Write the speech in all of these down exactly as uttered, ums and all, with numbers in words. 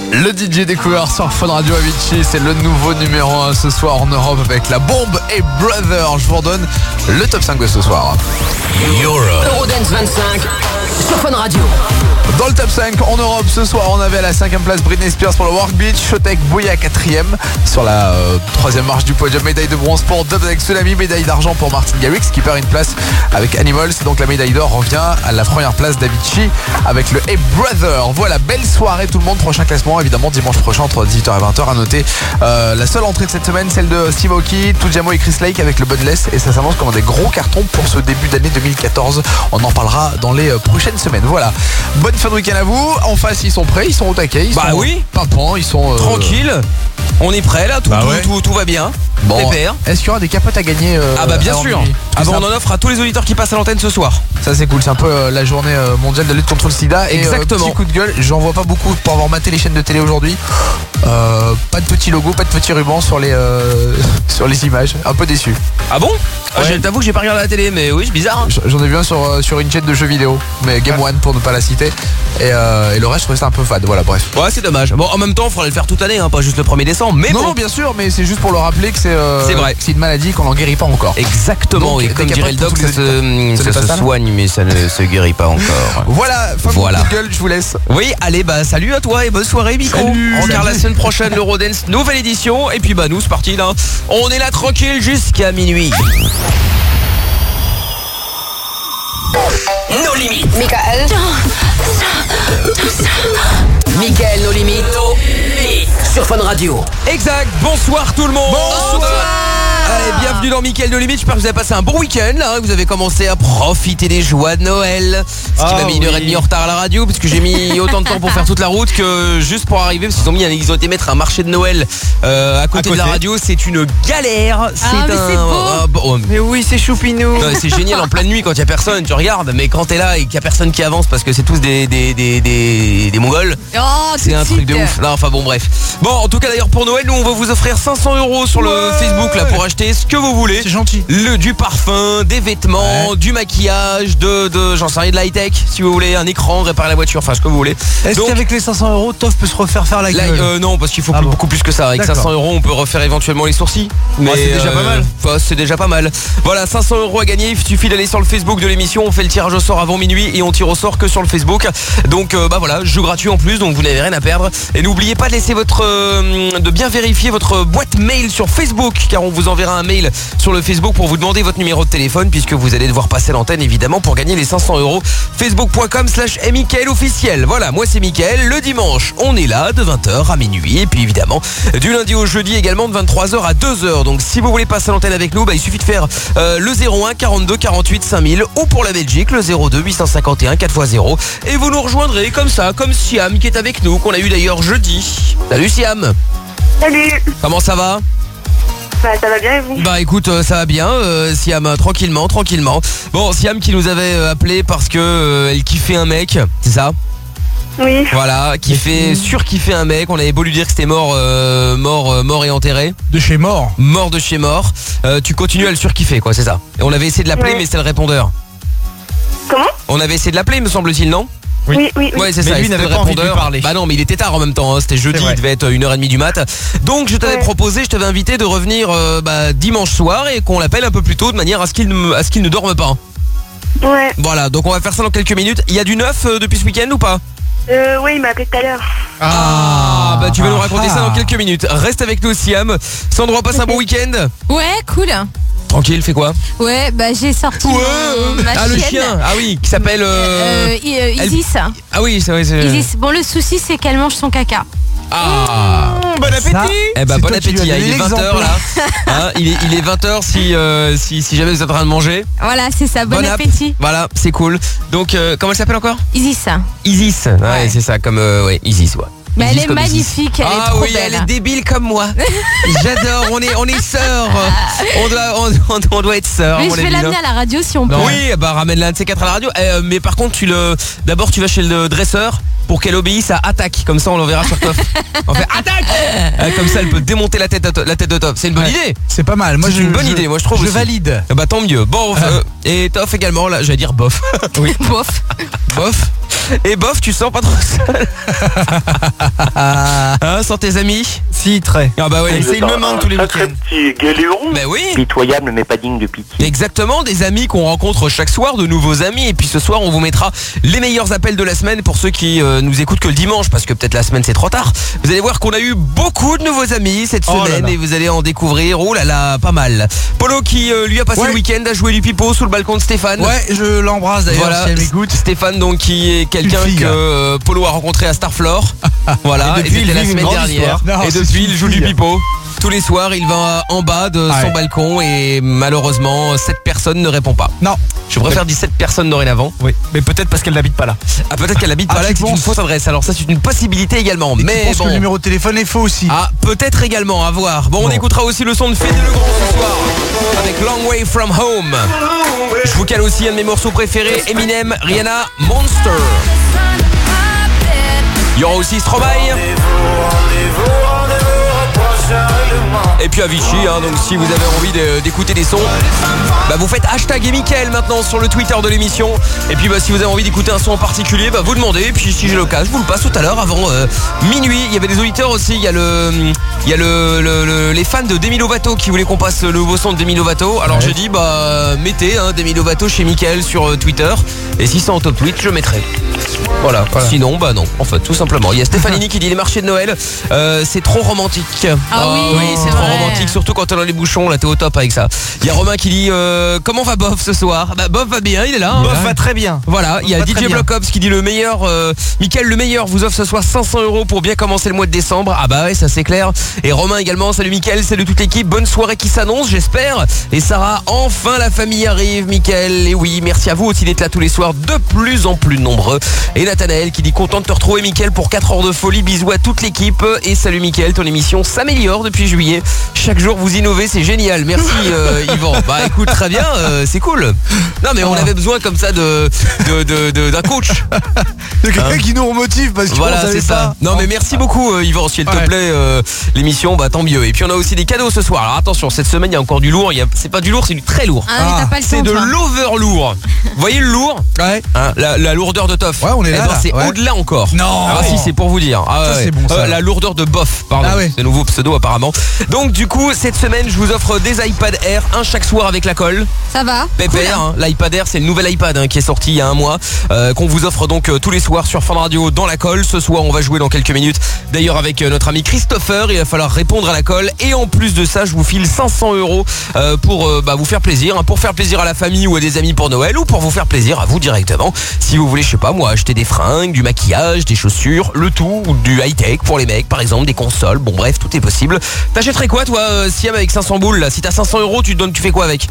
Le D J découvert sur Fun Radio Avicii, c'est le nouveau numéro un ce soir en Europe avec La Bombe et Brother. Je vous redonne le top cinq de ce soir. Eurodance vingt-cinq sur Fun Radio. Dans le top cinq en Europe ce soir, on avait à la cinquième place Britney Spears pour le Work Beach, Shotek Bouya quatrième. Sur la euh, troisième marche du podium, médaille de bronze pour Dub avec Tsunami, médaille d'argent pour Martin Garrix qui perd une place avec Animals. Et donc la médaille d'or revient à la première place d'Avicii avec le Hey Brother. Voilà, belle soirée tout le monde. Prochain classement évidemment dimanche prochain entre dix-huit heures et vingt heures. À noter euh, la seule entrée de cette semaine, celle de Steve Aoki, Tujamo et Chris Lake avec le Bunless. Et ça s'annonce comme des gros cartons pour ce début d'année deux mille quatorze. On en parlera dans les euh, prochaines semaines. Voilà, bonne fin de week-end à vous. En face, ils sont prêts, ils sont au taquet, ils bah sont oui, pimpants, ils sont euh... tranquilles. On est prêt là, tout, bah tout, ouais. tout, tout va bien. Bon, est-ce qu'il y aura des capotes à gagner euh, Ah bah bien sûr. Ah bah on en offre à tous les auditeurs qui passent à l'antenne ce soir. Ça c'est cool, c'est un peu euh, la journée euh, mondiale de lutte contre le sida. Et exactement. Euh, petit coup de gueule, j'en vois pas beaucoup pour avoir maté les chaînes de télé aujourd'hui. Euh, pas de petit logo, pas de petit ruban sur les euh, sur les images. Un peu déçu. Ah bon? Ouais. Je t'avoue que j'ai pas regardé la télé, mais oui, c'est bizarre. Hein. J'en ai vu un sur, euh, sur une chaîne de jeux vidéo, mais Game One pour ne pas la citer. Et, euh, et le reste, je trouvais ça un peu fade. Voilà, bref. Ouais, c'est dommage. Bon, en même temps, il faudrait le faire toute l'année, hein, pas juste le premier décembre. Mais non, bon. non, bien sûr, mais c'est juste pour le rappeler que c'est euh, c'est vrai. Que c'est une maladie qu'on n'en guérit pas encore. Exactement. Donc, et comme dirait le doc, ça se, ça se ça soigne, mais ça ne se guérit pas encore. Voilà, fin voilà. de coup de gueule, je vous laisse. Oui, allez, bah salut à toi et bonne soirée, Miko. Salut. Encore la semaine prochaine, l'Eurodance, nouvelle édition. Et puis bah nous, c'est parti là. On est là tranquille jusqu'à minuit. Nos limites. Michael. Michael, nos limites. Sur Fun Radio. Exact. Bonsoir tout le monde. Bonsoir. Allez, bienvenue dans Mickaël de Limite. J'espère que vous avez passé un bon week-end là. Vous avez commencé à profiter des joies de Noël. Ce qui ah, m'a mis une oui. heure et demie en retard à la radio, parce que j'ai mis autant de temps pour faire toute la route que juste pour arriver, parce qu'ils ont mis, ils ont été mettre un marché de Noël euh, à, côté à côté de la radio. C'est une galère. C'est ah, mais un. c'est beau. Ah, bon, mais oui, c'est choupinou. non, c'est génial en pleine nuit quand il y a personne, tu regardes. Mais quand t'es là et qu'il y a personne qui avance parce que c'est tous des des des des, des Mongols. Oh, c'est un truc de ouf. Là, enfin bon, bref. Bon, en tout cas d'ailleurs pour Noël, nous on va vous offrir cinq cents euros sur le ouais. Facebook là pour acheter ce que vous voulez. C'est gentil. Le du parfum, des vêtements, ouais. du maquillage, de, de j'en sais rien, de l'high-tech, si vous voulez, un écran, réparer la voiture, enfin ce que vous voulez. Est-ce Donc, qu'avec les cinq cents euros, Toff peut se refaire faire la gueule là, euh, Non, parce qu'il faut ah bon. beaucoup plus que ça. Avec cinq cents euros, on peut refaire éventuellement les sourcils. Mais ouais, c'est déjà euh, pas mal. Enfin, c'est déjà pas mal. Voilà, cinq cents euros à gagner. Il suffit d'aller sur le Facebook de l'émission. On fait le tirage au sort avant minuit et on tire au sort que sur le Facebook. Donc euh, bah voilà, jeu gratuit en plus, donc vous n'avez rien à perdre. Et n'oubliez pas de laisser votre, euh, de bien vérifier votre boîte mail sur Facebook, car on vous enverra un mail sur le Facebook pour vous demander votre numéro de téléphone, puisque vous allez devoir passer l'antenne évidemment pour gagner les cinq cents euros. Facebook point com slash Mickaël officiel. Voilà, moi c'est Mickaël. Le dimanche, on est là de vingt heures à minuit, et puis évidemment du lundi au jeudi également de vingt-trois heures à deux heures. Donc si vous voulez passer l'antenne avec nous, bah, il suffit de faire euh, le zéro un quarante-deux quarante-huit cinq mille, ou pour la Belgique le zéro deux huit cent cinquante et un quatre fois zéro, et vous nous rejoindrez comme ça, comme Siam qui est avec nous, qu'on a eu d'ailleurs jeudi. Salut Siam. Salut. Comment ça va? Bah ça va bien et vous? Bah écoute, euh, ça va bien, euh, Siam, euh, tranquillement, tranquillement. Bon, Siam qui nous avait euh, appelé parce que euh, elle kiffait un mec, c'est ça? Oui. Voilà, qui fait surkiffer un mec. On avait beau lui dire que c'était mort, euh, mort, euh, mort et enterré. De chez mort. Mort de chez mort. Euh, tu continues à le surkiffer, quoi, c'est ça. Et on avait essayé de l'appeler, ouais. mais c'était le répondeur. Comment? On avait essayé de l'appeler, me semble-t-il, non? Oui, oui, oui. Ouais, c'est mais ça. lui n'avait pas envie de lui parler. Bah non, mais il était tard en même temps. Hein. C'était jeudi, il devait être une heure et demie du mat. Donc je t'avais ouais. proposé, je t'avais invité de revenir euh, bah, dimanche soir et qu'on l'appelle un peu plus tôt de manière à ce qu'il ne, à ce qu'il ne dorme pas. Ouais. Voilà, donc on va faire ça dans quelques minutes. Il y a du neuf euh, depuis ce week-end ou pas? Euh, oui, il m'a appelé tout à l'heure. Ah, bah tu vas ah, nous raconter ah. ça dans quelques minutes. Reste avec nous, Siam. Sandro, passe un bon week-end. Ouais, cool. Tranquille, fait quoi? Ouais, bah j'ai sorti ouais. mon, ma Ah, le chien. Ah oui, qui s'appelle euh... Euh, euh, Isis. Elle... Ah oui, c'est vrai. Isis. Bon, le souci c'est qu'elle mange son caca. Ah, mmh, bon appétit. Ça, eh ben bon appétit, il est vingt heures là. Hein, il, est, il est vingt heures si, euh, si, si jamais vous êtes en train de manger. Voilà, c'est ça, bon, bon appétit. App. Voilà, c'est cool. Donc euh, comment elle s'appelle encore? Isis. Isis, ouais, ouais. C'est ça, comme euh, ouais, Isis, ouais. Mais elle est magnifique, elle ah, est trop oui, belle. Elle est débile comme moi. J'adore, on est, on est sœurs. On doit, on, on doit être sœurs. Mais je vais l'amener à la radio si on peut. Oui, bah ramène-la un de ces quatre à la radio. Euh, mais par contre, tu le, d'abord tu vas chez le dresseur. pour qu'elle obéisse à attaque. Comme ça, on l'enverra sur Toff. On fait attaque. Euh, Comme ça, elle peut démonter la tête, de, la tête de Toff. C'est une bonne Ouais. idée. C'est pas mal. Moi, C'est je, une bonne je- idée, moi je trouve Je aussi. valide. Eh Bah tant mieux. Bon, euh, et Toff également, là, j'allais dire bof. Oui. Bof. Bof. Et bof, tu sens pas trop seul. Hein, sans tes amis? Si, très. Ah bah oui. C'est il me manque tous les Sacré week-ends. petit galéron. Bah oui. Pitoyable mais pas digne de pitié. Exactement, des amis qu'on rencontre chaque soir, de nouveaux amis. Et puis ce soir, on vous mettra les meilleurs appels de la semaine pour ceux qui euh, nous écoutent que le dimanche, parce que peut-être la semaine c'est trop tard. Vous allez voir qu'on a eu beaucoup de nouveaux amis cette Oh là semaine là. et vous allez en découvrir. Oh là là, pas mal. Polo qui euh, lui a passé Ouais. le week-end à jouer du pipeau sous le balcon de Stéphane. Ouais, je l'embrasse d'ailleurs Voilà, si elle m'écoute. Stéphane donc qui est quelqu'un Une fille, que hein. euh, Polo a rencontré à Starflore. Voilà, Et depuis, c'était il la vit une semaine grande dernière. histoire. Non, Et c'est depuis, une il joue du fille. pipeau. Tous les soirs, il va en bas de Ah son ouais. balcon et malheureusement, cette personne ne répond pas. Non. Je préfère dire cette personne dorénavant. Oui, mais peut-être parce qu'elle n'habite pas là. Ah, peut-être qu'elle habite Ah, pas là tu et que c'est une penses fausse adresse. Alors ça, c'est une possibilité également. Et tu Mais penses que bon. le numéro de téléphone est faux aussi. Ah, peut-être également, à voir. Bon, on Bon. écoutera aussi le son de Fédé Legrand ce soir avec Long Way From Home. Je vous cale aussi un de mes morceaux préférés, Eminem, Rihanna, Monster. Il y aura aussi Stromae. Et puis Avicii, hein, donc si vous avez envie de- d'écouter des sons, bah vous faites hashtag et Mickaël maintenant sur le Twitter de l'émission. Et puis bah si vous avez envie d'écouter un son en particulier, bah vous demandez. Et puis si j'ai l'occasion, je vous le passe tout à l'heure avant euh, minuit. Il y avait des auditeurs aussi. Il y a le, il y a le, le- le- les fans de Demi Lovato qui voulaient qu'on passe le nouveau son de Demi Lovato. Alors Ouais. j'ai dit bah mettez hein, Demi Lovato chez Mickaël sur euh, Twitter. Et si c'est en top tweet, je mettrai. Voilà. Voilà. Sinon, bah non. En fait, tout simplement. Il y a Stéphanini qui dit les marchés de Noël, euh, c'est trop romantique. Ah oui, c'est trop vrai. romantique, surtout quand t'es dans les bouchons. Là, t'es au top avec ça. Il y a Romain qui dit euh, comment va Bof ce soir? Bah Bof va bien, il est là. hein. Bof va très bien. Voilà, il y a Pas D très J bien. Block Ops qui dit le meilleur, euh, Mickaël le meilleur vous offre ce soir cinq cents euros pour bien commencer le mois de décembre. Ah bah ouais, ça c'est clair. Et Romain également, salut Mickaël, salut toute l'équipe, bonne soirée qui s'annonce, j'espère. Et Sarah, enfin la famille arrive, Mickaël. Et oui, merci à vous aussi d'être là tous les soirs, de plus en plus nombreux. Et Nathanaël qui dit content de te retrouver Mickaël pour quatre heures de folie, bisous à toute l'équipe. Et salut Mickaël, ton émission s'améliore depuis juillet. Chaque jour vous innovez, c'est génial. Merci euh, Yvan. Bah écoute, très bien, euh, c'est cool. Non mais on avait besoin comme ça de de- de- de- d'un coach. C'est quelqu'un Hein qui nous remotive parce que Voilà, c'est ça. Non mais merci beaucoup euh, Yvan, si elle te Ouais. plaît euh, l'émission, bah tant mieux. Et puis on a aussi des cadeaux ce soir. Alors attention, cette semaine il y a encore du lourd, il y a- c'est pas du lourd, c'est du très lourd. Ah oui, t'as pas le C'est temps, de toi. l'overlourd. Vous voyez le lourd Ouais. hein, la, la lourdeur de Toff. Ouais, on est Eh là, ben, là, c'est ouais. au-delà encore. Non. Ah si, c'est pour vous dire. Ah, Ça, ouais. c'est bon, ça, Euh, alors. la lourdeur de Bof, pardon. Ah ouais. C'est un nouveau pseudo apparemment. Donc du coup, cette semaine, je vous offre des iPad Air, un chaque soir avec la colle. Ça va. Pépère, hein, l'iPad Air, c'est le nouvel iPad hein, qui est sorti il y a un mois, euh, qu'on vous offre donc euh, tous les soirs sur Fun Radio dans la colle. Ce soir, on va jouer dans quelques minutes. D'ailleurs, avec euh, notre ami Christopher, il va falloir répondre à la colle. Et en plus de ça, je vous file cinq cents euros euh, pour euh, bah, vous faire plaisir, hein, pour faire plaisir à la famille ou à des amis pour Noël, ou pour vous faire plaisir à vous directement. Si vous voulez, je sais pas moi, acheter des fringues, du maquillage, des chaussures, le tout, ou du high-tech pour les mecs, par exemple, des consoles. Bon bref, tout est possible. T'achèterais quoi toi, euh, Siam, avec cinq cents boules là? Si t'as cinq cents euros, tu te donnes, tu fais quoi avec?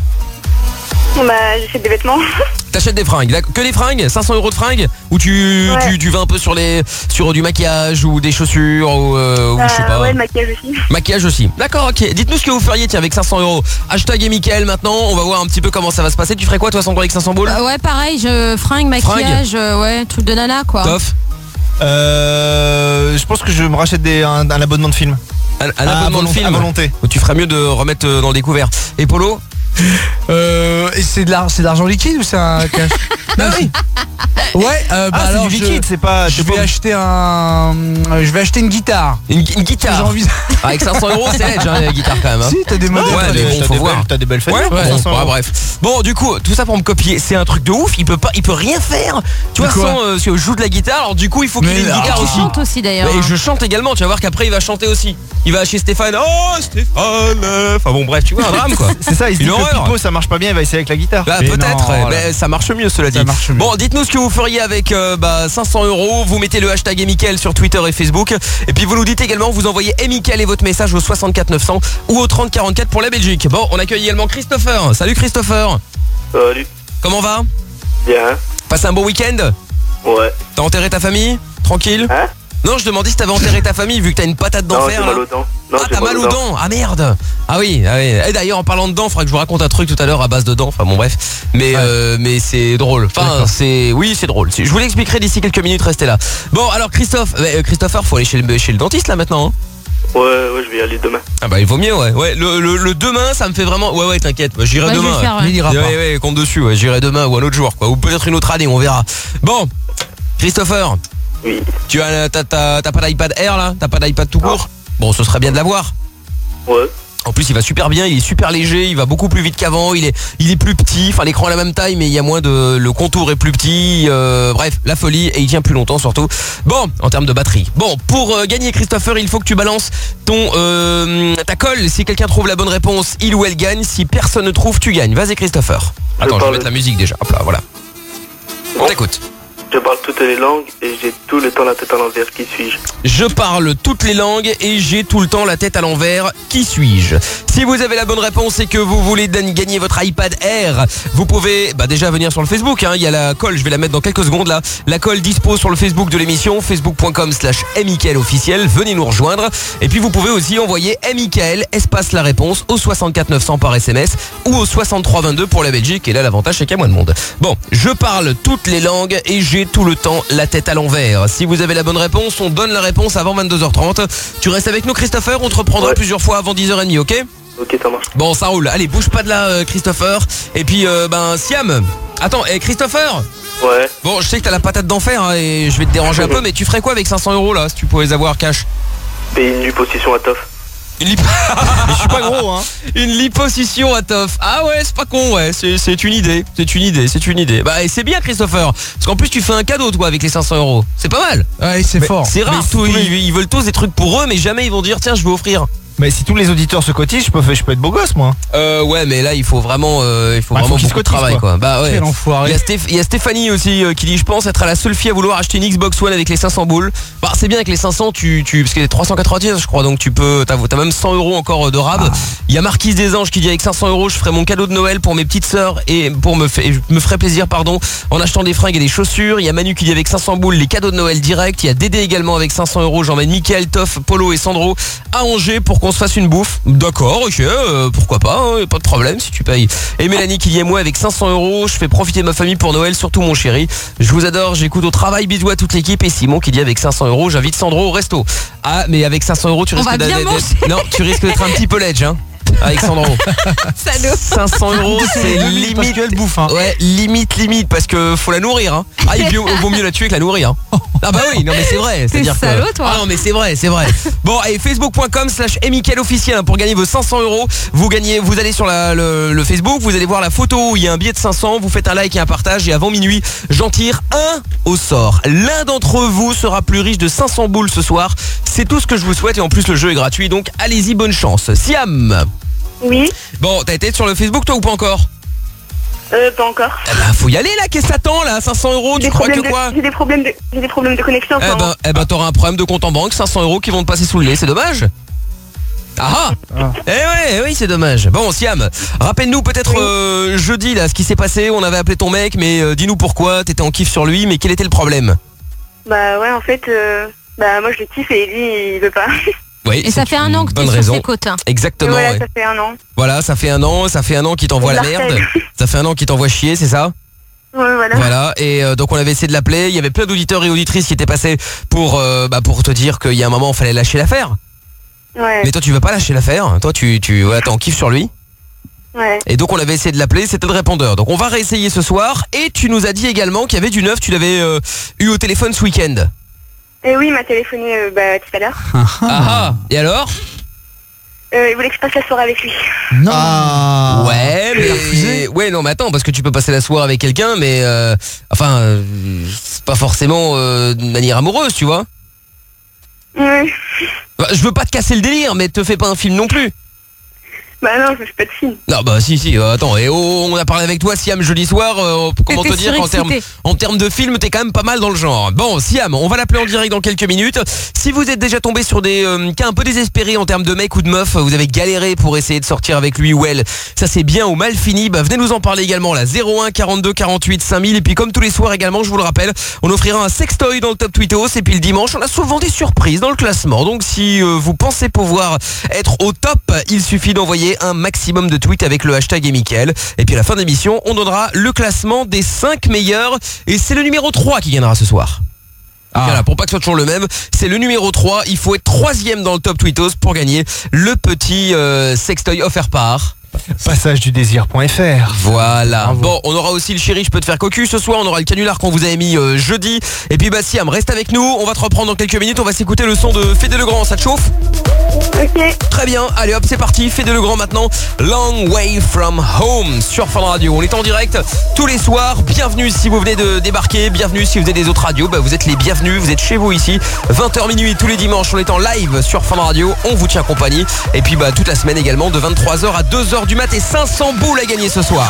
Bah, j'achète des vêtements. T'achètes des fringues, d'accord. Que des fringues, cinq cents euros de fringues? Ou tu, Ouais. tu, tu vas un peu sur les sur du maquillage ou des chaussures ou, euh, ou je sais Euh, pas. ouais, le maquillage aussi. Maquillage aussi. D'accord, ok. Dites-nous ce que vous feriez tiens avec cinq cents euros. Hashtag et Mickaël maintenant. On va voir un petit peu comment ça va se passer. Tu ferais quoi toi Sandro avec cinq cents boules? Euh, ouais, pareil, je fringue, maquillage, euh, ouais, truc de nana quoi. Toff. Euh, je pense que je me rachète des, un, un abonnement de film. Un, un À abonnement de volonté- film. à volonté. Tu ferais mieux de remettre euh, dans le découvert. Et Polo? Euh, et c'est de l'ar- c'est de l'argent liquide ou c'est un cash? Ah oui. Ouais. Euh, bah Ah, alors c'est du je- liquide, c'est pas. Je c'est vais pas- acheter un. euh, Je vais acheter une guitare. Une, une J'ai guitare. envie. Avec cinq cents euros, c'est edge, hein, la guitare quand même. hein. Si t'as des modèles. Ouais, t'as mais des- bon, t'as faut des voir. belles- T'as des belles fêtes. Ouais, pour bon, cinq cents ouais, euros. bref. Bon, du coup, tout ça pour me copier, c'est un truc de ouf. Il peut pas, il peut rien faire. Tu De vois, quoi sans euh, si je joue de la guitare. Alors du coup, il faut qu'il Mais ait une alors, guitare Tu aussi. chantes aussi d'ailleurs. Et hein. je chante également. Tu vas voir qu'après, il va chanter aussi. Il va chez Stéphane. Oh, Stéphane. euh, Enfin bon, bref, tu vois, un drame quoi. C'est ça, il se Une dit que le horreur. pipeau ça marche pas bien, il va essayer avec la guitare. Bah Mais peut-être, non, ouais, là. mais ça marche mieux cela dit. Ça marche mieux. Bon, dites-nous ce que vous feriez avec euh, bah, cinq cents euros. Vous mettez le hashtag et Mickaël sur Twitter et Facebook. Et puis vous nous dites également, vous envoyez et Mickaël et votre message au soixante-quatre neuf cents ou au trente quarante-quatre pour la Belgique. Bon, on accueille également Christopher. Salut Christopher. Salut. Comment va? Bien. Passe un bon week-end? Ouais. T'as enterré ta famille? Tranquille? Hein? Non, je demandais si t'avais enterré ta famille vu que t'as une patate Non, d'enfer. j'ai mal aux dents. Non, Ah, j'ai t'as mal aux dents. Ah merde. Ah oui, ah oui. Et d'ailleurs, en parlant de dents, faudra que je vous raconte un truc tout à l'heure à base de dents. Enfin bon, bref. Mais euh, mais c'est drôle. Enfin, c'est oui, c'est drôle. Je vous l'expliquerai d'ici quelques minutes. Restez là. Bon, alors Christophe, euh, Christopher, faut aller chez le chez le dentiste là maintenant. Hein. Ouais, ouais, je vais y aller demain. Ah bah il vaut mieux, ouais. Ouais, le, le, le demain, ça me fait vraiment. Ouais, ouais, t'inquiète. Bah, j'irai Bah, je vais demain. le faire, ouais. Il ira Ouais, pas. ouais, ouais, compte dessus. Ouais, j'irai demain ou un autre jour, quoi. Ou peut-être une autre année, on verra. Bon, Christopher, Oui. tu as t'as t'as t'as pas d'iPad Air là, t'as pas d'iPad tout court. Bon, ce serait bien de l'avoir. Ouais. En plus, il va super bien, il est super léger, il va beaucoup plus vite qu'avant, il est, il est plus petit, enfin l'écran a la même taille, mais il y a moins de, le contour est plus petit, euh, bref, la folie, et il tient plus longtemps surtout. Bon, en termes de batterie. Bon, pour euh, gagner Christopher, il faut que tu balances ton, euh, ta colle. Si quelqu'un trouve la bonne réponse, il ou elle gagne. Si personne ne trouve, tu gagnes. Vas-y Christopher. Attends, je vais parle. mettre la musique déjà. Hop là, voilà. On t'écoute. Je parle toutes les langues et j'ai tout le temps la tête à l'envers. Qui suis-je? Je parle toutes les langues et j'ai tout le temps la tête à l'envers. Qui suis-je? Si vous avez la bonne réponse et que vous voulez gagner votre iPad Air, vous pouvez bah déjà venir sur le Facebook. Hein. Il y a la colle, je vais la mettre dans quelques secondes là. La colle dispose sur le Facebook de l'émission, facebook point com slash Mickaël officiel. Venez nous rejoindre. Et puis vous pouvez aussi envoyer Mickaël, espace la réponse, au soixante-quatre neuf cents par S M S ou au soixante-trois vingt-deux pour la Belgique. Et là l'avantage c'est qu'il y a moins de monde. Bon, je parle toutes les langues et j'ai tout le temps la tête à l'envers. Si vous avez la bonne réponse, on donne la réponse avant vingt-deux heures trente. Tu restes avec nous Christopher, on te reprendra Ouais. plusieurs fois avant dix heures trente, ok? Ok, ça marche. Bon, ça roule. Allez, bouge pas de là, euh, Christopher. Et puis, euh, ben, Siam. Attends, eh, Christopher. Ouais. Bon, je sais que t'as la patate d'enfer hein, et je vais te déranger un peu, mais tu ferais quoi avec cinq cents euros là, si tu pouvais les avoir cash? Paye une liposuction à Toff. Une, lip... Mais je suis pas gros, hein. une liposuction à Toff. Ah ouais, c'est pas con, ouais. C'est, c'est une idée. C'est une idée, c'est une idée. Bah, et c'est bien, Christopher. Parce qu'en plus, tu fais un cadeau, toi, avec les cinq cents euros. C'est pas mal. Ouais, c'est Mais fort. C'est rare. Mais tout- tous les- ils, ils veulent tous des trucs pour eux, mais jamais ils vont dire, tiens, je vais offrir. Mais si tous les auditeurs se cotisent, je peux, faire- je peux être beau gosse, moi. Euh, ouais, mais là, il faut vraiment, euh, il faut Bah, vraiment faut qu'ils beaucoup de se cotisent, travail, quoi. quoi. Bah ouais. Quel Il enfoiré. y, a Stéph- il y a Stéphanie aussi euh, qui dit, je pense être la seule fille à vouloir acheter une Xbox One avec les cinq cents boules. Bah, c'est bien avec les cinq cents, tu, tu, parce qu'il y a trois cent quatre-vingt-dix, je crois, donc tu peux, t'as, t'as même cent euros encore de rab. Il y a Marquise des Anges qui dit, avec cinq cents euros, je ferai mon cadeau de Noël pour mes petites sœurs et pour me, fa- et je me ferai plaisir, pardon, en achetant des fringues et des chaussures. Il y a Manu qui dit, avec cinq cents boules, les cadeaux de Noël direct. Il y a Dédé également avec cinq cents euros. J'emmène Mickaël, Toff, Polo et Sandro à Angers pour qu'on se fasse une bouffe. D'accord, ok. Euh, pourquoi pas, hein, pas de problème si tu payes. Et Mélanie qui dit, moi avec cinq cents euros, je fais profiter ma famille pour Noël, surtout mon chéri. Je vous adore, j'écoute au travail, bisous à toute l'équipe. Et Simon qui dit, avec cinq cents euros, j'invite Sandro au resto. Ah, mais avec cinq cents euros, tu On risques va bien d'être, manger. non, tu risques d'être un petit peu ledge, hein. Avec Sandro. Salaud. cinq cents euros, c'est Parce limite. qu'elle bouffe, hein. Ouais, limite, limite, parce que faut la nourrir, hein. Ah, il vaut vaut mieux la tuer que la nourrir, hein. Ah bah oui, non mais c'est vrai. T'es C'est-à-dire que- salaud, toi. Ah non mais c'est vrai, c'est vrai. Bon, et facebook point com slash Mickaël officiel hein, pour gagner vos cinq cents euros. Vous gagnez, vous allez sur la, le, le Facebook, vous allez voir la photo où il y a un billet de cinq cents, vous faites un like et un partage et avant minuit, j'en tire un au sort. L'un d'entre vous sera plus riche de cinq cents boules ce soir. C'est tout ce que je vous souhaite et en plus le jeu est gratuit, donc allez-y, bonne chance. Siam. Oui. Bon, t'as été sur le Facebook toi ou pas encore? Euh, pas encore. Eh ben, faut y aller là, qu'est-ce que t'attends là? cinq cents euros, tu Des crois que problèmes de- quoi? J'ai des problèmes de, j'ai des problèmes de connexion. en ce Eh moment. ben, eh ben t'auras un problème de compte en banque, cinq cents euros qui vont te passer sous le nez, c'est dommage. Ah ah. Eh ouais, oui, c'est dommage. Bon, Siam, rappelle-nous peut-être Oui. euh, jeudi là ce qui s'est passé. On avait appelé ton mec, mais euh, dis-nous pourquoi. T'étais en kiff sur lui, mais quel était le problème? Bah ouais, en fait, euh, bah moi je le kiffe et lui il veut pas. Oui. Et ça fait un an que t'es bonne sur raison. ses côtes. hein. Exactement. voilà, ouais. ça fait un an. Voilà, ça fait un an, ça fait un an qu'il t'envoie Il la la merde. harcèle. Ça fait un an qu'il t'envoie chier, c'est ça? Ouais, voilà. Voilà, et euh, donc on avait essayé de l'appeler. Il y avait plein d'auditeurs et auditrices qui étaient passés pour euh, bah, pour te dire qu'il y a un moment il fallait lâcher l'affaire. Ouais, Mais toi tu veux pas lâcher l'affaire. Toi tu tu ouais, t'es en kiff sur lui. ouais. Et donc on avait essayé de l'appeler, c'était le répondeur. Donc on va réessayer ce soir. Et tu nous as dit également qu'il y avait du neuf. Tu l'avais euh, eu au téléphone ce week-end. Et oui, il m'a téléphoné euh, bah, tout à l'heure. Ah ah. Et alors? Euh, il voulait que je passe la soirée avec lui. Non. Ah. Ouais, Il a mais refusé. ouais, non, mais attends, parce que tu peux passer la soirée avec quelqu'un, mais euh, enfin, euh, c'est pas forcément euh, de manière amoureuse, tu vois. Ouais. Bah, je veux pas te casser le délire, mais te fais pas un film non plus. Bah non, je fais pas de film. Non bah si si euh, attends et oh, on a parlé avec toi Siam jeudi soir euh, comment te T'étais dire qu'en termes surexcité. en termes de film t'es quand même pas mal dans le genre. Bon Siam on va l'appeler en direct dans quelques minutes. Si vous êtes déjà tombé sur des euh, cas un peu désespérés en termes de mec ou de meuf, vous avez galéré pour essayer de sortir avec lui ou elle, ça c'est bien ou mal fini, bah venez nous en parler également là zéro un quarante-deux quarante-huit cinq mille et puis comme tous les soirs également je vous le rappelle on offrira un sextoy dans le top Twittos et puis le dimanche on a souvent des surprises dans le classement donc si euh, vous pensez pouvoir être au top il suffit d'envoyer un maximum de tweets avec le hashtag et Mickaël et puis à la fin de l'émission on donnera le classement des cinq meilleurs et c'est le numéro trois qui gagnera ce soir. Ah. Voilà, pour pas que ce soit toujours le même, c'est le numéro trois, il faut être troisième dans le top Twittos pour gagner le petit euh, sextoy offert par... Passage du désir.fr. Voilà. Bon, on aura aussi le chéri, je peux te faire cocu ce soir. On aura le canular qu'on vous avait mis euh, jeudi. Et puis bah Siam, reste avec nous. On va te reprendre dans quelques minutes. On va s'écouter le son de Fédé Legrand. Ça te chauffe? Ok. Très bien. Allez hop, c'est parti. Fédé Legrand maintenant. Long Way From Home sur Fun Radio. On est en direct tous les soirs. Bienvenue si vous venez de débarquer. Bienvenue si vous êtes des autres radios. Bah, vous êtes les bienvenus. Vous êtes chez vous ici. vingt heures minuit tous les dimanches. On est en live sur Fun Radio. On vous tient compagnie. Et puis bah toute la semaine également de vingt-trois heures à deux heures du mat et cinq cents boules à gagner ce soir.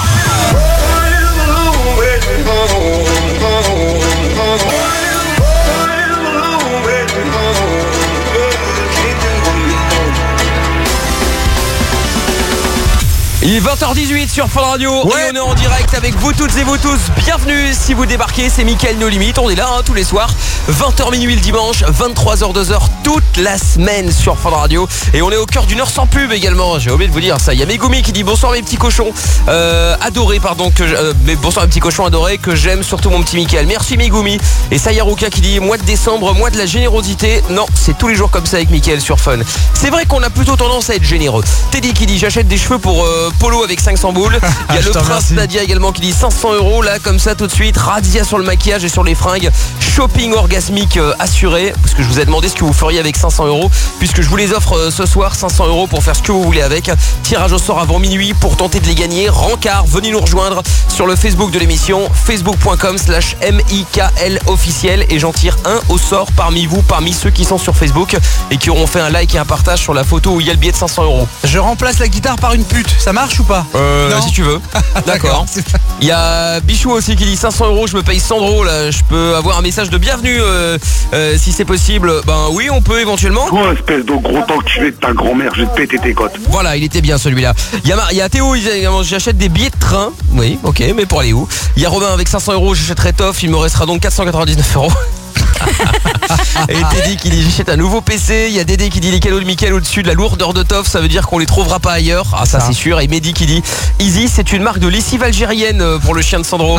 Il est vingt heures dix-huit sur Fun Radio et on est en direct avec vous toutes et vous tous. Bienvenue si vous débarquez, c'est Mickaël No Limit. On est là hein, tous les soirs, vingt heures minuit le dimanche, vingt-trois heures deux heures toute la semaine sur Fun Radio. Et on est au cœur d'une heure sans pub également. J'ai oublié de vous dire ça. Il y a Megumi qui dit bonsoir mes petits cochons euh, adorés pardon que je, euh, mais bonsoir mes petits cochons adorés que j'aime surtout mon petit Mickaël. Merci Megumi. Et Sayaruka qui dit mois de décembre, mois de la générosité. Non, c'est tous les jours comme ça avec Mickaël sur Fun. C'est vrai qu'on a plutôt tendance à être généreux. Teddy qui dit j'achète des cheveux pour euh, Polo avec cinq cents boules. Il y a le prince Nadia également qui dit cinq cents euros là comme ça tout de suite. Razzia sur le maquillage et sur les fringues. Shopping orgasmique euh, assuré. Parce que je vous ai demandé ce que vous feriez avec cinq cents euros. Puisque je vous les offre euh, ce soir cinq cents euros pour faire ce que vous voulez avec. Tirage au sort avant minuit pour tenter de les gagner. Rencard, venez nous rejoindre sur le Facebook de l'émission. Facebook.com slash M I K L officiel. Et j'en tire un au sort parmi vous, parmi ceux qui sont sur Facebook et qui auront fait un like et un partage sur la photo où il y a le billet de cinq cents euros. Je remplace la guitare par une pute, ça marche ou pas? Euh, Non. si tu veux. D'accord. Il y a Bichou aussi qui dit cinq cents euros, je me paye Sandro là. Je peux avoir un message de bienvenue euh, euh, si c'est possible. Ben oui, on peut éventuellement. Toi, espèce de gros enculé de ta grand-mère, je vais te péter tes côtes. Voilà, il était bien celui-là. Il y a, Mar- il y a Théo, il dit également, j'achète des billets de train. Oui, ok, mais pour aller où? Il y a Robin avec cinq cents euros, j'achèterai Toff, il me restera donc quatre cent quatre-vingt-dix-neuf euros. Et Teddy qui dit j'achète un nouveau P C. Il y a Dédé qui dit les cadeaux de Mickaël au-dessus de la lourdeur de Toff, ça veut dire qu'on les trouvera pas ailleurs. Ah ça, ça. c'est sûr. Et Mehdi qui dit Easy c'est une marque de lessive algérienne pour le chien de Sandro.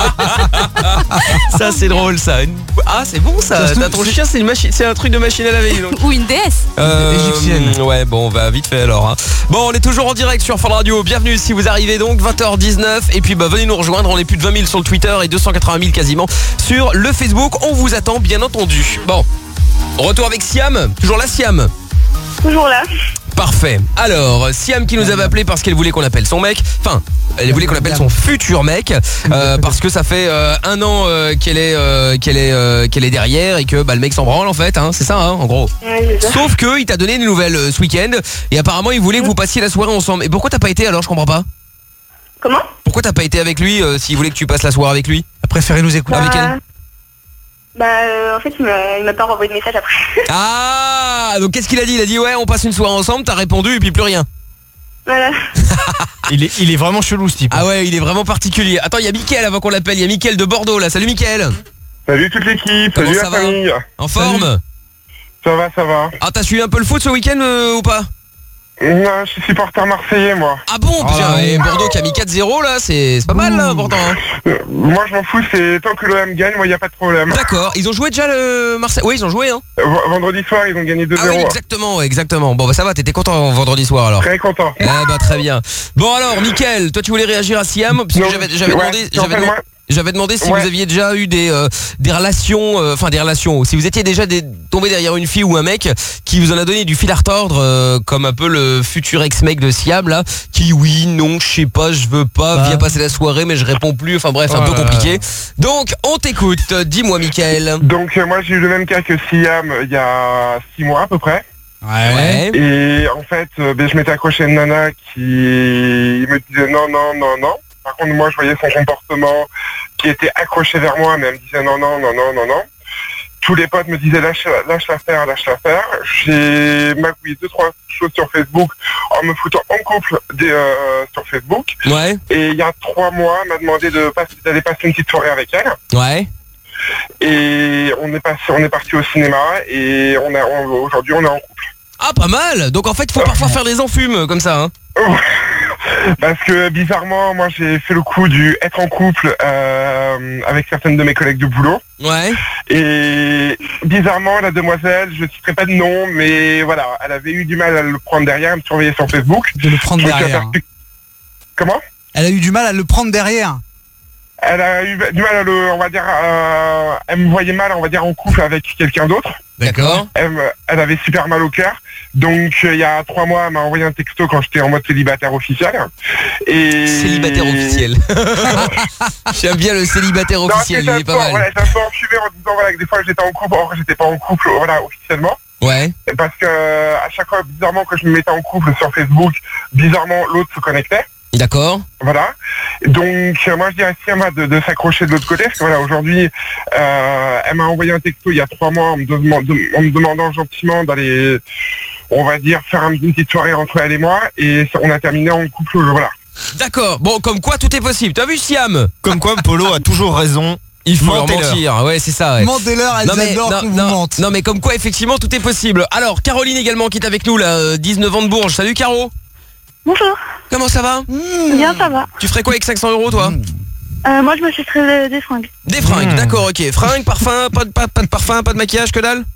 Ça c'est drôle ça. Une... Ah c'est bon ça. T'as ton chien c'est une machine, c'est un truc de machine à laver donc. Ou une déesse euh, égyptienne. Ouais bon on va vite fait alors hein. Bon on est toujours en direct sur Fun Radio. Bienvenue si vous arrivez donc vingt heures dix-neuf. Et puis bah venez nous rejoindre. On est plus de vingt mille sur le Twitter et deux cent quatre-vingt mille quasiment sur le Facebook. On vous attend bien entendu. Bon, retour avec Siam. Toujours là Siam. Toujours là. Parfait. Alors, Siam qui nous avait appelé parce qu'elle voulait qu'on appelle son mec. Enfin, elle voulait qu'on appelle son futur mec euh, parce que ça fait euh, un an euh, qu'elle est euh, qu'elle est euh, qu'elle est derrière et que bah, le mec s'en branle en fait. Hein, c'est ça, hein, en gros. Ouais, c'est ça. Sauf que il t'a donné des nouvelles euh, ce week-end et apparemment il voulait que vous passiez la soirée ensemble. Et pourquoi t'as pas été alors? Je comprends pas. Comment? Pourquoi t'as pas été avec lui euh, s'il voulait que tu passes la soirée avec lui? Préférez nous écouter. Avec Bah, elle. Bah euh, en fait il m'a il m'a pas renvoyé de message après. Ah, donc qu'est-ce qu'il a dit? Il a dit ouais, on passe une soirée ensemble. T'as répondu et puis plus rien. Voilà. Il est, il est vraiment chelou ce type. Ah ouais, il est vraiment particulier. Attends, il y a Mickaël avant qu'on l'appelle. Il y a Mickaël de Bordeaux là. Salut Mickaël. Salut toute l'équipe, Comment salut ça la va famille. En forme? Ça va, ça va. Ah, t'as suivi un peu le foot ce week-end euh, ou pas? Non, je suis supporter marseillais moi. Ah bon, putain, Ah, et Bordeaux qui a mis quatre zéro là, c'est c'est pas mal là pourtant. Hein. Euh, moi je m'en fous, c'est tant que l'O M gagne, moi il n'y a pas de problème. D'accord, ils ont joué déjà le Marseille. Oui, ils ont joué hein. Euh, v- vendredi soir ils ont gagné deux Ah oui, zéro. exactement, ouais, exactement. Bon bah ça va, t'étais content vendredi soir alors. Très content. Eh bah très bien. Bon alors, Mickaël, toi tu voulais réagir à Siam parce que Non, j'avais j'avais ouais, demandé, en j'avais fait, demandé, moi- j'avais demandé si Ouais. vous aviez déjà eu des euh, des relations, euh, enfin des relations, si vous étiez déjà des, tombé derrière une fille ou un mec qui vous en a donné du fil à retordre, euh, comme un peu le futur ex-mec de Siam là, qui oui, non, je sais pas, je veux pas, Bah. viens passer la soirée mais je réponds plus, enfin bref, un Oh peu là là. compliqué. Donc on t'écoute, dis-moi Mickaël. Donc euh, moi j'ai eu le même cas que Siam euh, il y a six mois à peu près. Ouais. Et en fait, euh, ben, je m'étais accroché à une nana qui me disait non, non, non, non. Par contre, moi, je voyais son comportement qui était accroché vers moi, mais elle me disait non, non, non, non, non, non. Tous les potes me disaient lâche, lâche la faire, lâche la faire. J'ai magouillé deux, trois choses sur Facebook en me foutant en couple des, euh, sur Facebook. Ouais. Et il y a trois mois, elle m'a demandé de passer, d'aller passer une petite soirée avec elle. Ouais. Et on est passé, on est parti au cinéma et on a, on, aujourd'hui, on est en couple. Ah, pas mal. Donc en fait, il faut parfois faire des enfumes comme ça. Hein. Parce que bizarrement, moi j'ai fait le coup du être en couple euh, avec certaines de mes collègues de boulot. Ouais. Et bizarrement, la demoiselle, je ne citerai pas de nom, mais voilà, elle avait eu du mal à le prendre derrière, elle me surveillait sur Facebook. De le prendre Je me suis derrière. aperçu- Comment ? Elle a eu du mal à le prendre derrière. Elle a eu du mal à le, on va dire, euh, elle me voyait mal, on va dire, en couple avec quelqu'un d'autre. D'accord. Elle, me- elle avait super mal au cœur. Donc euh, il y a trois mois, elle m'a envoyé un texto quand j'étais en mode célibataire officiel. Et Célibataire officiel. J'aime bien le célibataire Non, officiel, il c'est est pas un peu- mal. Voilà, j'ai un peu enfumé en disant voilà, que des fois j'étais en couple, or j'étais pas en couple, voilà, officiellement. Ouais. Et parce que euh, à chaque fois, bizarrement, que je me mettais en couple sur Facebook, bizarrement l'autre se connectait. D'accord. Voilà. Donc euh, moi je dis à Siam de, de s'accrocher de l'autre côté, parce que voilà, aujourd'hui, euh, elle m'a envoyé un texto il y a trois mois en me, demande- en me demandant gentiment d'aller, on va dire, faire une petite soirée entre elle et moi, et on a terminé en couple, voilà. D'accord. Bon, comme quoi tout est possible. T'as vu, Siam? Comme quoi, Polo a toujours raison. Il faut leur Mentez-leur. mentir. Ouais, c'est ça. Ouais. Mentez-leur, elles Non mais, adorent non, qu'on vous non, mente. non mais comme quoi effectivement tout est possible. Alors Caroline également qui est avec nous là, euh, dix-neuf ans de Bourges. Salut Caro. Bonjour. Comment ça va? Bien, ça va. Tu ferais quoi avec cinq cents euros toi? Euh, moi, je me suis créé des fringues. Des fringues, Mmh. d'accord, ok. Fringues, parfum, pas de, pas, pas de parfum, pas de maquillage, que dalle?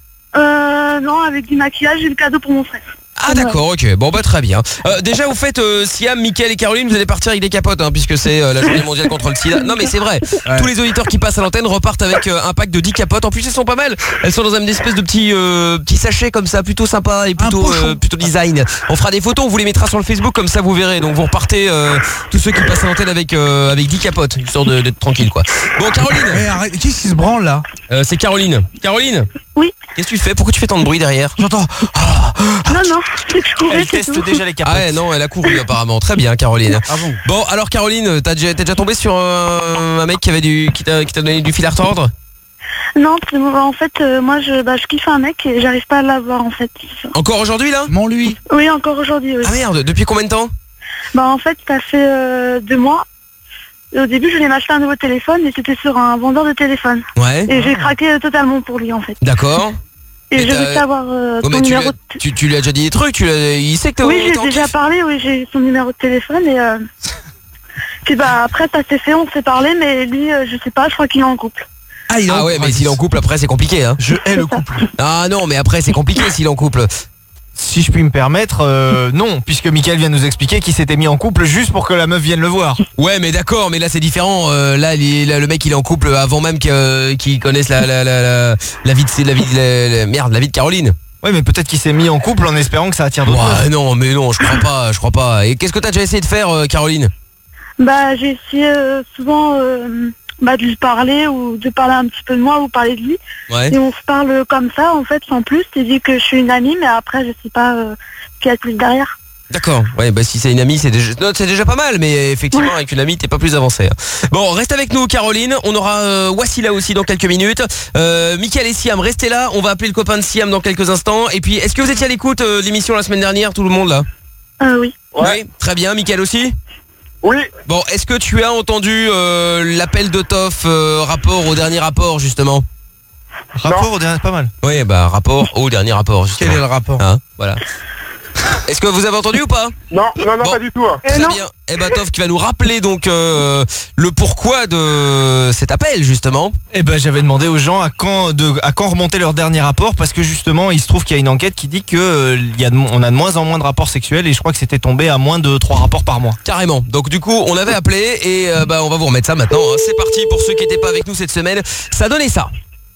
Euh, non, avec du maquillage, j'ai le cadeau pour mon frère. Ah d'accord, ok, bon bah très bien. Euh, déjà vous faites euh, Siam, Mickaël et Caroline, vous allez partir avec des capotes hein, puisque c'est euh, la journée mondiale contre le sida. Non mais c'est vrai, Ouais. tous les auditeurs qui passent à l'antenne repartent avec euh, un pack de dix capotes. En plus elles sont pas mal, elles sont dans un espèce de petit euh, petit sachet comme ça, plutôt sympa et plutôt pochon. euh, plutôt design. On fera des photos, on vous les mettra sur le Facebook comme ça vous verrez. Donc vous repartez euh, tous ceux qui passent à l'antenne avec euh, avec dix capotes, histoire de- d'être tranquille quoi. Bon Caroline, Eh, arrête, qu'est-ce qui se branle là? euh, c'est Caroline. Caroline. Oui. Qu'est-ce que tu fais? Pourquoi tu fais tant de bruit derrière? J'entends. Non, non, c'est que je courais, Elle c'est teste tout. déjà les capotes. Ah ouais non elle a couru apparemment. Très bien Caroline. Ah bon? Bon alors Caroline, t'as déjà, t'es déjà tombé sur un, un mec qui avait du qui t'a qui t'a donné du fil à retordre? Non, c'est- en fait, euh, moi, je, bah, je kiffe un mec et j'arrive pas à l'avoir, en fait. Encore aujourd'hui là? Mon lui. Oui, encore aujourd'hui, oui. Ah merde, depuis combien de temps? Bah, en fait, ça fait euh, deux mois. Et au début, je voulais m'acheter un nouveau téléphone et c'était sur un vendeur de téléphone. Ouais. Et j'ai craqué euh, totalement pour lui, en fait. D'accord. Et Mais je t'as- veux savoir euh, Ouais, ton mais tu, lui numéro as, de... tu, tu lui as déjà dit des trucs, tu l'as, il sait que t'es Oui, t'es j'ai en déjà kiff. parlé, oui, j'ai son numéro de téléphone et... Euh... Puis bah, après, ça s'est fait, on s'est parlé, mais lui, euh, je sais pas, je crois qu'il est en couple. Ah, il est Ah en ouais, mais s'il est en couple après c'est compliqué hein. Je hais le couple. Ah non, mais après c'est compliqué s'il est en couple. Si je puis me permettre, euh, non, puisque Mickaël vient de nous expliquer qu'il s'était mis en couple juste pour que la meuf vienne le voir. Ouais, mais d'accord, mais là c'est différent. Euh, là, il est- là, le mec il est en couple avant même que, euh, qu'il connaisse la la la la, la vie de c'est la vie de la, la- merde, la vie de Caroline. Ouais, mais peut-être qu'il s'est mis en couple en espérant que ça attire d'autres meufs. Ouais, non, mais non, je crois pas, je crois pas. Et qu'est-ce que t'as déjà essayé de faire euh, Caroline? Bah, j'ai essayé euh, souvent euh, bah, de lui parler ou de parler un petit peu de moi ou parler de lui. Ouais. Et on se parle comme ça, en fait, sans plus. Il dit que je suis une amie, mais après, je sais pas euh, ce qu'il y a de plus derrière. D'accord. Ouais, bah si c'est une amie, c'est déjà, non, c'est déjà pas mal, mais effectivement avec une amie, t'es pas plus avancé. Bon, reste avec nous, Caroline. On aura euh, Wassila aussi dans quelques minutes. Euh, Mickaël et Siam, restez là. On va appeler le copain de Siam dans quelques instants. Et puis, est-ce que vous étiez à l'écoute euh, de l'émission la semaine dernière, tout le monde là? Euh, oui. Oui. Très bien. Mickaël aussi. Oui, Bon, est-ce que tu as entendu euh, l'appel de Toff euh, rapport au dernier rapport justement? Rapport au dernier, pas mal. Oui, bah rapport au dernier rapport justement. Quel est le rapport? Hein, voilà. Est-ce que vous avez entendu ou pas? non, non, non, Bon. pas du tout. hein. Euh, Très non. bien. Eh ben Toff qui va nous rappeler donc euh, le pourquoi de cet appel justement. Eh ben, j'avais demandé aux gens à quand, de, à quand remonter leur dernier rapport, parce que justement, il se trouve qu'il y a une enquête qui dit que euh, il y a de- on a de moins en moins de rapports sexuels, et je crois que c'était tombé à moins de trois rapports par mois. Carrément. Donc du coup on avait appelé et euh, bah on va vous remettre ça maintenant. hein. C'est parti pour ceux qui n'étaient pas avec nous cette semaine. Ça donnait ça.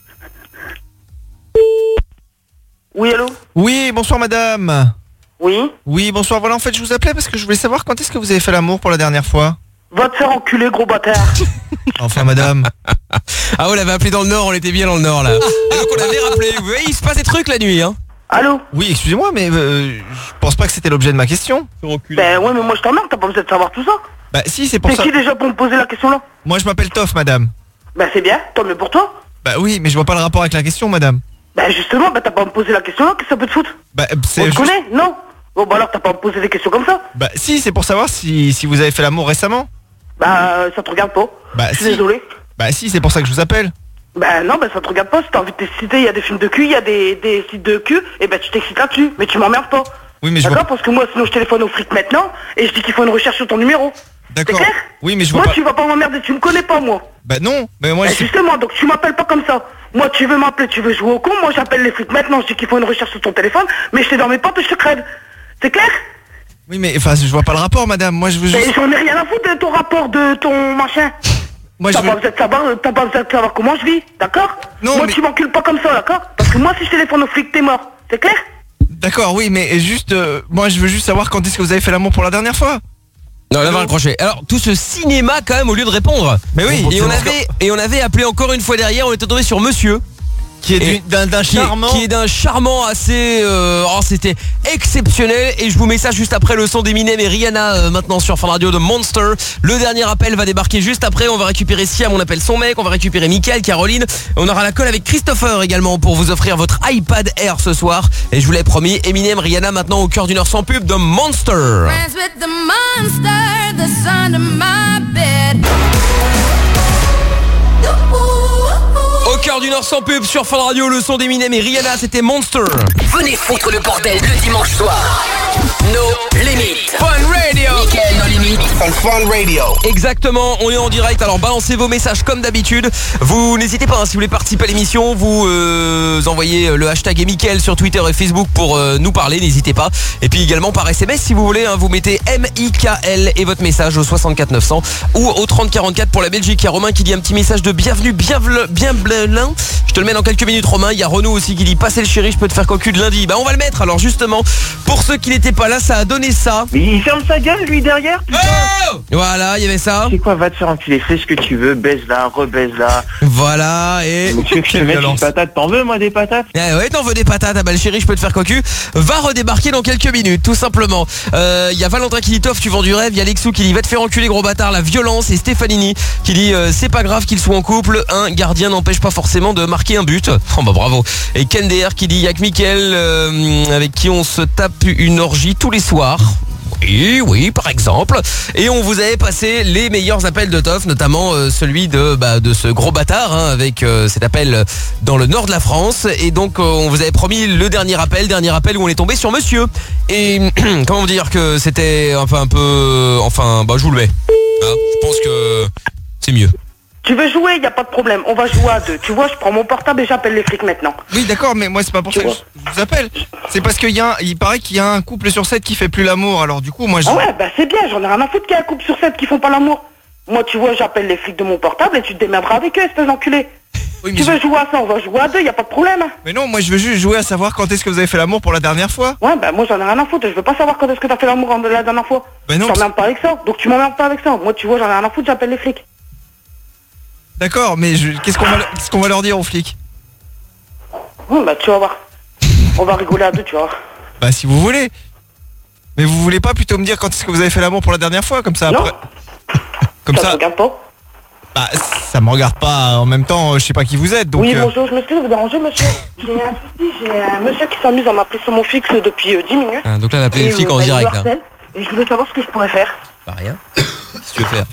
Oui, allô? Oui, bonsoir madame. Oui? Oui, bonsoir. Voilà, en fait, je vous appelais parce que je voulais savoir quand est-ce que vous avez fait l'amour pour la dernière fois. Va te faire enculer, gros bâtard. Enfin, madame. Ah on l'avait appelé dans le Nord, on était bien dans le Nord là. Et donc on avait rappelé. Vous voyez, il se passe des trucs la nuit hein. Allô? Oui, excusez-moi, mais euh, je pense pas que c'était l'objet de ma question. Ben ouais, mais moi je t'emmerde, t'as pas besoin de savoir tout ça. Bah si, c'est pour T'es ça. qui déjà pour me poser la question là? Moi je m'appelle Toff, madame. Ben c'est bien, tant mieux pour toi. Bah oui, mais je vois pas le rapport avec la question, madame. Ben justement, ben t'as pas à me poser la question là, qu'est-ce que ça peut te foutre? Bah c'est On te juste... connaît? Non? Bon bah alors t'as pas à me poser des questions comme ça? Bah si, c'est pour savoir si, si vous avez fait l'amour récemment. Bah ça te regarde pas. Bah Je suis si. désolé. Bah si, c'est pour ça que je vous appelle. Ben non, ben ça te regarde pas, si t'as envie de t'exciter, il y a des films de cul, il y a des, des sites de cul, et ben tu t'excites là-dessus, mais tu m'emmerdes pas. Oui, mais je D'accord, vois... parce que moi sinon je téléphone au flic maintenant, et je dis qu'il faut une recherche sur ton numéro. C'est D'accord. clair? Oui, mais je vois Moi pas... tu vas pas m'emmerder, tu me connais pas moi. Bah non, mais moi Ben, je... justement, donc tu m'appelles pas comme ça. Moi tu veux m'appeler, tu veux jouer au con, moi j'appelle les flics maintenant, je dis qu'il faut une recherche sur ton téléphone, mais je t'ai dans mes potes et je te crève. C'est clair? Oui, mais enfin, je vois pas le rapport, madame. Moi je veux Mais juste... j'en ai rien à foutre de ton rapport, de ton machin. Moi je T'as veux... pas besoin de savoir, t'as pas besoin de savoir comment je vis, d'accord? Non, Moi mais- tu m'encules pas comme ça, d'accord? Parce que moi si je téléphone au flic, t'es mort. C'est clair? D'accord, oui, mais juste... euh, moi je veux juste savoir quand est-ce que vous avez fait l'amour pour la dernière fois. Non, là va raccrocher. Alors tout ce cinéma quand même au lieu de répondre. Mais oui, Et on avait et on avait appelé encore une fois derrière, on était tombé sur monsieur. Qui est Et- du- d'un d'un qui est- charmant... qui est d'un charmant assez euh, oh c'était exceptionnel. Et je vous mets ça juste après le son d'Eminem et Rihanna euh, maintenant sur Fun Radio de Monster. Le dernier appel va débarquer juste après. On va récupérer Siam, on appelle son mec. On va récupérer Mickaël, Caroline. On aura la colle avec Christopher également pour vous offrir votre iPad Air ce soir. Et je vous l'ai promis, Eminem, Rihanna maintenant au cœur d'une heure sans pub de Monster. Friends with the monster, the son of my bed. Au cœur d'une heure sans pub sur Fun Radio, le son d'Eminem et Rihanna, c'était Monster. Venez foutre le bordel le dimanche soir. No limites. Fun Radio. Mickaël, no limites. Fun Radio. Exactement, on est en direct, alors balancez vos messages comme d'habitude. Vous n'hésitez pas, hein, si vous voulez participer à l'émission, vous euh, envoyez le hashtag Mickaël sur Twitter et Facebook pour euh, nous parler, n'hésitez pas. Et puis également par S M S si vous voulez, hein, vous mettez M I K L et votre message au soixante-quatre neuf cents ou au trente quarante-quatre pour la Belgique. Il y a Romain qui dit un petit message de bienvenue, bien bien blin. Je te le mets dans quelques minutes Romain. Il y a Renaud aussi qui dit passez le chéri, je peux te faire cocu de lundi. Bah on va le mettre, alors justement, pour ceux qui n'étaient pas là, ça a donné ça. Mais il ferme sa gueule lui derrière, putain. Oh voilà, il y avait ça. C'est quoi, va te faire enculer, fais ce que tu veux, baise-la, rebaise-la. Voilà, et... Mais tu veux que je te mette une patate, t'en veux moi des patates? Eh ouais, t'en veux des patates, ah bah le chéri, je peux te faire cocu. Va redébarquer dans quelques minutes, tout simplement. Il euh, y a Valentin qui dit Toff, tu vends du rêve. Il y a Lexou qui dit va te faire enculer gros bâtard, la violence. Et Stéphanini qui dit euh, c'est pas grave qu'il soit en couple, un gardien n'empêche pas forcément de marquer un but. Oh bah bravo. Et Ken D R qui dit y'a que Mickaël euh, avec qui on se tape une orgie tous les soirs. Oui, oui, par exemple. Et on vous avait passé les meilleurs appels de Toff, notamment euh, celui de bah, de ce gros bâtard hein, avec euh, cet appel dans le nord de la France. Et donc euh, on vous avait promis le dernier appel, dernier appel où on est tombé sur monsieur. Et comment vous dire que c'était enfin un peu, enfin bah je vous le mets. Hein, je pense que c'est mieux. Tu veux jouer, y a pas de problème, on va jouer à deux. Tu vois, je prends mon portable et j'appelle les flics maintenant. Oui, d'accord, mais moi c'est pas pour ça que je je vous appelle. C'est parce qu'il y a, un- il paraît qu'il y a un couple sur sept qui fait plus l'amour. Alors du coup, moi je... Ah ouais, bah c'est bien, j'en ai rien à foutre qu'il y a un couple sur sept qui font pas l'amour. Moi, tu vois, j'appelle les flics de mon portable et tu te démerderas avec eux, espèce d'enculé. Oui, mais Tu je- veux jouer à ça, on va jouer à deux, y a pas de problème. hein. Mais non, moi je veux juste jouer à savoir quand est-ce que vous avez fait l'amour pour la dernière fois. Ouais, bah moi j'en ai rien à foutre, je veux pas savoir quand est-ce que t'as fait l'amour en- la dernière fois. Ben non, Je t'emmerde pas avec ça, donc tu m'emmerdes pas avec ça. Moi, tu vois, j'en ai rien à foutre, j'appelle les flics. D'accord, mais je- qu'est-ce qu'on va, qu'est-ce qu'on va leur dire aux flics? Ouais, bah tu vas voir. On va rigoler à deux, tu vas voir. Bah si vous voulez. Mais vous voulez pas plutôt me dire quand est-ce que vous avez fait l'amour pour la dernière fois, comme ça Non. après. Comme Ça te ça. regarde pas. Bah ça me regarde pas. En même temps, euh, je sais pas qui vous êtes, donc. Oui, euh, bonjour, je m'excuse de vous déranger, monsieur. J'ai un souci, j'ai un monsieur qui s'amuse à m'appeler sur mon fixe depuis euh, dix minutes. Ah, donc là on a appelé Et, les flics euh, en bah, il me direct là. harcèle, Et je voulais savoir ce que je pourrais faire. Bah rien. Qu'est-ce que tu veux faire?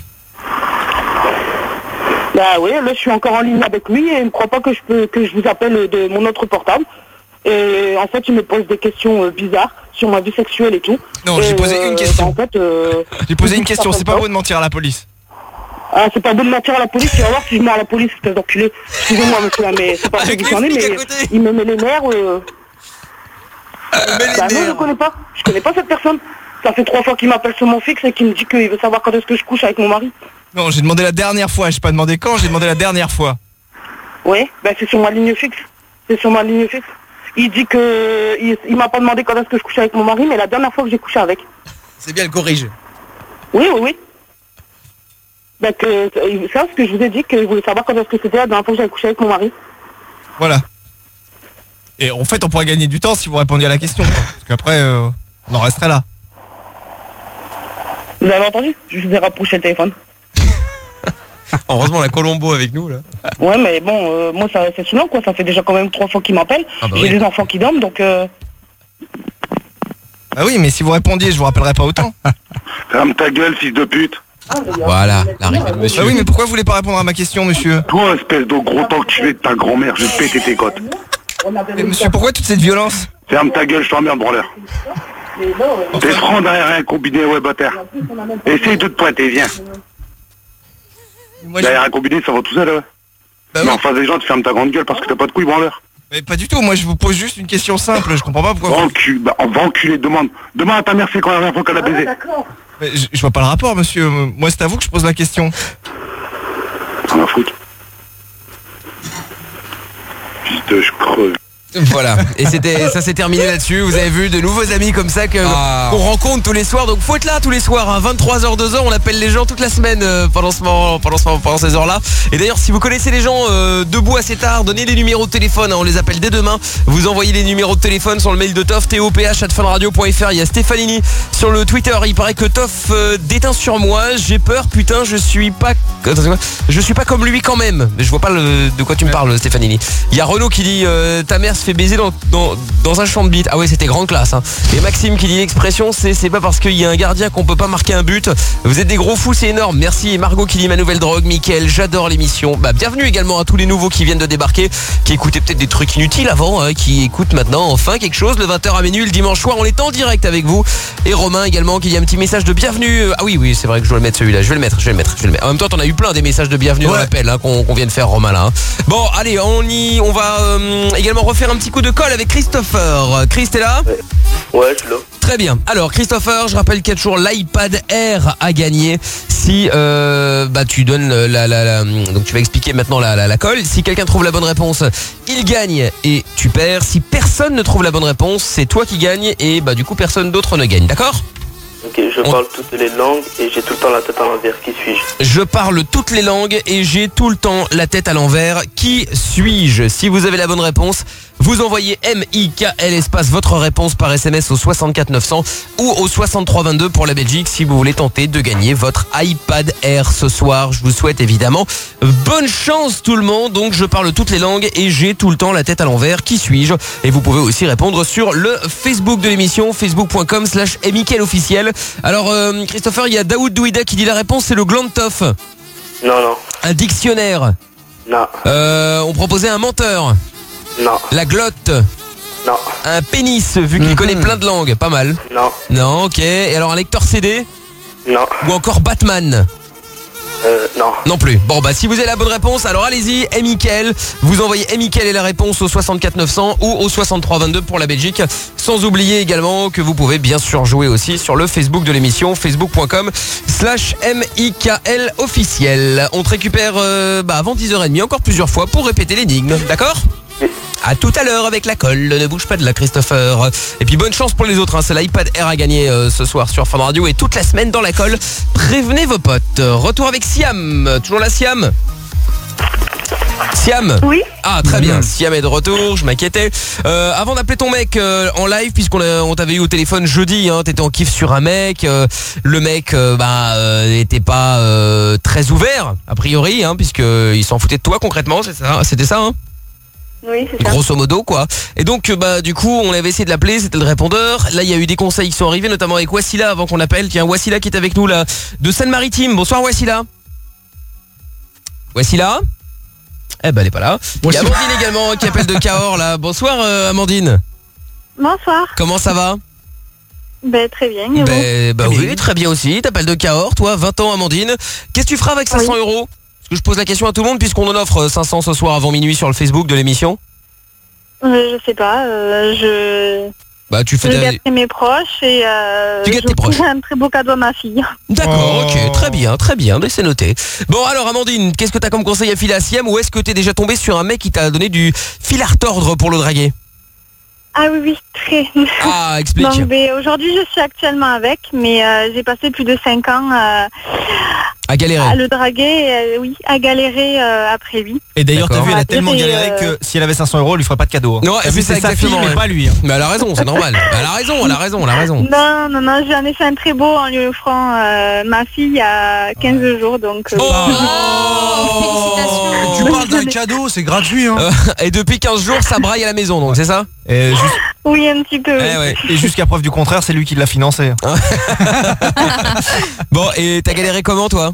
Bah oui, là je suis encore en ligne avec lui et il ne croit pas que je peux que je vous appelle de mon autre portable. Et en fait, il me pose des questions euh, bizarres sur ma vie sexuelle et tout. Non, j'ai Et, posé euh, une question. bah, en fait, euh, J'ai posé une ça question. passe C'est pas pas. beau de mentir à la police. Ah, c'est pas bon de mentir à la police, tu vas voir si je mens à la police, espèce d'enculé. Excusez-moi, monsieur, là, mais c'est pas ce Avec que j'en ai, les mais flics à côté. il me met les nerfs. Euh... Bah non, je connais pas. Je connais pas cette personne. Ça fait trois fois qu'il m'appelle sur mon fixe et qu'il me dit qu'il veut savoir quand est-ce que je couche avec mon mari. Non, j'ai demandé la dernière fois. J'ai pas demandé quand. J'ai demandé la dernière fois. Oui, bah c'est sur ma ligne fixe. C'est sur ma ligne fixe. Il dit que il, il m'a pas demandé quand est-ce que je couchais avec mon mari, mais la dernière fois que j'ai couché avec. C'est bien le corrige. Oui, oui, oui. Donc, euh, c'est ça ce que je vous ai dit, qu'il voulait savoir quand est-ce que c'était la dernière fois que j'avais couché avec mon mari. Voilà. Et en fait, on pourrait gagner du temps si vous répondiez à la question. Quoi. Parce qu'après, euh, on en resterait là. Vous avez entendu? Je vous ai rapproché le téléphone. Heureusement, la Colombo avec nous, là. Ouais, mais bon, euh, moi, ça, c'est saoulant, quoi. Ça fait déjà quand même trois fois qu'il m'appelle. Ah bah J'ai oui. des enfants qui dorment, donc... Euh... Ah oui, mais si vous répondiez, je vous rappellerai pas autant. Ferme ta gueule, fils de pute. Voilà, l'arrivée de monsieur. Ah oui, mais pourquoi vous voulez pas répondre à ma question, monsieur? Toi, espèce de gros enculé de ta grand-mère, je vais te péter tes côtes. Mais monsieur, pourquoi toute cette violence? Ferme ta gueule, je t'emmerde, branleur. T'es franc derrière un combiné, ouais, bâtard. Essaye de te pointer, viens. Moi, Derrière un combiné, ça va tout seul, ouais. Bah Mais oui. en face des gens, tu fermes ta grande gueule parce que t'as pas de couilles, branleur. Mais pas du tout, moi je vous pose juste une question simple, je comprends pas pourquoi... Va Vous... enculer, bah, va enculer, demande. Demande à ta mère c'est quand la dernière fois qu'elle a baisé. Mais je, je vois pas le rapport, monsieur. Moi c'est à vous que je pose la question. T'en as foutre. Putain, je creve. Voilà, et c'était ça s'est terminé là-dessus. Vous avez vu de nouveaux amis comme ça que Ah. qu'on rencontre tous les soirs. Donc faut être là tous les soirs, hein, vingt-trois heures, deux heures. On appelle les gens toute la semaine euh, pendant ce moment, pendant ce moment, pendant ces heures-là. Et d'ailleurs, si vous connaissez les gens euh, debout assez tard, donnez les numéros de téléphone. Hein, on les appelle dès demain. Vous envoyez les numéros de téléphone sur le mail de Toff, T O P H arobase funradio point F R. Il y a Stéphanini sur le Twitter. Il paraît que Toff euh, déteint sur moi. J'ai peur, putain, je suis pas, Attends, je suis pas comme lui quand même. Mais je vois pas le, de quoi tu me parles, Stéphanini. Il y a Renaud qui dit euh, ta mère se fait baiser dans, dans, dans un champ de bite. Ah ouais, c'était grande classe, hein. Et Maxime qui dit l'expression c'est c'est pas parce qu'il y a un gardien qu'on peut pas marquer un but. Vous êtes des gros fous, c'est énorme. Merci. Et Margot qui dit ma nouvelle drogue. Mickaël, j'adore l'émission. Bah bienvenue également à tous les nouveaux qui viennent de débarquer, qui écoutaient peut-être des trucs inutiles avant, hein, qui écoutent maintenant enfin quelque chose. Le vingt heures à minuit le dimanche soir, on est en direct avec vous. Et Romain également qui dit un petit message de bienvenue. Ah oui oui, c'est vrai que je dois le mettre celui-là. Je vais le mettre, je vais le mettre, je vais le mettre. En même temps, t'en as eu plein des messages de bienvenue dans Ouais. l'appel hein, qu'on qu'on vient de faire, Romain là. Hein. Bon, allez, on y, on va euh, également refaire un petit coup de colle avec Christopher. Chris, t'es là? Ouais, je suis là. Très bien. Alors Christopher, je rappelle qu'il y a toujours l'iPad Air à gagner si euh, bah tu donnes la, la, la donc tu vas expliquer maintenant la, la, la colle. Si quelqu'un trouve la bonne réponse, il gagne et tu perds. Si personne ne trouve la bonne réponse, c'est toi qui gagne et bah du coup personne d'autre ne gagne. D'accord? Ok, je On- parle toutes les langues et j'ai tout le temps la tête à l'envers. Qui suis-je? Je parle toutes les langues et j'ai tout le temps la tête à l'envers. Qui suis-je? Si vous avez la bonne réponse, vous envoyez M I K L espace votre réponse par S M S au soixante-quatre neuf cents ou au soixante-trois vingt-deux pour la Belgique si vous voulez tenter de gagner votre iPad Air ce soir. Je vous souhaite évidemment bonne chance tout le monde. Donc je parle toutes les langues et j'ai tout le temps la tête à l'envers. Qui suis-je? Et vous pouvez aussi répondre sur le Facebook de l'émission, facebook point com slash M I K L officiel. Alors euh, Christopher, il y a Daoud Douida qui dit la réponse c'est le gland de Toff. Non, non, Un dictionnaire. non, Euh, on proposait un menteur. non, La glotte. non, Un pénis, vu qu'il connaît plein de langues. Pas mal. non, Non, ok. Et alors un lecteur C D? non, Ou encore Batman? euh, non. Non plus. Bon bah si vous avez la bonne réponse, alors allez-y, Mickaël. Vous envoyez Mickaël et la réponse au soixante-quatre neuf cents ou au soixante-trois vingt-deux pour la Belgique. Sans oublier également que vous pouvez bien sûr jouer aussi sur le Facebook de l'émission, facebook point com slash M I K L officiel. On te récupère euh, bah, avant dix heures trente encore plusieurs fois pour répéter l'énigme, d'accord? À tout à l'heure avec la colle, ne bouge pas de là Christopher. Et puis bonne chance pour les autres, hein. C'est l'iPad Air à gagner euh, ce soir sur Fun Radio et toute la semaine dans la colle. Prévenez vos potes. Retour avec Siam, toujours là Siam? Siam? Oui. Ah très bien, Siam est de retour, je m'inquiétais. Euh, avant d'appeler ton mec euh, en live, puisqu'on a- on t'avait eu au téléphone jeudi, hein, t'étais en kiff sur un mec, euh, le mec euh, bah euh, était pas euh, très ouvert, a priori, hein, puisqu'il s'en foutait de toi concrètement, c'est ça, c'était ça hein? Oui, c'est ça. Grosso modo quoi. Et donc euh, bah du coup on avait essayé de l'appeler, c'était le répondeur. Là il y a eu des conseils qui sont arrivés, notamment avec Wassila avant qu'on appelle. Tiens, Wassila qui est avec nous là, de Seine-Maritime. Bonsoir Wassila. Wassila. Eh ben elle est pas là. Il y a Amandine également qui appelle de Cahors là. Bonsoir euh, Amandine. Bonsoir. Comment ça va? Ben, très bien. et vous? Ben bah oui, très bien aussi. T'appelles de Cahors, toi, vingt ans Amandine. Qu'est-ce que tu feras avec cinq cents euros? Parce que je pose la question à tout le monde puisqu'on en offre cinq cents ce soir avant minuit sur le Facebook de l'émission. Euh, je sais pas. euh, je Bah tu fais je ta... gâterai mes proches et euh, Tu gâtes je tes proches. ferai un très beau cadeau à ma fille. D'accord, ok, très bien, très bien, mais c'est noté. Bon alors Amandine, qu'est-ce que t'as comme conseil à filer à Siam ou est-ce que t'es déjà tombé sur un mec qui t'a donné du fil à retordre pour le draguer? Ah oui, oui, très. Ah, explique. Donc, ben, aujourd'hui, je suis actuellement avec, mais euh, j'ai passé plus de cinq ans euh, À galérer. À le draguer, euh, oui, à galérer euh, après lui. Et d'ailleurs, t'as vu, elle a tellement Et, galéré euh, que si elle avait cinq cents euros, elle lui ferait pas de cadeau. Non, T'as vu, c'est c'est sa fille, exactement, mais ouais. pas lui. hein. Mais elle a raison, c'est normal. Elle a raison, elle a raison, elle a raison. Non, non, non, j'en ai fait un très beau en lui offrant euh, ma fille il y a quinze jours, donc... euh, Tu parles d'un cadeau, c'est gratuit. Hein. Euh, Et depuis quinze jours, ça braille à la maison, donc c'est ça? Et, juste- Oui, un petit peu. Eh ouais. et jusqu'à preuve du contraire, c'est lui qui l'a financé. Bon, et t'as galéré comment, toi?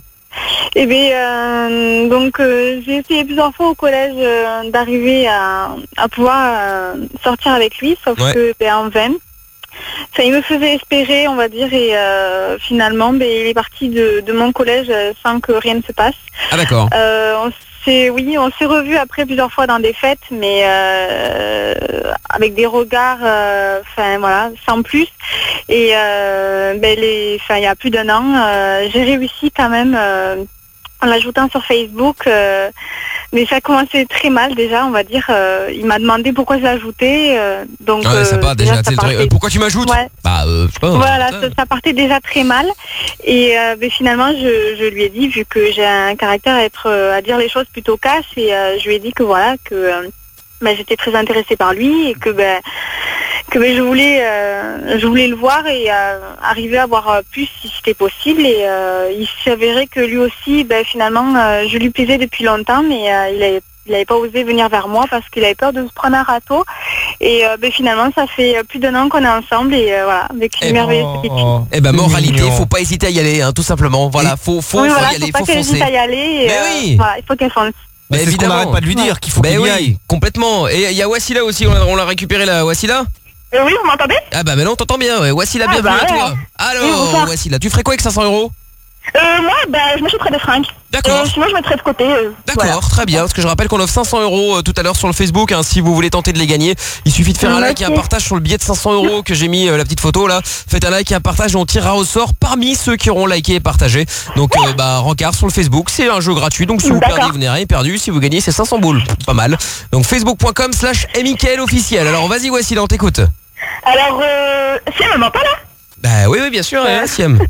Eh bien, euh, donc euh, j'ai essayé plusieurs fois au collège euh, d'arriver à, à pouvoir euh, sortir avec lui, sauf Ouais. que ben, en vain. Enfin, il me faisait espérer, on va dire, et euh, finalement, ben, il est parti de, de mon collège euh, sans que rien ne se passe. Ah d'accord. Euh, on s'est, oui, on s'est revus après plusieurs fois dans des fêtes, mais euh, avec des regards, euh, enfin voilà, sans plus. Et euh, ben, les, enfin, il y a plus d'un an, euh, j'ai réussi quand même euh, en l'ajoutant sur Facebook. Euh, mais ça a commencé très mal déjà, on va dire. Euh, il m'a demandé pourquoi je l'ai ajouté. Euh, donc, Ouais, ça euh, part déjà, ça tu sais, le truc, partait- euh, pourquoi tu m'ajoutes? Ouais. Bah, euh, je sais pas. Voilà, putain. ça, ça partait déjà très mal. Et euh, ben, finalement, je, je lui ai dit, vu que j'ai un caractère à être, euh, à dire les choses plutôt cash, et euh, je lui ai dit que voilà, que euh, ben, j'étais très intéressée par lui et que ben que ben, je voulais, euh, je voulais le voir et euh, arriver à voir euh, plus si c'était possible. Et euh, il s'avérait que lui aussi, ben, finalement, euh, je lui plaisais depuis longtemps, mais euh, il avait il n'avait pas osé venir vers moi parce qu'il avait peur de se prendre un râteau. Et euh, ben, finalement, ça fait plus d'un an qu'on est ensemble et euh, voilà, avec une Eh merveilleuse petite fille. Eh ben moralité, Mignon. faut pas hésiter à y aller, hein, tout simplement. Voilà, faut, faut, oui, faut voilà, y aller, faut pas faut qu'elle foncer. hésite à y aller. Et, Mais euh, oui. voilà, il faut qu'elle fonce. Bah, c'est ce qu'on n'arrête pas de lui dire, qu'il faut Ben qu'il y oui, aille. complètement. Et il y a Wassila aussi, on l'a, on l'a récupéré là, Wassila. Euh, oui, vous m'entendez? Ah bah maintenant on t'entend bien, ouais. Wassila, Ah, bienvenue bah, à ouais. toi. Oui, Alors, bonsoir. Wassila, tu ferais quoi avec cinq cents euros? Euh, moi, bah, je m'achèterais des fringues. D'accord. Euh, sinon, je mettrais de côté. euh, D'accord, voilà. très bien. Parce que je rappelle qu'on offre cinq cents euros euh, tout à l'heure sur le Facebook. Hein, si vous voulez tenter de les gagner, il suffit de faire un like et un Merci. partage sur le billet de cinq cents euros que j'ai mis euh, la petite photo là. Faites un like et un partage et on tirera au sort parmi ceux qui auront liké et partagé. Donc, euh, bah, rencard sur le Facebook. C'est un jeu gratuit. Donc, si vous D'accord. perdez, vous n'avez rien perdu. Si vous gagnez, c'est cinq cents boules. Pas mal. Donc, facebook.com slash Mickaël officiel. Alors, vas-y, Wassila, on t'écoute. Alors, euh, si elle m'entend là? Bah, oui, oui, bien sûr, hein, Siem.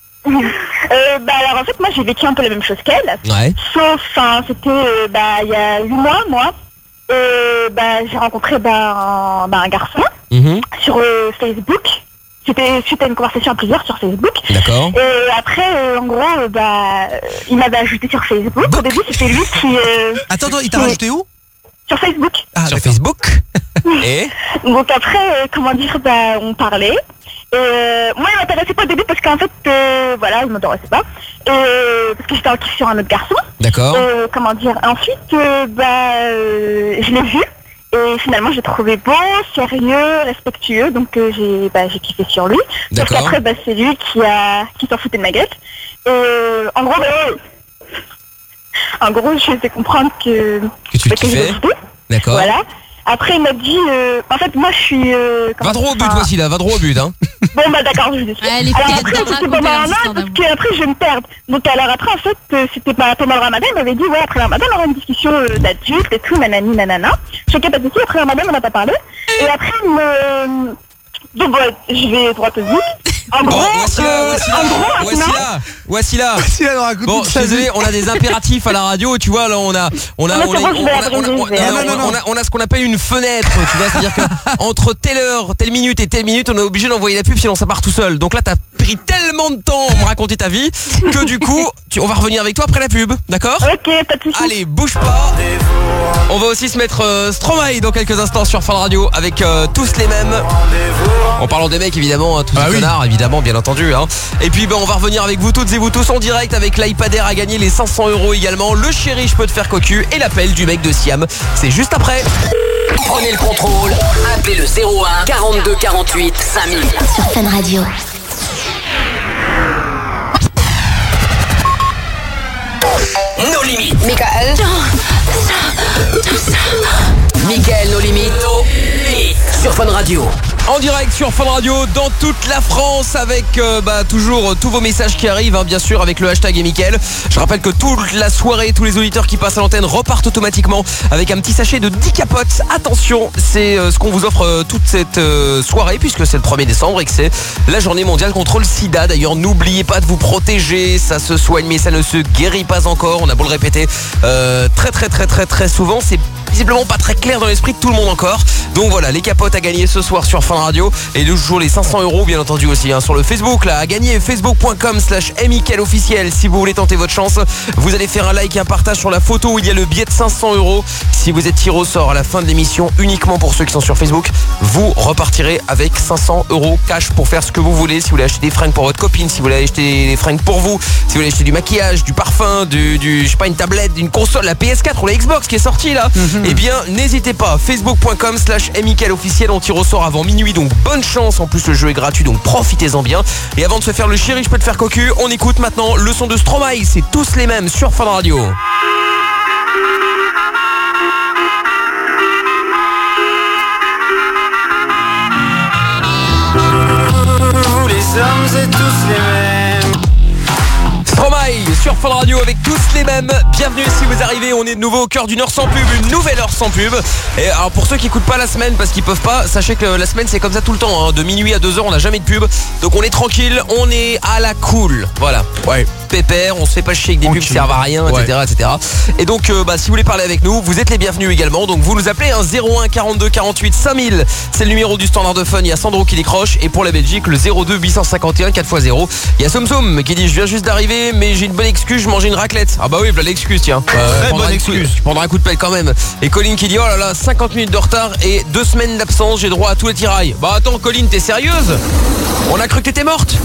Euh, bah alors en fait moi j'ai vécu un peu la même chose qu'elle, Ouais. sauf enfin c'était euh, bah il y a huit mois moi, euh, bah j'ai rencontré bah, un, bah, un garçon Mhm. sur euh, Facebook. C'était suite à une conversation à plusieurs sur Facebook. D'accord. Et après euh, en gros euh, bah euh, il m'avait ajouté sur Facebook. Au début c'était lui qui euh, Attends, attends, il t'a qui- rajouté où? sur Facebook. Ah, Sur d'accord. Facebook. Et Donc après, euh, comment dire, bah, on parlait. Euh, moi, il m'intéressait pas au début parce qu'en fait, euh, voilà, il m'intéressait pas. Euh, parce que j'étais en kiff sur un autre garçon. d'accord. Euh, comment dire, ensuite, euh, bah, euh, je l'ai vu. Et finalement, j'ai trouvé beau, sérieux, respectueux. Donc euh, j'ai bah, j'ai kiffé sur lui. Sauf D'accord. qu'après, bah, c'est lui qui, a, qui s'en foutait de ma gueule. Euh, en gros, bah, en gros, je lui ai fait comprendre que, Que tu le bah, que je kiffais. le foutais. D'accord. Voilà. Après, il m'a dit... euh, en fait, moi, je suis... euh, comment Va droit au but, enfin, Wassila, va droit au but, hein. Bon, bah d'accord, je vous explique. Ouais, les Alors filles, après, elles adorent c'était raconter pendant leurs un an, histoires parce d'amour. qu'après, je vais me perdre. Donc, alors après, en fait, euh, c'était pas pendant le ramadan, il m'avait dit, ouais, après le ramadan, on aura une discussion euh, d'adultes et tout, nanani, nanana. Je sais pas de soucis, après le ramadan, on n'a pas parlé. Et après, il me... Donc, ouais, je vais droit au but. En Bon, gros, Wassila, euh, Wassila, en gros, maintenant... Wassila, Wassila. Si elle raconte Bon, toute je sa suis désolé, vie. on a des impératifs à la radio, tu vois, là on a on a Non, mais on c'est est- bon, je on vais a- abréger, on a- on je vais a- abréger. on a- on a ce qu'on appelle une fenêtre, tu vois, c'est-à-dire que entre telle heure, telle minute et telle minute, on est obligé d'envoyer la pub sinon ça part tout seul. Donc là t'as pris tellement de temps à me raconter ta vie que du coup, tu- on va revenir avec toi après la pub, d'accord? Ok, pas de soucis. Allez, bouge pas. On va aussi se mettre euh, Stromae dans quelques instants sur Fun Radio avec euh, tous les mêmes. En parlant des mecs évidemment, hein, tous Ah les oui. connards évidemment, bien entendu. Hein. Et puis ben, on va revenir avec vous toutes et vous tous en direct avec l'iPad Air à gagner, les cinq cents euros également, le chéri je peux te faire cocu et l'appel du mec de Siam. C'est juste après. Prenez le contrôle. Appelez le zéro un quarante-deux quarante-huit cinq mille. Sur Fun Radio. Nos limites. Mickaël. Mickaël, nos limites. Nos limites. Sur Fun Radio. En direct sur Fun Radio dans toute la France avec euh, bah, toujours euh, tous vos messages qui arrivent, hein, bien sûr avec le hashtag et Mickaël. Je rappelle que toute la soirée, tous les auditeurs qui passent à l'antenne repartent automatiquement avec un petit sachet de dix capotes. Attention, c'est euh, ce qu'on vous offre euh, toute cette euh, soirée puisque c'est le premier décembre et que c'est la journée mondiale contre le sida. D'ailleurs, n'oubliez pas de vous protéger, ça se soigne mais ça ne se guérit pas encore. On a beau le répéter euh, très très très très très souvent, c'est visiblement pas très clair dans l'esprit de tout le monde encore. Donc voilà, les capotes à gagner ce soir sur Fun Radio et toujours les cinq cents euros bien entendu aussi hein, sur le Facebook là à gagner, facebook point com slash Mickaël officiel. Si vous voulez tenter votre chance, vous allez faire un like et un partage sur la photo où il y a le billet de cinq cents euros. Si vous êtes tiré au sort à la fin de l'émission, uniquement pour ceux qui sont sur Facebook, vous repartirez avec cinq cents euros cash pour faire ce que vous voulez. Si vous voulez acheter des fringues pour votre copine, si vous voulez acheter des fringues pour vous, si vous voulez acheter du maquillage, du parfum, du, du je sais pas, une tablette, d'une console, la P S quatre ou la Xbox qui est sortie là, mm-hmm. Eh bien n'hésitez pas, facebook point com slash Mickaël officiel. On tire au sort avant minuit, donc bonne chance. En plus le jeu est gratuit, donc profitez-en bien. Et avant de se faire le chéri, je peux te faire cocu, on écoute maintenant le son de Stromae. C'est tous les mêmes sur Fun Radio. Tous les hommes et tous les mêmes. Stromae sur Fun Radio avec tous les mêmes. Bienvenue si vous arrivez, on est de nouveau au cœur d'une heure sans pub, une nouvelle heure sans pub. Et alors pour ceux qui écoutent pas la semaine parce qu'ils peuvent pas, sachez que la semaine c'est comme ça tout le temps hein. De minuit à deux heures on n'a jamais de pub. Donc on est tranquille, on est à la cool. Voilà, ouais, pépère, on se fait pas chier avec des pubs qui servent à rien, ouais. etc, etc. Et donc euh, bah, si vous voulez parler avec nous, vous êtes les bienvenus également. Donc vous nous appelez hein, zéro un quarante-deux quarante-huit cinq mille. C'est le numéro du standard de Fun, il y a Sandro qui décroche. Et pour la Belgique le zéro deux huit cent cinquante et un quatre fois zéro. Il y a Soum Soum qui dit je viens juste d'arriver mais j'ai une bonne excuse, je mangeais une raclette. Ah bah oui, voilà l'excuse tiens. Euh, Très bonne excuse. Tu prendras un coup de pelle quand même. Et Colline qui dit oh là là, cinquante minutes de retard et deux semaines d'absence, j'ai droit à tous les tirailles. Bah attends Colline, t'es sérieuse? On a cru que t'étais morte.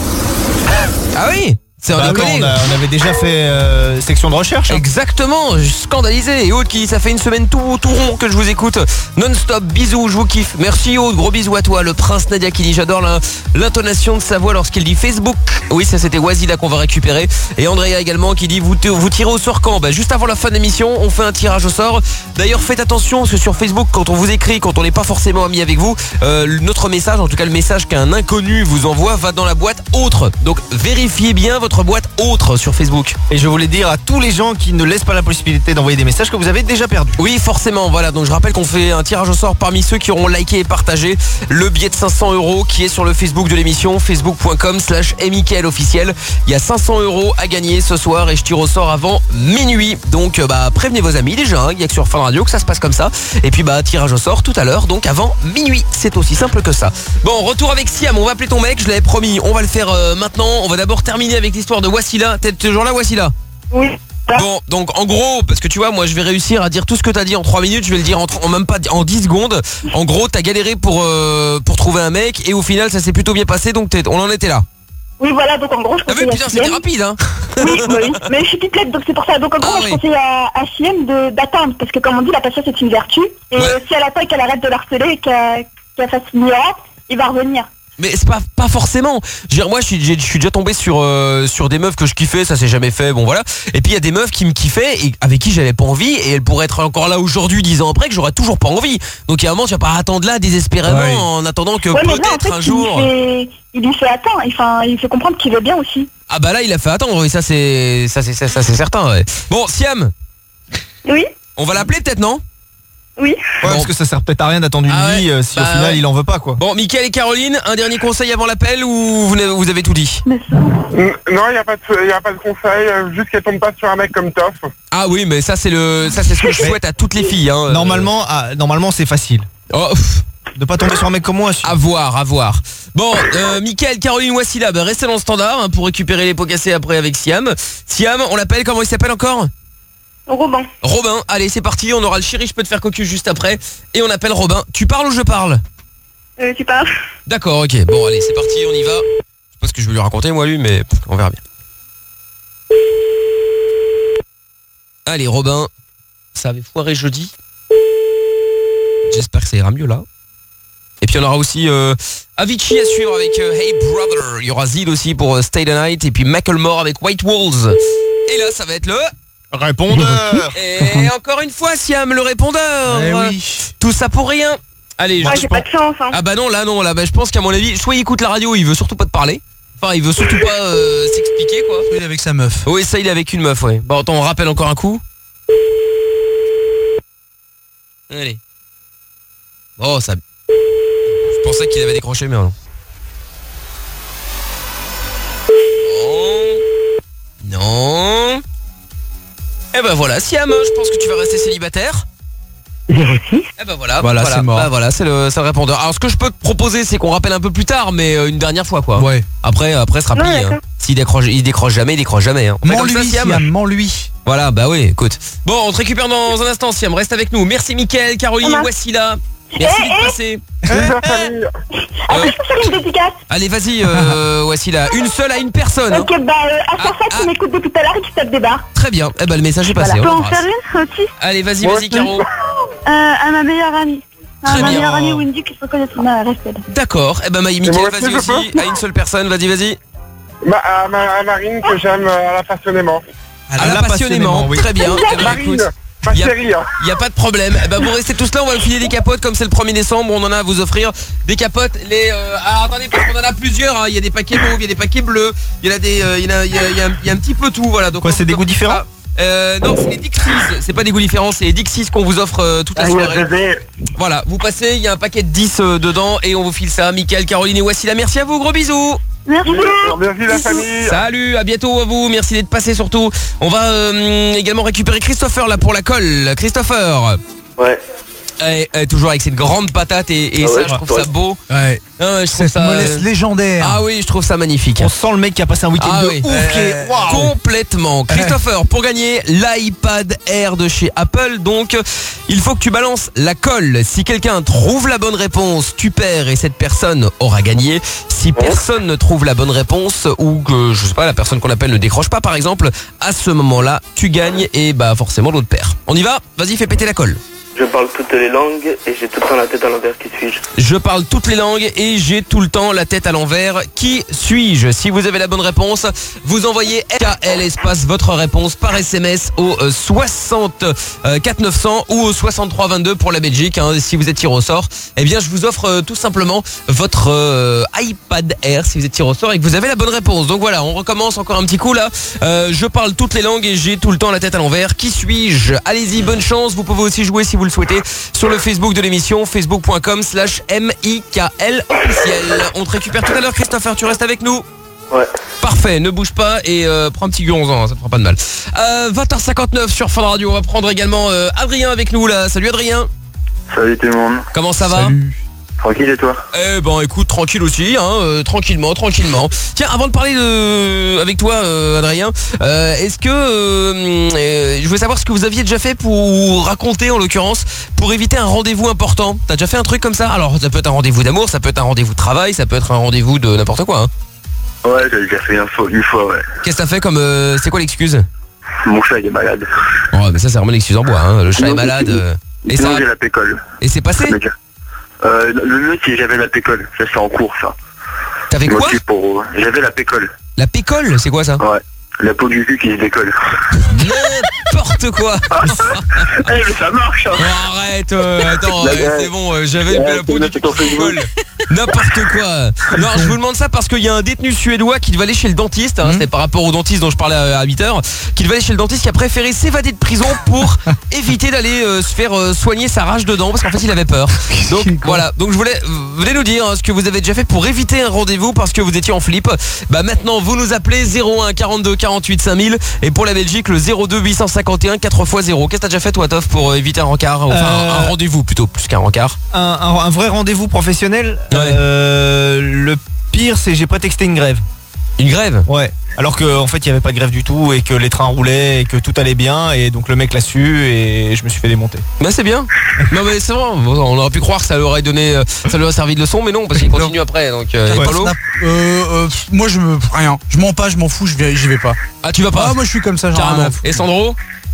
Ah oui. C'est bah non, on, a, on avait déjà fait euh, section de recherche hein. Exactement, scandalisé. Et Aude qui dit ça fait une semaine tout, tout rond que je vous écoute non-stop, bisous, je vous kiffe. Merci Aude, gros bisous à toi. Le prince Nadia qui dit j'adore l'intonation de sa voix lorsqu'il dit Facebook. Oui, ça c'était Wazida qu'on va récupérer. Et Andrea également qui dit vous, vous tirez au sort quand? Bah juste avant la fin de l'émission, on fait un tirage au sort. D'ailleurs faites attention parce que sur Facebook quand on vous écrit, quand on n'est pas forcément ami avec vous, euh, notre message, en tout cas le message qu'un inconnu vous envoie va dans la boîte autre. Donc vérifiez bien votre boîte autre sur Facebook. Et je voulais dire à tous les gens qui ne laissent pas la possibilité d'envoyer des messages que vous avez déjà perdu. Oui forcément, voilà, donc je rappelle qu'on fait un tirage au sort parmi ceux qui auront liké et partagé le billet de cinq cents euros qui est sur le Facebook de l'émission, facebook point com slash Mickaël officiel. Il y a cinq cents euros à gagner ce soir et je tire au sort avant minuit. Donc bah prévenez vos amis déjà, il hein, y a que sur Fun Radio que ça se passe comme ça. Et puis bah tirage au sort tout à l'heure, donc avant minuit. C'est aussi simple que ça. Bon, retour avec Siam, on va appeler ton mec, je l'avais promis, on va le faire euh, maintenant. On va d'abord terminer avec l'histoire de Wassila. T'es toujours là Wassila? Oui. Bon, donc en gros, parce que tu vois, moi je vais réussir à dire tout ce que t'as dit en trois minutes, je vais le dire en, en même pas en dix secondes. En gros, t'as galéré pour euh, pour trouver un mec et au final ça s'est plutôt bien passé, donc on en était là. Oui voilà, donc en gros je conseille ah, mais putain, c'était rapide hein. Oui, bah oui, mais je suis pipelette donc c'est pour ça. Donc en gros ah, moi, oui. je conseille à, à Siem de d'attendre parce que comme on dit la patience est une vertu. Et ouais. si elle attend et qu'elle arrête de l'harceler et qu'elle qu'elle fasse une erreur, il va revenir. Mais c'est pas pas forcément. Je veux dire, moi je suis, je suis déjà tombé sur euh, sur des meufs que je kiffais, ça s'est jamais fait, bon voilà. Et puis il y a des meufs qui me kiffaient et avec qui j'avais pas envie et elles pourraient être encore là aujourd'hui dix ans après que j'aurais toujours pas envie. Donc il y a un moment tu vas pas attendre là désespérément ouais. en attendant que ouais, peut-être en fait, un jour. Il lui fait, il lui fait attendre, enfin il fait comprendre qu'il veut bien aussi. Ah bah là il a fait attendre, oui ça c'est ça c'est ça, ça c'est certain. Ouais. Bon Siam. Oui. On va l'appeler peut-être non? Oui. Ouais, bon. Parce que ça sert peut-être à rien d'attendre une ah vie ouais. euh, si bah au final ouais. il en veut pas quoi. Bon, Mickaël et Caroline, un dernier conseil avant l'appel ou vous, vous avez tout dit? Non, il n'y a, a pas de conseil, juste qu'elle tombe pas sur un mec comme Toff. Ah oui, mais ça c'est le ça c'est ce que je souhaite à toutes les filles. Hein. Normalement, ah, normalement c'est facile. Oh. De pas tomber sur un mec comme moi. À voir, à voir. Bon, euh, Mickaël, Caroline, Wassila, bah, restez dans le standard hein, pour récupérer les pots cassés après avec Siam. Siam, on l'appelle, comment il s'appelle encore? Robin. Robin, allez c'est parti, on aura le chéri, je peux te faire cocu juste après. Et on appelle Robin. Tu parles ou je parle? Euh, tu parles. D'accord, ok. Bon allez, c'est parti, on y va. Je sais pas ce que je vais lui raconter moi lui, mais on verra bien. Allez Robin, ça avait foiré jeudi. J'espère que ça ira mieux là. Et puis on aura aussi euh, Avicii à suivre avec euh, Hey Brother. Il y aura Zid aussi pour euh, Stay the Night. Et puis Macklemore avec White Walls. Et là ça va être le... répondeur. Et encore une fois Siam, le répondeur. Eh oui. Tout ça pour rien. Allez, Ah, je j'ai pense- pas de chance, hein. Ah bah non, là non, là bah, je pense qu'à mon avis, soit il écoute la radio, il veut surtout pas te parler. Enfin, il veut surtout pas euh, s'expliquer quoi. Il est avec sa meuf. Oui, ça il est avec une meuf, ouais. Bon, attends, on rappelle encore un coup. Allez. Oh, ça... Je pensais qu'il avait décroché, mais non. Non. Non. Eh ben voilà, Siam, je pense que tu vas rester célibataire. zéro six. Eh ben voilà, Voilà, c'est mort. Bah voilà, c'est le, c'est le répondeur. Alors ce que je peux te proposer, c'est qu'on rappelle un peu plus tard, mais euh, une dernière fois quoi. Ouais. Après, après, ce sera Ouais, plié. d'accord. Hein. S'il décroche, il décroche jamais, il décroche jamais. Hein. On fait comme ça, Mens-lui, Siam. Siam, mens-lui. Voilà, bah oui, écoute. Bon, on te récupère dans un instant, Siam. Reste avec nous. Merci, Mickaël, Caroline, Ça marche. voici là. Merci Eh, d'être eh. passé. Bisous la famille. Est-ce que je peux faire une dédicace? Allez, vas-y, euh, voici là. Une seule à une personne. Hein. Ok, bah, euh, à faire Ah, ça, qui m'écoute depuis tout à l'heure et qui tape des barres. Très bien. Eh ben, le message est passé. Voilà. on Je peux en l'embrasse. faire une aussi? Allez, vas-y, Moi vas-y, aussi. Caro. Euh, à ma meilleure amie. À Très ma bien. meilleure amie Wendy qui se reconnaît sur ma respect. D'accord. Eh ben, Maï, Mickaël, moi vas-y aussi, je aussi. À une seule personne, vas-y, vas-y. Ma, à, ma- à Marine que j'aime euh, à la passionnément. À la passionnément. oui. Très bien. Eh ben, Marine, écoute. ma y a- chérie. hein. Il n'y a pas de problème. Eh ben, vous restez tous là, on va vous filer des capotes comme c'est le premier décembre. On en a à vous offrir des capotes. Les, euh, alors attendez, parce qu'on en a plusieurs. hein. Il y a des paquets mauves, il y a des paquets bleus. Il y en a des, euh, il y en a, il y a, il y a un, il y a un petit peu tout. Voilà. Donc Quoi, on- c'est des goûts différents Ah, euh, Non, c'est les Dixis. C'est pas des goûts différents, c'est les Dixis qu'on vous offre euh, toute la Ah, ouais, soirée. bébé. Voilà, vous passez, il y a un paquet de dix euh, dedans et on vous file ça. Mickaël, Caroline et Wassila. Merci à vous, gros bisous. Merci. Merci la famille. Salut, à bientôt à vous, merci d'être passé surtout. On va euh, également récupérer Christopher là pour la colle. Christopher, Ouais. eh, eh, toujours avec cette grande patate et, et Ah ça ouais, je trouve ouais. ça beau. Ouais. Ah, je trouve Cette ça mollesse légendaire. Ah oui, je trouve ça magnifique. On sent le mec qui a passé un week-end Ah de oui. ouf. qui est- Euh, Waouh. Complètement. Christopher, pour gagner l'iPad Air de chez Apple, donc il faut que tu balances la colle. Si quelqu'un trouve la bonne réponse, tu perds et cette personne aura gagné. Si personne ne trouve la bonne réponse ou que je sais pas la personne qu'on appelle ne décroche pas par exemple, à ce moment-là, tu gagnes et bah forcément l'autre perd. On y va? Vas-y, fais péter la colle. Je parle toutes les langues et j'ai tout le temps la tête à l'envers. Qui suis-je? Je parle toutes les langues et j'ai tout le temps la tête à l'envers. Qui suis-je? Si vous avez la bonne réponse, vous envoyez K L espace votre réponse par S M S au euh, soixante-quatre neuf cents ou au soixante-trois vingt-deux pour la Belgique. hein. Si vous êtes tiré au sort, eh bien je vous offre euh, tout simplement votre euh, iPad Air si vous êtes tiré au sort et que vous avez la bonne réponse. Donc voilà, on recommence encore un petit coup là. Euh, je parle toutes les langues et j'ai tout le temps la tête à l'envers. Qui suis-je? Allez-y, bonne chance. Vous pouvez aussi jouer si vous le souhaitez sur le Facebook de l'émission, facebook point com slash M I K L officiel. On te récupère tout à l'heure, Christopher, tu restes avec nous? Ouais. Parfait, ne bouge pas et euh, prends un petit guronzan, ça te fera pas de mal. Euh, vingt heures cinquante-neuf sur Fun Radio, on va prendre également euh, Adrien avec nous là. Salut Adrien. Salut tout le monde. Comment ça va? Salut. Tranquille et toi? Eh ben écoute, tranquille aussi, hein, euh, tranquillement, tranquillement. Tiens, avant de parler de avec toi, euh, Adrien, euh, est-ce que euh, euh, je veux savoir ce que vous aviez déjà fait pour raconter en l'occurrence pour éviter un rendez-vous important. T'as déjà fait un truc comme ça? Alors ça peut être un rendez-vous d'amour, ça peut être un rendez-vous de travail, ça peut être un rendez-vous de n'importe quoi. Hein. Ouais, j'ai déjà fait une fois, une fois ouais. Qu'est-ce que t'as fait comme euh, c'est quoi l'excuse? Mon chat il est malade. Oh mais ça c'est vraiment l'excuse en bois. Hein. Le chat est malade. euh, et Sinon ça j'ai la pécole. et c'est passé? Euh, le mieux c'est j'avais la pécole. Ça c'est en cours ça. T'avais Moi quoi? aussi, pour... J'avais la pécole. La pécole, c'est quoi ça? Ouais. La peau du cul qui se décolle. N'importe quoi. Eh mais ça marche hein. Oh, arrête, euh, attends, La- euh, c'est bon, euh, j'avais Ouais, la peau c'est du sur cul qui Facebook. colle. N'importe quoi. Non, je vous demande ça parce qu'il y a un détenu suédois qui devait aller chez le dentiste, hein, c'est par rapport au dentiste dont je parlais à, à huit heures, qui devait aller chez le dentiste qui a préféré s'évader de prison pour éviter d'aller euh, se faire euh, soigner sa rage de dents parce qu'en fait il avait peur. Donc voilà, donc je voulais, venez nous dire hein, ce que vous avez déjà fait pour éviter un rendez-vous parce que vous étiez en flip. Bah maintenant vous nous appelez zéro un quarante-deux quarante-huit cinq mille et pour la Belgique le zéro deux huit cent cinquante et un quatre fois zéro. Qu'est-ce que t'as déjà fait toi Toff pour euh, éviter un rencard, enfin Euh, un rendez-vous plutôt plus qu'un rencard? Un, un- un vrai rendez-vous professionnel. Ouais. Euh, le pire, c'est j'ai prétexté une grève. Une grève? Ouais. Alors qu'en en fait, il n'y avait pas de grève du tout et que les trains roulaient et que tout allait bien et donc le mec l'a su et je me suis fait démonter. Bah c'est bien. Non mais c'est vrai, on aurait pu croire que ça leur aurait donné, euh, ça leur a servi de leçon, mais non parce qu'il continue après. Donc euh, Ouais. et Polo. Euh, euh, moi je me rien, je mens pas, je m'en fous, je vais, j'y vais pas. Ah tu vas pas? Ah moi je suis comme ça, genre rien Carrément. à foutre. Et Sandro?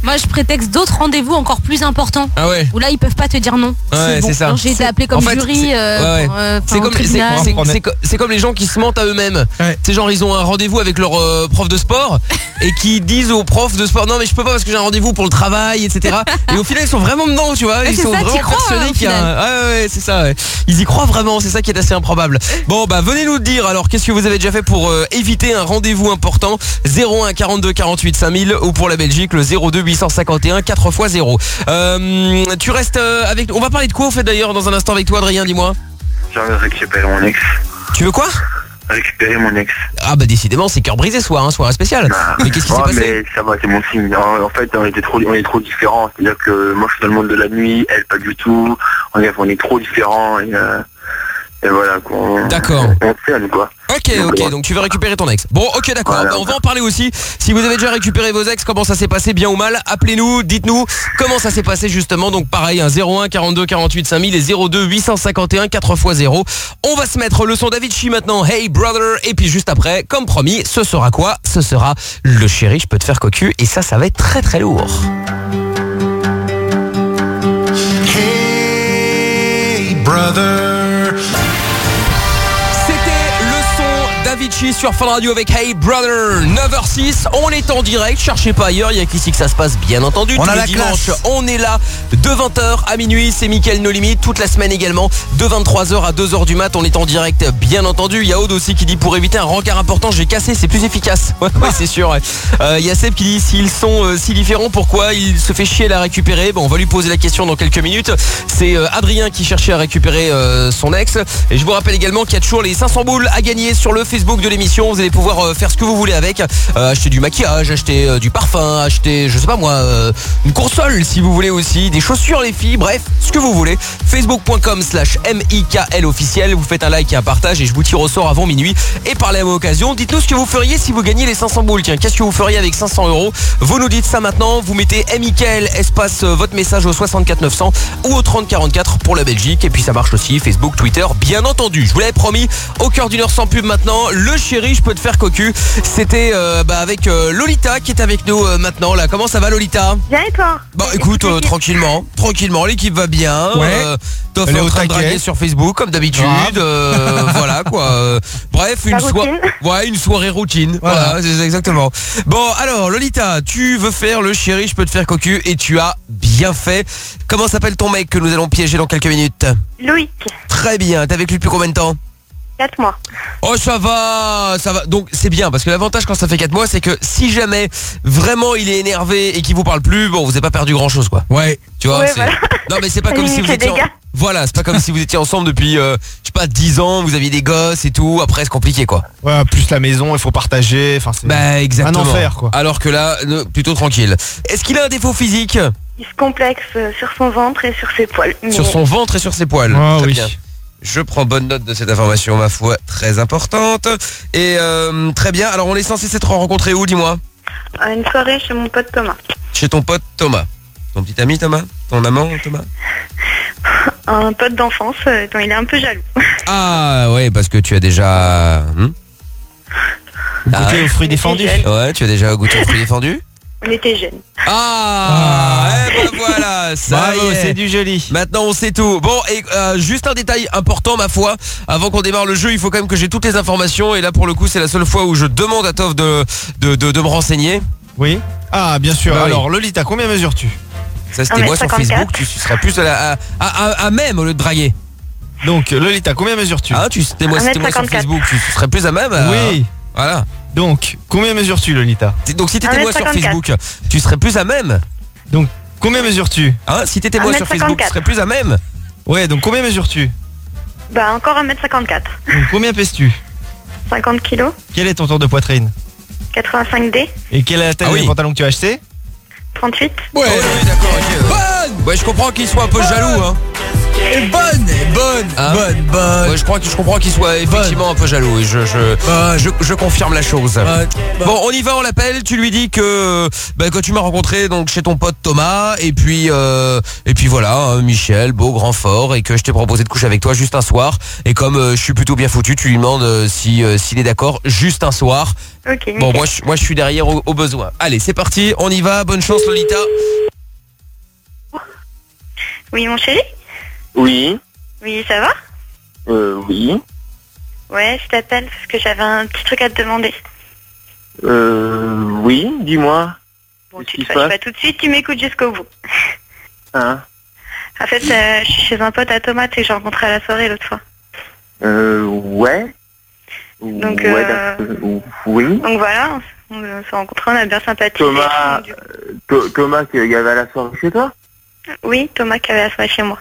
Moi, je prétexte d'autres rendez-vous encore plus importants. Ah ouais. Où là, ils peuvent pas te dire non. Ouais, bon. c'est ça. Donc, j'ai été C'est- appelée comme en fait, jury. c'est- euh, ouais, ouais. pour, euh, C'est enfin, comme, au c'est, tribunal. c'est- c'est co- c'est comme les gens qui se mentent à eux-mêmes. C'est genre ils ont un rendez-vous avec leur euh, prof de sport et qui disent au prof de sport non mais je peux pas parce que j'ai un rendez-vous pour le travail, et cetera. Et au final ils sont vraiment dedans, tu vois. Ouais, Ils c'est sont ça, vraiment t'y crois, persuadés au qu'il y a un... final. Ouais, ouais, c'est ça. Ouais. Ils y croient vraiment, c'est ça qui est assez improbable. Bon bah venez nous dire alors qu'est-ce que vous avez déjà fait pour euh, éviter un rendez-vous important. Zéro un quarante-deux quarante-huit cinq mille ou pour la Belgique le zéro deux huit cent cinquante et un quatre fois zéro. Euh, tu restes euh, avec... On va parler de quoi on fait d'ailleurs dans un instant avec toi Adrien, dis-moi. J'ai envie de récupérer mon ex. Tu veux quoi? Récupérer mon ex. Ah bah décidément c'est cœur brisé ce soir, hein, soirée spéciale. Mais qu'est-ce qui s'est Ouais, passé? mais ça va, c'est mon signe. En, en fait, on était trop, on est trop différents. C'est-à-dire que moi, je suis dans le monde de la nuit, elle pas du tout. On est, on est trop différents et, euh, et voilà quoi. D'accord. On s'aime quoi. Ok, ok, donc tu veux récupérer ton ex. Bon, ok, d'accord, Voilà. bah, on va en parler aussi. Si vous avez déjà récupéré vos ex, comment ça s'est passé, bien ou mal, appelez-nous, dites-nous comment ça s'est passé justement. Donc pareil, un zéro un quarante-deux quarante-huit cinq mille et zéro deux huit cent cinquante et un quatre fois zéro. On va se mettre le son d'Avicii maintenant, Hey Brother. Et puis juste après, comme promis, ce sera quoi? Ce sera le chéri, je peux te faire cocu. Et ça, ça va être très très lourd. Hey brother. Avicii sur Fun Radio avec Hey Brother. Neuf heures six, on est en direct, cherchez pas ailleurs, il y a qu'ici que ça se passe bien entendu. On Tous a les la dimanches, classe. on est là de vingt heures à minuit, c'est Mickaël No Limit, toute la semaine également, de vingt-trois heures à deux heures du mat, on est en direct bien entendu. Il y a Aude aussi qui dit pour éviter un rencard important, je vais casser, c'est plus efficace. Ouais, ouais c'est sûr. Ouais. Euh, il y a Seb qui dit s'ils sont euh, si différents, pourquoi il se fait chier à la récupérer. Bon, on va lui poser la question dans quelques minutes. C'est euh, Adrien qui cherchait à récupérer euh, son ex. Et je vous rappelle également qu'il y a toujours les cinq cents boules à gagner sur le Facebook de l'émission. Vous allez pouvoir euh, faire ce que vous voulez avec, euh, acheter du maquillage, acheter euh, du parfum, acheter je sais pas moi euh, une console si vous voulez aussi, des chaussures les filles, bref ce que vous voulez. Facebook.com slash MIKL officiel, vous faites un like et un partage et je vous tire au sort avant minuit. Et par la même occasion, dites-nous ce que vous feriez si vous gagnez les cinq cents boules. Tiens, qu'est-ce que vous feriez avec cinq cents euros? Vous nous dites ça maintenant, vous mettez MIKL espace euh, votre message au soixante-quatre neuf cents ou au trente quarante-quatre pour la Belgique. Et puis ça marche aussi Facebook, Twitter bien entendu. Je vous l'avais promis, au cœur d'une heure sans pub maintenant, le chéri je peux te faire cocu. C'était euh, bah, avec euh, Lolita qui est avec nous euh, maintenant là. Comment ça va Lolita? Bien et toi? Bah écoute, euh, tranquillement, tranquillement, l'équipe va bien. Ouais. Euh, Toff Elle est est en au train de taquet. draguer sur Facebook comme d'habitude. Grave. euh, voilà quoi. Euh, bref, La une soirée, routine. ouais, une soirée routine. Voilà, Voilà. c'est exactement. Bon, alors Lolita, tu veux faire le chéri, je peux te faire cocu et tu as bien fait. Comment s'appelle ton mec que nous allons piéger dans quelques minutes? Loïc, Très bien. T'es avec lui depuis combien de temps? quatre mois. Oh ça va, ça va. Donc c'est bien parce que l'avantage quand ça fait quatre mois, c'est que si jamais vraiment il est énervé et qu'il vous parle plus, bon, vous n'avez pas perdu grand chose quoi. Ouais. Tu vois, Ouais, c'est... voilà. Non mais c'est pas Ça comme si limite vous les étiez en... dégâts. Voilà, c'est pas comme si vous étiez ensemble depuis euh, je sais pas dix ans, vous aviez des gosses et tout, après c'est compliqué quoi. Ouais, plus la maison, il faut partager. Enfin, c'est Bah exactement. un enfer quoi. Alors que là, euh, plutôt tranquille. Est-ce qu'il a un défaut physique? Il se complexe euh, sur son ventre et sur ses poils. Sur Mais- son ventre et sur ses poils. Ah Très oui. bien. Je prends bonne note de cette information, ma foi, très importante. Et euh, très bien, alors on est censé s'être rencontrés où, dis-moi? À une soirée chez mon pote Thomas. Chez ton pote Thomas. Ton petit ami Thomas? Ton amant Thomas? Un pote d'enfance euh, dont il est un peu jaloux. Ah ouais, parce que tu as déjà... hmm Goûter aux fruits défendus. Ouais, tu as déjà goûté aux fruits défendus? On était jeunes. Ah, eh ben voilà, ça Bravo, y est. c'est du joli. Maintenant on sait tout. Bon, et euh, juste un détail important ma foi, avant qu'on démarre le jeu, il faut quand même que j'ai toutes les informations. Et là pour le coup c'est la seule fois où je demande à Toff de, de, de, de me renseigner. Oui. Ah, bien sûr. Bah oui. Alors, Lolita, combien mesures-tu? Ça c'était un moi sur mètre cinquante-quatre. Facebook, tu serais plus à, la- à, à, à- à même au lieu de draguer. Donc, Lolita, combien mesures-tu? Hein, tu c'était moi, un c'était mètre moi sur cinquante-quatre. Facebook, tu serais plus à même. à- Oui. Voilà. Donc, combien mesures-tu, Lolita? Donc si t'étais un moi mètre sur cinquante-quatre. Facebook, tu serais plus à même. Donc, combien mesures-tu? Hein, si t'étais moi un sur mètre Facebook, tu cinquante-quatre. serais plus à même. Ouais, donc combien mesures-tu? Bah encore un mètre cinquante-quatre. Donc, combien pèses-tu? cinquante kilos. Quel est ton tour de poitrine? quatre-vingt-cinq D. Et quelle est la taille Ah oui. des pantalons que tu as acheté? trente-huit. Ouais, oui, d'accord, ok. Ouais, je comprends qu'il soit un peu jaloux, hein. Et bonne, et bonne, Hein bonne, bonne. Ouais, je crois que je comprends qu'il soit effectivement un peu jaloux. Et je, je, je, je confirme la chose. Bonne, bonne. Bon, on y va, on l'appelle. Tu lui dis que bah, que tu m'as rencontré donc chez ton pote Thomas et puis euh, et puis voilà, hein, Michel, beau, grand, fort, et que je t'ai proposé de coucher avec toi juste un soir. Et comme euh, je suis plutôt bien foutu, tu lui demandes euh, si euh, s'il est d'accord, juste un soir. Ok. Bon, nickel. moi je, moi je suis derrière au, au besoin. Allez, c'est parti, on y va. Bonne chance, Lolita. Oui, mon chéri. Oui, Oui, ça va? euh, oui, Ouais, je t'appelle parce que j'avais un petit truc à te demander. euh, oui, dis-moi. Bon, Qu'est-ce tu qui te se fâches passe pas tout de suite, tu m'écoutes jusqu'au bout. Hein En fait, euh, je suis chez un pote à Thomas que j'ai rencontré à la soirée l'autre fois. Euh, ouais. Donc, ouais, euh, d'accord. Oui. Donc voilà, on, on s'est rencontrés, on a bien sympathisé. Thomas, Du- euh, Tho- Thomas, qu'il y avait à la soirée chez toi? Oui, Thomas qui avait la soirée chez moi.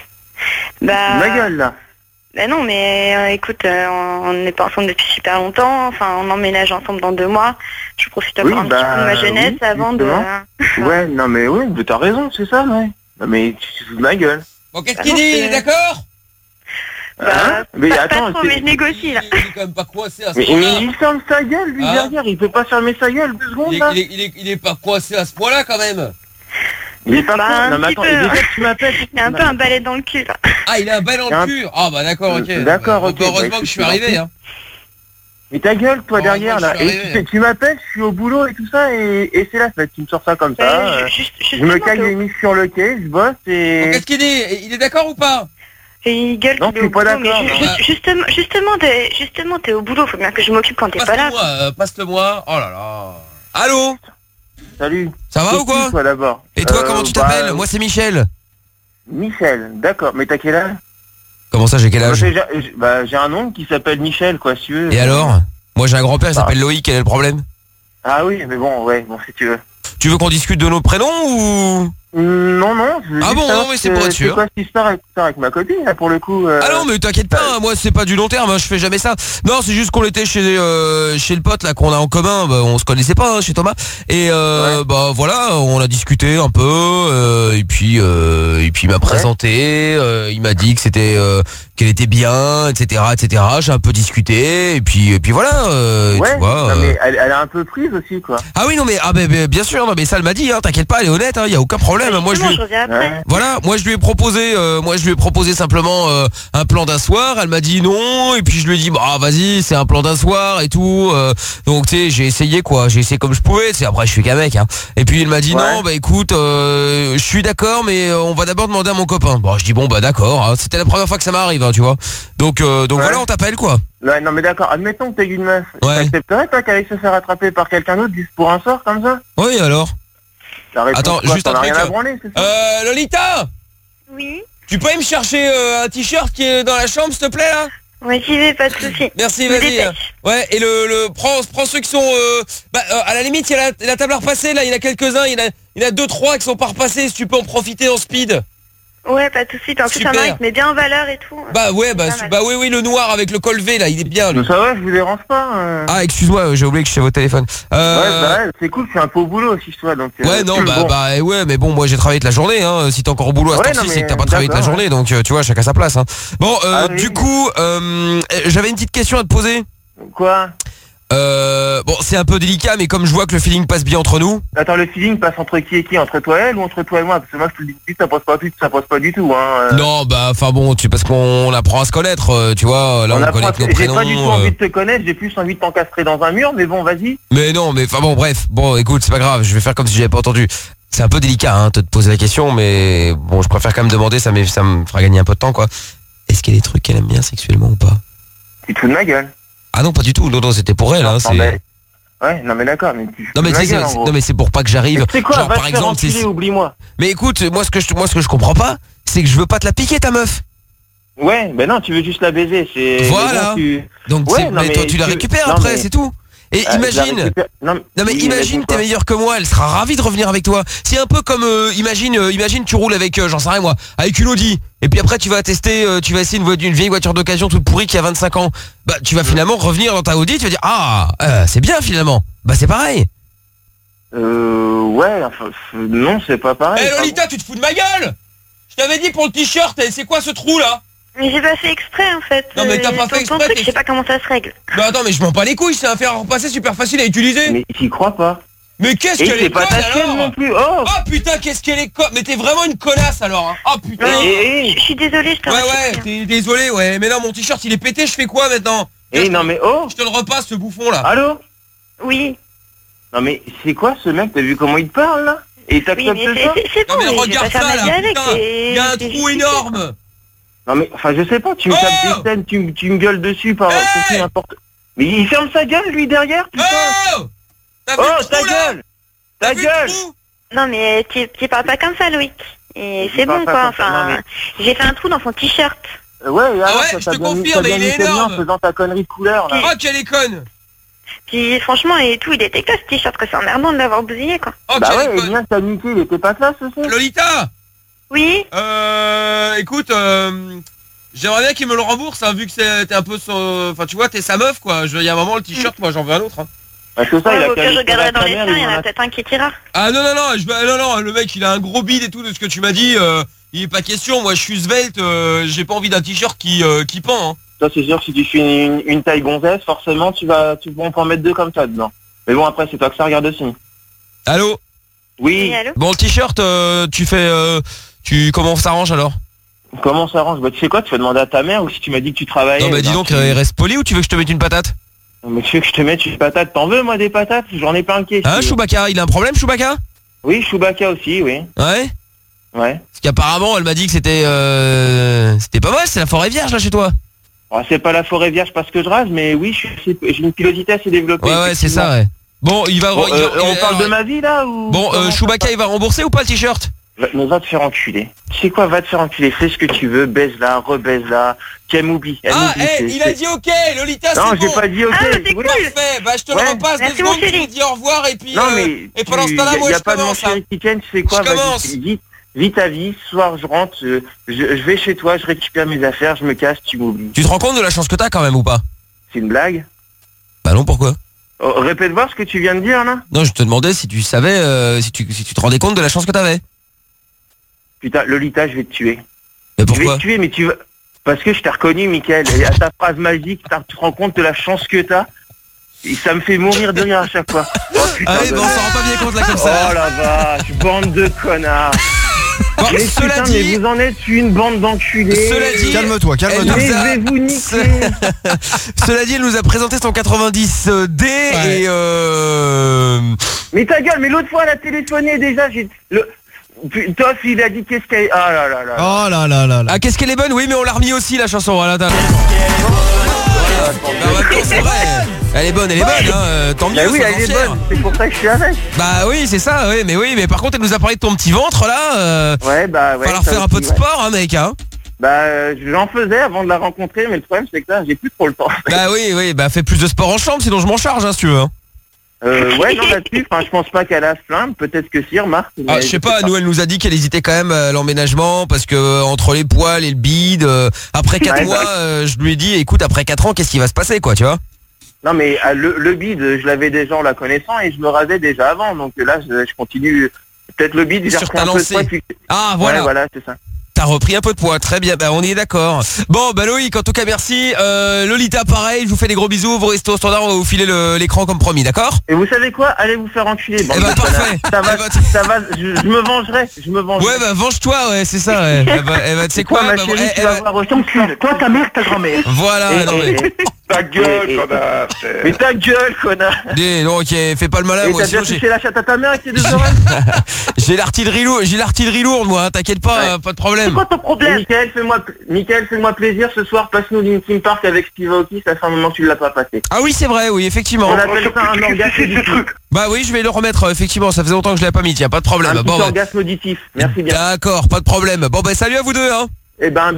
Bah, Ma gueule, là. bah non, mais euh, écoute, euh, on n'est pas ensemble depuis super longtemps. Enfin, on emménage ensemble dans deux mois. Je profite encore Oui, un bah, petit peu de ma jeunesse oui, avant de... justement. Ouais, non, mais oui, mais t'as raison, c'est ça, ouais. Non, mais tu te fous de ma gueule. Bon, qu'est-ce Bah qu'il non, dit? c'est- Il est d'accord? Hein mais pas, attends, pas trop, c'est- mais je négocie là. Il est quand même pas coincé à ce mais, point-là. mais il ferme sa gueule, lui, Hein derrière. Il peut pas fermer sa gueule deux secondes, Il est, là. il, est, il, est, il est pas coincé à ce point-là quand même. Il est pas Bah, con. un Non, mais petit attends, peu. et déjà, tu m'appelles. Il y a un peu un balai dans le cul là. Ah, il a un bel en Il y a un- le cul. Ah bah d'accord, ok. D'accord, Bah, ok, heureusement bah, que je suis écoute, arrivé. Hein. Mais ta gueule, toi, Oh, derrière, moi, là. je suis Et arrivé, tu, tu m'appelles, je suis au boulot et tout ça, et, et c'est la fête. Tu me sors ça comme ça. Euh, euh, juste- je justement, me caille t'es au- les miches sur le quai, je bosse Bon, et... qu'est-ce qu'il dit? Il est d'accord ou pas? Et il gueule Non, qu'il est je suis au pas boulot, mais d'accord, ju- non. ju- justement, justement, t'es, justement, t'es au boulot, faut bien que je m'occupe quand t'es pas là. Passe-le-moi, euh, passe-le-moi. Oh là là. Allô? Salut. Ça va C'est ou quoi? qui, toi, d'abord? Et toi, Euh, comment tu bah, t'appelles? Moi, c'est Michel. Michel, d'accord. Mais t'as quel âge? Comment ça, j'ai quel Bah, âge? j'ai- j'ai- Bah, j'ai un oncle qui s'appelle Michel, quoi, si tu veux. Et alors? Moi, j'ai un grand-père qui Bah. s'appelle Loïc. Quel est le problème? Ah oui, mais bon, ouais, bon, si tu veux. Tu veux qu'on discute de nos prénoms ou? Non, non, je veux Ah juste bon, savoir non, mais c'est que- pour être sûr. C'est quoi cette histoire avec, avec ma copine, là, pour le coup euh, Ah non, mais t'inquiète pas, hein, moi c'est pas du long terme, hein, je fais jamais ça. Non, c'est juste qu'on était chez euh, chez le pote là qu'on a en commun, bah, on se connaissait pas hein, chez Thomas. Et euh, bah voilà, on a discuté un peu euh, et puis euh, et puis il m'a présenté, euh, il m'a dit que c'était euh, qu'elle était bien, et cetera, et cetera. J'ai un peu discuté et puis et puis voilà, euh, Ouais, tu vois. non, euh. mais elle, elle est un peu prise aussi, quoi. Ah oui non mais ah ben ben, bien sûr, non mais ça elle m'a dit, hein, t'inquiète pas, elle est honnête, il y a aucun problème. Moi je Justement, lui je reviens après. voilà, moi je lui ai proposé, euh, moi je lui ai proposé simplement euh, un plan d'un soir. Elle m'a dit non, et puis je lui ai dit bah vas-y, c'est un plan d'un soir et tout. euh, donc tu sais, j'ai essayé quoi, j'ai essayé comme je pouvais. C'est après je suis qu'un mec. Hein. Et puis il m'a dit Ouais. non, bah écoute, euh, je suis d'accord, mais euh, on va d'abord demander à mon copain. Bon, je dis bon bah d'accord. Hein. C'était la première fois que ça m'arrive, hein, tu vois. Donc euh, donc Ouais. voilà, on t'appelle quoi. Ouais, non, mais d'accord, admettons que t'es une meuf. Ouais. T'accepterais, toi, qu'elle aille se faire attraper par quelqu'un d'autre juste pour un sort, comme ça? Oui alors. La réponse, Attends, quoi, juste t'en un as rien truc. à branler, c'est ça? Euh, Lolita, Oui. tu peux aller me chercher euh, un t-shirt qui est dans la chambre, s'il te plaît là. Ouais, j'y vais, pas de soucis. Merci, Je me vas-y. dépêche. Ouais, et le, le prends, prends ceux qui sont euh, bah, euh, à la limite, il y a la, la table à repasser là, il y en a quelques-uns, il y en a, il y en a deux trois qui sont pas repassés, si tu peux en profiter en speed. Ouais, pas de soucis. Puis en plus, il y en a Super. un qui met bien en valeur et tout. Bah ouais, bah, Pas mal. bah oui oui, le noir avec le col V là, il est bien lui. Mais ça va, je vous dérange pas. euh. Ah, excuse-moi, j'ai oublié que je suis au téléphone. Euh, Ouais, bah ouais, c'est cool, je suis un peu au boulot aussi, toi, donc... euh, Ouais non bah bon. bah ouais mais bon moi j'ai travaillé toute la journée hein. Si t'es encore au boulot à Ouais, cette non, heure-ci c'est mais que t'as pas travaillé toute la d'accord, journée donc euh, tu vois chacun sa place hein. Bon euh, Ah oui, du mais- coup euh, j'avais une petite question à te poser. Quoi? Euh, bon c'est un peu délicat mais comme je vois que le feeling passe bien entre nous. Attends, le feeling passe entre qui et qui? Entre toi et elle ou entre toi et moi? Parce que moi, je te le dis, ça passe pas du tout, ça passe pas du tout, hein. euh. Non bah enfin bon tu parce qu'on apprend à se connaître euh, tu vois là on, On connaît apprend- que nos J'ai prénoms. pas du tout euh, envie de te connaître, j'ai plus envie de t'encastrer dans un mur, mais bon, vas-y. Mais non mais enfin bon bref bon écoute c'est pas grave je vais faire comme si j'avais pas entendu. C'est un peu délicat hein de te poser la question mais bon je préfère quand même demander ça, ça me fera gagner un peu de temps quoi. Est-ce qu'il y a des trucs qu'elle aime bien sexuellement ou pas? Tu te fous de ma gueule. Ah non pas du tout non non c'était pour elle hein Non, c'est. mais- Ouais, non mais d'accord, mais tu Non mais, tu tu sais, ma gueule, c'est- en gros. non mais c'est pour pas que j'arrive. Tu sais quoi, Genre va par te faire exemple, c'est- enculer, oublie-moi. mais écoute, moi ce que je moi ce que je comprends pas, c'est que je veux pas te la piquer ta meuf. Ouais, ben non, tu veux juste la baiser, c'est... Voilà. mais bon, tu- Donc Ouais, c'est- non, mais toi tu la tu- récupères non, après, mais- c'est tout. Et Euh, je la imagine récupère- Non, Non mais oui, imagine vas-y, t'es quoi. meilleur que moi, elle sera ravie de revenir avec toi. C'est un peu comme euh, imagine euh, imagine tu roules avec euh, j'en sais rien moi, avec une Audi et puis après tu vas tester euh, tu vas essayer une, vo- une vieille voiture d'occasion toute pourrie qui a vingt-cinq ans. Bah tu vas finalement revenir dans ta Audi, tu vas dire ah euh, c'est bien finalement. Bah c'est pareil. Euh, ouais, enfin, f- non, c'est pas pareil. Eh Enfin, Lolita, tu te fous de ma gueule? Je t'avais dit pour le t-shirt, c'est quoi ce trou là? Mais j'ai pas fait exprès en fait. Non mais t'as pas Ton- fait ton exprès. truc, je sais pas comment ça se règle. Bah attends, mais je m'en bats les couilles, c'est un fer à repasser super facile à utiliser. Mais j'y crois pas. Mais qu'est-ce Et qu'elle c'est est pas conne ta chaîne alors? non plus. Oh, Oh putain, qu'est-ce qu'elle est conne. Mais t'es vraiment une connasse alors hein. Oh putain. Et- et- Je suis désolée, je te Ouais remercie. ouais, t'es désolé ouais. Mais non, mon t-shirt il est pété, je fais quoi maintenant? Eh non mais oh. Je te le repasse ce bouffon là. Allô? Oui. Non mais c'est quoi ce mec? T'as vu comment il te parle là? Et il Oui, t'accepte mais c'est- ça? c'est- c'est Non bon, mais mais je vais regarde pas faire ça ma vie là, avec, putain. c'est- Il y a un c'est trou justifié. énorme. Non mais enfin je sais pas, tu me Oh tapes des scènes, tu, me- tu me gueules dessus par Hey pour tout n'importe. Mais il ferme sa gueule lui derrière, putain. Oh T'as vu Oh le ta trou, là? gueule! T'as Ta vu le gueule! trou? Non mais tu, tu parles pas comme ça, Loïc. Et c'est parle bon pas quoi, comme ça, non, enfin... J'ai fait un trou dans son t-shirt. Euh, Ouais, alors, Ah ouais, ça je t'a te bien mis- confirme, t'as bien il est mis tes mains énorme. en faisant ta connerie de couleur là. Oh qu'elle est conne. Puis franchement, et tout, il était classe ce t-shirt, que c'est emmerdant de l'avoir bousillé quoi. Oh Bah qu'elle ouais, est et conne. bien que t'as niqué, il était pas classe aussi. Lolita. Oui. Euh, écoute, euh, j'aimerais bien qu'il me le rembourse, hein, vu que c'est- t'es un peu son... Enfin, tu vois, t'es sa meuf, quoi. Je- Il y a un moment, le t-shirt, moi, j'en veux un autre. Hein. Parce que ça, il Ouais, a au pire, qu'à je regarderai dans les mère, seins, il y il en en a a- peut-être un qui tirera. Ah non, non, non, je, veux- non, non, le mec, il a un gros bide et tout de ce que tu m'as dit. Euh, il est pas question, moi, je suis svelte, euh, j'ai pas envie d'un t-shirt qui, euh, qui pend. Hein. Toi, c'est sûr, si tu fais une, une taille gonzesse, forcément, tu vas, tu vas en mettre deux comme ça dedans. Mais bon, après, c'est toi que ça regarde aussi. Allô? Oui. Oui, allô. Bon, le t-shirt, euh, tu fais... Euh, tu Comment on s'arrange, alors? Comment ça arrange? Bah, tu sais quoi, tu vas demander à ta mère ou si tu m'as dit que tu travaillais. Non, bah dis ben, donc, tu- euh, reste poli ou tu veux que je te mette une patate? Mais tu veux que je te mette une patate? T'en veux, moi, des patates? J'en ai pas un caisse. Hein, Chewbacca? Il a un problème, Chewbacca? Oui, Chewbacca aussi, oui. Ouais? Ouais. Parce qu'apparemment, elle m'a dit que c'était... Euh, c'était pas mal, c'est la forêt vierge, là, chez toi. Bon, c'est pas la forêt vierge parce que je rase, mais oui, je suis assez- j'ai une pilosité assez développée. Ouais, ouais, c'est ça, ouais. Bon, il va... Bon, il va- euh, il va- on parle alors, de ma vie, là, ou... Bon, comment euh, ça Chewbacca, il va rembourser ou pas le t-shirt? Va- Mais va te faire enculer. Tu sais quoi, va te faire enculer. Fais ce que tu veux, baise-la, rebaise-la. Qu'elle m'oublie. Elle Ah, m'oublie, eh, c'est- il a c'est- dit ok, Lolita, c'est Non, bon. j'ai pas dit ok. Ah, c'est Oui. cool. Parfait, bah je te Ouais. le repasse deux Merci, mon secondes, tu chéri. me dis au revoir et puis... Non, euh, mais... et pendant ce tu- temps-là, moi, y a je pas de mon commence. chéri hein. qui tienne, tu sais quoi, Je vas-y, commence. Vite, vis ta vie, ce soir je rentre, euh, je, je vais chez toi, je récupère mes affaires, je me casse, tu m'oublies. Tu te rends compte de la chance que t'as quand même ou pas? C'est une blague? Bah non, pourquoi? Oh, répète voir ce que tu viens de dire, là. Non, je te demandais si tu savais, euh, si, tu, si tu te rendais compte de la chance que t'avais. Putain, Lolita, je vais te tuer. Mais Je vais pourquoi? te tuer, mais tu vas... Parce que je t'ai reconnu, Mickaël, et à ta phrase magique, t'as- tu te rends compte de la chance que t'as. Et ça me fait mourir de rire à chaque fois. Oh, putain, Ah oui, de bon, on s'en merde. rend pas bien compte là comme ça. Oh la vache, bande de connards. Bon, Mais cela putain, dit, mais vous en êtes une bande d'enculés. Cela dit, Calme-toi, elle calme-toi. nous Mais a- je vais vous niquer. Cela dit, elle nous a présenté son quatre-vingt-dix D et euh... Mais ta gueule, mais l'autre fois elle a téléphoné déjà, j'ai... Le... Puis, Toff, il a dit qu'est-ce qu'elle... Ah là là là. Oh là là là là. Ah, qu'est-ce qu'elle est bonne? Oui, mais on l'a remis aussi la chanson. Voilà, t'as- Bah, en même temps, c'est vrai. Elle est bonne, elle est bonne, hein. euh, Tant mieux. Bah oui, sois-en elle est fier. bonne, c'est pour ça que je suis avec. Bah oui, c'est ça, oui, mais oui, mais par contre, elle nous a parlé de ton petit ventre là. Euh, Ouais, bah ouais. falloir ça faire un aussi, peu de ouais. sport, hein, mec, hein. Bah euh, j'en faisais avant de la rencontrer, mais le problème c'est que là j'ai plus trop le temps. Bah oui, oui, bah fais plus de sport en chambre, sinon je m'en charge, hein, si tu veux. hein. Euh, ouais, non, là-dessus, enfin, je pense pas qu'elle a à se plaindre, peut-être que si, remarque. Ah, mais je sais pas, nous elle nous a dit qu'elle hésitait quand même à l'emménagement parce que euh, entre les poils et le bide, euh, après quatre Ouais, mois, bah. euh, je lui ai dit, écoute, après quatre ans, qu'est-ce qui va se passer, quoi, tu vois? Non, mais euh, le, le bide, je l'avais déjà en la connaissant et je me rasais déjà avant, donc euh, là, je, je continue. Peut-être le bide, j'ai Sur repris ta un peu de lancée. poids. puis- Ah, voilà. Ouais, voilà, c'est ça. T'as repris un peu de poids, très bien, bah on est d'accord. Bon, bah Loïc, en tout cas merci. Euh, Lolita, pareil, je vous fais des gros bisous, vous restez au standard, on va vous filer le- l'écran comme promis, d'accord? Et vous savez quoi? Allez vous faire enculer. Eh bah, de connards. parfait. Ça va, Eh bah, ça va, je, je me vengerai, je me vengerai. Ouais, bah venge-toi, ouais, c'est ça, ouais. Eh bah, eh bah, tu sais quoi, ma bah, chérie, eh, tu eh vas bah, voir au ton cul. Toi, ta mère, ta grand-mère. voilà, Et- non et- mais... et- Ta gueule, et- et- connard. Mais ta gueule, connard. Dis, non, ok, fais pas le malin, Et moi, t'as déjà sinon j'ai... touché la chatte à ta mère avec tes deux oreilles? J'ai l'artillerie lourde, j'ai l'artillerie lourde, moi, hein, t'inquiète pas, Ouais. euh, pas de problème. C'est quoi ton problème? Mickaël, fais-moi, Mickaël, fais-moi plaisir ce soir, passe-nous Linkin Park avec Steve Aoki, ça fait un moment que tu l'as pas passé. Ah oui, c'est vrai, oui, effectivement. On appelle ça un orgasme auditif. Bah oui, je vais le remettre, euh, effectivement, ça faisait longtemps que je l'avais pas mis, tiens, pas de problème. Un petit Bon, bah, orgasme auditif, merci bien. d'accord, pas de problème. Bon, bah salut à vous deux, hein. Eh ben, un bisou.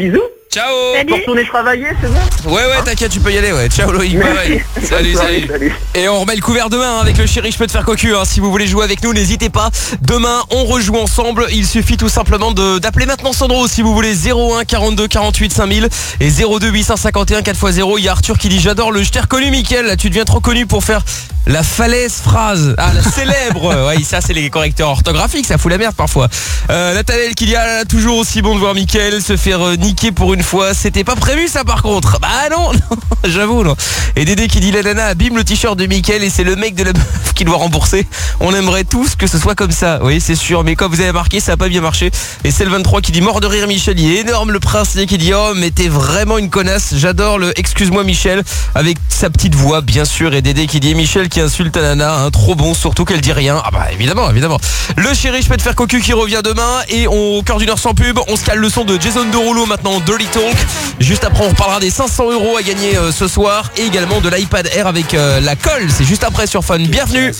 Ciao. Pour retourner travailler, c'est bon? Ouais ouais t'inquiète, tu peux y aller, ouais. Ciao Loïc, bye bye. Salut, salut, salut. Et on remet le couvert demain hein, avec le chéri, je peux te faire cocu hein. Si vous voulez jouer avec nous, n'hésitez pas. Demain, on rejoue ensemble. Il suffit tout simplement de d'appeler maintenant Sandro si vous voulez. Zéro un quarante-deux quarante-huit cinq mille et zéro deux huit cent cinquante et un quatre fois zéro. Il y a Arthur qui dit j'adore le je t'ai reconnu Mickaël. Là tu deviens trop connu pour faire la falaise phrase. Ah la célèbre. Ouais ça c'est les correcteurs orthographiques, ça fout la merde parfois. euh, Nathanaël qui dit ah là, toujours aussi bon de voir Mickaël se faire euh, niquer pour une fois. C'était pas prévu ça par contre. Bah non, non j'avoue non. Et Dédé qui dit la nana abîme le t-shirt de Mickaël et c'est le mec de la meuf qui doit rembourser. On aimerait tous que ce soit comme ça. Oui c'est sûr, mais comme vous avez marqué ça a pas bien marché. Et c'est le vingt-trois qui dit mort de rire Michel. Il est énorme. Le prince qui dit oh mais t'es vraiment une connasse. J'adore le excuse-moi Michel avec sa petite voix bien sûr. Et Dédé qui dit Michel qui insulte ta nana hein, trop bon surtout qu'elle dit rien. Ah bah évidemment évidemment. Le chéri je peux te faire cocu qui revient demain. Et on, au cœur d'une heure sans pub on se cale le son de Jason Derulo maintenant, Dirty Talk. Juste après on reparlera des cinq cents euros à gagner euh, ce soir. Et également de l'iPad Air avec euh, la colle. C'est juste après sur Fun. Bienvenue.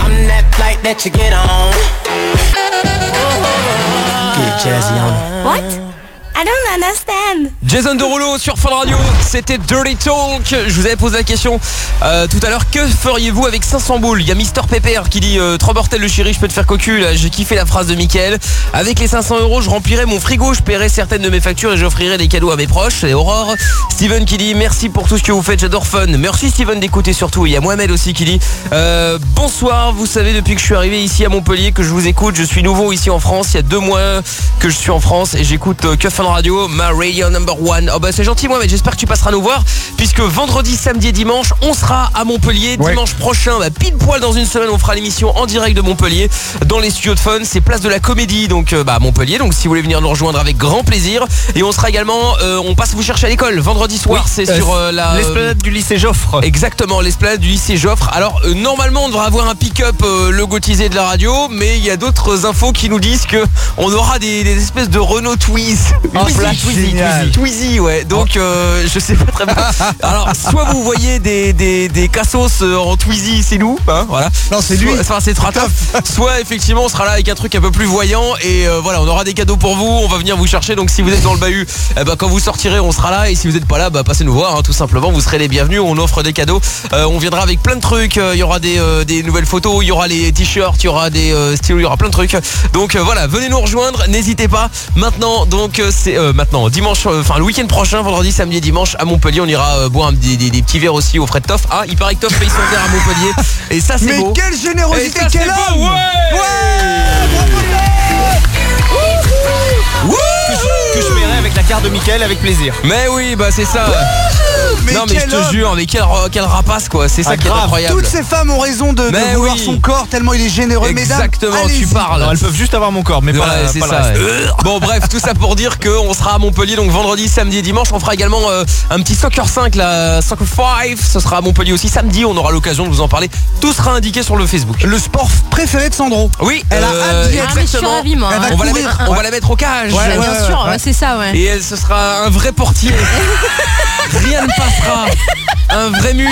What? I don't understand. Jason Derulo sur Fun Radio, c'était Dirty Talk. Je vous avais posé la question euh, tout à l'heure, que feriez-vous avec cinq cents boules? Il y a Mister Pepper qui dit euh, trop mortel le chéri, je peux te faire cocu. Là, j'ai kiffé la phrase de Mickaël. Avec les cinq cents euros, je remplirai mon frigo, je paierai certaines de mes factures et j'offrirai des cadeaux à mes proches. C'est Aurore. Steven qui dit merci pour tout ce que vous faites, j'adore Fun. Merci Steven d'écouter surtout. Il y a Mohamed aussi qui dit euh, bonsoir, vous savez depuis que je suis arrivé ici à Montpellier que je vous écoute. Je suis nouveau ici en France, il y a deux mois que je suis en France et j'écoute euh, que Fun Radio, ma radio number one. Oh bah c'est gentil moi, mais j'espère que tu passeras nous voir puisque vendredi, samedi et dimanche on sera à Montpellier. Ouais. Dimanche prochain, bah, pile poil dans une semaine on fera l'émission en direct de Montpellier dans les studios de Fun. C'est place de la Comédie donc euh, bah, à Montpellier. Donc si vous voulez venir nous rejoindre avec grand plaisir. Et on sera également euh, on passe vous chercher à l'école vendredi soir. Oui, c'est euh, sur euh, la l'esplanade du lycée Joffre. Exactement, l'esplanade du lycée Joffre. Alors euh, normalement on devrait avoir un pick-up euh, logotisé de la radio, mais il y a d'autres infos qui nous disent que on aura des, des espèces de Renault Twizy. Oh, Twizy, Twizy, Twizy, Twizy, ouais. Donc euh, je sais pas très bien. Alors soit vous voyez des des, des cassos en Twizy, c'est nous, hein, voilà. Non c'est lui. Enfin c'est Trataf. Soit effectivement on sera là avec un truc un peu plus voyant et euh, voilà on aura des cadeaux pour vous. On va venir vous chercher. Donc si vous êtes dans le bahut, eh ben, quand vous sortirez on sera là. Et si vous n'êtes pas là, bah, passez nous voir hein, tout simplement. Vous serez les bienvenus. On offre des cadeaux. Euh, on viendra avec plein de trucs. Il y aura des euh, des nouvelles photos. Il y aura les t-shirts. Il y aura des euh, stylos. Il y aura plein de trucs. Donc euh, voilà venez nous rejoindre. N'hésitez pas. Maintenant donc euh, c'est euh, maintenant dimanche. Enfin le week-end prochain, vendredi, samedi et dimanche à Montpellier, on ira euh, boire des, des, des petits verres aussi au frais de Toff. Ah, il paraît que Toff paye son verre à Montpellier. Et ça c'est Mais beau. quelle générosité, ça, quel homme. Ouais, ouais Wouh que, je, que je paierai avec la carte de Mickaël avec plaisir. Mais oui, bah c'est ça. Mais non mais je te homme. jure, mais quel, quel rapace quoi. C'est ça ah, qui grave. est incroyable. Toutes ces femmes ont raison de, de mais vouloir oui. son corps tellement il est généreux. Exactement, mesdames, tu parles. Alors, elles peuvent juste avoir mon corps, mais ouais, pas, c'est pas ça. le Ouais. Bon bref, tout ça pour dire qu'on sera à Montpellier donc vendredi, samedi et dimanche. On fera également euh, un petit Soccer cinq, la Soccer cinq. Ce sera à Montpellier aussi samedi. On aura l'occasion de vous en parler. Tout sera indiqué sur le Facebook. Le sport préféré de Sandro. Oui, elle a euh, hâte d'y être. Ah, mais je suis exactement. ravie, moi. Elle va On va, la courir. mettre, on va la mettre au cage. Ouais, Bah, ouais, bien ouais, sûr, ouais. ouais, c'est ça, ouais. Et elle, ce sera un vrai portier. Rien ne passera. Un vrai mur.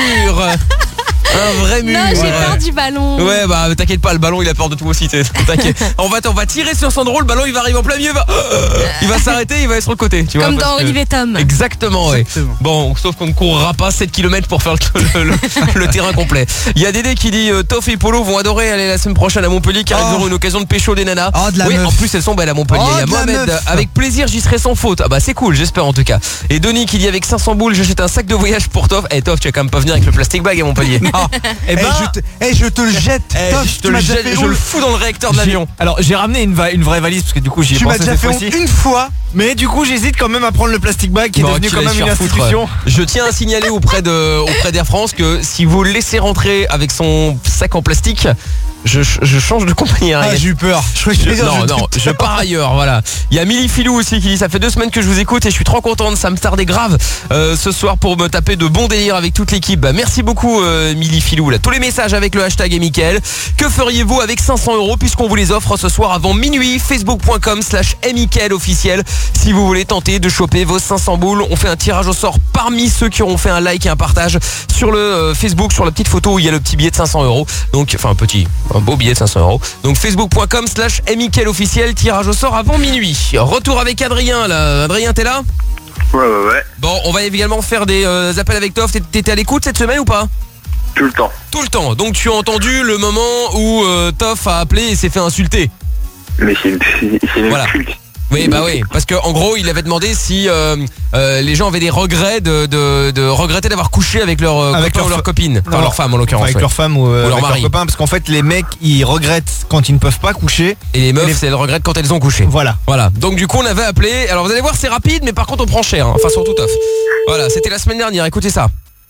Un vrai mur. Non, j'ai peur du ballon. Ouais bah t'inquiète pas, le ballon il a peur de tout aussi. T'inquiète. On va, on va tirer sur Sandro, le ballon il va arriver en plein milieu, il va, il va s'arrêter, il va être sur le côté. Tu Comme vois, dans que... Olivier Tom. Exactement, ouais. Exactement. Bon, sauf qu'on ne courra pas sept kilomètres pour faire le, le, le, le terrain complet. Il y a Dédé qui dit euh, Toff et Polo vont adorer aller la semaine prochaine à Montpellier car Oh. ils auront une occasion de pécho des nanas. Oh, de la oui, meuf. en plus elles sont belles à Montpellier. Oh, Il y a de la Mohamed, meuf. avec plaisir j'y serai sans faute. Ah bah c'est cool, j'espère en tout cas. Et Denis qui dit avec cinq cents boules j'achète un sac de voyage pour Toff. Eh Toff, tu vas quand même pas venir avec le plastic bag à Montpellier. Ah. Eh Eh, ben, je, te, eh, je te le jette. Eh, Toff, je te tu le m'as déjà jette, fait je honte. le fous dans le réacteur de l'avion. alors j'ai ramené une, va- une vraie valise parce que du coup j'y ai Tu m'as pensé déjà cette fait honte fois-ci. une fois. Mais du coup j'hésite quand même à prendre le plastic bag qui est Bon, devenu tu quand laisses même une faire foutre. institution. Je tiens à signaler auprès de auprès d'Air France que si vous le laissez rentrer avec son sac en plastique, je, je change de compagnie. Ah, j'ai eu peur. Je, Je- je, non, non, je pars ailleurs, voilà. Il y a Milly Filou aussi qui dit ça fait deux semaines que je vous écoute et je suis trop contente, ça me tardait grave euh, ce soir pour me taper de bons délires avec toute l'équipe. Bah, merci beaucoup euh, Milly Filou. Là. Tous les messages avec le hashtag et Mickaël. Que feriez-vous avec cinq cents euros puisqu'on vous les offre ce soir avant minuit? Facebook.com slash Mickaël officiel. Si vous voulez tenter de choper vos cinq cents boules, on fait un tirage au sort parmi ceux qui auront fait un like et un partage sur le euh, Facebook, sur la petite photo où il y a le petit billet de cinq cents euros. Donc, enfin un petit, un beau billet de cinq cents euros. Donc Facebook.com slash Mickaël officiel, tirage au sort avant minuit. Retour avec Adrien là. Adrien, t'es là? Ouais, ouais, ouais. Bon, on va également faire des euh, appels avec Toff. T'étais à l'écoute cette semaine ou pas? Tout le temps. Tout le temps. Donc tu as entendu le moment où euh, Toff a appelé et s'est fait insulter. Mais c'est une Voilà. Oui, bah oui, parce que en gros, il avait demandé si euh, euh, les gens avaient des regrets de, de, de regretter d'avoir couché avec leur euh, Avec copain leur ou leur fa- copine, enfin Non. leur femme en l'occurrence. Avec ouais. leur femme ou, euh, Ou leur avec mari. leur copain, parce qu'en fait les mecs ils regrettent quand ils ne peuvent pas coucher. Et les meufs, c'est elles regrettent quand elles ont couché. Voilà. Voilà. Donc du coup, on avait appelé. Alors vous allez voir, c'est rapide, mais par contre, on prend cher. Hein. Enfin, surtout Toff. Voilà, c'était la semaine dernière. Écoutez ça.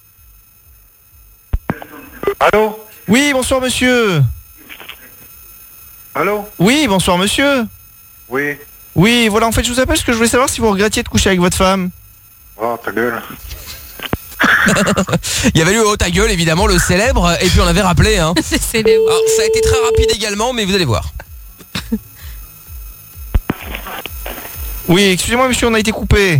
Allô? Oui, bonsoir monsieur. Allô? Oui, bonsoir monsieur. Oui. Oui, voilà, en fait je vous appelle parce que je voulais savoir si vous regrettiez de coucher avec votre femme. Oh, ta gueule. Il y avait eu Oh ta gueule, évidemment, le célèbre. Et puis on avait rappelé. Hein. C'est célèbre. Alors, ça a été très rapide également, mais vous allez voir. Oui, excusez-moi monsieur, on a été coupé.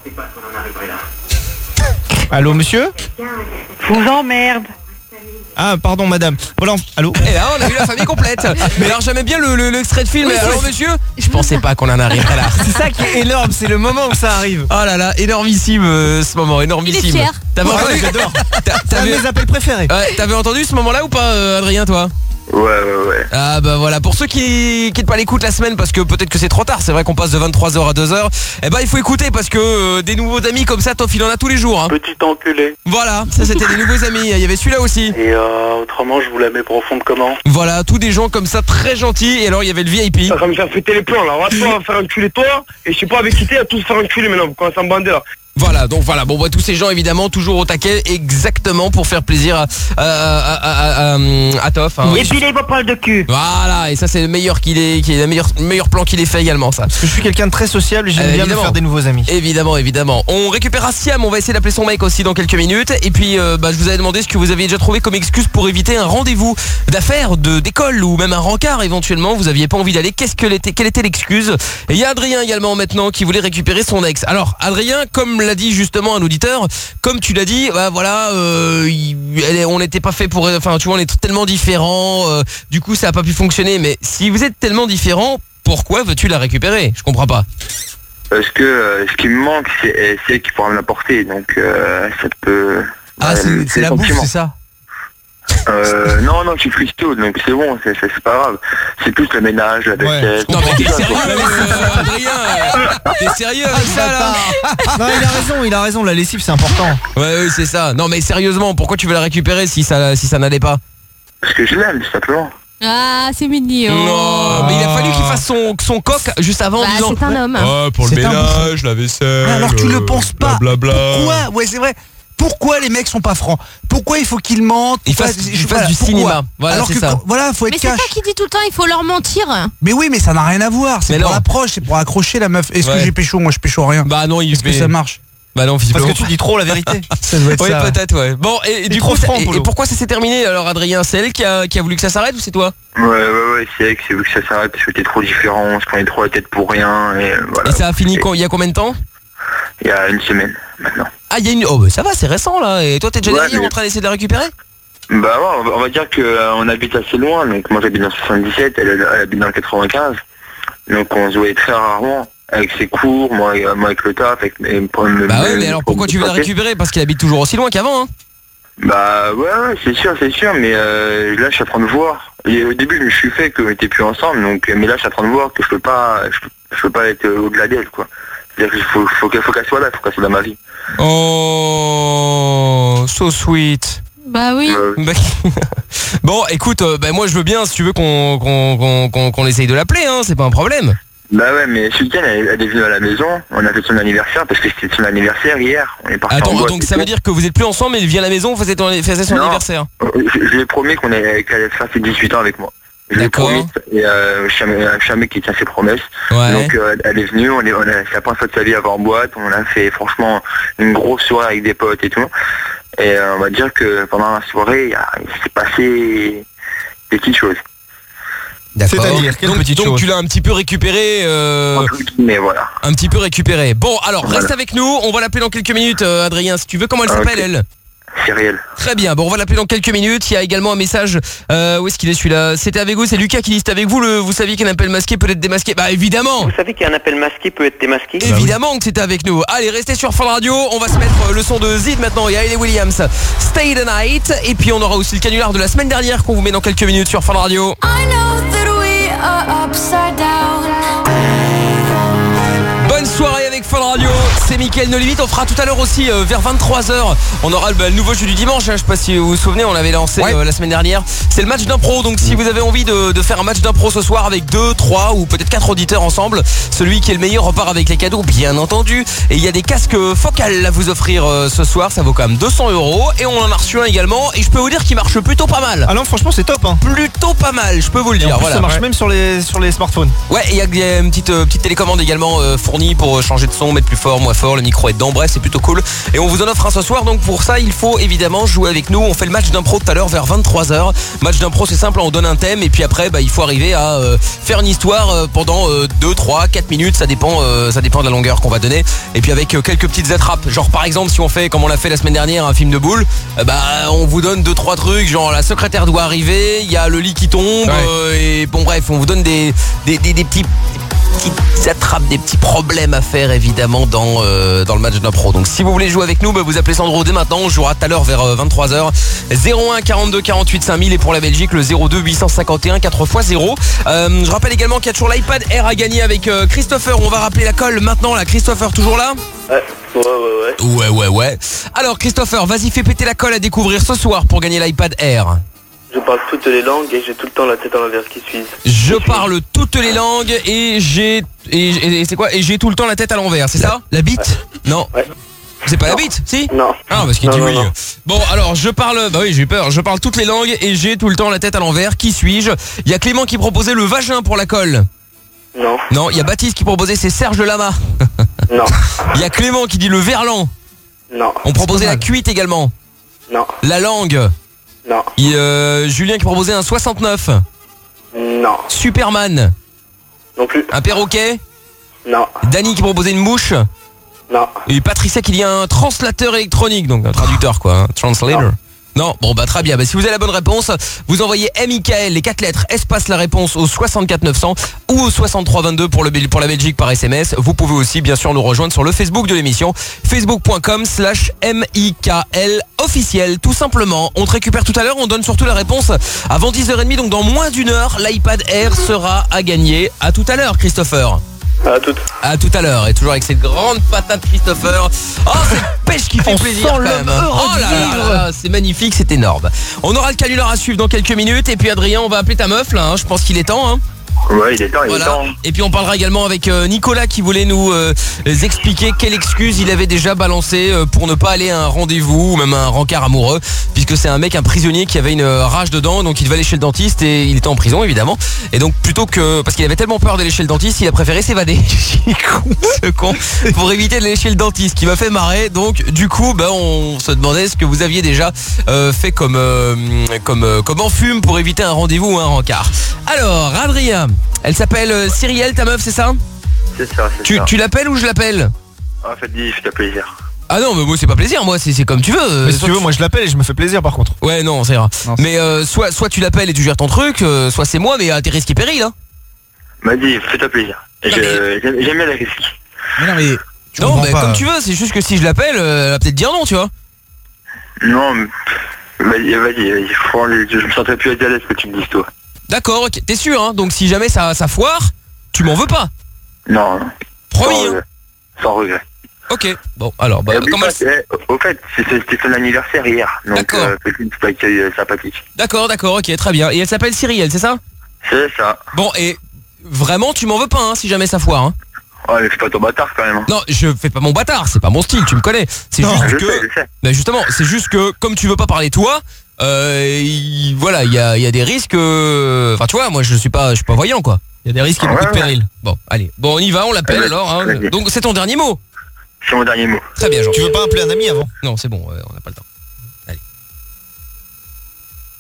Allô monsieur? Je vous emmerde. Ah pardon madame. Voilà, allô. Et là, on a eu la famille complète. Mais alors, j'aimais bien le- le- l'extrait de film. Oui, c'est- Alors, monsieur, je pensais pas qu'on en arriverait là. C'est ça qui est énorme, c'est le moment où ça arrive. Oh là là, énormissime euh, ce moment, énormissime. Il est fier. T'avais Ouais, entendu, j'adore. T'a- C'est un de t'avais- mes appels préférés. ouais, t'avais entendu ce moment-là ou pas, euh, Adrien, toi? Ouais, ouais, ouais. Ah bah voilà, pour ceux qui quittent pas l'écoute la semaine parce que peut-être que c'est trop tard, c'est vrai qu'on passe de vingt-trois heures à deux heures. Eh ben il faut écouter parce que euh, des nouveaux amis comme ça, Toff il en a tous les jours. Hein. Petit enculé. Voilà, ça c'était des nouveaux amis, il y avait celui-là aussi. Et euh, autrement, je vous la mets profonde comment? Voilà, tous des gens comme ça très gentils. Et alors il y avait le V I P. Ça va me faire péter les plombs là. On va toi faire enculer toi. Et je sais pas avec qui t'es à tous faire enculer maintenant. Vous commencez à me bander là. Voilà, donc voilà, bon bah tous ces gens évidemment toujours au taquet, exactement pour faire plaisir à, à, à, à, à, à Toff. Hein. Et puis les vos poils de cul. Voilà, et ça c'est le meilleur qu'il ait, qui est le meilleur, meilleur plan qu'il ait fait également ça. Parce que je suis quelqu'un de très sociable et j'aime Euh, bien me évidemment. faire des nouveaux amis. Évidemment, évidemment. On récupérera Siam, on va essayer d'appeler son mec aussi dans quelques minutes. Et puis, euh, bah, je vous avais demandé ce que vous aviez déjà trouvé comme excuse pour éviter un rendez-vous d'affaires, de d'école ou même un rencard éventuellement. Vous aviez pas envie d'aller. Qu'est-ce que l'était, quelle était l'excuse? Et il y a Adrien également maintenant qui voulait récupérer son ex. Alors, Adrien, comme l'a dit justement un auditeur, comme tu l'as dit, bah voilà, euh, il- elle est- on n'était pas fait pour, enfin, tu vois, on est tellement différents. euh, du coup, ça a pas pu fonctionner. Mais si vous êtes tellement différents, pourquoi veux-tu la récupérer? Je comprends pas. Parce que euh, ce qui me manque, c'est c'est elle qui pourra me l'apporter. Donc, euh, ça peut... Ah, euh, c'est c'est le la bouffe, sentiment. c'est ça? Euh, non, non, je suis cuistot, donc c'est bon, c'est c'est- c'est pas grave. C'est plus le ménage, la vaisselle. Non mais t'es tout ça, sérieux, quoi. euh, Adrien? euh, T'es sérieux avec ça là? Non, il a raison, il a raison, la lessive c'est important. Ouais, oui, c'est ça. Non mais sérieusement, pourquoi tu veux la récupérer si ça, si ça n'allait pas? Parce que je l'aime, tout simplement. Ah, c'est mignon. Non, mais il a fallu qu'il fasse son, son coq juste avant en Bah, disant. c'est un homme. Ouais, pour le C'est un ménage, la vaisselle. Mais alors tu euh, ne penses pas. blablabla. Pourquoi? Ouais, c'est vrai. Pourquoi les mecs sont pas francs? Pourquoi il faut qu'ils mentent? Ils Pourquoi- fassent- je- ils fassent voilà, du pourquoi cinéma. Voilà, Alors c'est que ça. quand- voilà, faut Mais être c'est cash. toi qui dis tout le temps, il faut leur mentir. Mais oui, mais ça n'a rien à voir. C'est Mais pour non. l'approche, c'est pour accrocher la meuf. Est-ce Ouais. que j'ai pécho? Moi, je pécho rien. Bah non, il Est-ce que fait- ça marche? Bah non, Parce visiblement. que tu dis trop la vérité. Ça doit être Oui, ça. peut-être, ouais. Bon, et, et du trop coup, ça- franc, et, Polo. et pourquoi ça s'est terminé alors, Adrien? C'est elle qui a, qui a voulu que ça s'arrête ou c'est toi? Ouais, ouais, ouais, c'est elle qui s'est vu que ça s'arrête parce que t'es trop différent, on se prenait trop la tête pour rien, et euh, voilà. Et ça a fini quand- il y a combien de temps? Il y a une semaine, maintenant. Ah, il y a une. Oh, bah ça va, c'est récent là. Et toi, t'es déjà Ouais, derrière mais- en train d'essayer de la récupérer? Bah ouais, on va, on va dire qu'on habite assez loin, donc moi j'habite dans le soixante-dix-sept, elle, elle habite dans le quatre-vingt-quinze, donc on se voyait très rarement, avec ses cours, moi, euh, moi avec le taf, avec mes problèmes. Bah ouais, mais alors pourquoi tu veux la récupérer? Parce qu'il habite toujours aussi loin qu'avant, hein. Bah ouais, ouais, c'est sûr, c'est sûr, mais euh, là je suis en train de voir. Et au début je me suis fait qu'on était plus ensemble, donc mais là je suis en train de voir que je peux pas, je, peux- je peux pas être au-delà d'elle, quoi. C'est-à-dire qu'il faut, faut qu'elle faut qu'elle soit là, faut qu'elle soit dans ma vie. Oh, so sweet. Bah oui. Bah, bon, écoute, euh, bah, moi je veux bien si tu veux qu'on qu'on qu'on qu'on qu'on essaye de l'appeler, hein, c'est pas un problème. Bah ouais, mais ce week-end elle, elle est venue à la maison, on a fait son anniversaire parce que c'était son anniversaire hier, on est parti en Attends, boîte donc et ça tout. veut dire que vous êtes plus ensemble, mais il vient à la maison, faisait, ton, faisait son Non. anniversaire. Je, je lui ai promis qu'on allait, qu'elle allait faire ses dix-huit ans avec moi. Je lui ai D'accord. promis, et euh, je suis un- je suis un mec qui tient ses promesses. Ouais. Donc euh, elle est venue, on est, on a, c'est la première fois de sa vie à avoir en boîte, on a fait franchement une grosse soirée avec des potes et tout. Et euh, on va dire que pendant la soirée, il, y a- il s'est passé des petites choses. D'accord. C'est-à-dire, quelle donc, petite donc chose tu l'as un petit peu récupéré. Euh, Mais voilà. Un petit peu récupéré. Bon, alors Voilà. reste avec nous. On va l'appeler dans quelques minutes, euh, Adrien, si tu veux. Comment elle Ah, s'appelle, ok. elle? Cyriel. Très bien, bon on va l'appeler dans quelques minutes. Il y a également un message, euh, où est-ce qu'il est celui-là? C'était avec vous, c'est Lucas qui dit c'était avec vous, le, vous saviez qu'un appel masqué peut être démasqué? Bah évidemment. Vous savez qu'un appel masqué peut être démasqué? Évidemment que c'était avec nous. Allez, restez sur Fun Radio, on va se mettre euh, le son de Zid maintenant, il y a Hayley Williams, Stay the Night, et puis on aura aussi le canular de la semaine dernière qu'on vous met dans quelques minutes sur Fun Radio. I know that we are upside down. Bonne soirée avec Fun Radio, c'est Mickaël No Limite. On fera tout à l'heure aussi euh, vers vingt-trois heures. On aura bah, le nouveau jeu du dimanche, hein. Je sais pas si vous vous souvenez, on l'avait lancé ouais. euh, la semaine dernière. C'est le match d'impro, donc si vous avez envie de, de faire un match d'impro ce soir avec deux, trois ou peut-être quatre auditeurs ensemble, celui qui est le meilleur repart avec les cadeaux bien entendu. Et il y a des casques focales à vous offrir euh, ce soir, ça vaut quand même deux cents euros. Et on en a reçu un également, et je peux vous dire qu'il marche plutôt pas mal. Ah non, franchement c'est top hein. Plutôt pas mal, je peux vous le et dire. En plus, voilà. ça marche ouais. même sur les, sur les smartphones. Ouais, il y a, y a une petite, euh, petite télécommande également euh, fournie pour changer de son, mettre plus fort, moins fort, le micro est dedans, bref c'est plutôt cool. Et on vous en offre un ce soir, donc pour ça il faut évidemment jouer avec nous. On fait le match d'impro tout à l'heure vers vingt-trois heures. Match d'impro c'est simple, on donne un thème et puis après bah, il faut arriver à euh, faire une histoire euh, pendant euh, deux, trois, quatre minutes, ça dépend, euh, ça dépend de la longueur qu'on va donner. Et puis avec euh, quelques petites attrapes, genre par exemple si on fait comme on l'a fait la semaine dernière un film de boule, euh, bah on vous donne deux, trois trucs, genre la secrétaire doit arriver, il y a le lit qui tombe, ouais. euh, et bon bref on vous donne des, des, des, des petits... petites attrapes, des petits problèmes à faire évidemment dans, euh, dans le match d'impro. Donc si vous voulez jouer avec nous, bah, vous appelez Sandro dès maintenant. On jouera tout à l'heure vers euh, vingt-trois heures. zéro un quarante-deux quarante-huit cinq mille et pour la Belgique le zéro deux huit cent cinquante et un quatre fois zéro. Euh, je rappelle également qu'il y a toujours l'iPad Air à gagner avec euh, Christopher. On va rappeler la colle maintenant là. Christopher toujours là? Ouais, ouais, ouais, ouais. Ouais, ouais, ouais. Alors Christopher, vas-y fais péter la colle à découvrir ce soir pour gagner l'iPad Air. Je parle toutes les langues et j'ai tout le temps la tête à l'envers qui suit. Je parle toutes les langues et j'ai et, et, et c'est quoi? Et j'ai tout le temps la tête à l'envers, c'est ça? La bite? Ouais. Non. Ouais. C'est pas non. la bite, si? Non. Ah parce qu'il non, dit non, oui. Non. Bon alors je parle, bah oui j'ai eu peur. Je parle toutes les langues et j'ai tout le temps la tête à l'envers. Qui suis-je? Il y a Clément qui proposait le vagin pour la colle. Non. Non. Il y a Baptiste qui proposait c'est Serge Lama. Non. Il y a Clément qui dit le verlan. Non. On proposait la cuite également. Non. La langue. Non. Et euh, Julien qui proposait un soixante-neuf. Non. Superman. Non plus. Un perroquet. Non. Dany qui proposait une mouche. Non. Et Patricia qui dit un translateur électronique, donc un traducteur quoi, un translator. Non. Non, bon bah très bien, bah, si vous avez la bonne réponse, vous envoyez M I K L, les quatre lettres, espace la réponse au soixante-quatre neuf cents ou au soixante-trois vingt-deux pour, le, pour la Belgique par S M S. Vous pouvez aussi bien sûr nous rejoindre sur le Facebook de l'émission, facebook.com slash M I K L officiel, tout simplement. On te récupère tout à l'heure, on donne surtout la réponse avant dix heures trente, donc dans moins d'une heure, l'iPad Air sera à gagner. À tout à l'heure Christopher. À tout. À tout à l'heure, et toujours avec cette grande patate Christopher. Oh cette pêche qui fait on plaisir sent quand même. Oh là là, là, là c'est magnifique, c'est énorme. On aura le canular à suivre dans quelques minutes. Et puis Adrien, on va appeler ta meuf là, hein. Je pense qu'il est temps hein. Ouais, il est temps, il voilà. est temps. Et puis on parlera également avec euh, Nicolas qui voulait nous euh, expliquer quelle excuse il avait déjà balancé euh, pour ne pas aller à un rendez-vous ou même à un rencard amoureux, puisque c'est un mec, un prisonnier qui avait une euh, rage dedans, donc il devait aller chez le dentiste et il était en prison évidemment. Et donc plutôt que, parce qu'il avait tellement peur d'aller chez le dentiste, il a préféré s'évader. Ce con, pour éviter d'aller chez le dentiste, qui m'a fait marrer. Donc du coup bah, on se demandait ce que vous aviez déjà euh, fait comme, euh, comme, euh, comme enfume pour éviter un rendez-vous ou un rencard. Alors Adrien, elle s'appelle euh, Cyrielle, ta meuf, c'est ça? C'est ça, c'est tu, ça. Tu l'appelles ou je l'appelle? En fait, dis, fais-toi plaisir. Ah non, mais moi c'est pas plaisir, moi c'est comme tu veux. Mais si tu veux, moi je l'appelle et je me fais plaisir par contre. Ouais, non, ça ira. Non, mais euh, soit, soit tu l'appelles et tu gères ton truc, euh, soit c'est moi, mais à tes risques et périls. Hein. Bah dis, fais-toi plaisir. Je- J'aime j'aime bien les risques. Mais non, mais. tu Non, comprends mais pas. comme tu veux, c'est juste que si je l'appelle, euh, elle va peut-être dire non, tu vois. Non, mais... Vas-y, vas-y, vas-y. Franchement, je je me sentirais plus à l'aise que tu me dises toi. D'accord, ok, t'es sûr, hein. Donc si jamais ça, ça foire, tu m'en veux pas. Non, non. Promis, Sans hein. regret. Sans regret. Ok, bon, alors, bah, Et oublie comment pas, elle- eh, au fait, c'est- c'était son anniversaire hier. Donc, D'accord. euh, petite accueil euh, sympathique. D'accord, d'accord, ok, très bien. Et elle s'appelle Cyrielle, c'est ça? C'est ça. Bon, et vraiment, tu m'en veux pas, hein, si jamais ça foire, hein. Oh, mais fais pas ton bâtard quand même. hein. Non, je fais pas mon bâtard, c'est pas mon style, tu me connais. C'est Non, juste je que, sais, je sais. bah justement, c'est juste que comme tu veux pas parler toi, euh, il- voilà, il y a, il y a des risques. euh, Enfin, tu vois, moi je suis pas, je suis pas voyant quoi. Il y a des risques et beaucoup de périls. Bon, allez, bon, on y va, on l'appelle Ouais, alors. Hein. vas-y. Donc c'est ton dernier mot. C'est mon dernier mot. Très bien, Jean. Tu veux pas appeler un ami avant? Non, c'est bon, euh, on n'a pas le temps. Allez.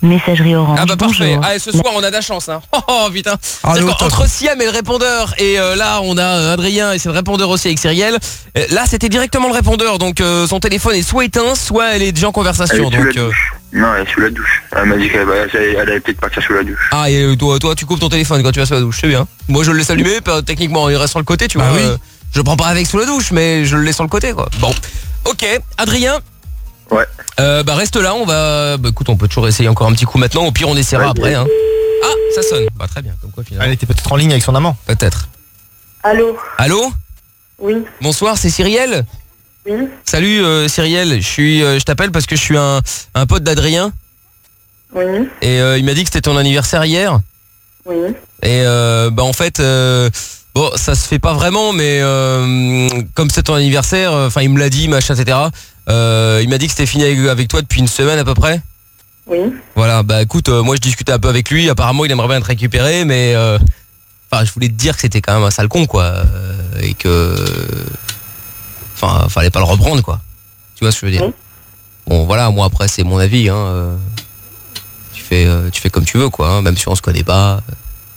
Messagerie Orange. Ah bah parfait. Bonjour. Ah, et ce soir on a de la chance hein. Oh, oh putain. Ah, C'est-à-dire le top. entre Siam et le répondeur et euh, là on a euh, Adrien et c'est le répondeur aussi avec Cyrielle. Euh, là c'était directement le répondeur donc euh, son téléphone est soit éteint soit elle est déjà en Elle conversation est sous donc la euh, douche. Non, elle est sous la douche. Elle m'a dit qu'elle bah, elle allait peut-être partir sous la douche. Ah et euh, toi, toi tu coupes ton téléphone quand tu vas sous la douche, c'est bien. Moi je le laisse allumé, bah, techniquement il reste sur le côté tu Bah vois. oui. euh, je le prends pas avec sous la douche mais je le laisse sur le côté quoi. Bon. Ok, Adrien. Ouais. Euh, bah reste là, on va. Bah écoute, on peut toujours essayer encore un petit coup maintenant. Au pire, on essaiera Ouais, après. ouais. Hein. Ah, ça sonne. Bah très bien. Comme quoi finalement. Elle était peut-être en ligne avec son amant. Peut-être. Allô? Allô. Oui. Bonsoir, c'est Cyrielle. Oui. Salut euh, Cyrielle. Je suis, euh, je t'appelle parce que je suis un, un pote d'Adrien Oui. et euh, il m'a dit que c'était ton anniversaire hier. Oui. Et euh, bah en fait, euh, bon, ça se fait pas vraiment, mais euh, comme c'est ton anniversaire, enfin il me l'a dit, machin, et cetera. Euh, il m'a dit que c'était fini avec, avec toi depuis une semaine à peu près. Oui. Voilà, bah écoute, euh, moi je discutais un peu avec lui, apparemment il aimerait bien te récupérer, mais euh, enfin je voulais te dire que c'était quand même un sale con quoi, euh, et que, enfin fallait pas le reprendre quoi. Tu vois ce que je veux dire? Oui. Bon voilà, moi après c'est mon avis, hein. euh, tu fais, euh, tu fais comme tu veux quoi, hein, même si on se connaît pas. euh,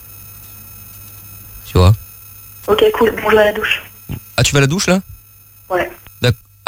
tu vois? Ok, cool. Bon, je vais à la douche. Ah tu vas à la douche là? Ouais. D'accord. Ah.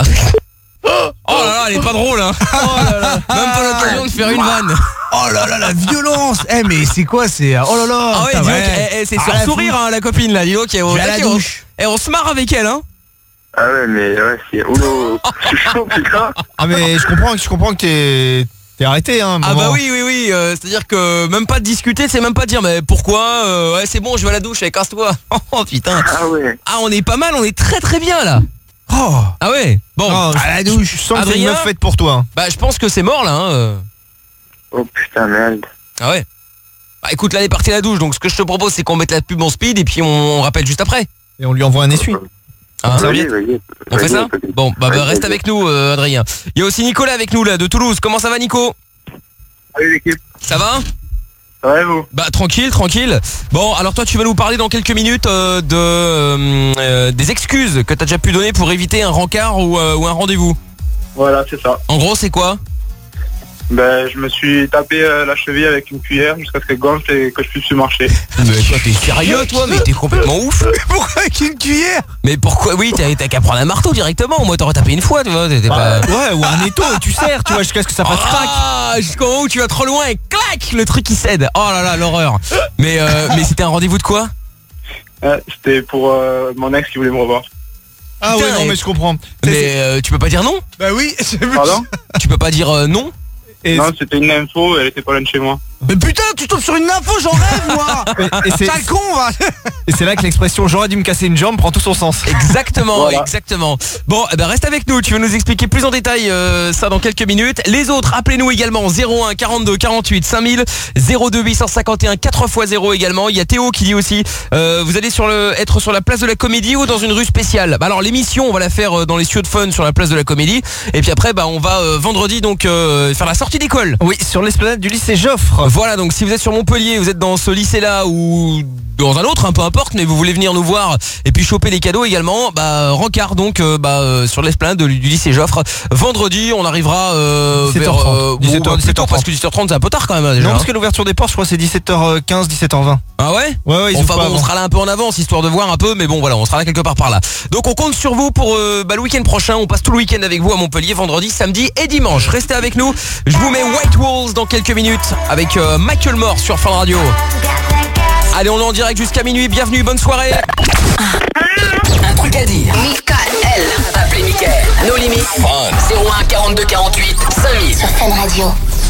Oh là là, elle est pas drôle hein. Oh là là. Même pas l'occasion de faire une vanne. Oh là là, la violence. Eh mais c'est quoi, c'est... Oh là là. Ah ouais, putain, dis donc, ouais. eh, eh, c'est Ah, sur la sourire fou. hein, la copine là, dis donc. Et on, Je vais à la on- douche. et on se marre avec elle hein. Ah ouais, mais ouais, c'est. Oh là, c'est chaud, putain. Ah mais je comprends, je comprends que t'es t'es arrêté hein. un Ah moment. bah oui oui oui, euh, c'est-à-dire que même pas de discuter, c'est même pas de dire mais pourquoi euh, ouais c'est bon je vais à la douche, allez, casse-toi. Oh putain. Ah ouais. Ah on est pas mal, on est très très bien là. Oh. Ah ouais. Bon, Non, à la je- douche. Je sens que c'est une Adrien, meuf faite pour toi. hein. bah je pense que c'est mort là hein. euh. Oh putain, merde. Ah ouais. Bah écoute là elle est partie à la douche, donc ce que je te propose c'est qu'on mette la pub en speed et puis on, on rappelle juste après. Et on lui envoie un essuie. Hein, Vas-y, vas-y. on fait Vas-y, ça? vas-y. Bon bah, bah, Vas-y, reste vas-y. avec nous euh, Adrien. Il y a aussi Nicolas avec nous là de Toulouse. Comment ça va Nico? Salut l'équipe. Ça va? Ouais, vous. Bah tranquille, tranquille. Bon, alors toi tu vas nous parler dans quelques minutes euh, de euh, euh, des excuses que t'as déjà pu donner pour éviter un rencard ou, euh, ou un rendez-vous. Voilà, c'est ça. En gros, c'est quoi? Ben, je me suis tapé euh, la cheville avec une cuillère jusqu'à ce qu'elle gonfle et que je puisse plus marcher. Mais toi t'es sérieux toi? Mais t'es complètement ouf. Pourquoi avec une cuillère? Mais pourquoi? Oui, t'as t'as qu'à prendre un marteau directement. Moi t'aurais tapé une fois, tu vois. T'étais pas. Ouais, ou un étau et tu serres, tu vois, jusqu'à ce que ça fasse crack. Ah, jusqu'au moment où tu vas trop loin et clac, le truc qui cède. Oh là là, l'horreur. Mais euh, mais c'était un rendez-vous de quoi? Euh, C'était pour euh, mon ex qui voulait me revoir. Ah ouais, Putain, non et- mais je comprends. Mais euh, tu peux pas dire non? Bah oui. Pardon? Tu peux pas dire euh, non? Et Non, c'était une info, elle était pas loin de chez moi. Mais putain, tu tombes sur une info, j'en rêve moi. Et c'est Sale con, va. et c'est là que l'expression j'aurais dû me casser une jambe prend tout son sens. Exactement, Voilà. exactement. Bon, eh ben reste avec nous, tu vas nous expliquer plus en détail euh, ça dans quelques minutes. Les autres, appelez-nous également zéro un quarante-deux quarante-huit cinq mille, zéro deux huit cent cinquante et un quatre fois zéro également. Il y a Théo qui dit aussi euh, vous allez sur le être sur la place de la Comédie ou dans une rue spéciale. Bah alors l'émission, on va la faire euh, dans les studios de Fun sur la place de la Comédie et puis après bah on va euh, vendredi donc euh, faire la sortie d'école. Oui, sur l'esplanade du lycée Joffre. Voilà, donc si vous êtes sur Montpellier, vous êtes dans ce lycée-là ou dans un autre, hein, peu importe, mais vous voulez venir nous voir et puis choper les cadeaux également, bah rencard donc euh, bah euh, sur l'esplanade de- du lycée Joffre. Vendredi, on arrivera euh, dix-sept vers heures trente. euh, dix-sept heures, bon, bah, plus tôt, dix-sept heures parce que dix-sept heures trente c'est un peu tard quand même déjà. Non, parce hein. que l'ouverture des portes, je crois, c'est dix-sept heures quinze, dix-sept heures vingt. Ah ouais? Ouais, ouais, ils Enfin ouvrent pas bon, on avant. sera là un peu en avance histoire de voir un peu, mais bon voilà, on sera là quelque part par là. Donc on compte sur vous pour euh, bah, le week-end prochain. On passe tout le week-end avec vous à Montpellier, vendredi, samedi et dimanche. Restez avec nous. Je vous mets White Walls dans quelques minutes avec euh, Michael Moore sur Fun Radio. Allez, on est en direct jusqu'à minuit. Bienvenue, bonne soirée. Un truc à dire. Michael. Appelez Michael. Nos limites. zéro un quarante-deux quarante-huit cinq mille. Sur Fun Radio.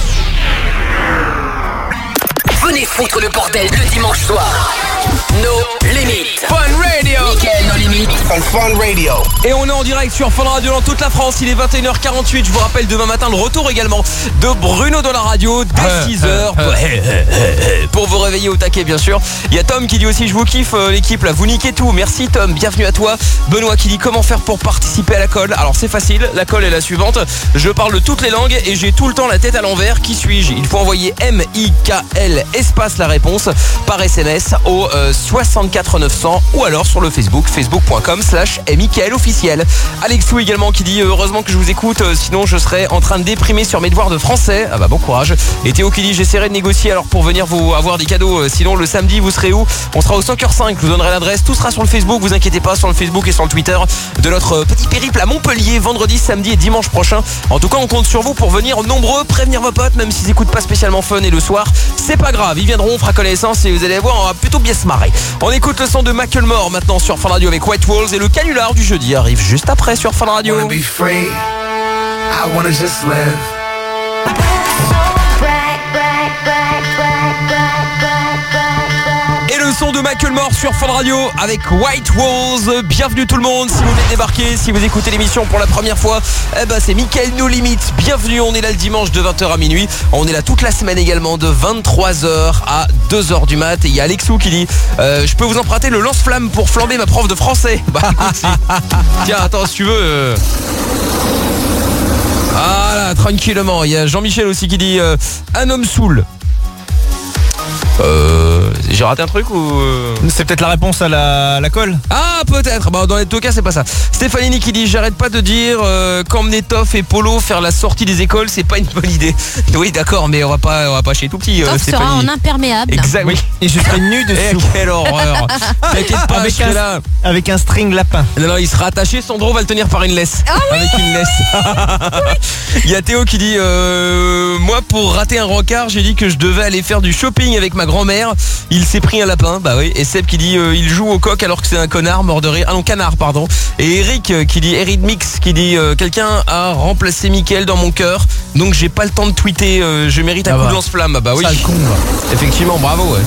Venez foutre le bordel le dimanche soir. Nos limites. Fun Radio. Michael, nos limites. Fun Radio. Et on est en direct sur Fun Radio dans toute la France. Il est vingt et une heures quarante-huit. Je vous rappelle demain matin le retour également de Bruno dans la radio dès six heures pour vous réveiller au taquet bien sûr. Il y a Tom qui dit aussi je vous kiffe euh, l'équipe là, vous niquez tout. Merci Tom, bienvenue à toi. Benoît qui dit comment faire pour participer à la colle. Alors c'est facile, la colle est la suivante. Je parle de toutes les langues et j'ai tout le temps la tête à l'envers. Qui suis-je? Il faut envoyer M I K L espace la réponse par S M S au euh, soixante-quatre neuf cents ou alors sur le Facebook, facebook.com slash Mickaël officiel. Alexou également qui dit heureusement que je vous écoute, euh, sinon je serais en train de déprimer sur mes devoirs de français. Ah bah bon courage. Et Théo qui dit j'essaierai de négocier alors pour venir vous avoir des cadeaux, euh, sinon le samedi vous serez où? On sera au Soccer cinq, je vous donnerai l'adresse, tout sera sur le Facebook, vous inquiétez pas, sur le Facebook et sur le Twitter de notre petit périple à Montpellier vendredi, samedi et dimanche prochain. En tout cas on compte sur vous pour venir nombreux, prévenir vos potes, même s'ils écoutent pas spécialement fun et le soir, c'est pas grave, ils viendront, on fera connaissance et vous allez voir, on va plutôt bien se marrer. On écoute le son de Macklemore maintenant sur Fun Radio avec White Walls et le canular du jeudi arrive juste après sur Fun Radio. Wanna be free, I wanna just live. Et le son de Macklemore sur Fun Radio avec White Walls. Bienvenue tout le monde, si vous venez de débarquer, si vous écoutez l'émission pour la première fois, eh ben c'est Mickaël No Limit. Bienvenue, on est là le dimanche de vingt heures à minuit. On est là toute la semaine également de vingt-trois heures à deux heures du mat. Et il y a Alexou qui dit euh, je peux vous emprunter le lance-flamme pour flamber ma prof de français. Bah écoute, si. Tiens, attends, si tu veux. Euh... Voilà, tranquillement. Il y a Jean-Michel aussi qui dit euh, un homme saoul. Euh, j'ai raté un truc ou c'est peut-être la réponse à la, à la colle. Ah peut-être, bah, dans les deux cas c'est pas ça. Stéphanie qui dit j'arrête pas de dire euh, qu'emmener Toff et Polo faire la sortie des écoles c'est pas une bonne idée. Oui d'accord, mais on va pas on va pas chez tout petit. Toff euh, sera en imperméable. Exact, oui. Et je serai nu dessous. Eh, quelle horreur. T'inquiète pas, avec, je serai un, là. avec un string lapin. Non non, il sera attaché, Sandro va le tenir par une laisse. Ah oui. Avec une laisse. Il y a Théo qui dit euh, moi pour rater un rencard j'ai dit que je devais aller faire du shopping avec ma grand-mère. Il s'est pris un lapin, bah oui. Et Seb qui dit euh, il joue au coq alors que c'est un connard, mort de rire. Ah non, canard, pardon. Et Eric euh, qui dit, Eric Mix qui dit euh, quelqu'un a remplacé Mickaël dans mon cœur, donc j'ai pas le temps de tweeter, euh, je mérite un ah coup bah. de lance-flamme. Bah oui. Sale con, là. Effectivement, bravo, ouais.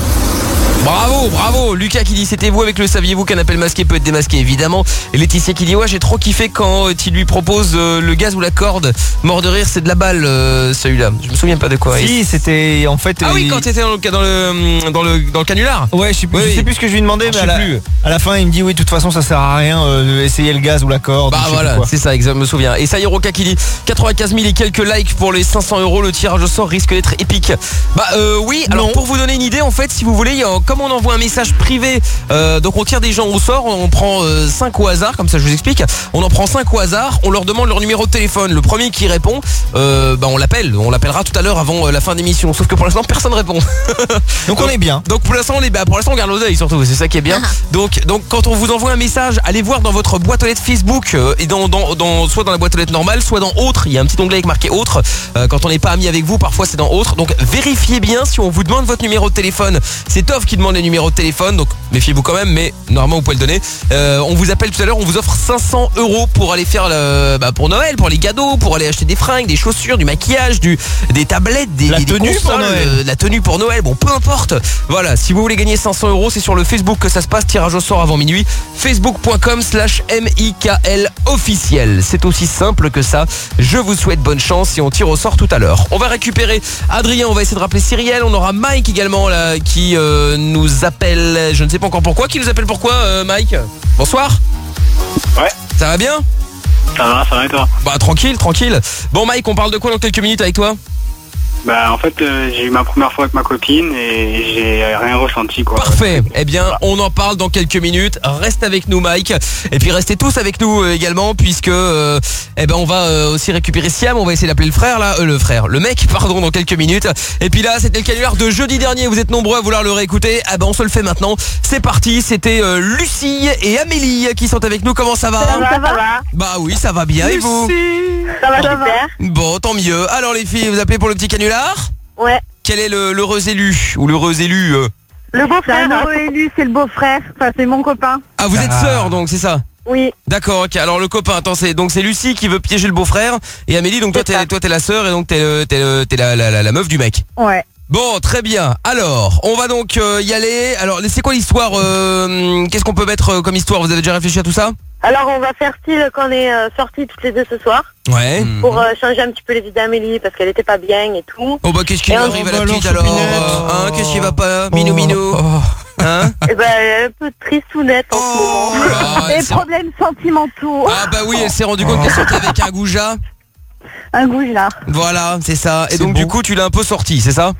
Bravo, bravo. Lucas qui dit c'était vous avec le saviez-vous qu'un appel masqué peut être démasqué, évidemment. Et Laetitia qui dit ouais j'ai trop kiffé quand euh, il lui propose euh, le gaz ou la corde. Mort de rire, c'est de la balle euh, celui-là. Je me souviens pas de quoi. Si, c'était en fait. Ah oui, il... quand t'étais dans le dans le dans le dans le canular. Ouais, je sais plus, oui. je sais plus ce que je lui demandais, mais à la, à la fin il me dit oui de toute façon ça sert à rien euh, essayer le gaz ou la corde. Bah voilà, c'est ça, exact, je me souviens. Et ça y est, Roca qui dit quatre-vingt-quinze mille et quelques likes pour les cinq cents euros. Le tirage au sort risque d'être épique. Bah euh, oui. Alors non. Pour vous donner une idée, en fait, si vous voulez, comme on envoie un message privé, euh, donc on tire des gens au sort, on prend euh, cinq au hasard, comme ça je vous explique. On en prend cinq au hasard, on leur demande leur numéro de téléphone. Le premier qui répond, euh, bah on l'appelle, on l'appellera tout à l'heure avant euh, la fin d'émission. Sauf que pour l'instant personne répond. Donc on est bien. Donc pour l'instant on est, bah, pour l'instant on garde l'oseille surtout, c'est ça qui est bien. Donc donc quand on vous envoie un message, allez voir dans votre boîte aux lettres Facebook euh, et dans, dans dans soit dans la boîte aux lettres normale, soit dans autre. Il y a un petit onglet avec marqué autre. Euh, quand on n'est pas ami avec vous, parfois c'est dans autre. Donc vérifiez bien si on vous demande votre numéro de téléphone. C'est Toff qui demande les numéros de téléphone, donc méfiez-vous quand même, mais normalement vous pouvez le donner. Euh, on vous appelle tout à l'heure, on vous offre cinq cents euros pour aller faire le, bah, pour Noël, pour les cadeaux, pour aller acheter des fringues, des chaussures, du maquillage, du, des tablettes, des, la des, tenue des consoles, pour Noël. Euh, la tenue pour Noël, bon peu importe. Voilà, si vous voulez gagner cinq cents euros, c'est sur le Facebook que ça se passe, tirage au sort avant minuit, facebook.com slash M-I-K-L officiel. C'est aussi simple que ça. Je vous souhaite bonne chance et on tire au sort tout à l'heure. On va récupérer Adrien, on va essayer de rappeler Cyrielle, on aura Mike également là qui euh, nous appelle, je ne sais pas encore pourquoi, qui nous appelle pourquoi euh, Mike. Bonsoir. Ouais. Ça va bien? Ça va, ça va et toi? Bah tranquille, tranquille. Bon Mike, on parle de quoi dans quelques minutes avec toi? Bah en fait euh, j'ai eu ma première fois avec ma copine et j'ai rien ressenti quoi. Parfait, eh bien on en parle dans quelques minutes. Reste avec nous Mike. Et puis restez tous avec nous euh, également, puisque euh, eh ben on va euh, aussi récupérer Siam. On va essayer d'appeler le frère là, euh, le frère, le mec pardon, dans quelques minutes. Et puis là c'était le canular de jeudi dernier. Vous êtes nombreux à vouloir le réécouter. Ah ben on se le fait maintenant. C'est parti, c'était euh, Lucie et Amélie qui sont avec nous. Comment ça va? Ça va, ça va. Bah oui ça va bien. Lucie. Et vous? Ça va super. Bon tant mieux. Alors les filles, vous appelez pour le petit canular? Ouais. Quel est le l'heureux élu ou l'heureux élu euh Le beau-frère, l'heureux élu, c'est le beau-frère. Enfin, c'est mon copain. Ah, vous êtes sœurs, donc c'est ça? Oui. D'accord, ok. Alors le copain, attends, c'est donc c'est Lucie qui veut piéger le beau-frère et Amélie, donc toi t'es toi t'es la sœur et donc t'es le- t'es le- t'es la, la, la, la meuf du mec. Ouais. Bon, très bien. Alors, on va donc euh, y aller. Alors, c'est quoi l'histoire euh, Qu'est-ce qu'on peut mettre euh, comme histoire? Vous avez déjà réfléchi à tout ça? Alors, on va faire style qu'on est euh, sortis toutes les deux ce soir. Ouais. Pour euh, changer un petit peu les idées d'Amélie parce qu'elle était pas bien et tout. Oh bah qu'est-ce qui Et lui on- arrive à Oh, la bah, petite alors, alors Choupinette. euh, Hein Qu'est-ce qui va pas? Minou minou. Hein? Et ben, elle est un peu tristounette en ce moment. Ah, Des c'est- problèmes sentimentaux. Ah bah oui, elle s'est rendue compte qu'elle sortait avec un goujat. Un goujat. Voilà, c'est ça. Et C'est donc beau. du coup, tu l'as un peu sorti, c'est ça?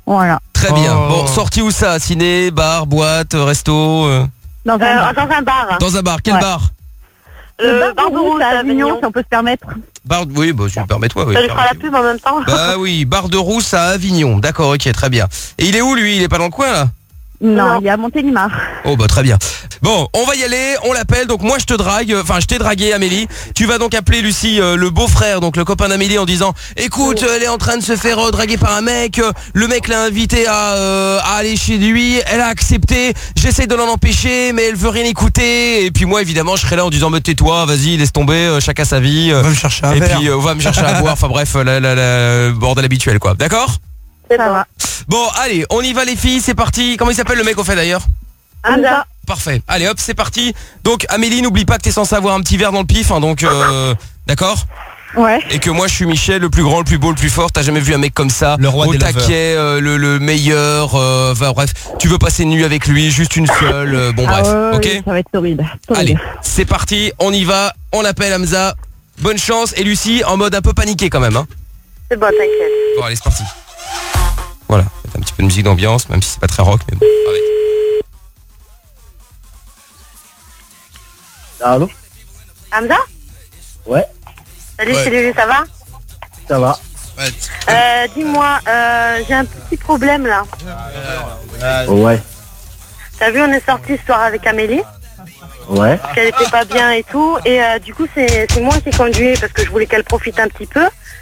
Voilà. Très bien. Bon, sortie où ça? Ciné, bar, boîte, resto euh... Dans un, Euh, bar. dans un bar. Dans un bar. Quel Ouais. bar? Le bar de Rousse à Avignon, si on peut se permettre. Bar, oui, bah, tu me permets toi. Oui, Ça lui fera la pub en même temps. Bah oui, bar de Rousse à Avignon. D'accord, ok, très bien. Et il est où lui? Il est pas dans le coin là? Non, il est à Montélimar. Oh bah très bien. Bon, on va y aller, on l'appelle. Donc moi je te drague, euh, enfin je t'ai dragué Amélie. Tu vas donc appeler Lucie, euh, le beau-frère, donc le copain d'Amélie, en disant écoute, euh, elle est en train de se faire euh, draguer par un mec, euh, le mec l'a invité à, euh, à aller chez lui, elle a accepté, j'essaie de l'en empêcher mais elle veut rien écouter. Et puis moi évidemment je serai là en disant mais tais-toi, vas-y laisse tomber, euh, chacun sa vie. euh, Va me chercher un Et verre. puis euh, on va me chercher à boire, enfin bref, la, la, la, le bordel habituel quoi, d'accord? C'est ça. Bon allez, on y va les filles, c'est parti. Comment il s'appelle le mec au fait d'ailleurs? Hamza. Parfait. Allez hop, c'est parti. Donc Amélie, n'oublie pas que t'es censé avoir un petit verre dans le pif, hein, donc euh, d'accord. Ouais. Et que moi je suis Michel, le plus grand, le plus beau, le plus fort. T'as jamais vu un mec comme ça, Le roi au des taquet, euh, le, le meilleur. Euh, enfin, bref, tu veux passer une nuit avec lui, juste une seule. euh, bon Ah bref, ouais, ok. oui, ça va être horrible. Allez, Horrible. c'est parti. On y va. On appelle Hamza. Bonne chance. Et Lucie en mode un peu paniqué quand même. Hein. C'est bon, t'inquiète. Bon allez, c'est parti. Voilà, un petit peu de musique d'ambiance, même si c'est pas très rock, mais bon. Allez. Allô? Hamza? Ouais, Salut, Ouais. c'est Lulu, ça va? ça va. Ouais. Euh, dis-moi, euh, j'ai un petit problème là. Ouais, T'as vu, on est sorti ce soir avec Amélie, ouais. parce qu'elle était pas bien et tout, et euh, du coup c'est c'est moi qui conduis parce que je voulais qu'elle profite un petit peu.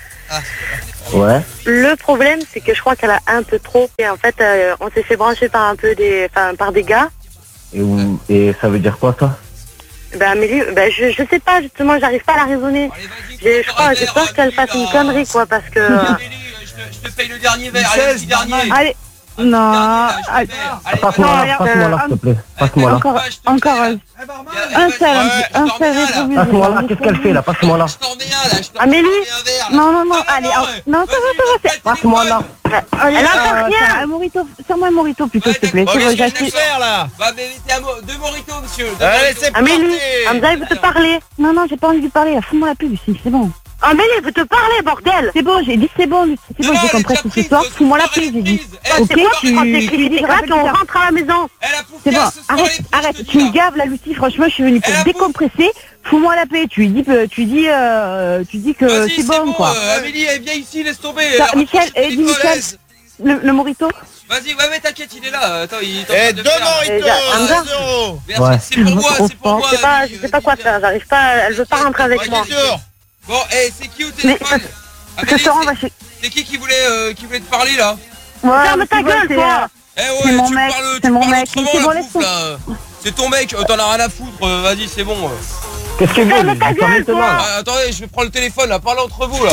Ouais. Le problème, c'est que je crois qu'elle a un peu trop, et en fait, euh, on s'est fait brancher par un peu des, enfin, par des gars. Et, où- et ça veut dire quoi, ça? Ben Amélie, ben je, je sais pas justement, j'arrive pas à la raisonner. J'ai- Je crois, j'ai peur qu'elle fasse une connerie quoi, parce que. euh, Je te paye le dernier verre, Michel, allez, le petit dernier. Allez. Non. Allez. Passe-moi Non, là, regarde, passe-moi là, euh, s'il te plaît. Passe-moi là. Encore, encore un un seul, un petit- un seul rétroviseur. Passe-moi là, qu'est-ce qu'elle fait là? Passe-moi là. Amélie, Non, non, non, allez, en- non, ça va, ça va, c'est... Passe-moi là. Allez, Elle a euh, encore rien. tiens, un morito, serre-moi un morito plutôt, s'il te plaît. C'est bon, j'assure. faire là? Bah mais t'es à mo- deux moritos monsieur. Deux Allez, moritos. c'est Amélie, Hamza il veut te parler. Non, non, j'ai pas envie de parler, fous-moi la pub ici, c'est bon. Amélie il veut te parler, bordel. C'est bon, j'ai dit c'est bon, Lucie, c'est Non, bon, non, j'ai elle est compris déjà ce prise, soir, ce fous-moi la soir, elle est pub, j'ai dit. prise. Eh, Bah, Ok, c'est quoi, tu... tu prends tes tu clés dis gratuites, rappelle on plus tard. rentre à la maison. Elle a poussé C'est bon, à ce soir, arrête, les filles, arrête, je te tu dis, me là. gaves la Lucie, franchement, je suis venue pour Elle a te décompresser, fous-moi la paix, tu lui dis, euh, tu dis, euh, tu dis que Vas-y, c'est bon, quoi. euh, Amélie, elle vient ici, laisse tomber. Ça, Elle Michel, rapproche eh, les dis Michel, collaises. le, le morito. Vas-y, ouais, mais t'inquiète, il est là. Attends, il est en Et train de deux faire. moritos, Eh, Hamza. un zéro. Merci, Ouais. c'est pour moi, c'est pour moi. Je sais pas, Amélie, je sais pas quoi faire, j'arrive pas, elle veut pas rentrer avec Ouais, moi. t'es sûr. Bon, eh, c'est qui au Mais téléphone? ce Amélie, soir, on c'est- va chez... c'est qui qui voulait, euh, qui voulait te parler là? Ouais, Ferme ta tu vois, gueule, c'est, toi. euh, Eh ouais, C'est mon tu mec, parles, c'est tu mon parles mec, autrement, c'est bon, la laisse bouffe, là. C'est ton mec, euh, t'en as rien à foutre, euh, vas-y, c'est bon. euh. Qu'est-ce qu'il veut? Ferme lui ta Dis-toi gueule, maintenant. toi. Ah, attendez, je vais prendre le téléphone là, parlez entre vous là.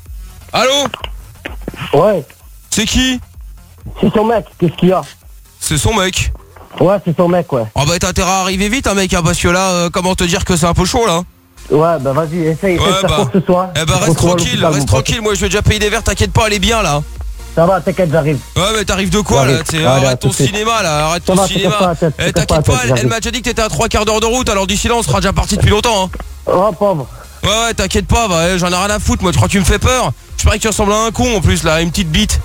Allô? Ouais, C'est qui? c'est son mec, qu'est-ce qu'il y a? C'est son mec. Ouais, c'est son mec, ouais. Oh bah t'as intérêt à arriver vite, hein, mec, hein, parce que là, euh, comment te dire que c'est un peu chaud là? Ouais, bah vas-y, essaye, essaye Ouais, de faire bah. quoi que ce soit. Eh bah On reste se retrouve à tranquille, l'hôpital, mon reste pote. tranquille, moi je vais déjà payer des verres, t'inquiète pas, elle est bien là. Ça va, t'inquiète, j'arrive. Ouais mais t'arrives de quoi J'arrive. là? T'sais, Allez, à arrête tout ton de suite. cinéma là, arrête Ça ton va, cinéma. t'inquiète pas, t'inquiète Eh, pas, t'inquiète pas, elle, j'arrive. elle m'a déjà dit que t'étais à trois quarts d'heure de route, alors d'ici là on sera déjà parti depuis longtemps hein. Oh, pauvre. Ouais ouais t'inquiète pas, bah, ouais, j'en ai rien à foutre, moi tu crois que tu me fais peur? Je parie que tu ressembles à un con en plus là, une petite bite.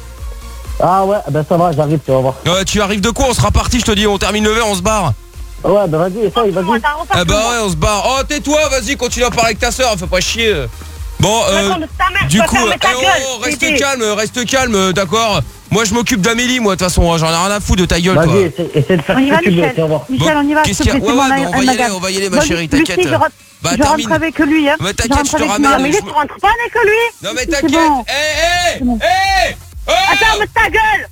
Ah ouais, ben ça va, j'arrive, tu vas voir. Ouais tu arrives de quoi? On sera parti, je te dis, on termine le verre, on se barre. Ouais, ben vas-y, essaye, vas-y. Eh bah ouais on se barre. Oh tais-toi, vas-y continue à parler avec ta soeur, fais pas chier. Bon euh, du coup, eh, oh, reste calme, reste calme, d'accord. Moi je m'occupe d'Amélie, moi de toute façon, j'en ai rien à foutre de ta gueule toi. Vas-y, essaye, essaye de faire On y ce va, que tu veux, Michel. tu vas voir. Michel, Bon, on y va. qu'est-ce s'il te qu'il y a? plaît, Ouais, c'est ouais, mon on va y ma- aller, ma- on va y aller, ma Bon, chérie, Lucie, t'inquiète. je rentre, Bah, je termine. rentre avec lui, hein. Mais Je t'inquiète, rentre je te avec lui. ramène. Amélie, tu rentres pas avec lui. Non mais C'est t'inquiète. bon. Eh eh bon. eh oh Ferme ta gueule.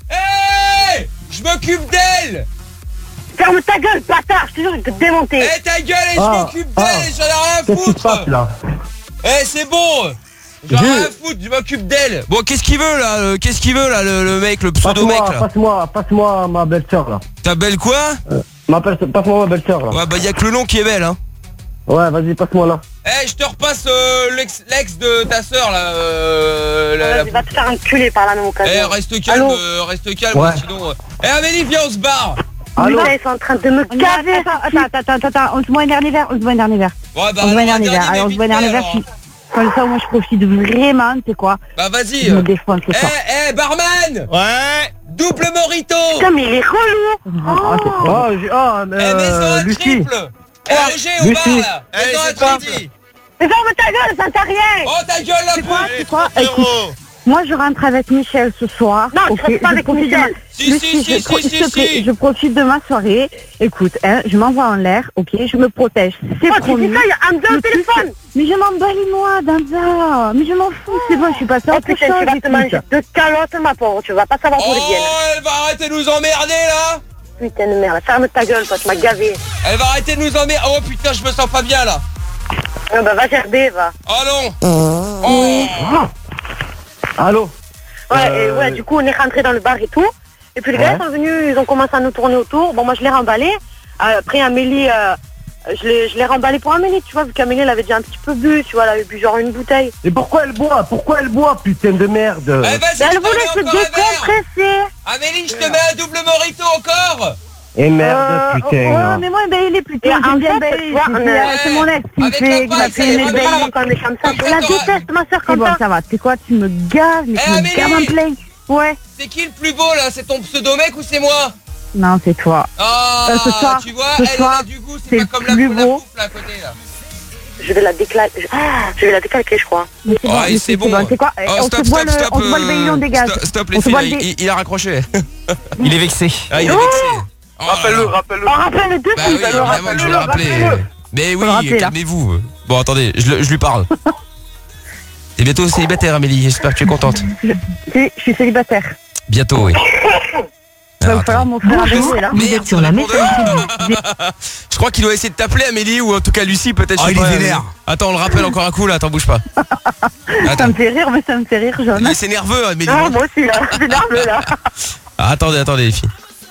Eh je m'occupe d'elle. Ferme ta gueule, bâtard, je te jure, je vais te démonter. Eh ta gueule, et je Ah, m'occupe ah. d'elle, j'en ai rien à Qu'est-ce qui se foutre. passe là? Eh c'est bon. J'en ai Je- rien à foutre, je m'occupe d'elle. Bon qu'est-ce qu'il veut là euh, Qu'est-ce qu'il veut là le, le mec, le pseudo mec Passe-moi, là? passe-moi, passe-moi ma belle-sœur là. Ta belle quoi? Ma belle- Passe-moi ma belle-sœur là. Ouais bah y'a que le nom qui est belle hein. Ouais, vas-y, passe-moi là. Eh je te repasse euh, l'ex l'ex de ta sœur là. Euh, la- la- Vas-y, va te faire enculer par la même Eh occasion. reste calme, Allô euh, reste calme Ouais. sinon. euh. Eh Amélie viens on se barre. Allô? Putain, ils sont en train de me On y va, gaver. Attends, attends, attends, attends, attends, on se boit un dernier verre, on se boit un dernier verre. Ouais bah On se boit un alors, dernier verre, allez, on se boit un dernier verre. alors. si- Comme ça, moi, je profite vraiment, tu sais quoi. Bah vas-y. Je me défonce ce Eh soir. eh barman. Ouais. Double morito. Putain, mais il est relou. Ah, c'est oh, j'ai- ah, Eh, maison euh, à Lucie. triple. Eh, Roger, au bar, Lucie. là. Allez, Maison à c'est parti. triple. Mais ferme ta gueule, ça t'a rien. Oh, ta gueule, la C'est quoi, poule. c'est quoi Écoute, moi je rentre avec Michel ce soir. Non, tu restes pas avec profite de Michel. ma- Si, Lucie, si, si, je pro- si, s'il te si, plaît, si. je profite de ma soirée. Écoute, hein, je m'envoie en l'air, ok, je me protège. C'est Oh, tu promis. dis ça, il y a Hamza au Mais tu téléphone. sais- Mais je m'en bats les noix, Danza. Mais je m'en fous, c'est bon, je suis passée à Oh autre putain, chose. tu vas te écoute. manger deux calottes, ma pauvre. Tu vas pas savoir où Oh, les viennent. elle va arrêter de nous emmerder, là. Putain de merde, ferme ta gueule, toi, tu m'as gavé. Elle va arrêter de nous emmerder. Oh, putain, je me sens pas bien, là. Ah bah va gerber, va. Oh, non. Oh. Allô. Ouais, Euh, et ouais, du coup, on est rentré dans le bar et tout. Et puis les gars Ouais. sont venus, ils ont commencé à nous tourner autour. Bon, moi, je l'ai remballé. Euh, Après, Amélie, euh, je l'ai je l'ai remballé pour Amélie, tu vois, vu qu'Amélie, elle avait déjà un petit peu bu, tu vois, elle avait bu genre une bouteille. Et pourquoi elle boit Pourquoi elle boit, putain de merde? Eh, vas-y, Mais je elle t'en voulait mets se encore un verre. décompresser. Amélie, je te mets un double morito encore. Et merde, Euh, putain. ouais, là. mais moi, ben, il est plutôt. Et en j'aime bien, fait, ben, tu vois, c'est- on c'est a- c'est mon ex qui me Avec fait, la qui m'a paille, fait c'est une pas belle. mal. Quand on est comme ça, Comme je ça, la t'auras- déteste, ma soeur, C'est comme bon, ça. ça va. C'est quoi, tu me gaves, mais Eh, tu me Amélie. gaves un play. Ouais. C'est qui le plus beau, là? C'est ton pseudo-mec ou c'est moi? Non, c'est toi. Ah, Euh, ce soir, tu vois, ce elle soir, a du goût, c'est c'est pas le comme la, plus la beau. pouffe, là, à côté, là. Je vais la déclaquer. Ah, je vais la décalquer, je crois. Mais c'est Ouais, bon, mais c'est bon. C'est quoi Oh, On stop, se voit stop, le, stop, on se voit le euh, béillon des gaz. Stop, stop, les On se filles, voit là, le bé- il, il a raccroché. Il est vexé. Ah, il est vexé. Oh, Rappelle-le, là là. rappelle-le. On rappelle le deux, Bah oui, rappelle-le, évidemment que je vais le rappeler. rappelle-le. Mais Faut le rappeler, oui, là. calmez-vous. Bon, attendez, je, le- je lui parle. T'es bientôt célibataire, Amélie, j'espère que tu es contente. Si, je suis célibataire. Bientôt, oui. Il va Alors, falloir mon frère Adamo est là. Merde, sur la Je crois qu'il doit essayer de t'appeler, Amélie, ou en tout cas Lucie, peut-être. Oh, je sais il est pas, vénère. euh, Attends, on le rappelle encore un coup, là, attends, bouge pas. Ça Attends. me fait rire, mais ça me fait rire, John. Mais c'est nerveux, Amélie. Ah, moi aussi, là. Je suis nerveux, là. Ah, attendez, attendez, les filles.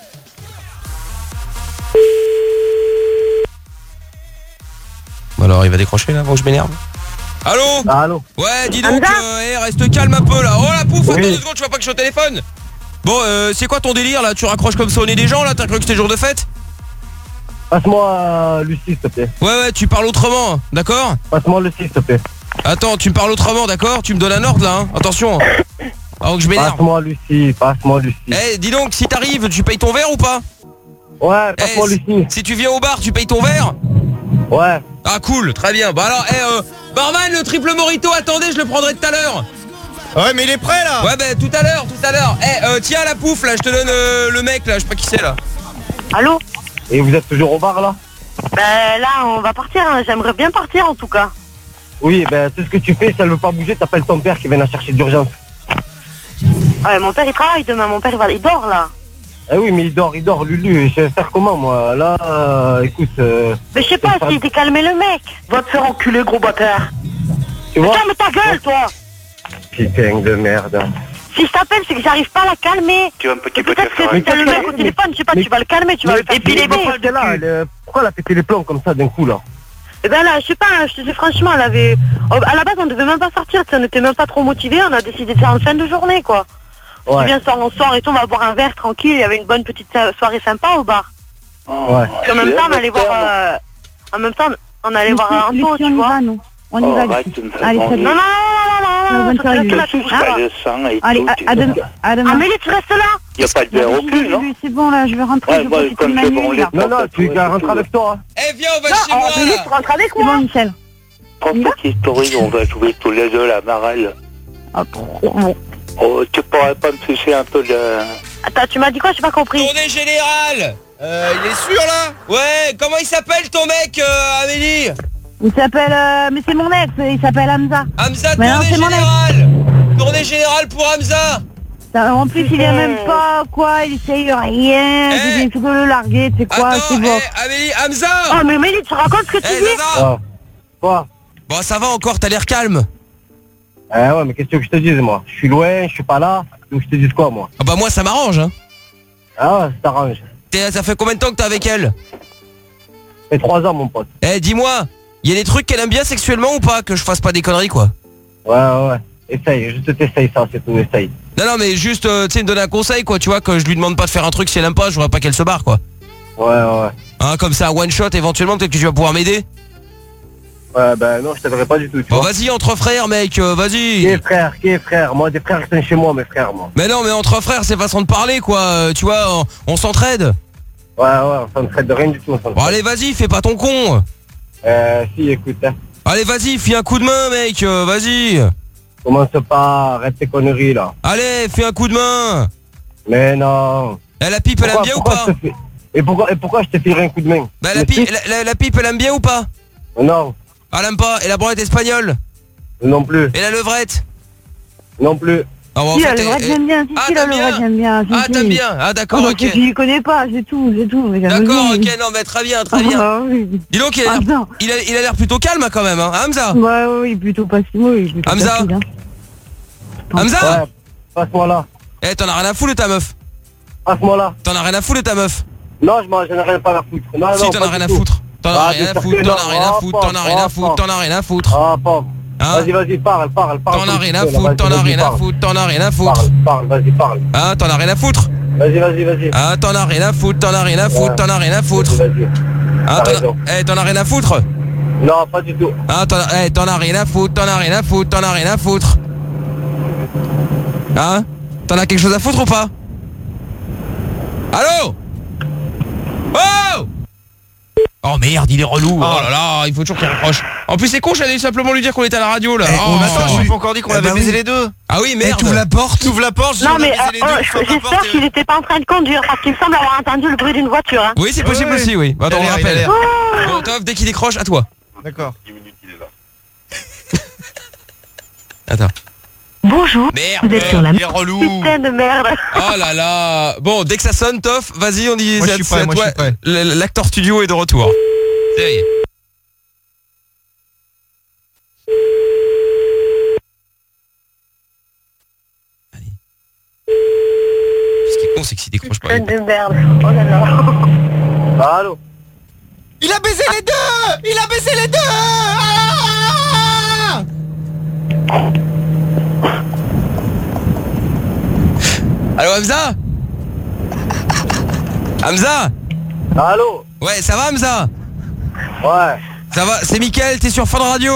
Bon, alors, il va décrocher, là, avant que je m'énerve. Allô? Allô. Ouais, dis donc, euh, hey, reste calme un peu, là. Oh, la pouffe, attends deux secondes, tu vois pas que je suis au téléphone? Bon, euh, c'est quoi ton délire, là? Tu raccroches comme ça au nez des gens, là? T'as cru que c'était jour de fête? Passe-moi euh, Lucie, s'il te plaît. Ouais, ouais, tu parles autrement, d'accord? Passe-moi Lucie, s'il te plaît. Attends, tu me parles autrement, d'accord? Tu me donnes un ordre, là, hein? Attention. Avant que je m'énerve. Passe-moi Lucie, passe-moi Lucie. Eh, dis donc, si t'arrives, tu payes ton verre ou pas? Ouais, passe-moi Eh, Lucie. Si tu viens au bar, tu payes ton verre? Ouais. Ah, cool, très bien. Bah alors, eh, euh, barman, le triple morito, attendez, je le prendrai tout à l'heure. Ouais, mais il est prêt, là. Ouais, bah tout à l'heure, tout à l'heure. Eh, euh, tiens, la pouffe, là, je te donne euh, le mec, là, je sais pas qui c'est, là. Allô? Et vous êtes toujours au bar, là? Ben là, on va partir, hein. J'aimerais bien partir, en tout cas. Oui, ben tout ce que tu fais, si elle veut pas bouger, t'appelles ton père qui vient la chercher d'urgence. Ouais, mon père, il travaille demain. Mon père, il, va... il dort, là. Eh oui, mais il dort, il dort, Lulu. Je vais faire comment, moi? Là, euh, écoute... Euh, Mais je sais pas, s'il était calmé le mec. Va te faire enculer, gros bâtard. Tu Mais vois? ferme ta gueule, toi. Putain de merde. Si je t'appelle, c'est que j'arrive pas à la calmer. Tu vas un petit peu te Peut-être que faire si t'as le mec au téléphone, je sais pas, tu vas le calmer, tu vas le épiler. Mais là, elle, euh, pourquoi elle a pété les plombs comme ça d'un coup, là? Et ben là, je sais pas, je te dis franchement, elle avait... oh, à la base, on devait même pas sortir, tu sais, on était même pas trop motivés, on a décidé de faire une fin de journée, quoi. Ouais. Tu viens, soir, on sort et tout, on va boire un verre tranquille, il y avait une bonne petite so- soirée sympa au bar. Ouais. Puis en même temps, on allait voir... euh, En même temps, on allait voir un Lucie, Anto, on tu y vois. va, nous. On y va, arrête Lucie. de me faire Allez, manger. salut. Non, non, non, non, non, non, Bonne non, soirée, ça te Lucie. reste là, tu Pas bouges le sang et Allez, tout. à, tu à vois. demain. À pas. demain. Amélie, tu restes là? Y a pas de verre au cul, non? C'est bon, là, je vais rentrer. Ouais, je vais moi, profiter comme de ma je nuit, branle là. Non, non, tu rentres avec toi. Hein. Eh, viens, on va Non, chez moi, Amélie, là. tu rentres avec C'est moi. bon, Michel. Prends cette historique, on va jouer tous les deux la marelle. Ah, bon. Oh, tu pourrais pas me toucher un peu de... Attends, tu m'as dit quoi? J'ai pas compris. Tournée générale. Euh, il est sûr, là? Ouais, comment il s'appelle, ton mec, euh, Amélie? Il s'appelle... euh, mais c'est mon ex, il s'appelle Hamza. Hamza, Mais non, tournée c'est mon ex. générale. Tournée générale pour Hamza. Ça, En plus, il vient même pas, quoi, il essaye rien. Eh. J'ai dit, il faut le larguer, tu sais quoi, Attends, c'est bon. eh, Amélie, Hamza. Oh, mais Amélie, tu racontes ce que tu Eh, dis? Zaza. Ouais. Quoi? Bon, ça va encore, t'as l'air calme. Eh ouais, mais qu'est-ce que je te dise, moi? Je suis loin, je suis pas là. Donc je te dise quoi, moi? Ah bah moi, ça m'arrange, hein. Ah ouais, ça t'arrange. T'es- Ça fait combien de temps que t'es avec elle? Ça fait trois ans, mon pote. Eh, dis-moi, il y a des trucs qu'elle aime bien sexuellement ou pas? Que je fasse pas des conneries, quoi. Ouais, ouais, ouais. Essaye, juste t'essaye ça, c'est tout, essaye. Non, non, mais juste, euh, tu sais, me donner un conseil, quoi, tu vois, que je lui demande pas de faire un truc si elle aime pas, je voudrais pas qu'elle se barre, quoi. Ouais, ouais. Hein, comme ça, one shot, éventuellement, peut-être que tu vas pouvoir m'aider. Ouais, ben non, je t'aimerais pas du tout, tu Bon, vois. vas-y, entre frères, mec, euh, vas-y. Qui est frère, qui est frère? Moi, des frères qui sont chez moi, mes frères, moi. Mais non, mais entre frères, c'est façon de parler, quoi. euh, Tu vois, on, on s'entraide. Ouais, ouais, on s'entraide de rien du tout, on s'entraide. Bon, allez, vas-y, fais pas ton con. Euh, si, écoute, hein. Allez, vas-y, fais un coup de main, mec, euh, vas-y. Commence pas, arrête tes conneries, là. Allez, fais un coup de main. Mais non. Eh, la pipe, elle aime Pourquoi- bien ou pourquoi pas je te fais- et pourquoi, et pourquoi je te filerais un coup de main? Bah, la Le pipe, truc- la, la- la pipe, elle aime bien ou pas? Non. Ah, elle aime pas. Et la branlette espagnole? Non plus. Et la levrette? Non plus. Ah, bon, en Si, fait, la levrette, eh, j'aime bien. Si, Ah, si, la t'aimes bien levrette, j'aime bien. Si, Ah, si. t'aimes bien. Ah, d'accord, Ah, parce ok. que tu y connais pas, c'est tout, c'est tout. D'accord, ok, non, mais très bien, très bien. Ah, oui. Dis donc, il a l'air- Hamza. il a il a l'air plutôt calme, hein, quand même, hein, Hamza. Ouais, oui, plutôt pas si mauvais. plutôt Hamza. facile, hein. Hamza. Ouais, passe-moi là. Eh, t'en as rien à foutre de ta meuf. Passe-moi là. T'en as rien à foutre de ta meuf. Non, je m'en j'en ai rien pas à foutre. Non, Si, non, t'en pas as rien du à tout. foutre. T'en as Ah, rien à bien sûr foutre, que t'en non. as rien à Ah, foutre, t'en as pauvre, rien à ah, foutre, pauvre. t'en as rien à foutre. Ah, pauvre. Hein? Vas-y, vas-y, parle, parle, parle. T'en as rien à Vas-y, foutre, t'en as vas-y, rien à parle. foutre, t'en as rien à foutre. Parle, parle, vas-y, parle. Hein, t'en as rien à foutre. Vas-y, vas-y, vas-y. Ah, t'en as rien à foutre, t'en as rien à foutre, t'en as rien à foutre. Vas-y. Ah, T'as t'en raison. as... Eh, t'en as rien à foutre. Non, pas du tout. Ah, t'en as... Eh, t'en as rien à foutre, t'en as rien à foutre, t'en as rien à foutre. Hein? T'en as quelque chose à foutre ou pas? Allô? Oh! Oh merde, il est relou. Oh, là là, il faut toujours qu'il raccroche. En plus, c'est con, j'allais simplement lui dire qu'on était à la radio là. Eh, Oh, mais attends, je lui ai pas encore dit qu'on Eh avait bah baisé oui. les deux. Ah oui, merde. T'ouvres la porte. T'ouvres la porte, je dis Non, on a mais baisé les euh, deux. euh, je ferme la porte j'espère et- qu'il était pas en train de conduire, parce qu'il me semble avoir entendu le bruit d'une voiture. Hein. Oui, c'est possible Ouais, ouais. aussi, oui. Attends, Il a on l'air, il a rappelle. l'air. Bon, Toff, dès qu'il décroche, à toi. D'accord. Attends. Bonjour, Merde. vous êtes sur la Il est relou. putain de merde. Oh là là. Bon, dès que ça sonne, Toff, vas-y, on y Moi, je c'est- suis c'est prêt, à moi, toi. je suis prêt. L- L'acteur studio est de retour. Ça y est. Allez. Ce qui est con, c'est que s'il décroche pas. il- Putain de merde. Oh là là. Allô. Il a baisé les deux. Il a baisé les deux. Ah. Allô, Hamza? Hamza? Allô. Ouais, ça va, Hamza? Ouais. Ça va, c'est Mickaël, t'es sur Fun Radio.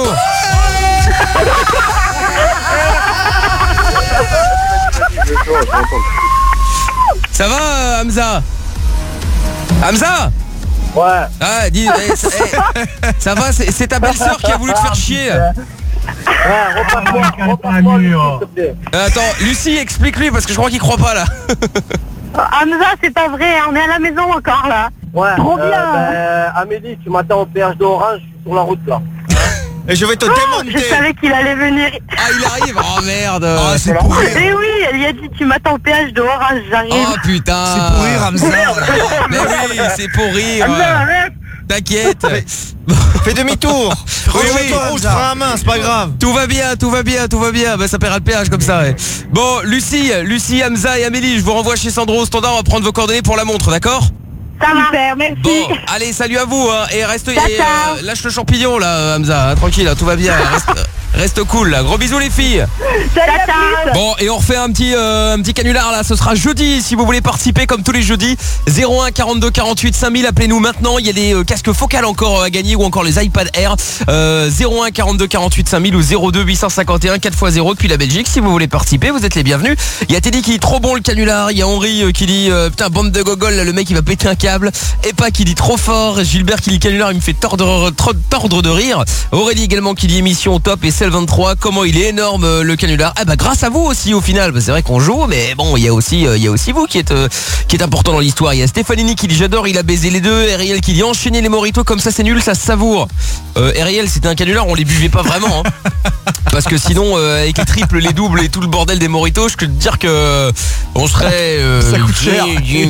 Ça va, euh, Hamza? Hamza? Ouais. Ah, dis, eh, ça, eh, ça va, c'est c'est ta belle-sœur qui a voulu te faire chier. là. Ouais, repasse-moi, repasse-moi, Lucie, s'il te plaît. Euh, Attends, Lucie, explique-lui parce que je crois qu'il croit pas là. Hamza, c'est pas vrai, on est à la maison encore là. Ouais. Trop euh, bien. ben, Amélie, tu m'attends au péage d'Orange, je suis sur la route là. Et je vais te Oh, je démonter. savais qu'il allait venir. Ah, il arrive. Oh merde. Ah, c'est pour rire. Eh oui, elle lui a dit tu m'attends au péage de Orange, j'arrive. Oh putain. C'est pour rire, Hamza. Mais oui, c'est pour rire. Hamza, arrête. T'inquiète. Fais demi-tour. Oui, Rejoins oui. ton rouge, frein à main, c'est pas grave. Tout va bien, tout va bien, tout va bien. Bah, ça paiera le péage comme ça. Ouais. Bon, Lucie, Lucie, Hamza et Amélie, je vous renvoie chez Sandro au standard. On va prendre vos coordonnées pour la montre, d'accord? Ça va, merci. Bon, allez, salut à vous, hein, et reste, Ciao, et, ciao. euh, lâche le champignon là, Hamza, hein, tranquille, hein, tout va bien, reste, reste cool là. Gros bisous les filles. Salut, à plus. Bon, et on refait un petit, euh, un petit canular là, ce sera jeudi si vous voulez participer comme tous les jeudis. zéro un quarante-deux quarante-huit cinq mille, appelez-nous maintenant, il y a des euh, casques focales encore euh, à gagner ou encore les iPad Air. Euh, zéro un quarante-deux quarante-huit cinq mille ou zéro deux huit cent cinquante et un quatre fois zéro depuis la Belgique. Si vous voulez participer, vous êtes les bienvenus. Il y a Teddy qui dit trop bon le canular, il y a Henri euh, qui dit euh, putain bande de gogoles, là, le mec il va péter un câble. Et pas qui dit trop fort, Gilbert qui dit canular, il me fait tordre, tro- tordre de rire. Aurélie également qui dit émission top et Cell vingt-trois, comment il est énorme euh, le canular. Ah bah grâce à vous aussi au final, bah, c'est vrai qu'on joue mais bon il y a aussi euh, il y a aussi vous qui êtes euh, qui est important dans l'histoire. Il y a Stéphanini qui dit j'adore, il a baisé les deux. Ariel qui dit enchaîner les moritos comme ça c'est nul, ça se savoure. Euh, Ariel c'était un canular, on les buvait pas vraiment hein. Parce que sinon euh, avec les triples, les doubles et tout le bordel des moritos, je peux te dire que euh, on serait euh, Ça coûte cher.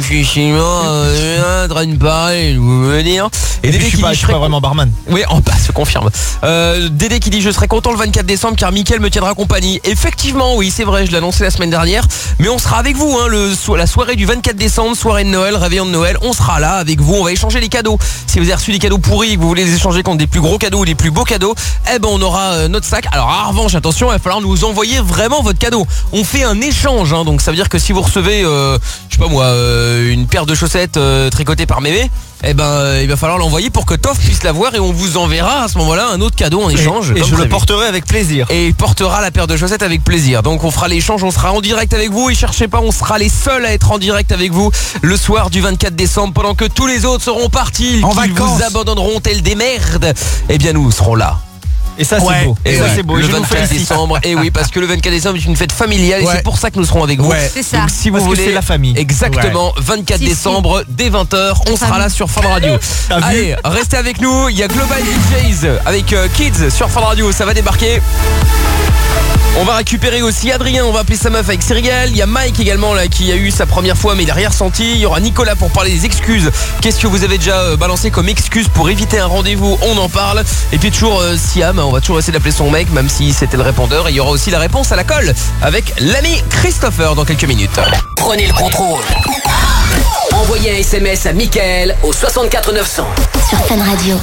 euh, une pareille, vous me dire. Et Dédé puis, je suis qui pas, dit, je suis pas serais- vraiment barman. Oui, oh, bah, se confirme. Euh, Dédé qui dit je serai content le vingt-quatre décembre car Mickaël me tiendra compagnie. Effectivement, oui, c'est vrai, je l'ai annoncé la semaine dernière. Mais on sera avec vous, hein, le, so- la soirée du vingt-quatre décembre, soirée de Noël, réveillon de Noël. On sera là avec vous. On va échanger les cadeaux. Si vous avez reçu des cadeaux pourris et que vous voulez les échanger contre des plus gros cadeaux ou des plus beaux cadeaux, eh ben on aura euh, notre sac. Alors en revanche, attention, il va falloir nous envoyer vraiment votre cadeau. On fait un échange, hein, donc ça veut dire que si vous vous recevez, euh, je sais pas moi, euh, une paire de chaussettes euh, tricotées par mémé, eh ben euh, il va falloir l'envoyer pour que Toff puisse l'avoir et on vous enverra à ce moment-là un autre cadeau en échange. Et, et je prévu. le porterai avec plaisir. Et il portera la paire de chaussettes avec plaisir. Donc on fera l'échange, on sera en direct avec vous et cherchez pas, on sera les seuls à être en direct avec vous le soir du vingt-quatre décembre pendant que tous les autres seront partis, en qu'ils vacances. vous abandonneront tels des merdes. Eh bien nous serons là. Et ça c'est Ouais. beau. Et, Et ça ouais, c'est beau. le Et je vous vingt-quatre félicite. décembre. Et oui, parce que le vingt-quatre décembre est une fête familiale et Ouais. c'est pour ça que nous serons avec vous. Ouais. C'est ça. Donc si vous Parce que voulez c'est la famille. Exactement, vingt-quatre Si, si. décembre dès vingt heures, on sera là sur Fun Radio. T'as vu ? Allez, restez avec nous, il y a Global D Js avec euh, Kids sur Fun Radio, ça va débarquer. On va récupérer aussi Adrien, on va appeler sa meuf avec Cyril. Il y a Mike également là qui a eu sa première fois mais il a rien ressenti. Il y aura Nicolas pour parler des excuses. Qu'est-ce que vous avez déjà euh, balancé comme excuse pour éviter un rendez-vous? On en parle. Et puis toujours euh, Siam, on va toujours essayer d'appeler son mec même si c'était le répondeur. Et il y aura aussi la réponse à la colle avec l'ami Christopher dans quelques minutes. Prenez le contrôle. Envoyez un S M S à Mickaël au soixante-quatre neuf cents. Sur Fun Radio.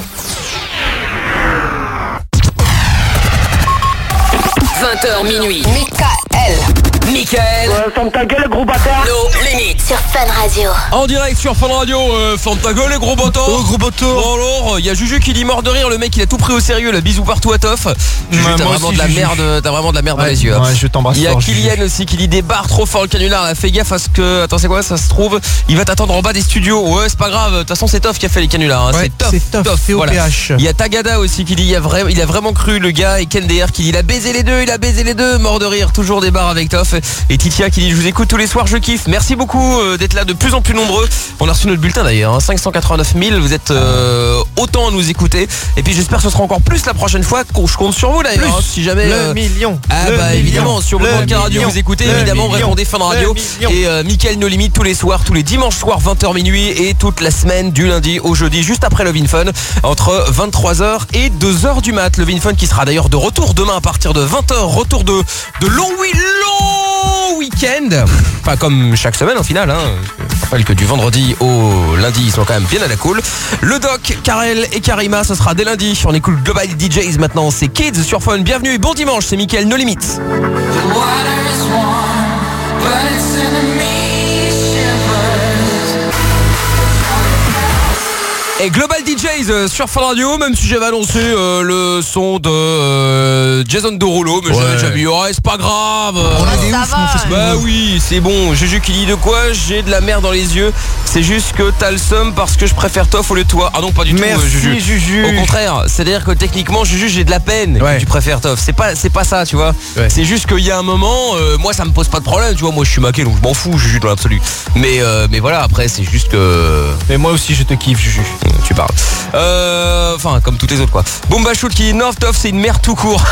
vingt heures minuit. Mickaël. Mickaël. Ouais, ferme ta gueule, gros bâtard. Nos limites. Sur Fun Radio. En direct sur Fun Radio, euh, ferme ta gueule les gros bâtards. Oh, gros bâtard. Bon alors, il y a Juju qui dit mort de rire, le mec il a tout pris au sérieux, le bisou partout à Toff. Juju, Ouais, t'as moi vraiment aussi, de la Juju. merde, t'as vraiment de la merde dans les yeux. hein. Ouais, je t'embrasse Il y a fort, Kylian Juju. aussi qui dit des barres trop fort le canular, là, fais gaffe à ce que, attends c'est quoi, ça se trouve, il va t'attendre en bas des studios. Ouais c'est pas grave, de toute façon c'est Toff qui a fait les canulars, hein. Ouais, c'est Toff, c'est Toff, T O P H. Il y a Tagada aussi qui dit il, y a vra- il a vraiment cru le gars et Ken D R qui dit il a baisé les deux, il a baisé les deux, mort de rire, toujours des barres avec Toff. Et Titia qui dit je vous écoute tous les soirs, je kiffe. Merci beaucoup euh, d'être là de plus en plus nombreux. On a reçu notre bulletin d'ailleurs, hein, cinq cent quatre-vingt-neuf mille, vous êtes euh, autant à nous écouter. Et puis j'espère que ce sera encore plus la prochaine fois. Je compte sur vous d'ailleurs, hein, si jamais... Le euh, million. Ah Le bah million. évidemment, sur Le votre radio million. vous écoutez, Le évidemment million. répondez Fun Radio. Le million. Et euh, Mickaël No Limite tous les soirs, tous les dimanches soirs vingt heures minuit et toute la semaine du lundi au jeudi, juste après Love in Fun, entre vingt-trois heures et deux heures du mat. Love in Fun qui sera d'ailleurs de retour demain à partir de vingt heures, retour de, de long, oui, long week-end. Enfin comme chaque semaine au final, hein. Je rappelle que du vendredi au lundi ils sont quand même bien à la cool. Le Doc, Karel et Karima, ce sera dès lundi. On écoute Global D Js maintenant, c'est Kids sur Fun. Bienvenue et bon dimanche, c'est Mickaël No Limite. Et Global D Js euh, sur Fun Radio, même si j'avais annoncé euh, le son de euh, Jason Derulo, mais Ouais. j'avais déjà mis, ouais, c'est pas grave. On a des ça ouf, va. nous, on fait ce qu'on Bah veut. oui, c'est bon. Juju qui dit de quoi? J'ai de la merde dans les yeux. C'est juste que t'as le seum parce que je préfère Toff au lieu de toi. Ah non, pas du Merci, tout, euh, Juju. Juju. Au contraire, c'est-à-dire que techniquement, Juju, j'ai de la peine Ouais. que tu préfères Toff. C'est pas, c'est pas ça, tu vois. Ouais. C'est juste qu'il y a un moment, euh, moi, ça me pose pas de problème, tu vois. Moi, je suis maqué, donc je m'en fous, Juju, dans l'absolu. Mais, euh, mais voilà, après, c'est juste que. Mais moi aussi je te kiffe, Juju. Tu parles. Euh, Enfin, comme tous les autres, quoi. Bomba Shoot qui dit North Toff, c'est une merde tout court.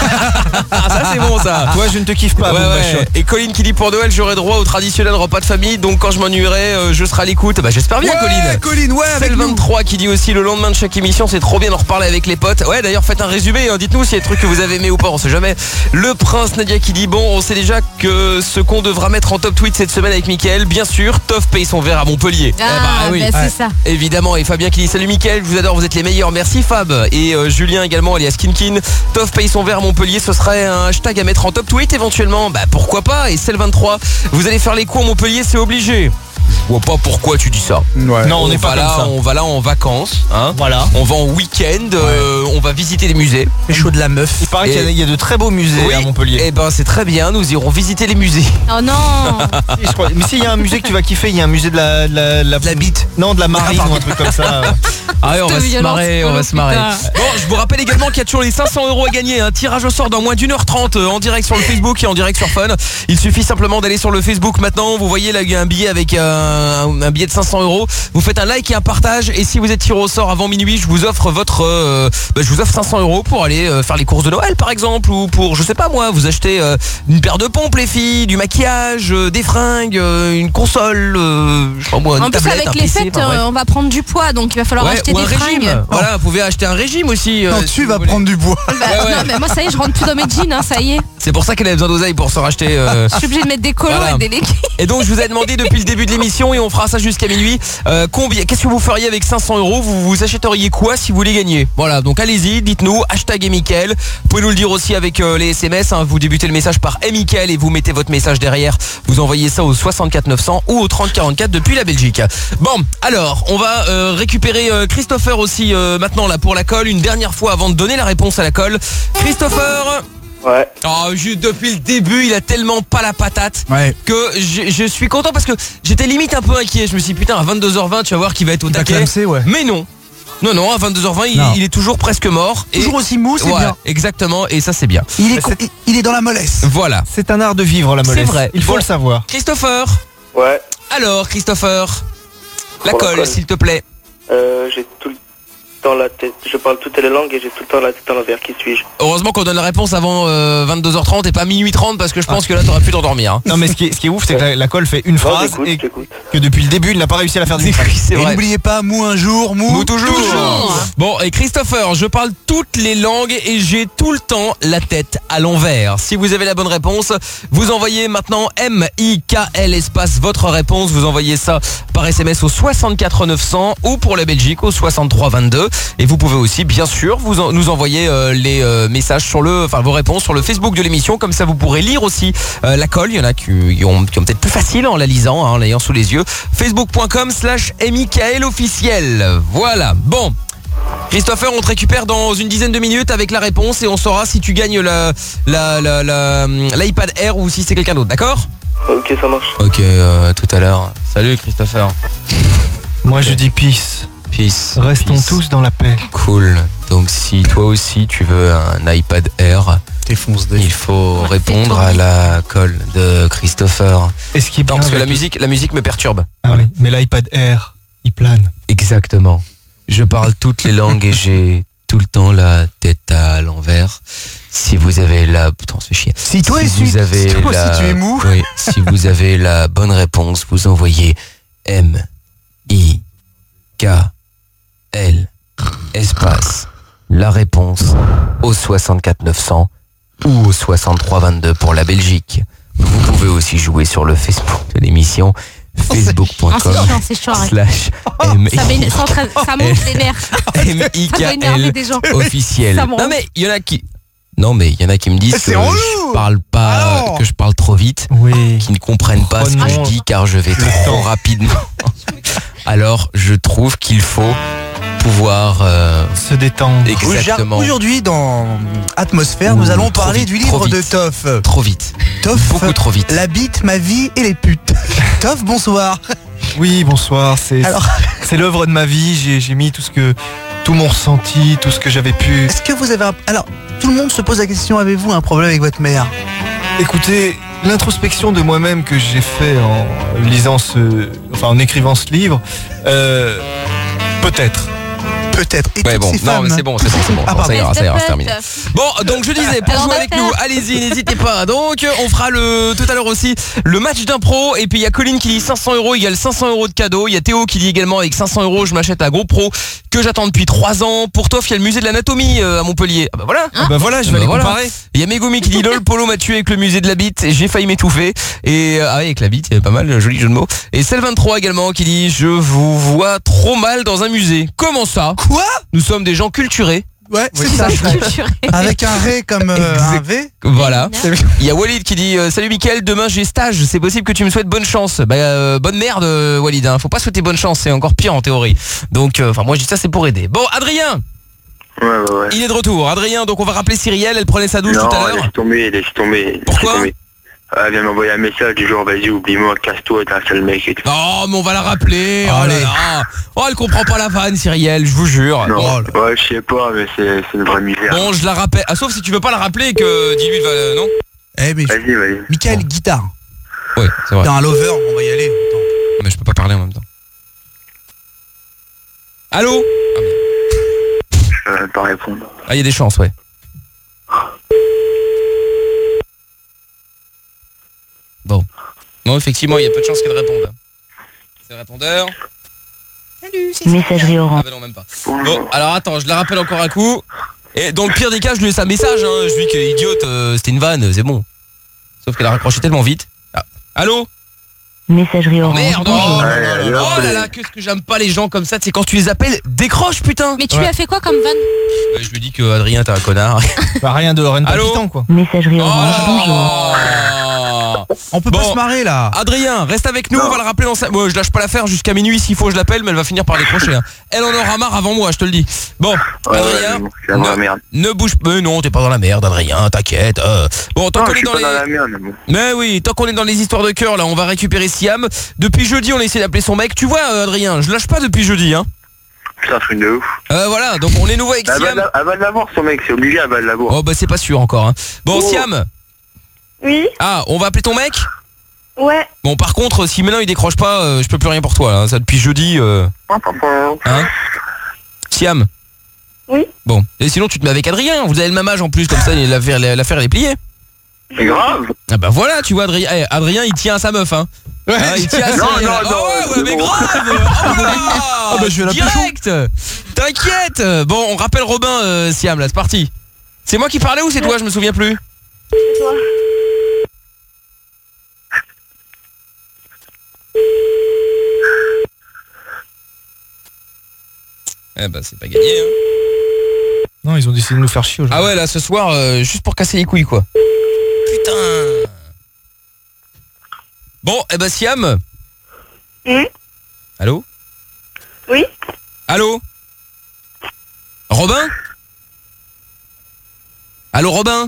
Ça, c'est bon, ça. Toi je ne te kiffe pas, Ouais, Boomba ouais. Shot. Et Colline qui dit pour Noël j'aurai droit au traditionnel repas de famille, donc quand je m'ennuierai euh, je serai à l'écoute. Bah j'espère bien, Ouais, Colline. Colline, ouais, avec C'est le nous. vingt-trois qui dit aussi le lendemain de chaque émission c'est trop bien d'en reparler avec les potes. Ouais d'ailleurs faites un résumé, hein. Dites-nous s'il y a des trucs que vous avez aimé ou pas, on sait jamais. Le Prince Nadia qui dit bon on sait déjà que ce qu'on devra mettre en top tweet cette semaine avec Mickaël, bien sûr, Toff paye son verre à Montpellier. Ah, Eh bah, oui. bah, c'est ça. Évidemment, et Fabien qui dit salut Mickaël, je vous adore, vous êtes les meilleurs, merci Fab. Et euh, Julien également, alias Kinkin, Toff paye son verre à Montpellier, ce serait un hashtag à mettre en top tweet éventuellement. Bah pourquoi pas, et c'est le vingt-trois, vous allez faire les coups à Montpellier, c'est obligé. Je vois pas pourquoi tu dis ça. Ouais. Non, on n'est pas va là, comme ça. on va là en vacances, hein. Voilà. On va en week-end, euh, on va visiter des musées. Les shows de la meuf. Il paraît Et- qu'il y a- il y a de très beaux musées Oui. à Montpellier. Eh ben c'est très bien, nous irons visiter les musées. Oh non. Si, je crois- Mais s'il y a un musée que tu vas kiffer, il y a un musée de la de la, de la, La bite. Non, de la marine pardon. ou un truc comme ça. Ah ouais, on va Cette se violence, marrer, on va oh, se marrer. putain. Bon, je vous rappelle également qu'il y a toujours les cinq cents euros à gagner. Un tirage au sort dans moins d'une heure trente euh, en direct sur le Facebook et en direct sur Fun. Il suffit simplement d'aller sur le Facebook maintenant. Vous voyez là, il y a un billet avec euh, un, un billet de cinq cents euros. Vous faites un like et un partage. Et si vous êtes tiré au sort avant minuit, je vous offre votre, euh, bah, je vous offre cinq cents euros pour aller euh, faire les courses de Noël par exemple, ou pour, je sais pas moi, vous achetez euh, une paire de pompes les filles, du maquillage, euh, des fringues, euh, une console, euh, je sais pas moi, une En plus, tablette, avec un les P C, fêtes, enfin, bref. euh, on va prendre du poids, donc il va falloir Ouais, acheter ou des un régime. fringues. Voilà, vous pouvez acheter un régime aussi. euh, Non, si tu vous vas voulez. prendre du bois. Bah, Ouais, ouais. Non, mais moi, ça y est, je rentre plus dans mes jeans, hein, ça y est. C'est pour ça qu'elle a besoin d'oseille pour se racheter. euh, Je suis obligée de mettre des collants Voilà. et des leggings. Et donc je vous ai demandé depuis le début de l'émission l'émission et on fera ça jusqu'à minuit. Euh, combien, qu'est-ce que vous feriez avec cinq cents euros? Vous vous achèteriez quoi si vous les gagnez? Voilà, donc allez-y, dites-nous, hashtag Mickaël. Vous pouvez nous le dire aussi avec euh, les S M S, hein. Vous débutez le message par Mickaël et vous mettez votre message derrière. Vous envoyez ça au soixante-quatre neuf cents ou au trente quarante-quatre depuis la Belgique. Bon, alors, on va euh, récupérer euh, Christopher aussi euh, maintenant là pour la colle, une dernière fois avant de donner la réponse à la colle. Christopher. Ouais. Oh, juste depuis le début, il a tellement pas la patate ouais. que je, je suis content parce que j'étais limite un peu inquiet. Je me suis dit putain, à vingt-deux heures vingt, tu vas voir qu'il va être au taquet. Clamsé, ouais. Mais non. Non, non, à vingt-deux heures vingt, il, il est toujours presque mort. Toujours et, aussi mou, c'est ouais, bien. Exactement, et ça c'est bien. Il est, il, il est dans la mollesse. Voilà. C'est un art de vivre, la mollesse. C'est vrai. Il faut bon. le savoir. Christopher. Ouais. Alors, Christopher, la Pour colle, la colle. s'il te plaît. Euh, j'ai tout le temps la tête. Je parle toutes les langues et j'ai tout le temps la tête à l'envers. Qui suis-je? Heureusement qu'on donne la réponse avant euh, vingt-deux heures trente et pas minuit trente parce que je pense ah. que là t'aurais pu t'endormir. Hein. Non mais ce qui est, ce qui est ouf, c'est que la, la colle fait une phrase non, et que depuis le début il n'a pas réussi à la faire d'une phrase. C'est vrai. Et n'oubliez pas, mou un jour, mou, mou toujours. toujours. Bon, et Christopher, je parle toutes les langues et j'ai tout le temps la tête à l'envers. Si vous avez la bonne réponse, vous envoyez maintenant M I K L espace votre réponse. Vous envoyez ça par S M S au soixante-quatre neuf cents ou pour la Belgique au soixante-trois vingt-deux. Et vous pouvez aussi, bien sûr, vous en, nous envoyer euh, les euh, messages sur le, enfin vos réponses sur le Facebook de l'émission. Comme ça, vous pourrez lire aussi euh, la colle. Il y en a qui, qui ont, qui ont peut-être plus facile en la lisant, hein, en l'ayant sous les yeux. Facebook.com slash Mickaël officiel. Voilà. Bon. Christopher, on te récupère dans une dizaine de minutes avec la réponse et on saura si tu gagnes la, la, la, la, l'iPad Air ou si c'est quelqu'un d'autre, d'accord? Ok, ça marche. Ok, euh, tout à l'heure. Salut Christopher. Moi je dis peace. Peace. Restons peace. tous dans la paix. Cool. Donc si toi aussi tu veux un iPad Air, il faut répondre à la colle de Christopher. Et ce qui est bien non, parce que avec... la musique, la musique me perturbe. Ah oui, mais l'iPad Air, il plane. Exactement. Je parle toutes les langues et j'ai tout le temps la tête à l'envers. Si vous avez la... Putain, c'est chier. Si toi, si vous si, avez si toi la... aussi tu es mou. Oui, si vous avez la bonne réponse, vous envoyez M I K L espace la réponse au soixante-quatre neuf cents ou au soixante-trois vingt-deux pour la Belgique. Vous pouvez aussi jouer sur le Facebook de l'émission facebook.com slash M I K L officiel. Non mais il y en a qui Non mais il y en a qui me disent que je parle pas Alors que je parle trop vite, oui. qui ne comprennent pas ce que je dis car je vais trop rapidement. Alors je trouve qu'il faut pouvoir euh, se détendre. Exactement. Aujourd'hui dans Atmosphère, Ouh, nous allons parler vite, du livre de Toff. Trop vite. Toff, beaucoup trop vite. La bite, ma vie et les putes. Toff, bonsoir. Oui, bonsoir. C'est Alors... c'est l'œuvre de ma vie. J'ai, j'ai mis tout ce que tout mon ressenti, tout ce que j'avais pu. Est-ce que vous avez un... Alors, tout le monde se pose la question, avez-vous un problème avec votre mère? Écoutez, l'introspection de moi-même que j'ai fait en lisant ce, enfin en écrivant ce livre, euh, peut-être. Peut-être. Et ouais, bon, non, mais c'est bon, c'est bon, c'est bon. Ah, ça ira, ça ira, c'est terminé. Bon, donc je disais, pour jouer avec nous, allez-y, n'hésitez pas. Donc, on fera le tout à l'heure aussi le match d'impro. Et puis il y a Colline qui dit cinq cents euros égale cinq cents euros de cadeau. Il y a Théo qui dit également avec cinq cents euros, je m'achète un GoPro que j'attends depuis trois ans. Pour toi, il y a le musée de l'anatomie euh, à Montpellier. Ah bah voilà. Ah bah voilà, je vais bah aller voilà. comparer. Il y a Megumi qui dit lol, Polo m'a tué avec le musée de la bite. J'ai failli m'étouffer. Et euh, ah oui, avec la bite, il y avait pas mal, joli jeu de mots. Et Cell vingt-trois également qui dit je vous vois trop mal dans un musée. Comment ça? Quoi? Nous sommes des gens culturés. Ouais, c'est ça. Avec un ré comme euh, un V. Voilà. Il y a Walid qui dit euh, salut Mickaël, demain j'ai stage. C'est possible que tu me souhaites bonne chance. Bah euh, bonne merde euh, Walid. Hein. Faut pas souhaiter bonne chance, c'est encore pire en théorie. Donc, enfin euh, moi je dis ça c'est pour aider. Bon, Adrien. Ouais, ouais, ouais. Il est de retour. Adrien, donc on va rappeler Cyrielle. Elle prenait sa douche non, tout à l'heure. Laisse tomber, laisse tomber. Pourquoi? Laisse tomber. Elle vient m'envoyer un message du genre vas-y oublie-moi, casse-toi, t'es un sale mec et tout. Oh mais on va la rappeler. Oh, là là. Oh elle comprend pas la vanne Cyrielle, je vous jure. Non, oh, ouais je sais pas mais c'est, c'est une vraie misère. Bon je la rappelle, ah, sauf si tu veux pas la rappeler que dis-lui va euh, non. Eh mais vas-y vas-y. Mickaël, bon. Guitare. Ouais c'est vrai. T'es un lover, on va y aller. Attends. Mais je peux pas parler en même temps. Allô? Ah, je vais pas répondre. Ah il y a des chances ouais. Bon. Non, effectivement, il y a peu de chances qu'elle réponde. C'est le répondeur. Salut, c'est Messagerie Orange. Ah bah non, même pas. Bon, alors attends, je la rappelle encore un coup. Et dans le pire des cas, je lui laisse un message. Hein. Je lui dis qu'elle est idiote, euh, c'était une vanne, c'est bon. Sauf qu'elle a raccroché tellement vite. Ah. Allô? Messagerie orange. Merde, oh, bonjour. là là là là, oh là là, qu'est-ce que j'aime pas les gens comme ça, c'est quand tu les appelles, décroche putain. Mais tu lui as fait quoi comme vanne? Ouais, je lui dis que Adrien t'es un connard. Bah rien de rien de palpitant quoi. Messagerie orange bonjour. On peut Bon. pas se marrer là. Adrien, reste avec nous, on va le rappeler dans sa... Moi je lâche pas l'affaire jusqu'à minuit s'il faut je l'appelle, mais elle va finir par décrocher. Hein. Elle en aura marre avant moi, je te le dis. Bon, Adrien, C'est dans la merde. ne bouge pas. Mais non, t'es pas dans la merde, Adrien, t'inquiète. Euh, Bon, tant Non, qu'on je est suis dans pas les... dans la merde. mais bon. Mais oui, tant qu'on est dans les histoires de cœur, là, on va récupérer Siam. Depuis jeudi, on essaie d'appeler son mec. Tu vois, euh, Adrien, je lâche pas depuis jeudi, hein. Putain, truc de ouf. Euh, voilà, donc on est nouveau avec Elle va, Siam. de la- elle va de l'avoir, son mec, c'est obligé, elle va de l'avoir. Oh bah c'est pas sûr encore. Hein. Bon, Oh. Siam. Oui. Ah, on va appeler ton mec. Ouais. Bon, par contre, si maintenant il décroche pas, euh, je peux plus rien pour toi. Là. Ça depuis jeudi. Euh... Hein Siam. Oui. Bon, et sinon tu te mets avec Adrien. Vous avez le même âge en plus, comme ça l'affaire l'affaire elle est pliée. C'est grave. Ah bah voilà, tu vois Adrien, eh, Adrien il tient à sa meuf hein. Ouais. Ah, il tient à sa Non, ah, non, non, ouais, c'est ouais, mais bon. grave. Ah, bah, je vais la direct. T'inquiète. Bon, on rappelle Robin euh, Siam là, c'est parti. C'est moi qui parlais ou c'est toi, je me souviens plus. C'est toi. Eh bah c'est pas gagné hein. Non, ils ont décidé de nous faire chier aujourd'hui. Ah ouais, là ce soir euh, juste pour casser les couilles quoi. Putain. Bon, eh bah Siam. Hum. Allô? Oui. Allô? Robin? Allô Robin?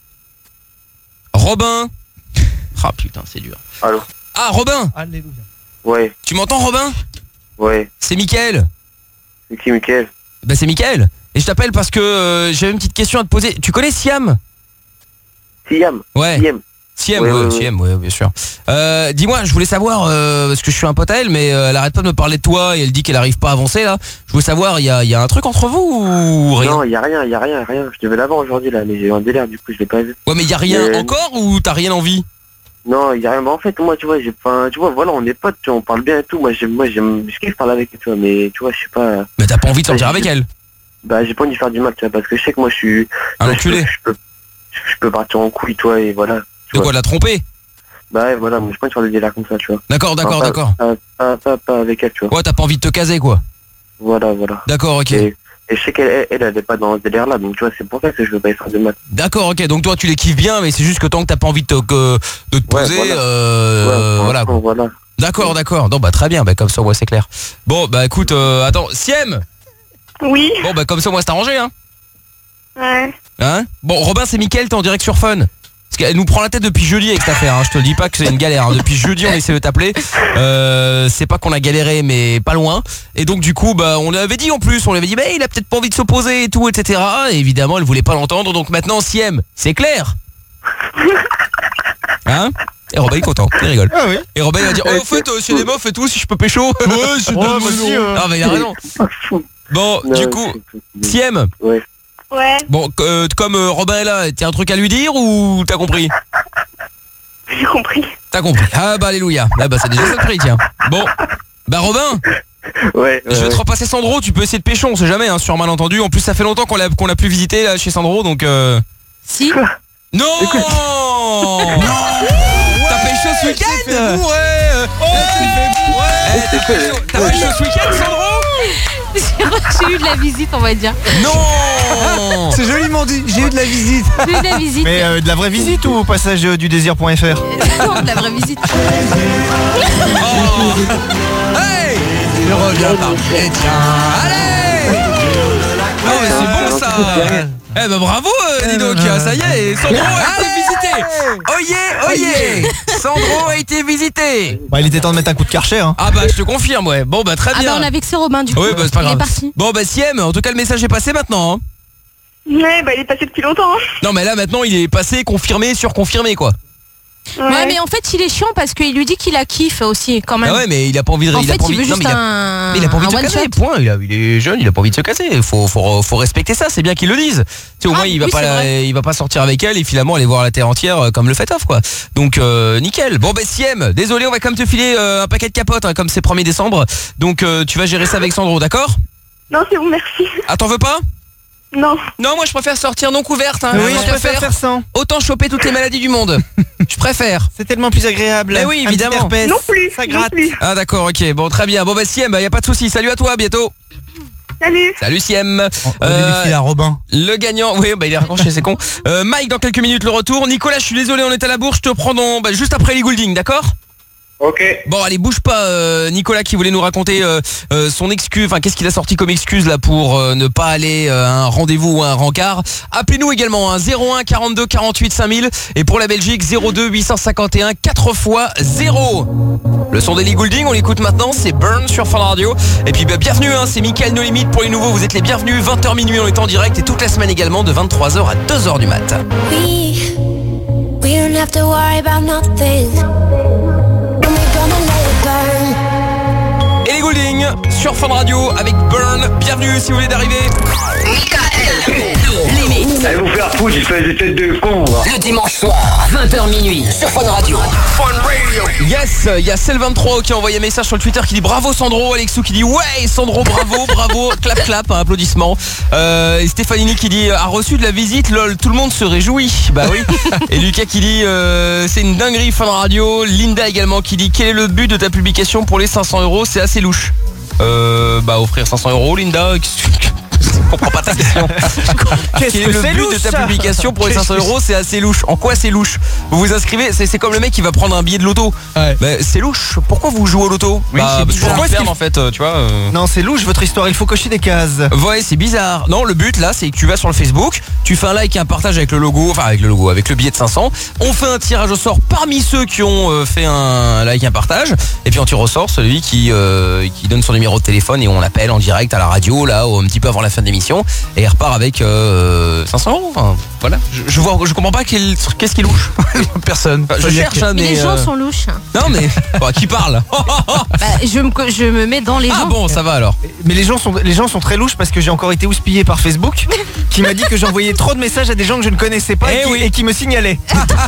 Robin? Ah putain, c'est dur. Allô? Ah Robin? Alléluia. Ouais, Tu m'entends Robin? ouais. C'est Mickaël. C'est qui, Mickaël? Bah c'est Mickaël. Et je t'appelle parce que euh, j'avais une petite question à te poser. Tu connais Siam? Siam. Ouais. Siam. Siam, Ouais, ouais, ouais, ouais. Siam, ouais, bien sûr. Euh, dis-moi, je voulais savoir, euh, parce que je suis un pote à elle, mais euh, elle arrête pas de me parler de toi et elle dit qu'elle arrive pas à avancer là. Je voulais savoir, il y a, y a un truc entre vous ou rien? Non, y a rien, y a rien, rien. Je devais l'avoir aujourd'hui là, mais j'ai eu un délire, du coup je l'ai pas vu. Ouais, mais y a rien Mais- encore ou t'as rien envie? Non, y a rien. Mais en fait, moi, tu vois, j'ai pas, tu vois, voilà, on est potes, tu vois, on parle bien et tout. Moi, j'aime, moi, j'aime, je kiffe parler avec elle, tu vois, mais tu vois, je sais pas. Mais t'as pas envie de sortir Ouais, avec j'ai- elle? Bah, j'ai pas envie de faire du mal, tu vois, parce que je sais que moi, je suis. Un je peux- enculé. Je peux, je peux partir en couille, toi, et voilà. De quoi, de la tromper? Bah, ouais, voilà, moi, j'ai pas envie de faire des délires comme ça, tu vois. D'accord, d'accord, Enfin, pas- d'accord. Pas, pas, pas, pas avec elle, tu vois. Ouais, t'as pas envie de te caser quoi? Voilà, voilà. D'accord, ok. Et, et je sais qu'elle, elle, elle, elle est pas dans ce délire-là, donc tu vois, c'est pour ça que je veux pas y faire de mal. D'accord, ok. Donc toi tu les kiffes bien, mais c'est juste que tant que t'as pas envie de te, que- de te Ouais, poser, voilà. euh, Ouais, pour voilà. l'instant, voilà. D'accord, d'accord. Non, bah très bien. Bah comme ça, ouais, c'est clair. Bon, bah écoute, euh, attends, Siem. Oui. Bon, bah comme ça, moi, c'est arrangé, hein. Ouais. Hein? Bon, Robin, c'est Mickaël, t'es en direct sur Fun. Parce qu'elle nous prend la tête depuis jeudi avec cette affaire, hein. Je te le dis pas que c'est une galère, hein. Depuis jeudi on essaie de t'appeler, euh, c'est pas qu'on a galéré mais pas loin. Et donc du coup bah on l'avait dit en plus, on lui avait dit mais il a peut-être pas envie de s'opposer et tout, etc. Et évidemment elle voulait pas l'entendre, donc maintenant Siem, c'est clair. Hein? Et Robin il est content, il rigole. Ah oui. Et Robin il va dire oh en fait euh, c'est des meufs et tout, si je peux pécho. Ouais, c'est Oh, bien, bah, vas-y, non. euh. Ah mais il a raison. Bon Non, du coup Siem. Ouais. Ouais. Bon euh, comme euh, Robin est là, t'as un truc à lui dire ou t'as compris? J'ai compris. T'as compris. Ah bah alléluia. Ah bah c'est déjà ça de prix, tiens. Bon. Bah Robin. Ouais. Je vais te repasser Sandro, tu peux essayer de pécho, on sait jamais, hein, sur un malentendu. En plus ça fait longtemps qu'on l'a qu'on l'a plus visité là chez Sandro, donc euh... Si. Non. Non. T'as pécho ce week-end? T'as pécho t'as pécho ce week-end Sandro? J'ai eu de la visite, on va dire. Non. C'est joliment dit, j'ai eu de la visite. J'ai eu de la visite. Mais euh, de la vraie visite ou au passage euh, du désir.fr? Non, de la vraie visite. Hey. Je reviens par chrétien. Allez. Oh mais c'est bon ça. Eh ben bravo euh, dis donc, ça y est, Sandro a été visité. Oyez, oyez. Sandro a été visité. Bah il était temps de mettre un coup de karcher, hein. Ah bah je te confirme, ouais. Bon bah très Ah bien. bah on a vexé Robin du coup. Oui bah c'est pas Il est grave. parti. Bon bah Siem, en tout cas le message est passé maintenant, hein. Ouais, bah il est passé depuis longtemps. hein. Non mais là maintenant il est passé, confirmé, surconfirmé quoi. Ouais. mais en fait il est chiant parce qu'il lui dit qu'il la kiffe aussi quand même. Ah ouais mais il a pas envie de En il a fait pas il envie veut non, juste mais il a- un. mais il a pas envie de un se one casser, shot. point. Il, a, il est jeune, il a pas envie de se casser. Faut, faut, faut respecter ça, c'est bien qu'il le dise. Tu sais, au Ah, moins il va oui, pas c'est la- vrai. il va pas sortir avec elle et finalement aller voir la terre entière euh, comme le fait off quoi. Donc euh, nickel. Bon bah Siem, désolé, on va quand même te filer euh, un paquet de capotes hein, comme c'est premier décembre. Donc euh, tu vas gérer ça avec Sandro, d'accord? Non, c'est bon, merci. Ah t'en veux pas? Non. Non, moi je préfère sortir non couverte. Hein. Oui, Tant je qu'à préfère faire ça. Autant choper toutes les maladies du monde. Je préfère. C'est tellement plus agréable. Eh oui, Un petit évidemment. herpès. Non plus. Ça non gratte. plus. Ah d'accord, ok. Bon, très bien. Bon bah Siem, bah y a pas de souci. Salut à toi, à bientôt. Salut. Salut Siem. On Euh, défile à Robin. le gagnant, oui, bah il est raccroché, c'est con. Euh, Mike, dans quelques minutes le retour. Nicolas, je suis désolé, on est à la bourse. Je te prends dans, bah, juste après les Goulding, d'accord? Ok. Bon, allez, bouge pas, euh, Nicolas qui voulait nous raconter euh, euh, son excuse, enfin qu'est-ce qu'il a sorti comme excuse là pour euh, ne pas aller euh, à un rendez-vous ou à un rencard. Appelez-nous également, hein, zéro un quarante-deux quarante-huit cinq mille et pour la Belgique zéro deux huit cent cinquante et un quatre fois zéro. Le son d'Ellie Goulding, on l'écoute maintenant, c'est Burn sur Fun Radio. Et puis bah, bienvenue, hein, c'est Mickaël No Limit pour les nouveaux, vous êtes les bienvenus, vingt heures minuit on est en direct et toute la semaine également de vingt-trois heures à deux heures du mat. We, we don't have to worry about nothing. And we're gonna let it burn. Ellie Goulding sur Fun Radio avec Burn, bienvenue si vous voulez d'arriver. Limite. Allez vous faire foutre, espèce de tête de con. va. Le dimanche soir, vingt heures minuit, sur Fun Radio. Fun Radio. Yes, il y a Cell vingt-trois qui a envoyé un message sur le Twitter qui dit bravo Sandro, Alexou qui dit ouais Sandro bravo, bravo, clap clap, hein, applaudissements. Euh, et Stéphanini qui dit a reçu de la visite, lol, tout le monde se réjouit. Bah oui. Et Lucas qui dit euh, c'est une dinguerie Fun Radio. Linda également qui dit quel est le but de ta publication pour les cinq cents euros, c'est assez louche. Euh, bah offrir cinq cents euros Linda. Je comprends pas ta question. Qu'est-ce Quel est que le c'est but louche, de ta ça publication pour les cinq cents euros? C'est assez louche. En quoi c'est louche? Vous vous inscrivez, c'est c'est comme le mec qui va prendre un billet de loto. Ouais. Bah, c'est louche. Pourquoi vous jouez au loto? Oui, Bah, c'est parce que bizarre. pourquoi Pourquoi est-ce perdre en fait, euh, tu vois euh. Non, c'est louche votre histoire, il faut cocher des cases. Ouais, c'est bizarre. Non, le but là, c'est que tu vas sur le Facebook, tu fais un like et un partage avec le logo, enfin avec le logo, avec le billet de cinq cents. On fait un tirage au sort parmi ceux qui ont euh, fait un like et un partage, et puis on tire au sort celui qui euh, qui donne son numéro de téléphone et on l'appelle en direct à la radio là, un petit peu avant la fin de l'émission, et il repart avec euh, cinq cents euros. Enfin, voilà. Je, je vois, je comprends pas quel- qu'est-ce qui louche. Personne. Enfin, je cherche, hein, Mais mais les gens euh, sont louches. non mais bah, qui parle? Bah, je, me, je me mets dans les Ah gens. bon, ça va alors. Mais les gens sont les gens sont très louches parce que j'ai encore été houspillé par Facebook qui m'a dit que j'envoyais trop de messages à des gens que je ne connaissais pas Eh et, qui, oui. et qui me signalaient.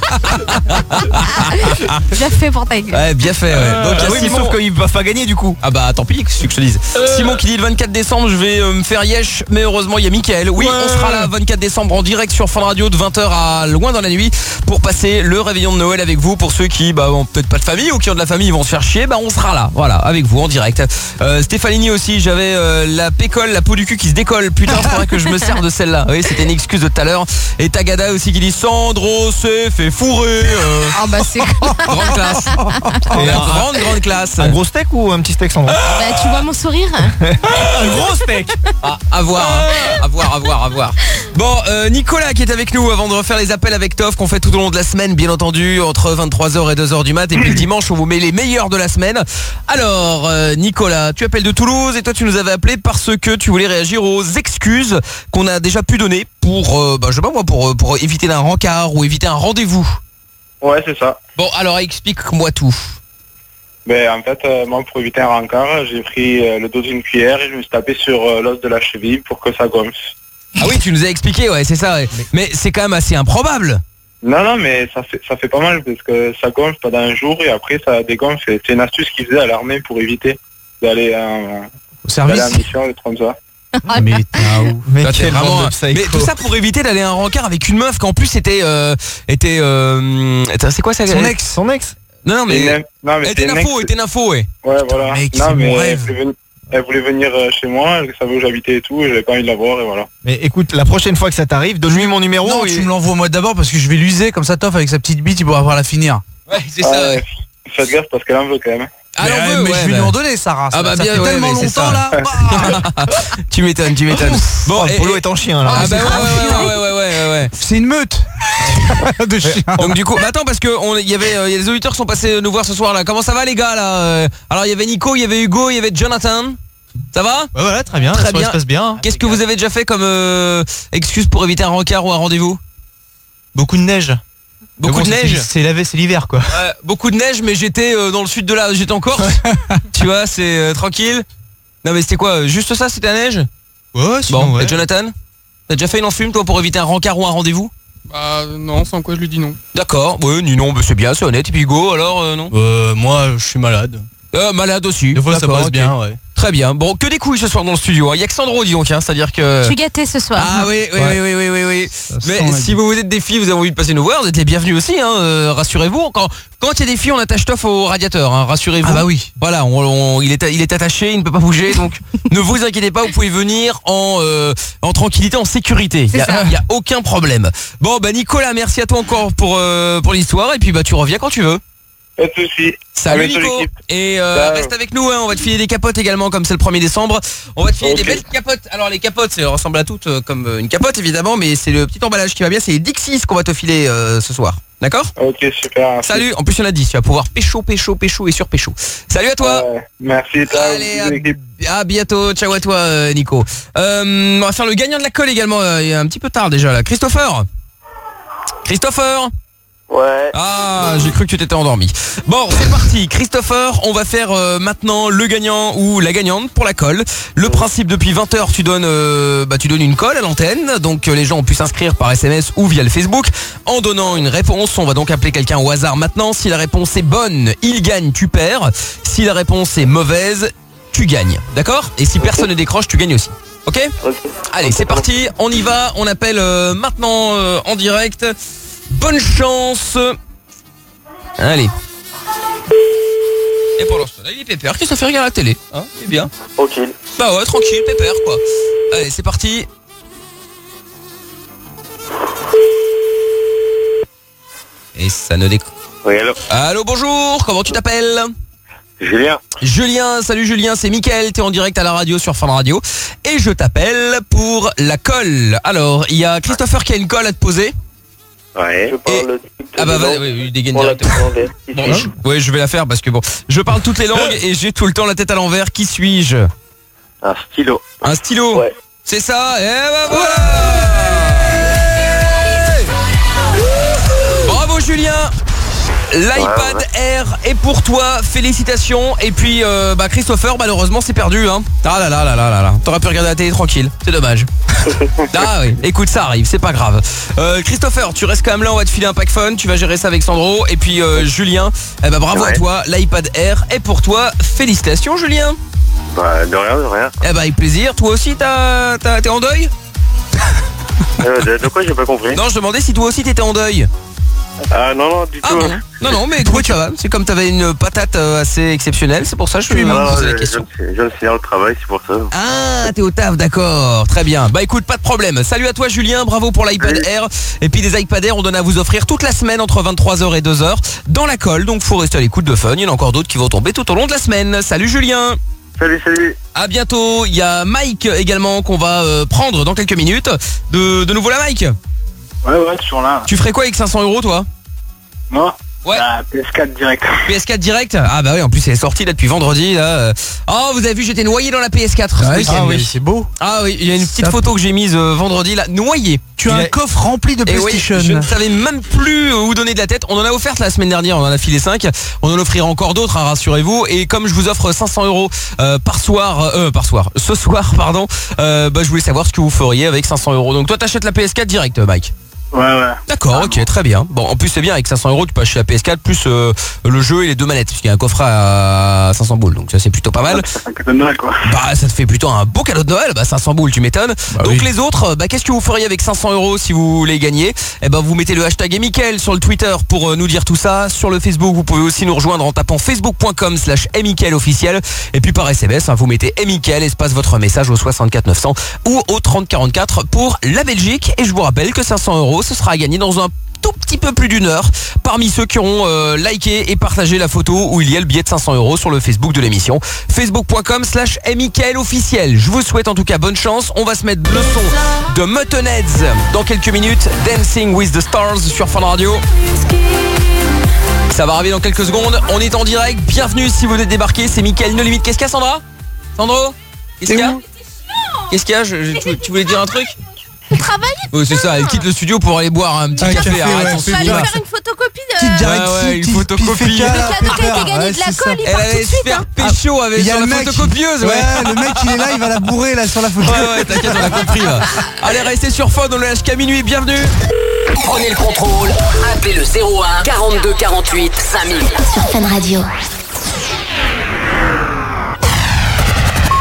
Bien fait pour ta gueule. Ouais, bien fait. Ouais. Donc, il y a Ah oui, mais Simon- sauf qu'ils peuvent pas gagner du coup. Ah bah tant pis, qu'est-ce que je te dise. Simon qui dit le vingt-quatre décembre je vais euh, me faire yesh, mais heureusement il y a Mickaël. Oui, Ouais. on sera là vingt-quatre décembre en direct sur Fun Radio de vingt heures à loin dans la nuit pour passer le réveillon de Noël avec vous. Pour ceux qui bah ont peut-être pas de famille ou qui ont de la famille, ils vont se faire chier, bah on sera là, voilà, avec vous en direct. Euh, Stéphanini aussi, j'avais euh, la pécole, la peau du cul qui se décolle. Putain, faudrait que je me sers de celle-là. Oui, c'était une excuse de tout à l'heure. Et Tagada aussi qui dit Sandro s'est fait fourrer. euh, Ah bah c'est grande classe. Et un grande grande classe. Un gros steak ou un petit steak Sandro? Bah, tu vois mon sourire? Un gros steak. Ah, à voir, hein. à voir, à voir, à voir. Bon, euh, Nicolas qui est avec nous avant de refaire les appels avec Toff qu'on fait tout au long de la semaine, bien entendu, entre vingt-trois heures et deux heures du mat. Et puis le dimanche, on vous met les meilleurs de la semaine. Alors, euh, Nicolas, tu appelles de Toulouse et toi, tu nous avais appelé parce que tu voulais réagir aux excuses qu'on a déjà pu donner pour, euh, bah, je sais pas moi, pour, pour éviter un rencard ou éviter un rendez-vous. Ouais, c'est ça. Bon, alors explique-moi tout. Ben, en fait, euh, moi, pour éviter un rencard, j'ai pris euh, le dos d'une cuillère et je me suis tapé sur euh, l'os de la cheville pour que ça gonfle. Ah oui, tu nous as expliqué, ouais, c'est ça. Ouais. Mais c'est quand même assez improbable. Non, non, mais ça fait, ça fait pas mal parce que ça gonfle pendant un jour et après ça dégonfle. Et c'est une astuce qu'ils faisaient à l'armée pour éviter d'aller en, Au service. d'aller en mission, des trucs comme ça. Mais t'es un ouf. Mais Toi, t'es quel vraiment bande de un- psycho. mais tout ça pour éviter d'aller à un rencard avec une meuf qui en plus était euh, était euh, était- c'est quoi ça? Son ex. Son ex. Non non Et mais une- non, mais elle était c'est une info, ex- était info, ouais. Ouais, voilà. Mec, non, c'est mais mon elle rêve. voulait, venir, elle voulait venir euh, chez moi, elle savait où j'habitais et tout, et j'avais pas envie de la voir et voilà. Mais écoute, la prochaine fois que ça t'arrive, donne-lui mon numéro. Non, et... tu me l'envoies moi d'abord parce que je vais l'user comme ça, Toff, avec sa petite bite, il pourra pas la finir. Ouais, c'est Ah, ça. ouais. Ouais. Faites gaffe parce qu'elle en veut quand même. Ah, mais, elle en euh, veut, mais ouais, je vais bah. lui en donner, Sarah. Ah bah ça bien, fait ouais, tellement mais c'est longtemps ça. là. Bah. Tu m'étonnes, tu m'étonnes. Bon, Bon, le et- polo et- est en chien là. Ah bah ouais ouais ouais ouais ouais ouais ouais. C'est une meute de chiens. Donc du coup, bah attends parce que on il y avait euh, il y a des auditeurs qui sont passés nous voir ce soir là. Comment ça va les gars là? Euh, Alors il y avait Nico, il y avait Hugo, il y avait Jonathan. Ça va? Ouais, voilà, très bien. Très la soirée bien. se passe bien. Qu'est-ce que vous avez déjà fait comme euh, excuse pour éviter un rencard ou un rendez-vous? Beaucoup de neige. Beaucoup Mais bon, de c'est- neige. C'est lavé, c'est l'hiver quoi. Ouais, beaucoup de neige, mais j'étais euh, dans le sud de la, j'étais en Corse. Tu vois, c'est euh, tranquille. Non mais c'était quoi? Juste ça, c'était la neige? Ouais, Bon, et Jonathan, t'as déjà fait une enfume toi pour éviter un rencard ou un rendez-vous? Bah non, sans quoi je lui dis non. D'accord, oui, ni non, bah, c'est bien, c'est honnête. Et puis Hugo, alors euh, non? Euh, moi, je suis malade. Euh, malade aussi. Des fois, ça D'accord, passe ok. bien, ouais. Très bien. Bon, que des couilles ce soir dans le studio. Il y a que Sandro, dis donc. Hein. C'est-à-dire que. Je suis gâtée ce soir. Ah oui, oui, Ouais. oui, oui, oui, oui, oui. Mais sent la si vous êtes des filles, vous avez envie de passer nous voir, vous êtes les bienvenus aussi. Hein. Euh, rassurez-vous. Quand quand il y a des filles, on attache Toff au radiateur. Hein. Rassurez-vous. Ah bah oui. Voilà, on, on- il est il est attaché, il ne peut pas bouger. Donc ne vous inquiétez pas, vous pouvez venir en euh, en tranquillité, en sécurité. Il y, a- il y a aucun problème. Bon, bah Nicolas, merci à toi encore pour euh, pour l'histoire. Et puis bah tu reviens quand tu veux. Pas de soucis. Salut À bientôt, Nico. l'équipe. Et euh, Ciao. reste avec nous, hein, on va te filer des capotes également comme c'est le premier décembre. On va te filer Ok. des belles capotes. Alors les capotes, ça ressemble à toutes euh, comme euh, une capote évidemment, mais c'est le petit emballage qui va bien, c'est les Dixis qu'on va te filer euh, ce soir. D'accord? Ok, super. merci. Salut, en plus il y en a dix, tu vas pouvoir pécho, pécho, pécho et sur pécho. Salut à toi. Ouais, merci, ciao. Allez, Bisous, l'équipe. à, à bientôt, ciao à toi euh, Nico. Euh, on va faire le gagnant de la colle également, euh, il est un petit peu tard déjà là. Christopher. Christopher. Ouais. Ah, j'ai cru que tu t'étais endormi. Bon, c'est parti. Christopher, on va faire euh, maintenant le gagnant ou la gagnante pour la colle. Le principe, depuis vingt heures, tu donnes euh, bah tu donnes une colle à l'antenne. Donc euh, les gens ont pu s'inscrire par S M S ou via le Facebook en donnant une réponse. On va donc appeler quelqu'un au hasard maintenant. Si la réponse est bonne, il gagne, tu perds. Si la réponse est mauvaise, tu gagnes. D'accord? Et si personne ne décroche, tu gagnes aussi. Ok? Allez, c'est parti. On y va. On appelle euh, maintenant euh, en direct. Bonne chance. Allez. Et pour l'instant, là, il est pépère. Qu'est-ce que ça fait regarder la télé? Hein, il est bien. Tranquille. Bah ouais, tranquille, pépère quoi. Allez, c'est parti. Et ça ne déconne. Oui, allô. Allô, bonjour. Comment tu t'appelles? Julien. Julien, salut Julien, c'est Mickaël, t'es en direct à la radio sur Fun Radio. Et je t'appelle pour la colle. Alors, il y a Christopher qui a une colle à te poser. Ouais. Je parle Ah bah vas-y, oui, oui, dégaine directement. Bon, je- ouais, je vais la faire parce que bon, je parle toutes les langues et j'ai tout le temps la tête à l'envers. Qui suis-je? Un stylo. Un stylo. Ouais. C'est ça. Et bah voilà. Bravo Julien. L'iPad Ouais, Air est pour toi, félicitations. Et puis euh, bah Christopher, malheureusement c'est perdu hein. Ah là là là là là là. T'aurais pu regarder la télé tranquille, c'est dommage. Ah oui, écoute, ça arrive, c'est pas grave. euh, Christopher, tu restes quand même là, on va te filer un pack fun. Tu vas gérer ça avec Sandro. Et puis euh, Julien, eh bah, bravo Ouais. à toi, l'iPad Air est pour toi. Félicitations Julien. Bah, de rien, de rien. Eh bah avec plaisir, toi aussi t'as, t'as- t'es en deuil? Euh, de, de quoi j'ai pas compris? Non, je demandais si toi aussi t'étais en deuil. Ah non, non, du Ah tout. non, non, non, mais écoute, ça va. C'est comme t'avais une patate euh, assez exceptionnelle, c'est pour ça que je lui ai Non, posé la je, question. je, je viens de finir le travail, c'est pour ça. Ah, t'es au taf, d'accord, très bien. Bah écoute, pas de problème. Salut à toi Julien, bravo pour l'iPad Air. Et puis des iPad Air, on donne à vous offrir toute la semaine entre vingt-trois heures et deux heures dans la colle. Donc faut rester à l'écoute de Fun. Il y en a encore d'autres qui vont tomber tout au long de la semaine. Salut Julien. Salut, salut. À bientôt. Il y a Mike également qu'on va euh, prendre dans quelques minutes. De, de nouveau là Mike. Ouais, ouais, toujours là. Tu ferais quoi avec cinq cents euros toi? Moi Ouais. Bah, P S quatre direct. P S quatre direct? Ah bah oui, en plus elle est sortie là depuis vendredi là. Oh, vous avez vu, j'étais noyé dans la P S quatre. ce Ouais, week-end. ah oui, c'est beau. Ah oui, il y a une petite Ça- photo que j'ai mise euh, vendredi là, noyé. Tu as Il un a- coffre rempli de Eh oui, PlayStation. je ne savais même plus où donner de la tête. On en a offert la semaine dernière, on en a filé cinq. On en offrira encore d'autres, hein, rassurez-vous. Et comme je vous offre cinq cents euros euh, par soir, euh, par soir, ce soir, pardon, euh, bah, je voulais savoir ce que vous feriez avec cinq cents euros. Donc toi, t'achètes la P S quatre direct, Mike. Ouais, ouais. D'accord, ok, très bien. Bon, en plus c'est bien, avec cinq cents euros, tu peux acheter la P S quatre plus euh, le jeu et les deux manettes, parce qu'il y a un coffret à cinq cents boules, donc ça c'est plutôt pas mal. Un cadeau de Noël, quoi. Bah ça te fait plutôt un beau cadeau de Noël, bah cinq cents boules, tu m'étonnes. Bah donc oui. les autres, bah qu'est-ce que vous feriez avec cinq cents euros si vous les gagnez? Eh ben vous mettez le hashtag Mickaël sur le Twitter pour euh, nous dire tout ça. Sur le Facebook, vous pouvez aussi nous rejoindre en tapant facebook.com slash Mickaël officiel. Et puis par S M S, hein, vous mettez Mickaël, espace votre message au soixante-quatre neuf cents ou au trente quarante-quatre pour la Belgique. Et je vous rappelle que cinq cents euros, ce sera à gagner dans un tout petit peu plus d'une heure parmi ceux qui auront euh, liké et partagé la photo où il y a le billet de cinq cents euros sur le Facebook de l'émission, facebook.com slash Mickaël officiel. Je vous souhaite en tout cas bonne chance. On va se mettre le son de Muttonheads dans quelques minutes, Dancing with the Stars sur Fun Radio. Ça va arriver dans quelques secondes. On est en direct. Bienvenue si vous êtes débarqué. C'est Mickaël No Limite. Qu'est-ce qu'il y a, Sandra? Sandro? Qu'est-ce qu'il y a? Qu'est-ce qu'il y a? Je- je- tu, tu voulais dire un truc? Travailler. Oui, c'est ça. Elle quitte le studio pour aller boire un petit Un café. café, Arrête, ouais, on Je se vais aller fait faire une photocopie de... Petite directive, Ah ouais, une petite- photocopie. petite fécale, Le cadeau qui a été pépère. gagné Ouais, de la c'est ça. colle, il Elle part tout allait de se suite. faire hein. pécho avec Il y a sur le la mec, photocopieuse, ouais. Ouais, le mec il est là, il va la bourrer là sur la photo. Ouais, ouais, t'inquiète, on a compris là. Allez, restez sur Fun, on le lâche qu'à minuit, bienvenue. Prenez le contrôle. Appelez le zéro un quarante-deux quarante-huit cinq mille. Sur Fun Radio.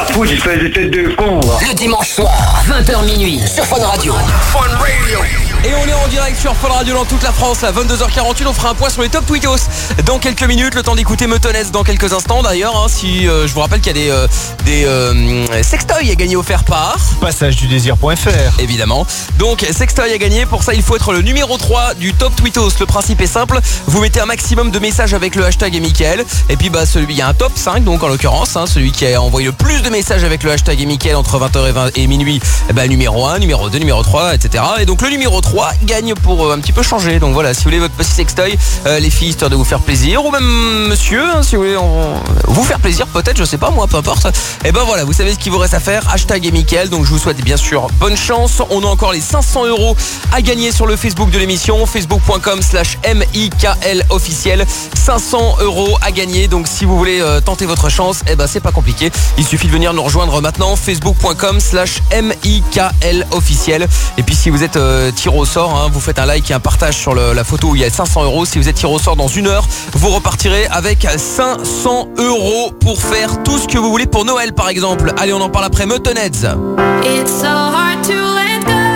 à foutre, espèce de tête de con, va. Le dimanche soir, vingt heures minuit, sur Fun Radio. Fun Radio. Et on est en direct sur Fun Radio dans toute la France à vingt-deux heures quarante-huit. On fera un point sur les top tweetos dans quelques minutes. Le temps d'écouter Metonès dans quelques instants. D'ailleurs, hein, si euh, je vous rappelle qu'il y a des, euh, des euh, sextoys à gagner offerts par passage du désir point f r. Évidemment. Donc sextoy à gagner. Pour ça, il faut être le numéro trois du top tweetos. Le principe est simple. Vous mettez un maximum de messages avec le hashtag et Mickaël. Et puis bah celui, il y a un top cinq donc en l'occurrence, hein, celui qui a envoyé le plus de messages avec le hashtag et Mickaël entre vingt heures et, vingt et minuit, eh bah, numéro un, numéro deux, numéro trois, et cetera. Et donc le numéro trois gagne pour euh, un petit peu changer. Donc voilà, si vous voulez votre petit sextoy, euh, les filles, histoire de vous faire plaisir, ou même monsieur, hein, si vous voulez en... vous faire plaisir peut-être, je sais pas moi, peu importe. Et ben voilà, vous savez ce qu'il vous reste à faire, hashtag et Mickaël. Donc je vous souhaite bien sûr bonne chance. On a encore les cinq cents euros à gagner sur le Facebook de l'émission, facebook point com slash M I K L officiel. cinq cents euros à gagner. Donc si vous voulez euh, tenter votre chance, eh ben c'est pas compliqué. Il suffit de venir nous rejoindre maintenant, facebook point com slash M I K L officiel. Et puis si vous êtes euh, tiré au sort, hein, vous faites un like et un partage sur le, la photo où il y a cinq cents euros. Si vous êtes tiré au sort dans une heure, vous repartirez avec cinq cents euros pour faire tout ce que vous voulez pour Noël par exemple. Allez, on en parle après. Metonheads. It's so hard to let go.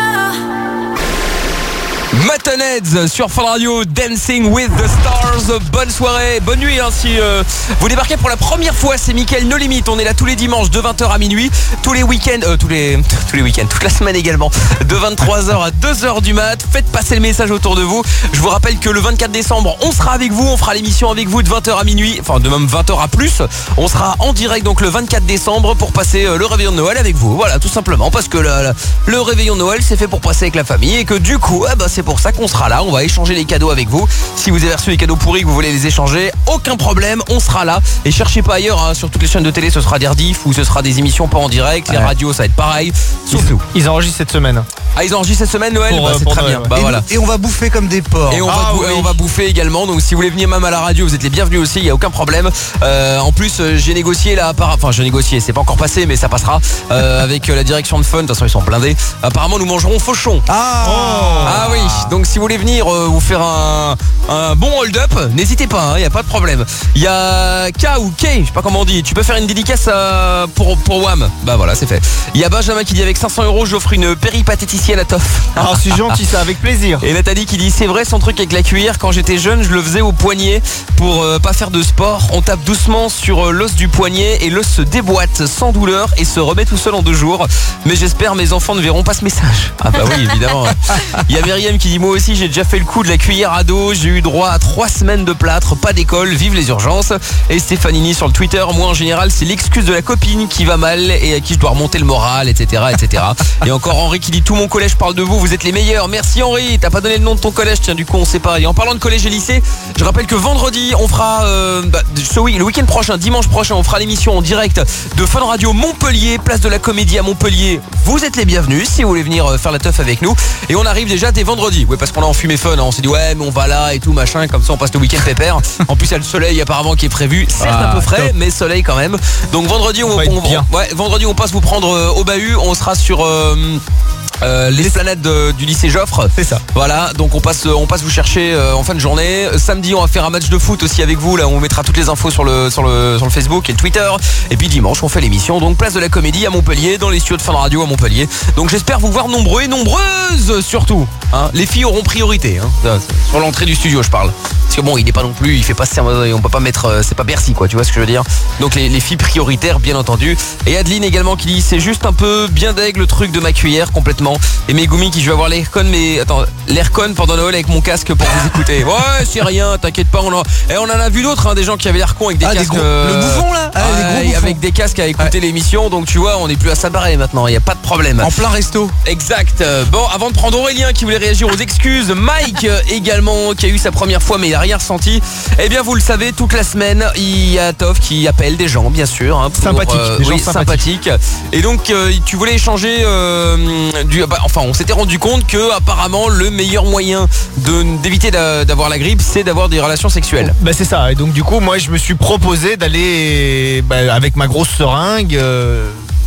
Metonheads sur Fun Radio, Dancing with the Stars. Bonne soirée, bonne nuit hein, si euh, vous débarquez pour la première fois, c'est Mickaël No Limit. On est là tous les dimanches de vingt heures à minuit, tous les week-ends, euh, tous les tous les week-ends, toute la semaine également, de vingt-trois heures à deux heures du mat. Faites passer le message autour de vous. Je vous rappelle que le vingt-quatre décembre, on sera avec vous, on fera l'émission avec vous de vingt heures à minuit, enfin de même vingt heures à plus. On sera en direct donc le vingt-quatre décembre pour passer euh, le réveillon de Noël avec vous. Voilà, tout simplement parce que le, le, le réveillon de Noël c'est fait pour passer avec la famille et que du coup, eh ben, c'est pour ça qu'on sera là. On va échanger les cadeaux avec vous. Si vous avez reçu des cadeaux pourris que vous voulez les échanger, aucun problème, on sera là. Et cherchez pas ailleurs, hein, sur toutes les chaînes de télé ce sera des rediffs ou ce sera des émissions pas en direct. Les ouais. radios ça va être pareil. Surtout. Ils, ils enregistrent cette semaine. Ah, ils enregistrent cette semaine Noël, pour, bah, euh, c'est pour très Noël, bien. ouais. Bah, et, voilà. nous, et on va bouffer comme des porcs. Et on, ah, va, bou- oui. et on va bouffer également. Donc si vous voulez venir même à la radio, vous êtes les bienvenus aussi, il n'y a aucun problème. Euh, en plus, euh, j'ai négocié là, par... enfin j'ai négocié, c'est pas encore passé, mais ça passera euh, avec euh, la direction de Fun. De toute façon, ils sont blindés. Apparemment, nous mangerons fauchon. Ah, oh. ah oui. Donc si vous voulez venir euh, vous faire un, un bon hold-up, n'hésitez pas, il hein, n'y a pas de problème. Il y a K ou K, je sais pas comment on dit. Tu peux faire une dédicace euh, pour pour Wham. Bah voilà, c'est fait. Il y a Benjamin qui dit avec cinq cents euros, j'offre une péripatéticienne à Toff. Ah, c'est gentil ça, avec plaisir. Et Nathalie qui dit c'est vrai son truc avec la cuillère, quand j'étais jeune je le faisais au poignet pour euh, pas faire de sport. On tape doucement sur euh, l'os du poignet et l'os se déboîte sans douleur et se remet tout seul en deux jours. Mais j'espère mes enfants ne verront pas ce message. Ah bah oui évidemment. Il y a Myriam qui dit moi aussi j'ai déjà fait le coup de la cuillère à dos, j'ai eu droit à trois semaines de plâtre, pas d'école, vive les urgences. Et Stéphanini sur le Twitter, moi en général c'est l'excuse de la copine qui va mal et à qui je dois remonter le moral, etc, etc. Et encore Henri qui dit tout mon collège parle de vous, vous êtes les meilleurs. Merci Henri, t'as pas donné le nom de ton collège, tiens du coup on sait pas. Et en parlant de collège et lycée, je rappelle que vendredi on fera euh, bah, ce week- le week-end prochain, dimanche prochain, on fera l'émission en direct de Fun Radio Montpellier, place de la Comédie à Montpellier. Vous êtes les bienvenus si vous voulez venir euh, faire la teuf avec nous. Et on arrive déjà dès vendredi. Ouais, parce qu'on a enfumé Fun, hein. On s'est dit ouais mais on va là et tout machin, comme ça on passe le week-end pépère. En plus il y a le soleil apparemment qui est prévu, certes Ah, un peu frais top. mais soleil quand même. Donc vendredi on, Ça va on- être bien. ouais, vendredi on passe vous prendre euh, au bahut, on sera sur euh, Euh, l'esplanade de- du lycée Joffre. C'est ça. Voilà, donc on passe on passe vous chercher euh, en fin de journée. Samedi, on va faire un match de foot aussi avec vous. Là, on mettra toutes les infos sur le sur le sur le Facebook et le Twitter. Et puis dimanche, on fait l'émission. Donc place de la Comédie à Montpellier, dans les studios de Fun Radio à Montpellier. Donc j'espère vous voir nombreux et nombreuses surtout. Hein. Les filles auront priorité. Hein. Ça, c'est sur l'entrée du studio, je parle. Parce que bon, il n'est pas non plus, il fait pas on peut pas mettre, euh, c'est pas Bercy quoi. Tu vois ce que je veux dire. Donc les, les filles prioritaires, bien entendu. Et Adeline également qui dit c'est juste un peu bien deg le truc de ma cuillère complètement. Et Megumi qui je vais avoir l'aircon mais attends l'aircon pendant Noël avec mon casque pour vous écouter. Ouais c'est rien, t'inquiète pas, on en, et on en a vu d'autres hein, des gens qui avaient l'aircon avec des Ah, des casques gros- euh, le bouffon, là Ah, ouais, les gros bouffons. avec des casques à écouter l'émission. Donc tu vois on n'est plus à s'abarrer maintenant, il n'y a pas de problème. En plein resto. Exact. Bon, avant de prendre Aurélien qui voulait réagir aux excuses, Mike euh, également qui a eu sa première fois mais il a rien ressenti. Eh bien vous le savez, toute la semaine il y a Toff qui appelle des gens bien sûr hein, pour, Sympathiques, des gens oui, sympathiques. sympathiques. Et donc euh, tu voulais échanger euh, du, bah, enfin on s'était rendu compte que apparemment le meilleur moyen de d'éviter d'a- d'avoir la grippe c'est d'avoir des relations sexuelles. Bah c'est ça, et donc du coup moi je me suis proposé d'aller bah, avec ma grosse seringue euh,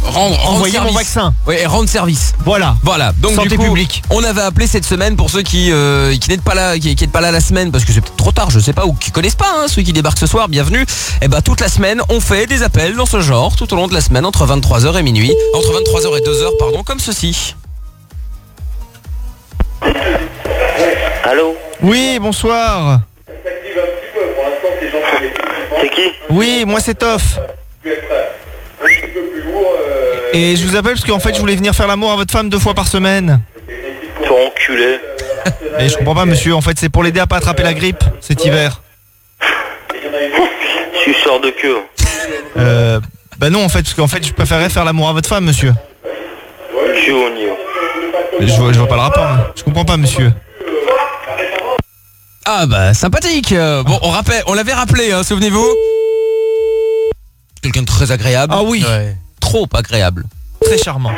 rendre, rendre Envoyer service. mon vaccin. Oui, et rendre service. Voilà. Voilà. Donc Santé du coup, publique. on avait appelé cette semaine pour ceux qui euh, qui n'êtes pas là, qui, qui n'êtes pas là la semaine parce que c'est peut-être trop tard, je sais pas, ou qui connaissent pas, hein, ceux qui débarquent ce soir, bienvenue. Et ben toute la semaine, on fait des appels dans ce genre tout au long de la semaine entre vingt-trois heures et minuit, entre vingt-trois heures et deux heures, pardon, comme ceci. Allô? Oui, bonsoir. C'est qui? Oui, moi c'est Toff. Et je vous appelle parce qu'en fait je voulais venir faire l'amour à votre femme deux fois par semaine. Toi enculé. Et je comprends pas monsieur, en fait c'est pour l'aider à pas attraper la grippe cet hiver. Suceur de queue. Euh... Bah non en fait, parce qu'en fait je préférerais faire l'amour à votre femme monsieur. Je vois, je vois pas le rapport, hein. Je comprends pas monsieur. Ah bah sympathique. Euh, Bon, on rappelle, on l'avait rappelé, hein, souvenez-vous. Quelqu'un de très agréable. Ah oui. Ouais. Trop agréable. Très charmant.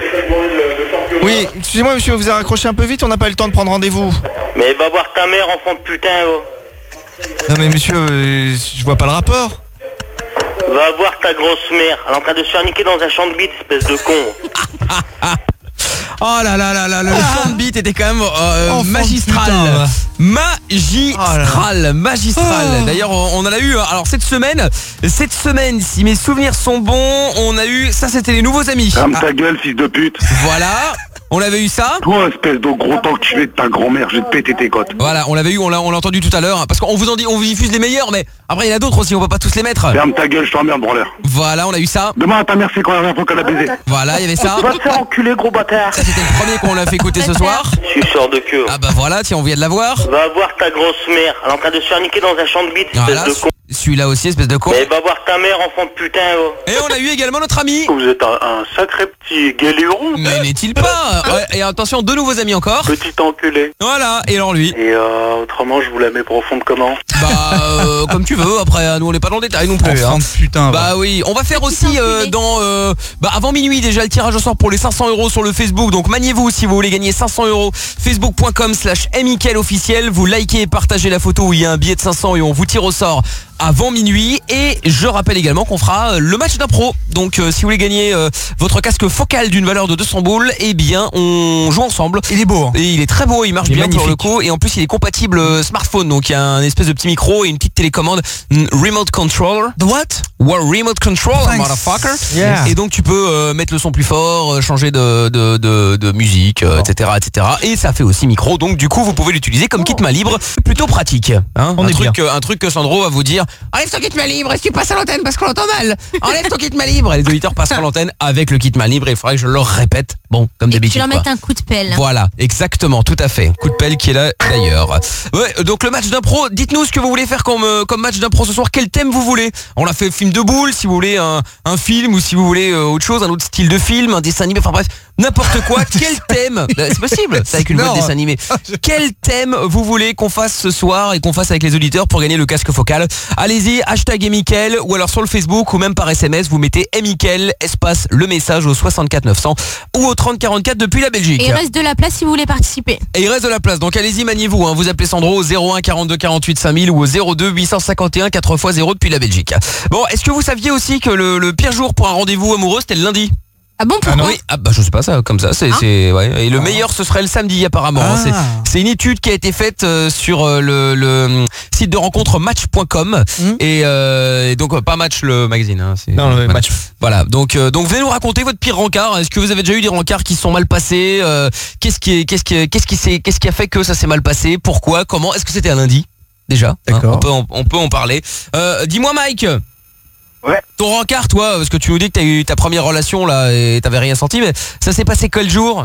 Oui, excusez-moi monsieur, vous avez raccroché un peu vite, on n'a pas eu le temps de prendre rendez-vous. Mais va voir ta mère, enfant de putain, oh. Non mais monsieur, euh, je vois pas le rapport. Va voir ta grosse mère. Elle est en train de se faire niquer dans un champ de bite, espèce de con. Oh là là là là, le son de beat était quand même euh, Enfant de magistral. putain. Magistral, magistral. Oh. D'ailleurs, on on en a eu, alors cette semaine, cette semaine, si mes souvenirs sont bons, on a eu, ça c'était les nouveaux amis. Ferme ta gueule, fils de pute. Voilà, on avait eu ça. Toi, espèce de gros enculé de ta grand-mère, je vais te péter tes côtes. Voilà, on l'avait eu, on l'a on l'a entendu tout à l'heure, hein, parce qu'on vous en dit, on vous diffuse les meilleurs, mais après il y en a d'autres aussi, on peut pas tous les mettre. Ferme ta gueule, je t'emmerde, branleur. Voilà, on a eu ça. Demande à ta mère c'est quand la dernière fois qu'elle a baisé. Voilà, il y avait ça. Va te faire enculer, gros bâtard. Ça c'était le premier qu'on l'a fait écouter ce soir. Suceur de queue. Ah bah voilà, tiens, on vient de l'avoir. Va voir ta grosse mère. Elle est en train de se faire niquer dans un champ de bite, espèce Voilà, de con. celui-là aussi, espèce de con. Mais va voir ta mère, enfant de putain, oh. Et on a eu également notre ami. Vous êtes un, un sacré petit guéléron. Mais n'est-il pas? Ouais, et attention, deux nouveaux amis encore. Petit enculé. Voilà, et alors lui. Et euh, autrement, je vous la mets profonde comment? Bah, euh, comme tu veux, après, nous on n'est pas dans le détail non plus. Enfant Hein. de putain. Bah oui, on va faire aussi euh, dans euh, bah avant minuit déjà le tirage au sort pour les cinq cents euros sur le Facebook. Donc maniez-vous si vous voulez gagner cinq cents euros. Facebook point com slash Mickaël officiel. Vous likez et partagez la photo où il y a un billet de cinq cents et on vous tire au sort avant minuit. Et je rappelle également qu'on fera euh, le match d'impro. Donc euh, si vous voulez gagner euh, votre casque focal d'une valeur de deux cents boules, eh bien on joue ensemble. Il est beau. Hein. Et il est très beau, il marche Il est bien pour le magnifique. coup. Et en plus il est compatible euh, smartphone. Donc il y a un espèce de petit micro et une petite télécommande mm, remote controller. The what? Well, remote control, Thanks. motherfucker. Yeah. Et donc tu peux euh, mettre le son plus fort, euh, changer de, de, de, de musique, euh, et cetera, et cetera. Et ça fait aussi micro. Donc du coup vous pouvez l'utiliser comme kit main libre, plutôt pratique. Hein, On un est truc, euh, un truc que Sandro va vous dire. Enlève ton kit main libre et tu passes à l'antenne parce qu'on l'entend mal. Enlève ton kit main libre. Et les auditeurs passent à l'antenne avec le kit main libre. Et il faudrait que je leur répète. Bon, comme Et que tu d'habitude. leur quoi. mettes un coup de pelle. Voilà, exactement, tout à fait. Coup de pelle qui est là d'ailleurs. Ouais, donc le match d'impro, dites-nous ce que vous voulez faire comme, euh, comme match d'impro ce soir, quel thème vous voulez. On l'a fait film de boule, si vous voulez un, un film ou si vous voulez euh, autre chose, un autre style de film, un dessin animé, enfin bref, n'importe quoi, quel thème. Bah, c'est possible, c'est avec une voix de Non. dessin animé. Quel thème vous voulez qu'on fasse ce soir et qu'on fasse avec les auditeurs pour gagner le casque focal. Allez-y, hashtag Mickaël ou alors sur le Facebook ou même par S M S, vous mettez Mickaël, espace le message au soixante-quatre neuf cents ou au trente quarante-quatre depuis la Belgique. Et il reste de la place si vous voulez participer. Et il reste de la place, donc allez-y, maniez-vous, hein. Vous appelez Sandro au zéro un quarante-deux quarante-huit cinq mille ou au zéro deux huit cent cinquante et un quatre fois zéro depuis la Belgique. Bon, est-ce que vous saviez aussi que le, le pire jour pour un rendez-vous amoureux c'était le lundi? Ah bon, pourquoi? Oui, ah bah je sais pas ça, comme ça, c'est, Hein c'est ouais. Et le meilleur ce serait le samedi apparemment. Ah. hein. C'est, c'est une étude qui a été faite euh, sur euh, le, le site de rencontre match point com Mmh. et, euh, et donc euh, pas match le magazine. Hein, c'est, Non, le voilà. match. Voilà, donc euh, donc venez nous raconter votre pire rencard. Est-ce que vous avez déjà eu des rencards qui se sont mal passés? euh, Qu'est-ce qui est, qu'est-ce qui est- qu'est-ce qui s'est, qu'est-ce qui a fait que ça s'est mal passé? Pourquoi? Comment? Est-ce que c'était un lundi déjà? Hein, D'accord. on peut en, on peut en parler. Euh, dis-moi Mike. Ouais. Ton rencard, toi, parce que tu nous dis que t'as eu ta première relation là et t'avais rien senti, mais ça s'est passé quel jour?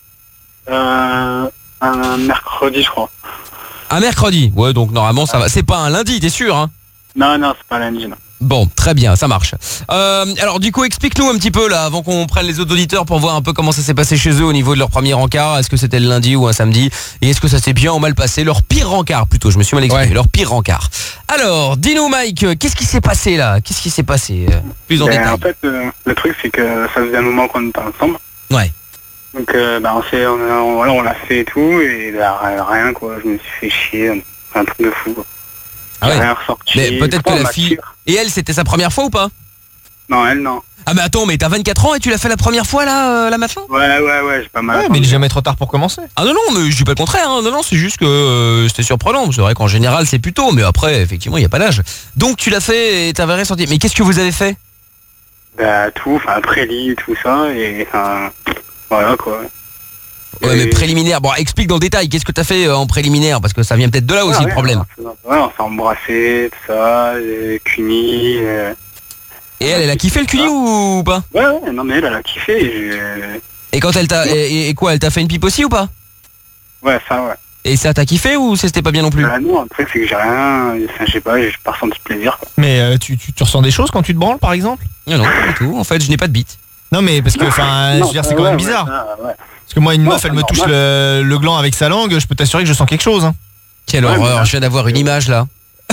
Euh, un mercredi, je crois. Un mercredi. Ouais, donc normalement ça va. C'est pas un lundi, t'es sûr, hein? Non, non, c'est pas lundi, non. Bon, très bien, ça marche. Euh, alors du coup, explique-nous un petit peu là, avant qu'on prenne les autres auditeurs pour voir un peu comment ça s'est passé chez eux au niveau de leur premier rencard. Est-ce que c'était le lundi ou un samedi? Et est-ce que ça s'est bien ou mal passé? Leur pire rencard plutôt, je me suis mal exprimé, Ouais. leur pire rencard. Alors, dis-nous Mike, euh, qu'est-ce qui s'est passé là? Qu'est-ce qui s'est passé euh, plus en Ben, détail? en fait, euh, le truc, c'est que ça faisait un moment qu'on était ensemble. Ouais. Donc, euh, ben, on, s'est, on, a- on- voilà, on l'a fait et tout, et ben, rien, quoi. Je me suis fait chier, un, un truc de fou, quoi. Ah J'ai ouais. rien ressorti. Mais peut-être que Pourquoi on la m'a fille... tué Et elle, c'était sa première fois ou pas? Non, elle, non. Ah mais attends, mais t'as vingt-quatre ans et tu l'as fait la première fois là, euh, là maintenant? Ouais, ouais, ouais, j'ai pas mal. Ouais, mais il est jamais trop tard pour commencer. Ah non, non, mais je dis pas le contraire, hein. Non, non, c'est juste que euh, c'était surprenant. C'est vrai qu'en général c'est plus tôt, mais après, effectivement, il n'y a pas d'âge. Donc tu l'as fait et t'avais ressenti. Mais qu'est-ce que vous avez fait? Bah, tout, enfin, prélit, tout ça, et enfin, voilà, quoi. Ouais, mais préliminaire, bon, explique dans le détail, qu'est-ce que t'as fait euh, en préliminaire? Parce que ça vient peut-être de là aussi Ouais, le problème. Ouais, on s'est embrassé, tout ça, et cuni. euh, Et elle, elle a kiffé le cuni ou pas? Ouais, ouais, non, mais elle, elle a kiffé. Et, j'ai- Et quand elle t'a. Et, et quoi, elle t'a fait une pipe aussi ou pas? ouais, ça, ouais. Et ça t'a kiffé ou c'était pas bien non plus? Bah, non, après, c'est que j'ai rien, enfin, je sais pas, j'ai pas ressenti de plaisir, quoi. Mais euh, tu, tu, tu ressens des choses quand tu te branles, par exemple? Non, non, pas du tout. En fait, je n'ai pas de bite. Non, mais parce que, enfin, je veux dire, c'est quand même bizarre. Parce que moi, une Non, meuf, elle c'est me touche normal. le, le gland avec sa langue, je peux t'assurer que je sens quelque chose. Hein. Quelle Ouais, horreur, mais- je viens d'avoir une image là.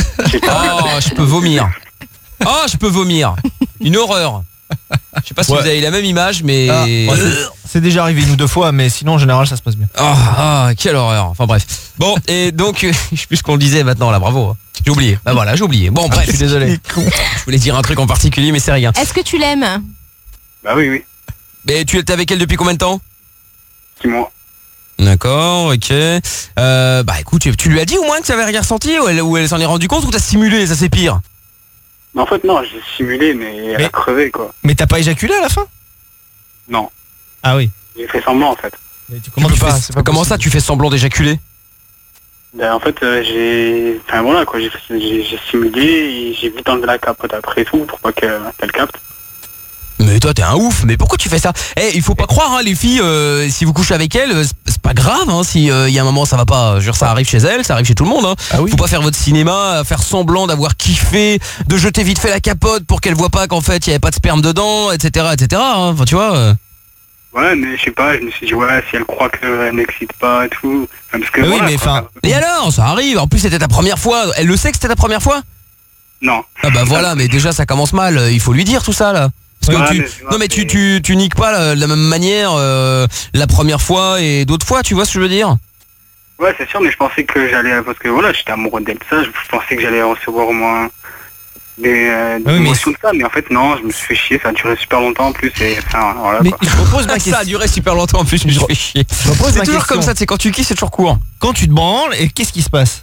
Oh, je peux vomir. Oh, je peux vomir. Une horreur. Je sais pas si Ouais. vous avez la même image, mais. Ah, ouais, c'est- c'est déjà arrivé une ou deux fois, mais sinon, en général, ça se passe bien. Ah, ah, quelle horreur. Enfin bref. Bon, et donc, euh, je sais plus ce qu'on disait maintenant là, bravo. J'ai oublié. Bah voilà, j'ai oublié. Bon, bref, je suis désolé. Je voulais dire un truc en particulier, mais c'est rien. Est-ce que tu l'aimes? Bah oui, oui. Mais tu étais avec elle depuis combien de temps? Six mois. D'accord, ok. Euh, bah écoute, tu, tu lui as dit au moins que tu avais rien ressenti ou elle, ou elle s'en est rendu compte ou t'as simulé, ça c'est pire? Mais en fait, non, j'ai simulé, mais elle Mais- a crevé, quoi. Mais t'as pas éjaculé à la fin? Non. Ah oui. J'ai fait semblant, en fait. Mais tu, comment Tu tu fais- fais c'est pas comment possible. ça tu fais semblant d'éjaculer? Ben, en fait, euh, j'ai... Enfin, voilà, quoi, j'ai, j'ai, j'ai simulé et j'ai vite enlevé la capote après tout pour pas qu'elle, qu'elle capte. Mais toi t'es un ouf, mais pourquoi tu fais ça? Eh, il faut pas croire hein, les filles, euh, si vous couchez avec elles, euh, c'est- c'est pas grave hein, si il y a un moment ça va pas, je veux dire, ça arrive chez elles, ça arrive chez tout le monde hein. Ah oui. Faut pas faire votre cinéma, faire semblant d'avoir kiffé, de jeter vite fait la capote pour qu'elle voit pas qu'en fait il y avait pas de sperme dedans, et cetera et cetera hein. Enfin tu vois. euh. Ouais, mais je sais pas, je me suis dit, ouais, si elle croit qu'elle n'excite pas et tout. Enfin, parce que, Mais oui, voilà, mais quoi. enfin. Et alors, ça arrive, en plus c'était ta première fois, elle le sait que c'était ta première fois? Non. Ah bah voilà, mais déjà ça commence mal, il faut lui dire tout ça là. Parce que Ouais, tu... mais c'est vrai, Non mais tu, c'est- tu, tu niques pas la- de la même manière euh, la première fois et d'autres fois, tu vois ce que je veux dire? Ouais, c'est sûr, mais je pensais que j'allais... Parce que, voilà, j'étais amoureux d'elle, ça, je pensais que j'allais recevoir au moins des, euh, des Ah oui, mais émotions de ça, mais en fait, non, je me suis fait chier, ça a duré super longtemps en plus, et enfin, voilà, Mais quoi. je repose ma question. Ça a duré super longtemps en plus, je me suis fait chier. Je repose C'est ma toujours question. comme ça, c'est quand tu kiffes, c'est toujours court. Quand tu te branles, et qu'est-ce qui se passe?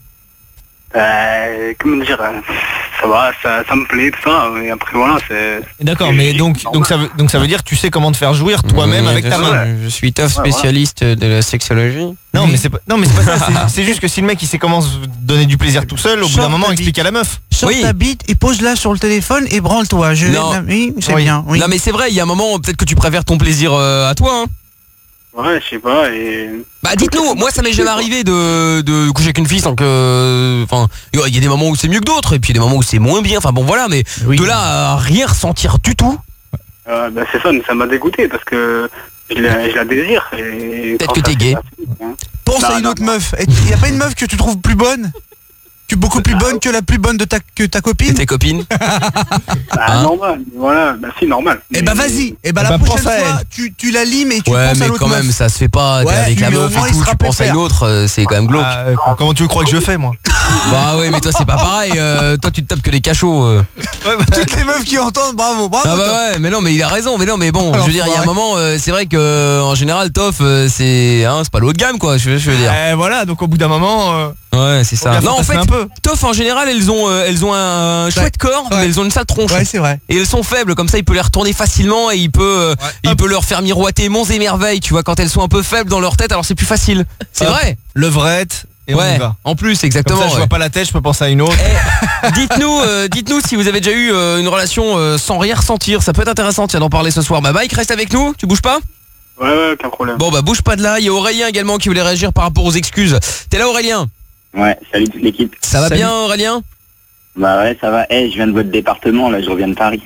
Euh, comment dire, euh, ça va, ça, ça me plaît, tout ça, et après, voilà, c'est... D'accord, c'est mais logique, donc, c'est donc, ça veut, donc ça veut dire que tu sais comment te faire jouir toi-même avec ta main. Je suis tough voilà. spécialiste de la sexologie. Non, mais c'est pas, non, mais c'est pas ça. c'est- C'est juste que si le mec il sait comment se donner du plaisir tout seul, au bout d'un Sors moment, ta explique à la meuf. Sors Oui. ta bite et pose-la sur le téléphone et branle-toi. Je... Non. Oui, c'est Oui. bien. Oui. Non mais c'est vrai, il y a un moment peut-être que tu préfères ton plaisir euh, à toi hein. Ouais, je sais pas, et... Bah dites-nous, moi ça m'est jamais arrivé de, de coucher avec une fille sans que... Enfin, il y a des moments où c'est mieux que d'autres et puis il y a des moments où c'est moins bien, enfin bon voilà, mais Oui. de là à rien ressentir du tout, Euh, bah, c'est ça, mais ça m'a dégoûté, parce que je la, je la désire, et... Peut-être quand que ça t'es se gay. passe, hein. Pense Non, à une non, autre non. meuf. Il y a pas une meuf que tu trouves plus bonne? Que beaucoup plus bonne que la plus bonne de ta, que ta et copine? tes copines. Bah, Hein normal, voilà, bah si, normal. Eh bah Mais- vas-y. Eh bah Eh la bah, prochaine pense à fois, elle. tu, tu la limes et tu Ouais penses à mais l'autre quand même meuf. ça se fait pas, t'es Ouais, avec la mais au meuf moins, et il tout, sera tu penses à pépère. une autre, euh, c'est quand même glauque. Ah, euh, comment tu crois que je fais, moi? Bah ouais mais toi c'est pas pareil, euh, toi tu te tapes que les cachots. euh. Toutes les meufs qui entendent, bravo, bravo. Ah bah toi. ouais mais non mais il a raison, mais non mais bon, je veux dire il y a un Enfoiré. moment, euh, c'est vrai que en général Toff euh, c'est hein, c'est pas le haut de gamme quoi, je, je veux dire. Eh, voilà, donc au bout d'un moment. euh, Ouais c'est faut ça. bien Non en fantasmer fait, un peu. Toff en général elles ont euh, elles ont un chouette corps, mais elles ont une sale tronche. Ouais, c'est vrai. Et elles sont faibles, comme ça il peut les retourner facilement et il peut euh, il peut leur faire miroiter monts et merveilles, tu vois, quand elles sont un peu faibles dans leur tête, alors c'est plus facile. C'est Hop, vrai. Levrette, et on Ouais. y va. En plus Comme exactement. ça, je ouais. vois pas la tête, je peux penser à une autre. Dites-nous, euh, dites-nous si vous avez déjà eu euh, une relation euh, sans rien ressentir. Ça peut être intéressant, tiens, d'en parler ce soir. Bah Mike, reste avec nous, tu bouges pas? Ouais, ouais, aucun problème. Bon bah bouge pas de là. Il y a Aurélien également qui voulait réagir par rapport aux excuses. T'es là Aurélien? Ouais, salut toute l'équipe. Ça va Salut. bien Aurélien? Bah ouais, ça va. Eh, je viens de votre département, là, je reviens de Paris.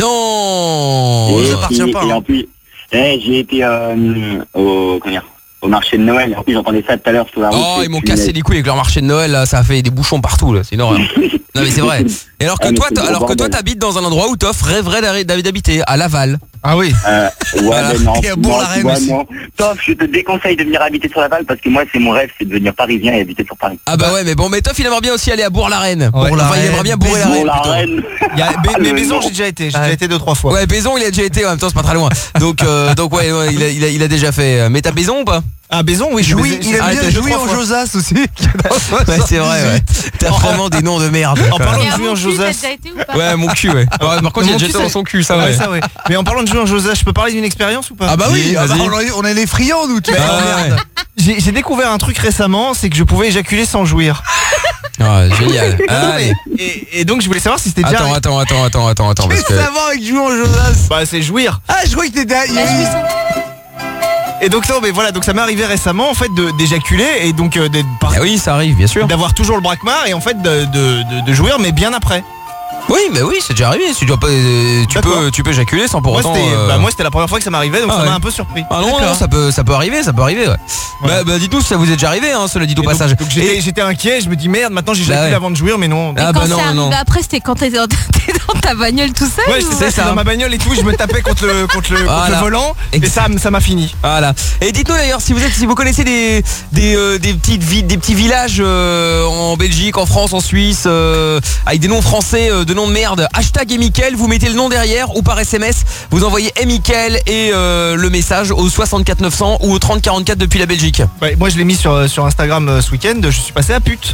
Non. et, ça appartient et- pas, et hein. en plus, eh, j'ai été euh, au, comment dire, au marché de Noël. En plus, j'entendais ça tout à l'heure sur la route. Oh et ils m'ont puis, cassé les couilles avec leur marché de Noël là, ça a fait des bouchons partout là, c'est une horreur. Non mais c'est vrai. Et alors que Ah, mais toi, c'est t'as- le alors que toi bordel. t'habites dans un endroit où Toff rêverait d'arri- d'habiter, à Laval. Ah oui. Euh, ouais, Voilà. mais non. Et à Bourg-la-Reine non, aussi. non. Toff, je te déconseille de venir habiter sur Laval parce que moi, c'est mon rêve, c'est de devenir parisien et habiter sur Paris. Ah bah ouais, mais bon, mais Toff il aimerait bien aussi aller à Bourg-la-Reine. Ouais. Enfin, il aimerait bien Bourg-la-Reine. Bourg-la-Reine. Il y a, mais, mais Le Maison, nom. j'ai déjà été. J'ai Ouais. déjà été deux trois fois. Ouais, Baison il a déjà été, en même temps c'est pas très loin. Donc, euh, donc ouais, ouais, il, a, il, a, il a déjà fait. Mais t'as Baison ou pas? Ah Baison, oui. j'ai Jouy, baisé- il aime Ah, bien t'as jouer deux, en trois fois. Josas aussi. Ouais, c'est vrai, ouais. T'as vraiment des noms de merde. En parlant Et de à jouer en mon cul, t'as Josas. déjà été ou pas? Ouais, mon cul, ouais. Ouais, par contre, il a Mon déjà cul, été dans c'est- son cul, ça, Ouais, ouais. ça, ouais. Mais en parlant de jouer en Josas, je peux parler d'une expérience ou pas? Ah bah oui, Ah bah, vas-y. on, est, on est les friands, nous, tu Bah, vois. ouais. J'ai j'ai découvert un truc récemment, c'est que je pouvais éjaculer sans jouir. Ah, génial. Ah non, Allez. mais- et, et donc je voulais savoir si c'était déjà. Attends, attends, attends, attends, attends, attends, parce Qu'est-ce que que. ça va avec jouer en Josas? Bah c'est jouir. Ah, je croyais que t'étais. La jouissance. Et donc non mais voilà, donc ça m'est arrivé récemment en fait de d'éjaculer et donc euh, d'être par- Ah oui, ça arrive, bien sûr. d'avoir toujours le braquemar et en fait de, de, de, de jouir mais bien après. Oui, mais oui, c'est déjà arrivé. Tu dois pas, euh, tu D'accord. peux, tu peux éjaculer sans pour Moi autant. c'était euh, bah, moi c'était la première fois que ça m'arrivait donc Ah ça m'a ouais. un peu surpris. Ah non, non, D'accord. ça peut, ça peut arriver, ça peut arriver. Ouais. Bah, bah dites-nous si ça vous est déjà arrivé, hein, cela dit au Et donc- passage. Donc, j'étais Et- j'étais inquiet, je me dis merde maintenant j'éjacule Bah ouais. avant de jouir mais non. Mais Ah quand bah non, c'est non, arrivé non. après, c'était quand t'es dans, t'es dans ta bagnole tout seul Ouais, ou- c'est ça, c'est dans ma bagnole et tout, je me tapais contre le contre le, contre Voilà. le volant et Exact. ça ça m'a fini. Voilà. Et dites-nous d'ailleurs si vous êtes, si vous connaissez des des, euh, des petites villes, des petits villages euh, en Belgique, en France, en Suisse, euh, avec des noms français, euh, de noms de merde. Hashtag et Mickaël, vous mettez le nom derrière ou par S M S, vous envoyez et Mickaël et euh, le message au soixante-quatre neuf cents ou au trente quarante-quatre depuis la Belgique. Ouais, moi je l'ai mis sur sur Instagram euh, ce week-end, je suis passé à pute.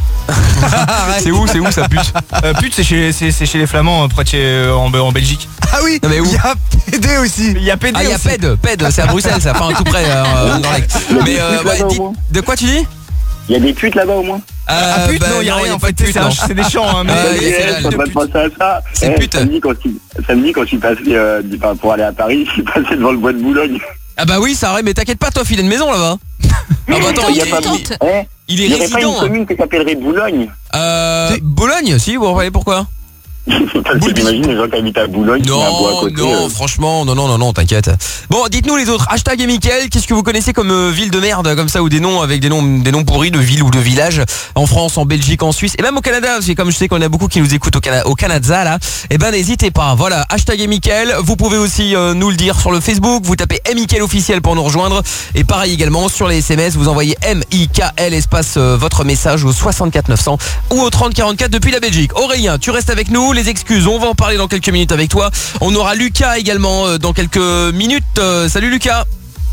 C'est où, c'est où ça pute? Euh, pute c'est chez c'est c'est chez les Flamands euh, près de chez euh, en, en Belgique. Ah oui, Non, mais où il y a P D aussi. Il y a P D Ah, il y a aussi. Ped, Ped, c'est à Bruxelles, ça, enfin tout près, euh, dans l'Est. Mais euh, ouais, dites- de quoi tu dis? Il y a des putes là-bas au moins. Ah, Euh, pute, bah, non, il y a rien en pas fait, de pute, c'est un- non. c'est des champs hein, mais Euh, il y a- Eh, c'est je la- suis en train de penser à ça. C'est Eh, pute. Samedi, quand je, samedi, quand je suis passé euh, du- enfin, pour aller à Paris, je suis passé devant le bois de Boulogne. Ah bah oui, ça arrive, mais t'inquiète pas, toi, il a une maison là-bas. Ah bah attends, il, Il y a est- pas il- beaucoup. Eh, il il est n'y aurait pas une résident. commune qui s'appellerait Boulogne. Euh, Bologne, si, vous voyez pourquoi? Parce que j'imagine les gens qui habitent à Boulogne, qui ont un bois à Non, côté. non, euh. franchement, non, non, non, non, t'inquiète. Bon, dites-nous les autres. Hashtag et Mickaël, qu'est-ce que vous connaissez comme euh, ville de merde comme ça ou des noms avec des noms, des noms pourris de villes ou de villages en France, en Belgique, en Suisse et même au Canada. Parce que comme je sais qu'on a beaucoup qui nous écoutent au, Cana- au Canada là, eh ben n'hésitez pas. Voilà, hashtag et Mickaël. Vous pouvez aussi euh, nous le dire sur le Facebook. Vous tapez M I K L officiel pour nous rejoindre et pareil également sur les S M S. Vous envoyez M I K L espace euh, votre message au soixante-quatre neuf cents ou au trente quarante-quatre depuis la Belgique. Aurélien, tu restes avec nous. Les excuses, on va en parler dans quelques minutes avec toi. On aura Lucas également euh, dans quelques minutes. Euh, salut Lucas.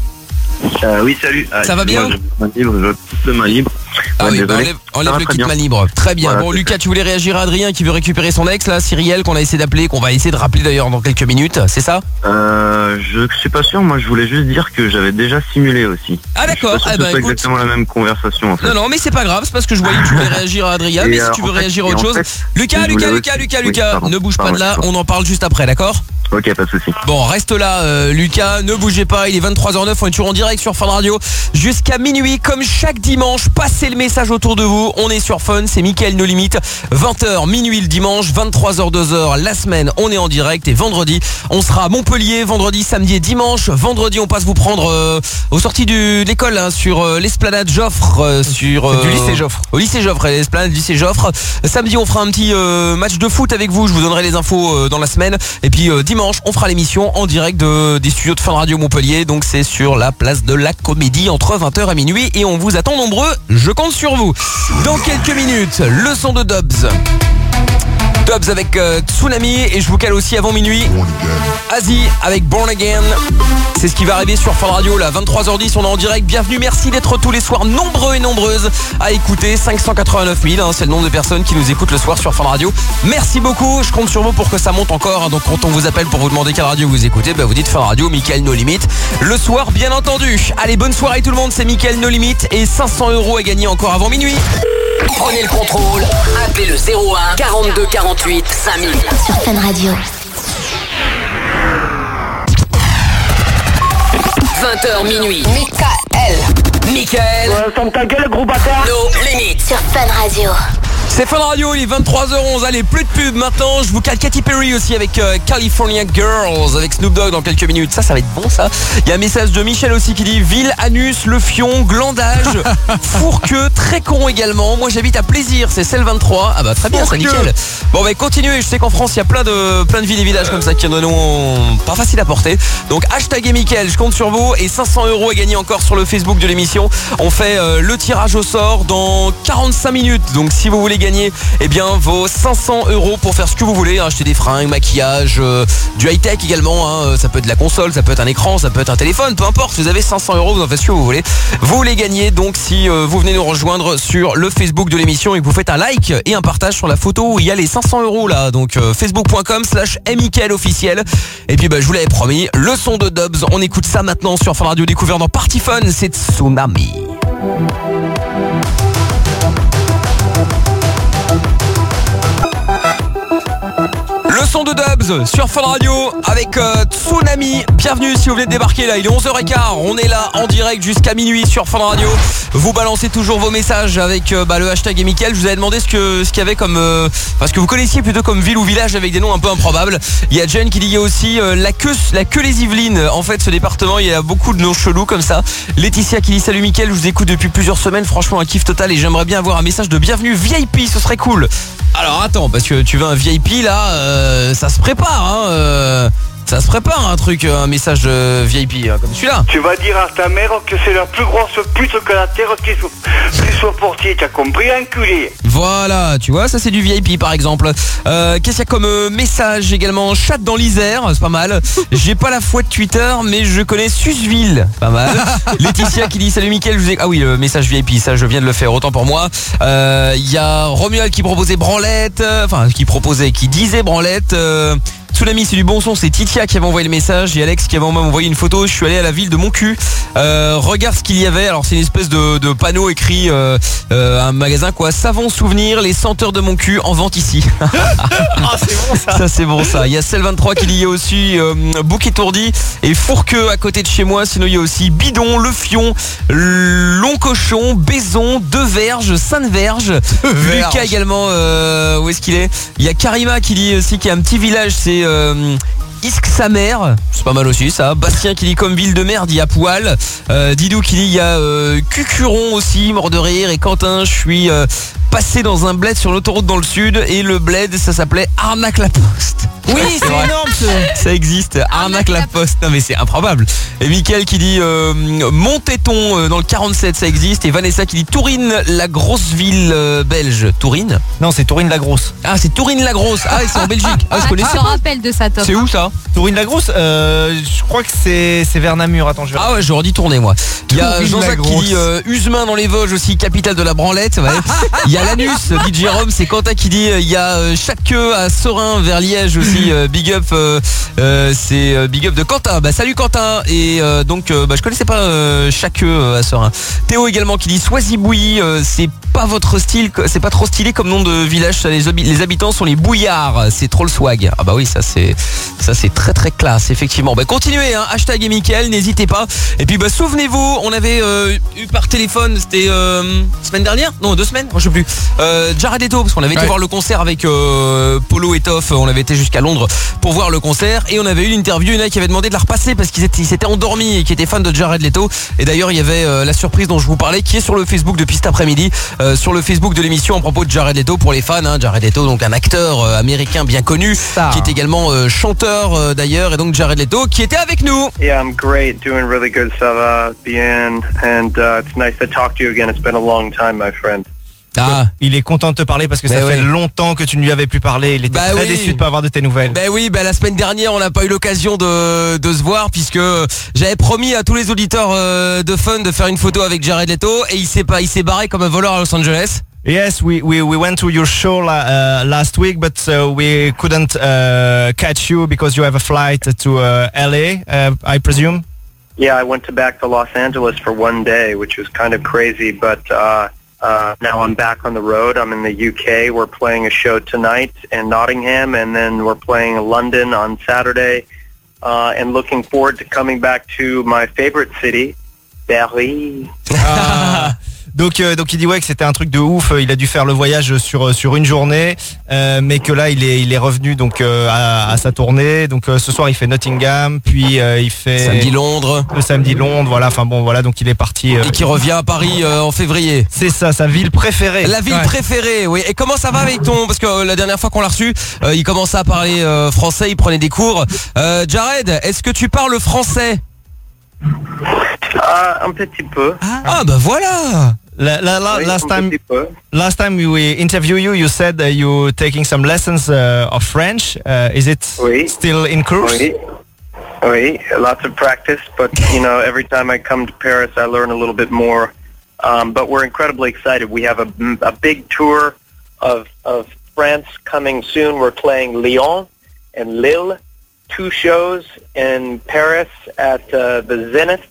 Euh, oui, salut. Ah, Ça va bien? excuse-moi, j'ai main libre, j'ai toute de main libre. Ah Ouais, oui, bah désolé. enlève, Ça enlève va le très kit bien. main libre. Très bien. Voilà, Bon c'est Lucas, tu voulais réagir à Adrien qui veut récupérer son ex là, Cyrielle, qu'on a essayé d'appeler, qu'on va essayer de rappeler d'ailleurs dans quelques minutes, c'est ça? Euh, je suis pas sûr, moi je voulais juste dire que j'avais déjà simulé aussi. Ah d'accord, Je suis pas sûr eh que ben ce soit écoute. exactement la même conversation en fait. Non non mais c'est pas grave, c'est parce que je voyais que tu voulais réagir à Adrien, Et, mais si euh, tu veux en fait- réagir à et autre en chose. fait, Lucas, je Lucas, voulais Lucas, aussi- Lucas, oui, Lucas, pardon, ne bouge pas pardon, de là, excuse-moi. on en parle juste après, d'accord? Ok, pas de souci. Bon, reste là, euh, Lucas, ne bougez pas, il est vingt-trois heures neuf, on est toujours en direct sur Fun Radio jusqu'à minuit, comme chaque dimanche. Passez le message autour de vous, on est sur Fun, c'est Mickaël No Limite. vingt heures, minuit le dimanche, vingt-trois heures, deux heures la semaine, on est en direct. Et vendredi, on sera à Montpellier, vendredi, samedi et dimanche. Vendredi, on passe vous prendre euh, aux sorties du, de l'école, hein, sur euh, l'esplanade Joffre, euh, sur C'est du lycée Joffre. Au lycée Joffre, à l'esplanade du lycée Joffre. Samedi, on fera un petit euh, match de foot avec vous, je vous donnerai les infos euh, dans la semaine. Et puis euh, dimanche, on fera l'émission en direct de, des studios de Fun Radio Montpellier. Donc c'est sur la place de la Comédie entre vingt heures et minuit. Et on vous attend nombreux, je compte sur vous. Dans quelques minutes, le son de Dobbs. Dobbs avec euh, Tsunami. Et je vous cale aussi avant minuit Asie avec Born Again. C'est ce qui va arriver sur Fun Radio là, vingt-trois heures dix, on est en direct. Bienvenue, merci d'être tous les soirs nombreux et nombreuses à écouter. Cinq cent quatre-vingt-neuf mille, hein, c'est le nombre de personnes qui nous écoutent le soir sur Fun Radio. Merci beaucoup, je compte sur vous pour que ça monte encore, hein. Donc quand on vous appelle pour vous demander quelle radio vous écoutez, bah vous dites Fun Radio, Mickaël No Limite. Le soir bien entendu. Allez, bonne soirée tout le monde, c'est Mickaël No Limite. Et cinq cents euros à gagner encore avant minuit. Prenez le contrôle, appelez le zéro un quarante-deux quarante-huit cinq mille. Sur Fun Radio. vingt heures minuit. Mickaël. Mickaël. Ouais, ferme ta gueule, gros bâtard. No Limite. Sur Fun Radio. C'est Fun Radio, il est vingt-trois heures onze. Allez, plus de pub maintenant. Je vous cale Katy Perry aussi avec euh, California Girls avec Snoop Dogg dans quelques minutes. Ça, ça va être bon ça. Il y a un message de Michel aussi qui dit ville, anus, le fion, glandage, fourqueux, très con également. Moi j'habite à Plaisir, c'est celle vingt-trois. Ah bah très bien, ça nickel. Bon, on va continuer. Je sais qu'en France il y a plein de plein de villes et villages comme ça qui en ont pas facile à porter. Donc hashtag et Mickaël, je compte sur vous. Et cinq cents euros à gagner encore sur le Facebook de l'émission. On fait euh, le tirage au sort dans quarante-cinq minutes. Donc si vous voulez gagner eh bien vos cinq cents euros pour faire ce que vous voulez, hein, acheter des fringues, maquillage, euh, du high-tech également, hein, ça peut être de la console, ça peut être un écran, ça peut être un téléphone, peu importe, vous avez cinq cents euros, vous en faites ce que vous voulez. Vous les gagnez donc si euh, vous venez nous rejoindre sur le Facebook de l'émission et que vous faites un like et un partage sur la photo où il y a les cinq cents euros là, donc euh, facebook.com slash Mickaël officiel. Et puis bah, je vous l'avais promis, le son de Dubs, on écoute ça maintenant sur Fun Radio, découvert dans Party Fun, c'est Tsunami. Le son de Dubs sur Fun Radio avec euh, Tsunami. Bienvenue si vous venez de débarquer là, il est onze heures quinze. On est là en direct jusqu'à minuit sur Fun Radio. Vous balancez toujours vos messages avec euh, bah, le hashtag et Mickaël. Je vous avais demandé ce que ce qu'il y avait comme euh, parce que vous connaissiez plutôt comme ville ou village avec des noms un peu improbables. Il y a Jen qui dit il y a aussi euh, la queue la queue les Yvelines. En fait, ce département, il y a beaucoup de noms chelous comme ça. Laetitia qui dit salut Mickaël, je vous écoute depuis plusieurs semaines. Franchement, un kiff total et j'aimerais bien avoir un message de bienvenue V I P, ce serait cool. Alors attends, parce que tu veux un V I P là, euh, ça se prépare, hein, euh, ça se prépare un truc, un message de V I P hein, comme celui-là. Tu vas dire à ta mère que c'est la plus grosse pute que la terre qui soit, qui soit portée, t'as compris, enculé. Voilà, tu vois, ça c'est du V I P par exemple. Euh, qu'est-ce qu'il y a comme euh, message également? Chat dans l'Isère, c'est pas mal. J'ai pas la foi de Twitter, mais je connais Susville, pas mal. Laetitia qui dit salut Mickaël, je vous ai... Ah oui, le message V I P, ça je viens de le faire, autant pour moi. Il euh, y a Romuald qui proposait branlette, enfin qui proposait, qui disait branlette. Euh, Tsunami, c'est du bon son, c'est Titia qui avait envoyé le message et Alex qui avait envoyé une photo. Je suis allé à la ville de mon cul. Euh, regarde ce qu'il y avait. Alors c'est une espèce de, de panneau écrit euh, euh, un magasin quoi. Savon souvenir, les senteurs de mon cul en vente ici. Ah, c'est bon ça. Ça c'est bon ça. Il y a Celle vingt-trois qui y a aussi euh, Bouc étourdi et Fourqueux à côté de chez moi. Sinon il y a aussi Bidon, Le Fion, Long Cochon, Baison, Deux Verges, Sainte-Verge. Lucas également. Euh, où est-ce qu'il est? Il y a Karima qui dit aussi qu'il y a un petit village. C'est euh, Isque sa mère, c'est pas mal aussi ça. Bastien qui dit comme ville de merde, il y a Poil. euh, Didou qui dit il y a euh, Cucuron aussi, mort de rire. Et Quentin, je suis euh, passé dans un bled sur l'autoroute dans le sud. Et le bled ça s'appelait Arnaque la Poste. Oui, c'est énorme ça. Ça existe, Arnaque la Poste. Non mais c'est improbable. Et Mickaël qui dit euh, Montéton euh, dans le quarante-sept, ça existe. Et Vanessa qui dit Tourine, la grosse ville euh, belge. Tourine? Non, c'est Tourine la grosse. Ah, c'est Tourine la grosse. Ah, c'est en Belgique. Ah, je Ah, connaissais tu te pas. rappelles de ça, top. C'est où ça? Tourine la grosse, euh, je crois que c'est c'est vers Namur. Attends, je vais. Ah ouais, j'aurais dit tourner moi. Il y a Tourine la Jean-Jacques qui grosse. dit euh, Usemin dans les Vosges aussi, capitale de la branlette. Ouais. Il y a l'anus, dit Jérôme. C'est Quentin qui dit euh, il y a euh, Chaqueux à Serein vers Liège aussi. euh, big up, euh, euh, c'est euh, big up de Quentin. Bah salut Quentin. Et euh, donc euh, bah, je connaissais pas euh, Chaqueux euh, à Serein. Théo également qui dit Soisy-Bouilly, euh, c'est pas votre style, c'est pas trop stylé comme nom de village. Ça, les, habi- les habitants sont les bouillards. C'est trop le swag. Ah bah oui, ça c'est ça c'est très très classe effectivement. Bah continuez, hein, hashtag et Mickaël, n'hésitez pas. Et puis bah souvenez-vous, on avait euh, eu par téléphone, c'était euh, semaine dernière, non deux semaines, moi je sais plus. Euh, Jared Leto, parce qu'on avait été Ouais. voir le concert avec euh, Polo et Toff. On avait été jusqu'à Londres pour voir le concert et on avait eu une interview. Il y en a qui avait demandé de la repasser parce qu'ils étaient, ils s'étaient endormis et qui étaient fans de Jared Leto. Et d'ailleurs il y avait euh, la surprise dont je vous parlais qui est sur le Facebook depuis cet après-midi, euh, sur le Facebook de l'émission à propos de Jared Leto pour les fans. Hein. Jared Leto, donc un acteur euh, américain bien connu, qui est également euh, chanteur euh, d'ailleurs, et donc Jared Leto qui était avec nous. Yeah, I'm great, doing really good, ça va bien, and uh, it's nice to talk to you again. It's been a long time, my friend. Ah, il est content de te parler parce que Bah ça ouais. fait longtemps que tu ne lui avais plus parlé. Il était Bah très oui. déçu de pas avoir de tes nouvelles. Ben oui, ben la semaine dernière on n'a pas eu l'occasion de, de se voir puisque j'avais promis à tous les auditeurs euh, de Fun de faire une photo avec Jared Leto et il s'est pas, il s'est barré comme un voleur à Los Angeles. Yes, we, we, we went to your show la, uh, last week, but uh, we couldn't uh, catch you because you have a flight to uh, L A, uh, I presume. Yeah, I went to back to Los Angeles for one day, which was kind of crazy, but uh, uh, now I'm back on the road. I'm in the U K. We're playing a show tonight in Nottingham, and then we're playing London on Saturday, uh, and looking forward to coming back to my favorite city, Paris. Ah, Donc, euh, donc il dit ouais que c'était un truc de ouf. Il a dû faire le voyage sur sur une journée, euh, mais que là il est il est revenu donc euh, à, à sa tournée. Donc euh, ce soir il fait Nottingham, puis euh, il fait Samedi Londres. Le samedi Londres, voilà. Enfin bon, voilà. Donc il est parti. Euh, Et qui revient à Paris euh, en février. C'est ça, sa ville préférée. La ville Ouais. préférée, oui. Et comment ça va avec ton... Parce que euh, la dernière fois qu'on l'a reçu, euh, il commençait à parler euh, français, il prenait des cours. Euh, Jared, est-ce que tu parles français? Ah, un petit peu. Ah bah voilà. La, la, la, Oui, last un time, petit peu. last time we interview you, you said uh, you taking some lessons uh, of French. Uh, is it Oui. still in course? Oui. Oui, lots of practice, but you know, every time I come to Paris, I learn a little bit more. Um, but we're incredibly excited. We have a, a big tour of of France coming soon. We're playing Lyon and Lille, two shows in Paris at uh, the Zenith,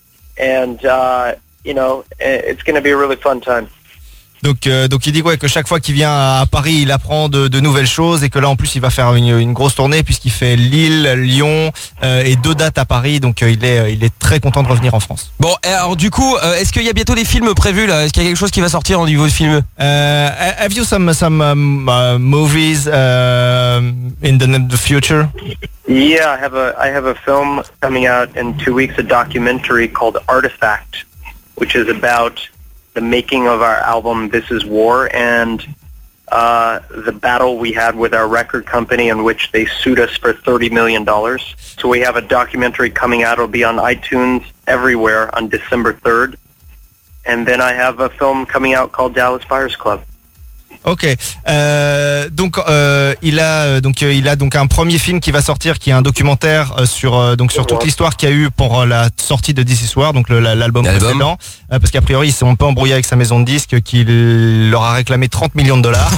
and uh, you know, it's going to be a really fun time. Donc, euh, donc il dit ouais, que chaque fois qu'il vient à Paris, il apprend de, de nouvelles choses et que là en plus il va faire une, une grosse tournée puisqu'il fait Lille, Lyon euh, et deux dates à Paris. Donc euh, il est il est très content de revenir en France. Bon, alors du coup, euh, est-ce qu'il y a bientôt des films prévus là? Est-ce qu'il y a quelque chose qui va sortir au niveau de film? Uh, have you some some um, uh, movies uh, in the, the future? Yeah, I have a I have a film coming out in two weeks, a documentary called Artifact, which is about the making of our album This Is War and uh, the battle we had with our record company in which they sued us for thirty million dollars. So we have a documentary coming out. It'll be on iTunes everywhere on December third. And then I have a film coming out called Dallas Buyers Club. Ok, euh, donc euh, il a donc euh, il a donc un premier film qui va sortir, qui est un documentaire euh, sur euh, donc sur toute l'histoire qu'il y a eu pour euh, la sortie de This Is War, donc le- la- l'album précédent, euh, parce qu'a priori ils s'est un peu embrouillé avec sa maison de disques qui leur a réclamé trente millions de dollars.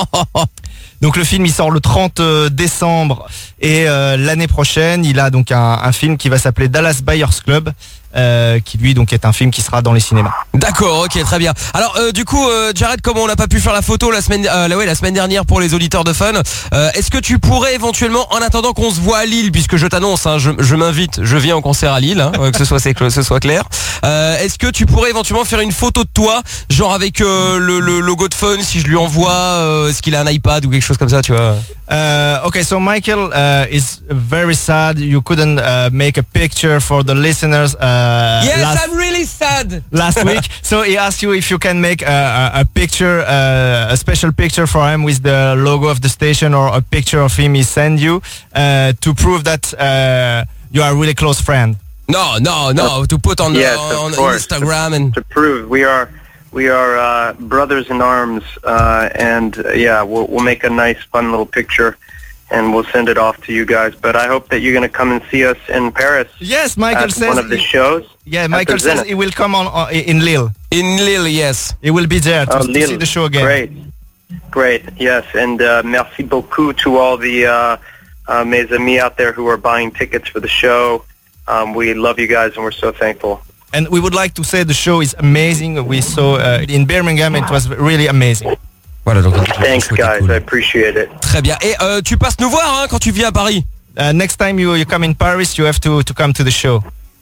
Donc le film il sort le trente décembre et euh, l'année prochaine il a donc un, un film qui va s'appeler Dallas Buyers Club, euh, qui lui donc est un film qui sera dans les cinémas. D'accord, ok, très bien. Alors euh, du coup, euh, Jared, comme on n'a pas pu faire la photo la semaine, euh, la, ouais, la semaine dernière pour les auditeurs de Fun, euh, est-ce que tu pourrais éventuellement, en attendant qu'on se voit à Lille, puisque je t'annonce, hein, je, je m'invite, je viens au concert à Lille, hein, que ce soit c'est- que ce soit clair. Euh, est-ce que tu pourrais éventuellement faire une photo de toi, genre avec euh, le, le logo de Fun, si je lui envoie, euh, est-ce qu'il a un iPad ou quelque chose comme ça, tu vois? Uh, okay, so Michael uh, is very sad you couldn't uh, make a picture for the listeners uh, Yes, last, I'm really sad. last week. So he asked you if you can make a, a, a picture, uh, a special picture for him with the logo of the station or a picture of him he sent you uh, to prove that uh, you are a really close friend. No, no, no, to put on, Yes, on, of on course. Instagram and... To prove we are we are uh, brothers in arms, uh, and uh, yeah, we'll, we'll make a nice, fun little picture, and we'll send it off to you guys. But I hope that you're going to come and see us in Paris. Yes, Michael at says one of the he- shows. Yeah, at Michael the says Zenith. he will come on, on in Lille. In Lille, yes. He will be there to, Oh, to Lille. see the show again. Great, great, yes, and uh, merci beaucoup to all the uh, uh, mes amis out there who are buying tickets for the show. Um, we love you guys, and we're so thankful. And we would like to say the show is amazing. We saw uh, in Birmingham, it was really amazing. Voilà, donc Thanks, guys. I appreciate it. Très bien. Et euh, tu passes nous voir hein, quand tu viens à Paris. Uh, next time you, you come in Paris, you have to, to come to the show.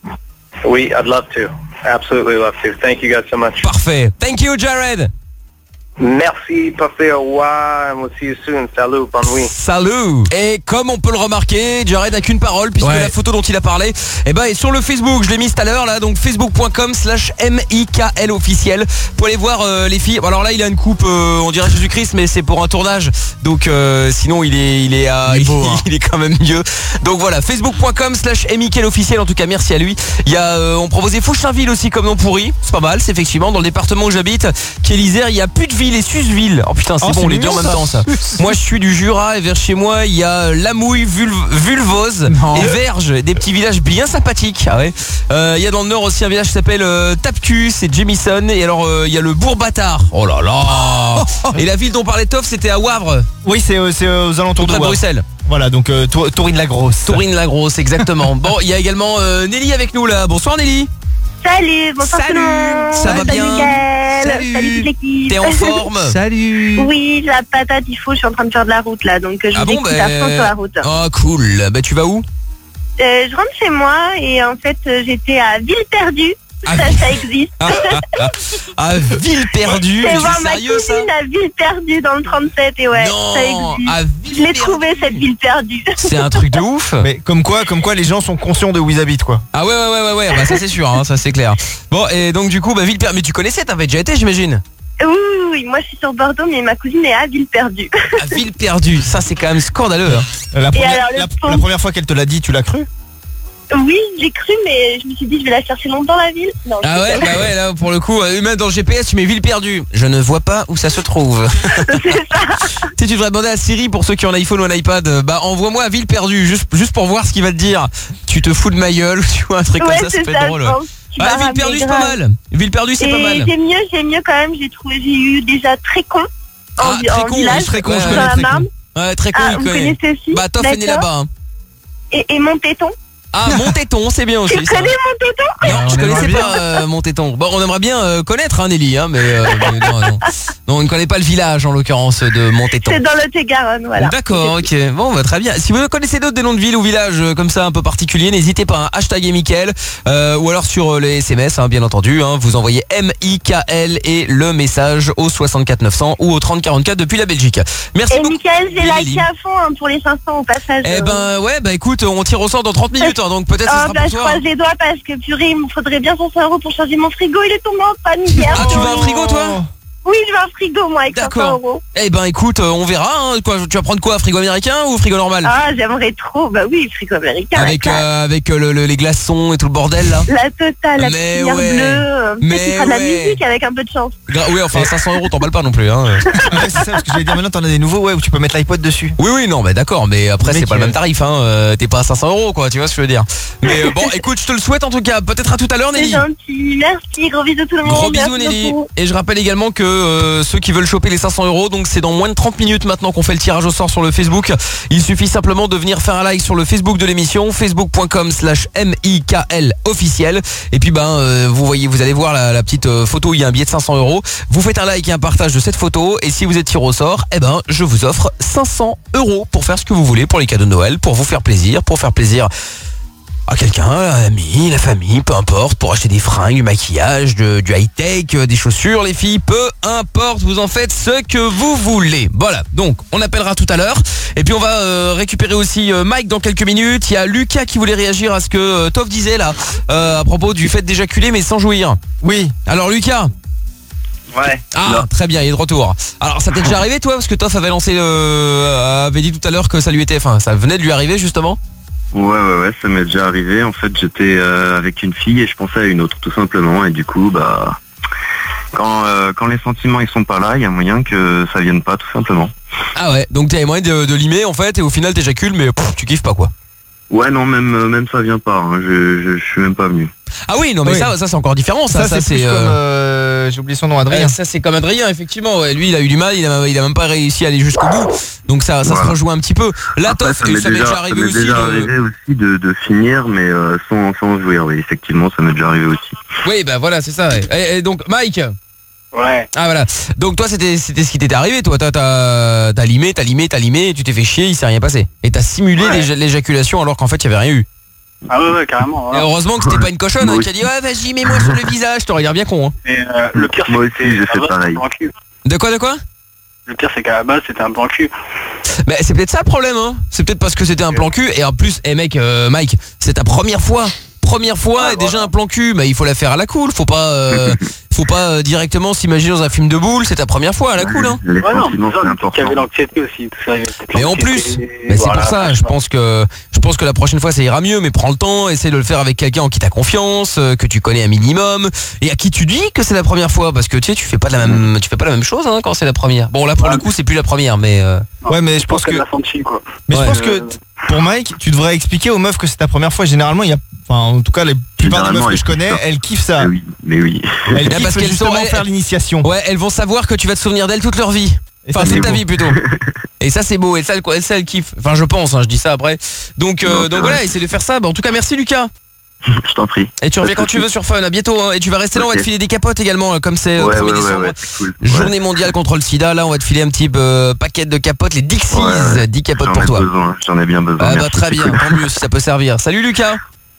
We, I'd love to. Absolutely love to. Thank you guys so much. Parfait. Thank you, Jared. Merci, parfait, au revoir, and we'll see you soon. Salut, bonne nuit. Salut. Et comme on peut le remarquer, Jared n'a qu'une parole puisque Ouais. la photo dont il a parlé, eh ben, est sur le Facebook. Je l'ai mise tout à l'heure là, donc facebook point com slash M I K L officiel. Pour aller voir euh, les filles. Bon, alors là, il a une coupe, euh, on dirait Jésus-Christ, mais c'est pour un tournage. Donc euh, sinon, il est, il est, euh, Il est beau, hein. il est quand même mieux. Donc voilà, facebook point com slash M I K L officiel. En tout cas, merci à lui. Il y a, euh, on proposait Fouchainville aussi comme nom pourri. C'est pas mal, c'est effectivement dans le département où j'habite, qui est l'Isère. Il y a Puteville et Suseville. Oh putain, c'est Oh, bon, c'est les deux en mignon, même ça. temps ça. Moi, je suis du Jura et vers chez moi, il y a Lamouille, Vul- Vulvose Non. et Verge, des petits villages bien sympathiques. Ah ouais. Euh, Il y a dans le nord aussi un village qui s'appelle euh, Tapcus et Jamison. Et alors, euh, il y a le Bourg-Bâtard. Oh là là. Et la ville dont parlait Toff, c'était à Wavre, Oui, c'est euh, c'est aux alentours près de de Wavre. Bruxelles. Voilà, donc euh, Tou- Tourine-la-Grosse. Tourine-la-Grosse, exactement. Bon, il y a également euh, Nelly avec nous là. Bonsoir Nelly. Salut, bonsoir Salut, tout le monde. ça va Salut bien? Mickaël. Salut. Salut toute l'équipe. T'es en forme? Salut. Oui, la patate, il faut, je suis en train de faire de la route là, donc euh, je Ah vous bon, écoute bah... à fond sur la route. Oh cool. Bah tu vas où? Euh, je rentre chez moi et en fait euh, j'étais à Ville Perdue Ah, ça, ça existe. À Villeperdue, C'est mais voir c'est ma sérieux ça? cousine à Villeperdue dans le trente-sept et ouais, Non, ça existe. à Je l'ai trouvé cette ville perdue. C'est un truc de ouf. Mais comme quoi, comme quoi les gens sont conscients de où ils habitent quoi. Ah ouais ouais ouais ouais, ouais. Bah ça c'est sûr, hein, ça c'est clair. Bon et donc du coup bah Villeperdue, mais tu connaissais, t'avais déjà été j'imagine? Oui, oui, oui, moi je suis sur Bordeaux, mais ma cousine est à Villeperdue. À Villeperdue, ça c'est quand même scandaleux. Hein. La, première, alors, le la- pont- la première fois qu'elle te l'a dit, tu l'as cru? Oui, j'ai cru, mais je me suis dit je vais la chercher longtemps la ville. Non, Ah ouais, bah ouais, là pour le coup, euh, même dans le G P S tu mets Villeperdue. Je ne vois pas où ça se trouve. Si tu devrais demander à Siri pour ceux qui ont un iPhone ou un iPad, euh, bah envoie-moi à Villeperdue juste juste pour voir ce qu'il va te dire. Tu te fous de ma gueule, tu vois un truc Ouais, comme ça, ça c'est peut ça, être drôle. je Ouais. pense. Tu Ah vas Villeperdue ramener c'est pas grave. mal. Villeperdue c'est pas Et mal. j'ai mieux, j'ai mieux quand même. J'ai trouvé, j'ai eu déjà très con en, Ah vi- en très con, village. oui, très con, dans je la connais très Marne. con. Ouais, très con, Ah, il vous connaît. connaissez aussi? Bah Toff est né D'accord. là-bas. hein. Et, et Montéton. Ah Montéton, c'est bien aussi. Tu ça. connais Montéton? Non, je on connaissais aimerait pas euh, Montéton. Bon, on aimerait bien euh, connaître hein, Nelly, hein, mais, euh, mais non, non. Non, on ne connaît pas le village en l'occurrence de Montéton. C'est dans le Lot-et-Garonne, voilà. D'accord, ok. Bon, bah, très bien. Si vous connaissez d'autres des noms de villes ou villages euh, comme ça un peu particuliers, n'hésitez pas. Hein, hashtag et Mickaël euh, ou alors sur euh, les S M S, hein, bien entendu. Hein, vous envoyez M I K L et le message au soixante-quatre neuf cents ou au trente quarante-quatre depuis la Belgique. Merci Et beaucoup. Mickaël, j'ai Oui, liké Nelly. à fond hein, pour les cinq cents au passage. Eh ben ouais, bah écoute, on tire au sort dans trente minutes, hein, donc peut-être ce Ah, sera bah, pour je toi. croise les doigts parce que purée, il me faudrait bien cinq cents euros pour changer mon frigo. Il est tombé en panne hier. Ah, tu veux un frigo toi? Oui, je veux un frigo moi avec cinq cents D'accord. euros. Eh ben écoute, euh, on verra. Hein, quoi, tu vas prendre quoi, frigo américain ou frigo normal? Ah, j'aimerais trop. Bah oui, frigo américain. Avec la classe. euh, avec euh, le- le- les glaçons et tout le bordel là. La totale, la Mais lumière ouais. bleue. euh, Mais Peut-être qu'il fera de la ouais. musique avec un peu de chance. Gra- Oui, enfin cinq cents euros, t'emballes pas non plus. Hein. Ouais, c'est ça, parce que j'allais dire maintenant t'en as des nouveaux, ouais, où tu peux mettre l'iPod dessus. Oui, oui, non, mais d'accord, mais après Le c'est mec, pas le euh, même tarif. Hein. euh, T'es pas à cinq cents euros, quoi. Tu vois ce que je veux dire. Mais euh, bon, écoute, je te le souhaite en tout cas. Peut-être à tout à l'heure, C'est Nelly. gentil. Merci. Gros bisous tout le monde. Gros bisous Merci Nelly. beaucoup. Et je rappelle également que euh, ceux qui veulent choper les cinq cents euros, donc c'est dans moins de trente minutes maintenant qu'on fait le tirage au sort sur le Facebook. Il suffit simplement de venir faire un like sur le Facebook de l'émission, facebook point com slash M I K L officiel. Et puis ben euh, vous voyez, vous allez voir la, la petite euh, photo, il y a un billet de cinq cents euros. Vous faites un like et un partage de cette photo. Et si vous êtes tiré au sort, eh ben je vous offre cinq cents euros pour faire ce que vous voulez pour les cadeaux de Noël, pour vous faire plaisir, pour faire plaisir à quelqu'un, à l'ami, la famille, peu importe, pour acheter des fringues, du maquillage, de- du high-tech, euh, des chaussures, les filles, peu importe, vous en faites ce que vous voulez. Voilà, donc on appellera tout à l'heure. Et puis on va euh, récupérer aussi euh, Mike dans quelques minutes. Il y a Lucas qui voulait réagir à ce que euh, Toff disait là, euh, à propos du fait d'éjaculer mais sans jouir. Oui. Alors Lucas. Ouais. Ah, très bien, il est de retour. Alors ça t'est déjà arrivé toi, parce que Toff avait lancé, euh, avait dit tout à l'heure que ça lui était, enfin ça venait de lui arriver justement. Ouais, ouais, ouais, ça m'est déjà arrivé. En fait, j'étais euh, avec une fille et je pensais à une autre, tout simplement. Et du coup, bah, quand, euh, quand les sentiments ils sont pas là, il y a moyen que ça vienne pas, tout simplement. Ah ouais, donc t'avais moyen de, de limer en fait, et au final t'éjacules, mais pff, tu kiffes pas quoi. Ouais, non, même, euh, même ça vient pas. hein. Je, je, je suis même pas venu. Ah oui, non mais Oui. ça, ça c'est encore différent. Ça, Ça, ça, c'est plus c'est. comme, euh, euh, j'ai oublié son nom, Adrien. ouais, ça c'est comme Adrien, effectivement. Ouais. Lui, il a eu du mal, il a, il a même pas réussi à aller jusqu'au bout. Donc ça, ça se Voilà. rejoint un petit peu. La Après, Toff, ça m'est ça m'est déjà, déjà ça arrivé m'est aussi. déjà de- arrivé aussi de, de finir, mais euh, sans, sans jouir. Oui, effectivement, ça m'est déjà arrivé aussi. Oui, bah voilà, c'est ça. Ouais. Et, et donc, Mike. Ouais. Ah voilà. Donc toi, c'était, c'était ce qui t'était arrivé. Toi, t'as, t'as, t'as limé, t'as limé, t'as limé, et tu t'es fait chier, il s'est rien passé. Et t'as simulé Ouais. l'éja- l'éjaculation alors qu'en fait, il y avait rien eu. Ah ouais, ouais, carrément. Et Voilà. heureusement que c'était pas une cochonne hein, Moi qui a dit ouais, vas-y, mets-moi sur le visage. T'aurais l'air bien con. Hein. Et euh, le pire, c'est Moi que aussi, c'était j'ai fait un vrai pareil. plan cul. De quoi, de quoi? Le pire, c'est qu'à la base, c'était un plan cul. Mais c'est peut-être ça le problème, hein. C'est peut-être parce que c'était un plan cul. Et en plus, eh mec, euh, Mike, c'est ta première fois. Première fois Ah, et déjà voilà. un plan cul. Mais il faut la faire à la cool. Faut pas, euh, faut pas euh, directement s'imaginer dans un film de boule. C'est ta première fois à la cool, hein. Les Ouais, non, sentiments, c'est c'est ça, qu'il y important. avait l'anxiété aussi. Tout ça, il y avait peut-être Mais en l'anxiété, plus, mais c'est voilà. pour ça. Je pense que, je pense que la prochaine fois ça ira mieux. Mais prends le temps, essaie de le faire avec quelqu'un en qui t'as confiance, euh, que tu connais un minimum et à qui tu dis que c'est la première fois. Parce que tu sais, tu fais pas de la même, tu fais pas la même chose hein, quand c'est la première. Bon là pour le coup, c'est plus la première, mais. euh, Ouais, mais je pense que. qu'elle l'a senti, quoi. Mais Ouais. je pense que Euh, t- pour Mike, tu devrais expliquer aux meufs que c'est ta première fois. Généralement, il y a, enfin, en tout cas, les plupart des meufs Généralement, que je elles connais, kiffent ça. elles kiffent ça. Mais oui, mais oui. Elles Eh, kiffent parce qu'elles justement sont- elles- faire l'initiation. Ouais, elles vont savoir que tu vas te souvenir d'elles toute leur vie. Et ça, Enfin, c'est toute ta beau. vie plutôt. Et ça c'est beau. Et ça, elle- elle, ça, elle kiffe. Enfin, je pense. Hein, je dis ça après. Donc, euh, Non, c'est donc vrai. voilà, essaie de faire ça. Bah, en tout cas, merci Lucas. Je t'en prie. Et tu reviens Pas quand de tu veux soucis. sur Fun. À bientôt. Hein. Et tu vas rester là. On va Ok. te filer des capotes également, euh, comme c'est euh, Ouais, premier ouais, ouais, décembre. ouais, c'est cool. Ouais. Journée mondiale contre le sida. Là, on va te filer un petit euh, paquet de capotes, les Dixies. Ouais, ouais. dix capotes J'en pour ai toi. besoin, j'en ai bien besoin. Ah bah merci, très c'est bien. cool. Tant mieux si ça peut servir. Salut Lucas.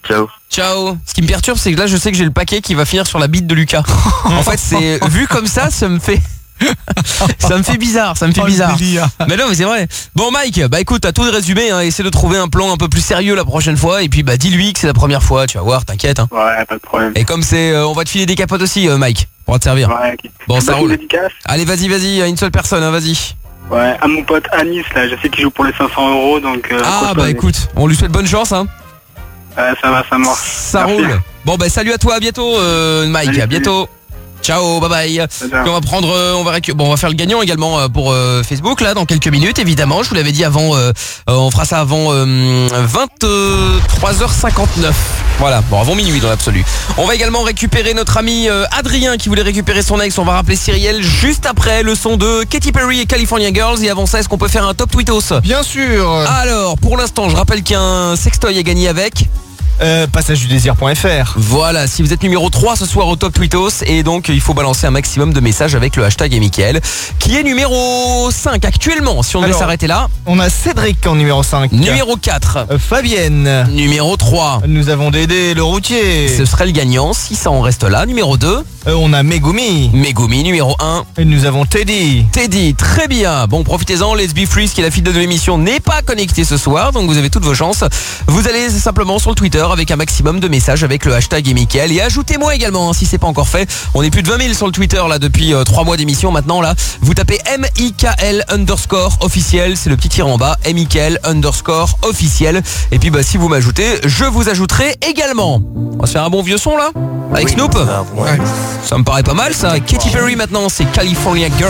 Ciao. Ciao. Ce qui me perturbe, c'est que là, je sais que j'ai le paquet qui va finir sur la bite de Lucas. En fait, c'est vu comme ça, ça me fait... ça me fait bizarre, ça me fait Oh, le bizarre. délire. Mais non, mais c'est vrai. Bon, Mike, bah écoute, t'as tout de résumé, hein, essaie de trouver un plan un peu plus sérieux la prochaine fois. Et puis, bah dis-lui que c'est la première fois, tu vas voir, t'inquiète. Hein. Ouais, pas de problème. Et comme c'est, euh, on va te filer des capotes aussi, euh, Mike, pour te servir. Ouais, ok. Bon, ça Bah, roule. une dédicace. Allez, vas-y, vas-y, à une seule personne, hein, vas-y. Ouais, à mon pote Anis, là, je sais qu'il joue pour les cinq cents euros, donc... Euh, Ah, accroche-toi, bah mec. écoute, on lui souhaite bonne chance, hein. Ouais, ça va, ça marche. Ça Merci. roule. Bon, bah salut à toi, à bientôt, euh, Mike, Salut, à bientôt. Ciao, bye bye. Ciao. Puis on va prendre, euh, on va récu- bon, on va faire le gagnant également euh, pour euh, Facebook là dans quelques minutes évidemment. Je vous l'avais dit avant, euh, euh, on fera ça avant euh, vingt-trois heures cinquante-neuf. Voilà, bon avant minuit dans l'absolu. On va également récupérer notre ami euh, Adrien qui voulait récupérer son ex. On va rappeler Cyrielle juste après le son de Katy Perry et California Girls. Et avant ça, est-ce qu'on peut faire un top tweetos? Bien sûr. Alors, pour l'instant, je rappelle qu'un sextoy est gagné avec. Euh, passage du désir point F R. Voilà, si vous êtes numéro trois ce soir au Top Tweetos, et donc il faut balancer un maximum de messages avec le hashtag et Mickaël, qui est numéro cinq actuellement, si on devait Alors, s'arrêter là. On a Cédric en numéro cinq. Numéro quatre. Euh, Fabienne. Numéro trois. Nous avons Dédé le routier. Ce serait le gagnant, si ça en reste là. Numéro deux. Euh, on a Megumi. Megumi, numéro un. Et nous avons Teddy. Teddy, très bien. Bon, profitez-en, Let's Be Free, qui est la fille de l'émission, n'est pas connectée ce soir, donc vous avez toutes vos chances. Vous allez simplement sur le Twitter avec un maximum de messages avec le hashtag et Mickaël. Et ajoutez-moi également, hein, si c'est pas encore fait. On est plus de vingt mille sur le Twitter là depuis euh, trois mois d'émission maintenant là. Vous tapez M I K L underscore officiel, c'est le petit tir en bas, M I K L underscore officiel. Et puis bah si vous m'ajoutez, je vous ajouterai également. On va se faire un bon vieux son là avec Snoop. Ouais. Ça me paraît pas mal ça. Katy Perry maintenant, c'est California Girls.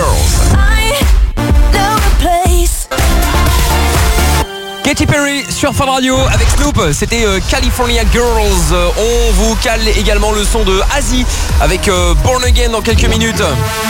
Katy Perry sur Fun Radio avec Snoop, c'était euh, California Girls. Euh, on vous cale également le son de Asie avec euh, Born Again dans quelques minutes.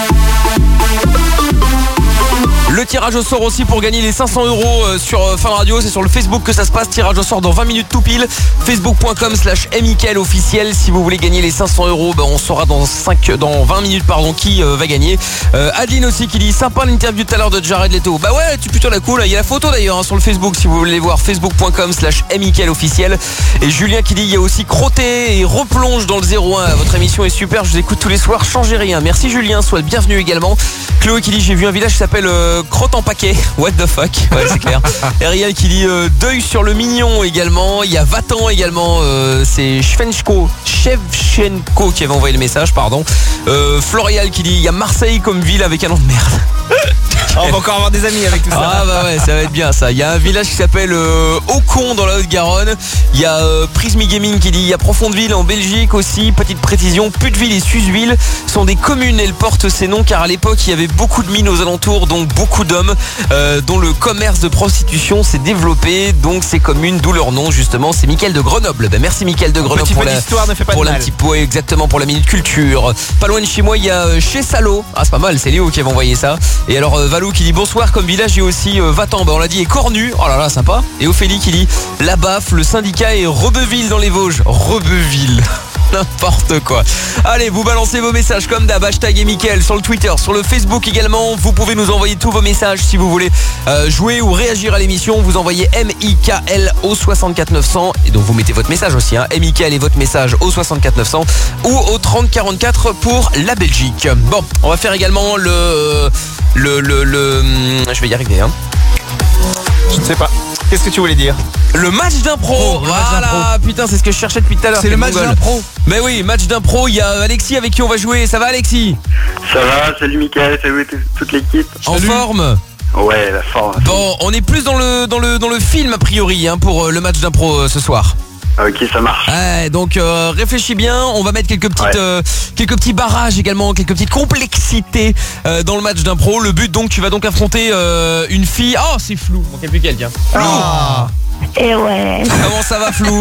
Le tirage au sort aussi pour gagner les cinq cents euros sur Fun Radio, c'est sur le Facebook que ça se passe, tirage au sort dans vingt minutes tout pile, facebook point com slash Mickaël officiel. Si vous voulez gagner les cinq cents euros, ben on saura dans, cinq, dans vingt minutes pardon, qui euh, va gagner. euh, Adeline aussi qui dit sympa l'interview tout à l'heure de Jared Leto. Bah ouais, tu plutôt la cool, il y a la photo d'ailleurs hein, sur le Facebook si vous voulez voir, facebook point com slash Mickaël officiel. Et Julien qui dit il y a aussi Crotté et replonge dans le zéro un, votre émission est super, je vous écoute tous les soirs, changez rien. Merci Julien, sois le bienvenu également. Chloé qui dit j'ai vu un village qui s'appelle euh, Crotte en paquet. What the fuck. Ouais c'est clair. Ariel qui dit euh, deuil sur le mignon également. Il y a Vatan également. Euh, c'est Shvenchko Shevchenko qui avait envoyé le message, pardon. euh, Florial qui dit il y a Marseille comme ville avec un nom de merde. On va encore avoir des amis avec tout ça. Ah bah ouais, ça va être bien ça. Il y a un village qui s'appelle euh, Aucon dans la Haute-Garonne. Il y a euh, Prismy Gaming qui dit il y a Profondeville en Belgique aussi. Petite précision, Puteville et Suseville sont des communes. Elles portent ces noms car à l'époque il y avait beaucoup de mines aux alentours, donc beaucoup d'hommes euh, dont le commerce de prostitution s'est développé. Donc ces communes, d'où leur nom justement. C'est Mickaël de Grenoble. Ben, merci Mickaël de Grenoble petit pour peu la d'histoire ne fait pas pour de la mal. petite poé exactement pour la minute culture. Pas loin de chez moi il y a euh, chez Salo. Ah c'est pas mal, c'est Léo qui avait envoyé ça. Et alors euh, Valou qui dit bonsoir, comme village et aussi euh, Vatan, bah on l'a dit, et Cornu, oh là là sympa. Et Ophélie qui dit la baffe, le syndicat est Rebeville dans les Vosges. Rebeville. N'importe quoi. Allez, vous balancez vos messages comme d'hab, hashtag et Mickaël sur le Twitter, sur le Facebook également. Vous pouvez nous envoyer tous vos messages si vous voulez euh, jouer ou réagir à l'émission. Vous envoyez M I K L au soixante-quatre neuf cents et donc vous mettez votre message aussi, hein, M I K L et votre message au soixante-quatre neuf cents ou au trente quarante-quatre pour la Belgique. Bon, on va faire également le le le, le je vais y arriver hein. Je ne sais pas. Qu'est-ce que tu voulais dire? Le match d'impro. Oh, le match Voilà, d'impro. putain, c'est ce que je cherchais depuis tout à l'heure. C'est le quel match mongol. d'impro. Mais oui, match d'impro, il y a Alexis avec qui on va jouer. Ça va Alexis? Ça va, salut Mickaël, salut t- toute l'équipe. En Salut. forme? Ouais, la forme. Bon, on est plus dans le dans le dans le film a priori hein, pour euh, le match d'impro euh, ce soir. Ok, ça marche. Ouais, donc euh, réfléchis bien, on va mettre quelques petites Ouais. euh, quelques petits barrages également, quelques petites complexités euh, dans le match d'impro. Le but donc tu vas donc affronter euh, une fille. Oh, c'est flou. Il manquait plus quelqu'un. Ah. Et ouais, Comment ça va Flou?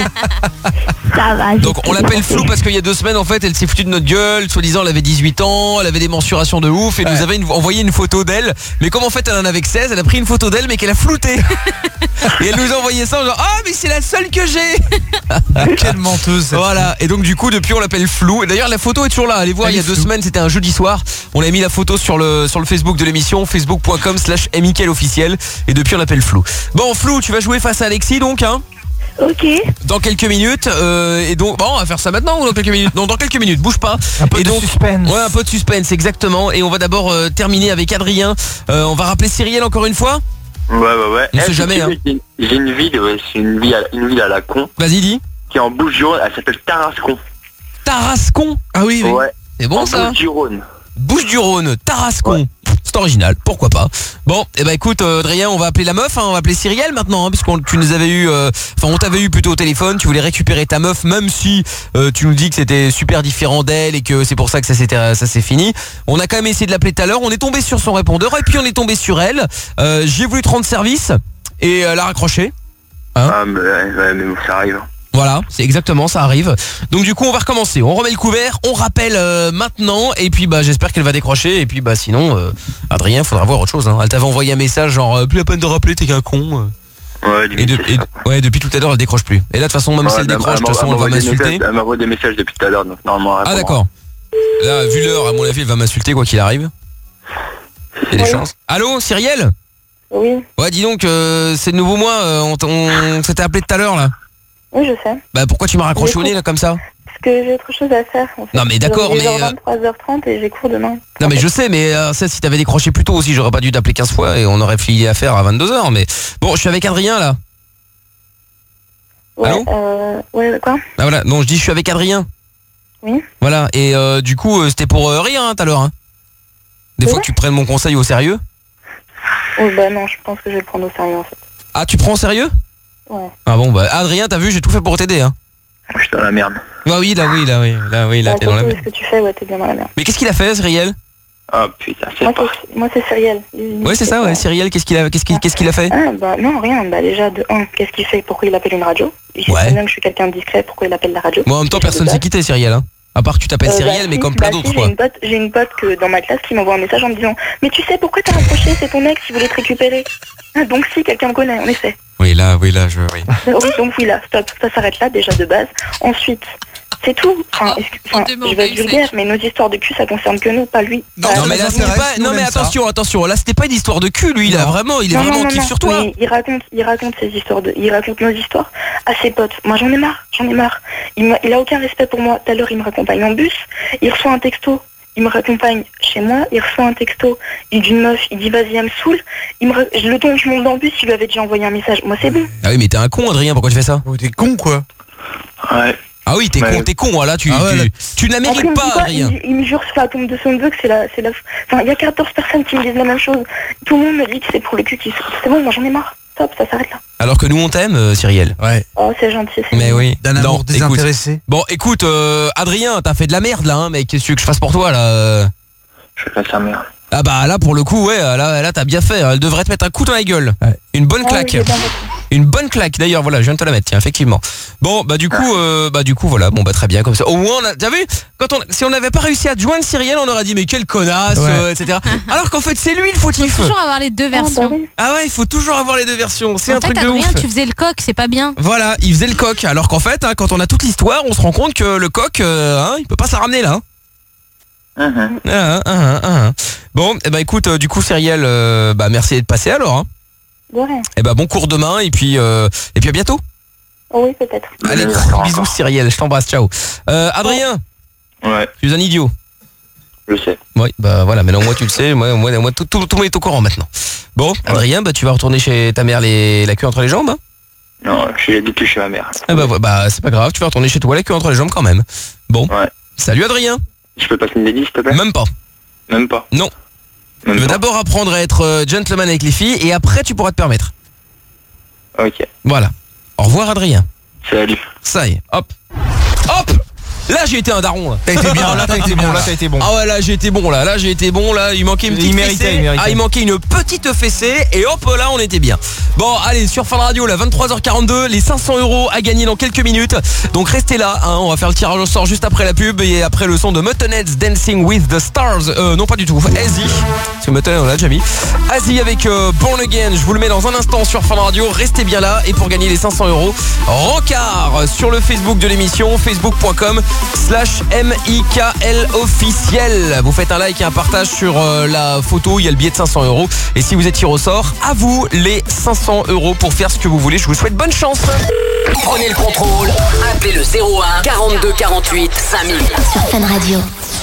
ça va. j'ai Donc on très l'appelle bien Flou fait. parce qu'il y a deux semaines en fait elle s'est foutue de notre gueule, soi-disant elle avait dix-huit ans, elle avait des mensurations de ouf et nous avait une- envoyé une photo d'elle. Mais comme en fait elle en avait que seize, elle a pris une photo d'elle mais qu'elle a flouté. Et elle nous a envoyé ça en genre ah mais c'est la seule que j'ai. Quelle menteuse. cette Voilà, et donc du coup depuis on l'appelle Flou. Et d'ailleurs la photo est toujours là, allez voir, Elle il y a est deux floue. semaines, c'était un jeudi soir. On a mis la photo sur le sur le Facebook de l'émission, facebook point com slash Mickaël officiel. Et depuis on l'appelle Flou. Bon Flou, tu vas jouer face à Alexis donc hein? Ok. Dans quelques minutes. Euh, et donc, bon, on va faire ça maintenant ou dans quelques minutes? Non, dans quelques minutes. Bouge pas. Un peu et de donc, suspense. Ouais, un peu de suspense, exactement. Et on va d'abord euh, terminer avec Adrien. Euh, on va rappeler Cyrielle encore une fois. Ouais, ouais, ouais. On Eh, sait si jamais, tu veux, hein. J'ai une, j'ai une ville, ouais, c'est une ville, à, une ville à la con. Vas-y, dis. Qui est en Bouches-du-Rhône, elle s'appelle Tarascon. Tarascon. Ah oui, oui. Ouais. C'est bon en ça. Bouches-du-Rhône. Bouches-du-Rhône, Tarascon. Ouais. C'est original, pourquoi pas. Bon, et eh ben écoute, euh, Adrien, on va appeler la meuf, hein, on va appeler Cyrielle maintenant, hein, puisqu'on tu nous avais eu, euh, enfin on t'avait eu plutôt au téléphone, tu voulais récupérer ta meuf, même si euh, tu nous dis que c'était super différent d'elle et que c'est pour ça que ça s'était, ça s'est fini. On a quand même essayé de l'appeler tout à l'heure, on est tombé sur son répondeur et puis on est tombé sur elle. Euh, j'ai voulu te rendre service et elle a raccroché. Hein Ah, mais, ouais, mais ça arrive. Voilà, c'est exactement, ça arrive. Donc du coup, on va recommencer. On remet le couvert, on rappelle euh, maintenant, et puis bah j'espère qu'elle va décrocher. Et puis bah sinon, euh, Adrien, faudra voir autre chose. Hein. Elle t'avait envoyé un message genre euh, plus la peine de rappeler, t'es qu'un con. Ouais, et, de, et ouais, depuis tout à l'heure, elle décroche plus. Et là, de toute façon, même ouais, si elle elle décroche, de toute m'a- façon, elle elle va m'envoie des m'insulter. messages- Elle m'envoie des messages depuis tout à l'heure, donc normalement. elle Ah répondra. d'accord. Là, vu l'heure, à mon avis, elle va m'insulter quoi qu'il arrive. Il y a des Oui. chances. Allô, Cyrielle? Oui. Ouais, dis donc, euh, c'est de nouveau moi. euh, on, t- on s'était appelé tout à l'heure là. Oui, je sais. Bah pourquoi tu m'as raccroché au nez là comme ça? Parce que j'ai autre chose à faire. En fait. Non, mais d'accord, Il est mais, genre vingt-trois heures trente et j'ai cours demain. Non mais je sais, mais euh, ça, si t'avais décroché plus tôt aussi, j'aurais pas dû t'appeler quinze fois et on aurait filé à faire à vingt-deux heures. Mais bon, je suis avec Adrien là. Ouais, Allô euh, ouais, quoi? Ah voilà, non, je dis je suis avec Adrien. Oui. Voilà, et euh, du coup, euh, c'était pour euh, rire hein, tout à l'heure. Hein. Des Ouais. fois que tu prennes mon conseil au sérieux. Oh, bah non, je pense que je vais le prendre au sérieux en fait. Ah, tu prends au sérieux? Ouais. Ah bon, bah Adrien, t'as vu, j'ai tout fait pour t'aider. Hein. Je suis dans la merde. Bah oui, là oui, là oui, là oui, là Ouais, t'es dans la surtout, merde. ce que tu fais, ouais, t'es bien dans la merde. Mais qu'est-ce qu'il a fait, Cyrielle? Ah putain, c'est Moi, pas. c'est- Moi, c'est Cyrielle. Ouais, c'est ça, ouais, Cyrielle, qu'est-ce qu'il a, qu'est-ce qu'il, qu'est-ce qu'il a fait? Ah, bah non, rien. Bah déjà, de un, qu'est-ce qu'il fait? Pourquoi il appelle une radio? Il sait Ouais. très bien que je suis quelqu'un de discret, pourquoi il appelle la radio? Moi, en même temps, Déjà, personne de s'est base. quitté, Cyrielle. Hein. À part que tu t'appelles Euh, Cyrielle, bah, mais si, comme plein bah, d'autres, si, quoi. J'ai une pote, j'ai une pote que dans ma classe qui m'envoie un message en me disant mais tu sais pourquoi t'as raccroché, c'est ton ex qui voulait te récupérer. Ah, donc si, quelqu'un me connaît, en effet. Oui, là, oui, là, je, oui. Euh, oui, donc oui, là, stop, ça s'arrête là déjà de base. Ensuite, c'est tout. Enfin, est-ce que- enfin, je vais être vulgaire, mais nos histoires de cul, ça concerne que nous, pas lui. Non, Pas- mais là, c'était pas, non, mais attention, attention, là, c'était pas une histoire de cul, lui, là, vraiment, il est Non, vraiment non, en non, kiff non, sur toi. mais il raconte, il raconte ses histoires de, il raconte nos histoires à ses potes. Moi, j'en ai marre, j'en ai marre. Il, m'a- il a aucun respect pour moi. Tout à l'heure, il me raccompagne en bus, il reçoit un texto, il me raccompagne chez moi, il reçoit un texto, il d'une meuf, il dit vas-y, elle me saoule. Il me, ra- je le tombe, je monte dans le bus, il lui avait déjà envoyé un message. Moi, c'est bon. Ah oui, mais t'es un con, Adrien, pourquoi tu fais ça? Oh, t'es con, quoi. Ouais. Ah oui, t'es Ouais. con, t'es con, là, tu, Ah ouais, tu, là- tu ne la Après, mérites il me dit pas, quoi Adrien. il, il me jure sur la tombe de son neveu que c'est la, c'est la, enfin, il y a quatorze personnes qui me disent la même chose. Tout le monde me dit que c'est pour le cul qui, c'est bon, moi, j'en ai marre. Stop, ça s'arrête là. Alors que nous, on t'aime, euh, Cyrielle. Ouais. Oh, c'est gentil, c'est Mais oui. D'un Non, amour écoute. désintéressé. Bon, écoute, euh, Adrien, t'as fait de la merde, là, hein, mec, qu'est-ce que tu veux que je fasse pour toi, là? euh Je fais pas sa mère. Ah bah là pour le coup ouais là, là t'as bien fait, elle devrait te mettre un coup dans la gueule. Une bonne Ah oui, claque. j'ai bien compris. Une bonne claque d'ailleurs, voilà, je viens de te la mettre, tiens, effectivement. Bon bah du coup euh, bah du coup voilà, bon bah très bien comme ça. Au moins on a, t'as vu, quand on, si on n'avait pas réussi à te joindre Cyrielle, on aurait dit mais quelle connasse, Ouais. euh, et cetera. Alors qu'en fait c'est lui le fautif. Faut toujours avoir les deux versions. Ah ouais, il faut toujours avoir les deux versions, c'est En un fait, truc de Adrien, ouf. tu faisais le coq, c'est pas bien. Voilà, il faisait le coq, alors qu'en fait hein, quand on a toute l'histoire, on se rend compte que le coq, euh, hein, il peut pas s'en ramener là. Hein. Uh-huh. Ah, ah, ah, ah. Bon, et bah écoute, euh, du coup Cyrielle, euh, bah merci d'être passé alors. Hein. De rien. Et bah bon cours demain et puis euh, et puis à bientôt. Oh oui, peut-être. Allez, Ouais, gros d'accord, bisous encore. Cyrielle, je t'embrasse, ciao. Euh, Adrien, Ouais, tu es un idiot. je sais. Oui, bah voilà, maintenant moi tu le sais, moi, moi, moi tout, tout, tout le monde est au courant maintenant. Bon, Adrien, bah tu vas retourner chez ta mère les, la queue entre les jambes. Hein. Non, je suis habitué chez ma mère. Ah bah, ouais, bah c'est pas grave, tu vas retourner chez toi la queue entre les jambes quand même. Bon, Ouais. salut Adrien. Je peux passer une dédicace, s'il te plaît? Même pas. Même pas. Non. Même Tu veux pas. d'abord apprendre à être euh, gentleman avec les filles et après tu pourras te permettre. Ok. Voilà. Au revoir Adrien. Salut. Ça y est, hop. Hop. Là j'ai été un daron là. T'as été bien, là, t'as été bien. Là, t'as été bon. Ah ouais là j'ai été bon là, là j'ai été bon là, il manquait une Il petite méritait, fessée. il méritait. Ah il manquait une petite fessée et hop là on était bien. Bon allez sur Fun Radio là vingt-trois heures quarante-deux, les cinq cents euros à gagner dans quelques minutes. Donc restez là, hein, on va faire le tirage au sort juste après la pub et après le son de Muttonheads Dancing with the Stars. Euh non pas du tout, Asie. Parce que Muttonhead on l'a déjà mis. Asie avec euh, Born Again, je vous le mets dans un instant sur Fun Radio, restez bien là et pour gagner les cinq cents euros, rencard sur le Facebook de l'émission, facebook point com slash M I K L officiel. Vous faites un like et un partage sur euh, la photo, il y a le billet de cinq cents euros. Et si vous êtes tiré au sort, à vous les cinq cents euros pour faire ce que vous voulez. Je vous souhaite bonne chance. Prenez le contrôle. Appelez le zéro un quarante-deux quarante-huit cinq mille. Sur Fun Radio.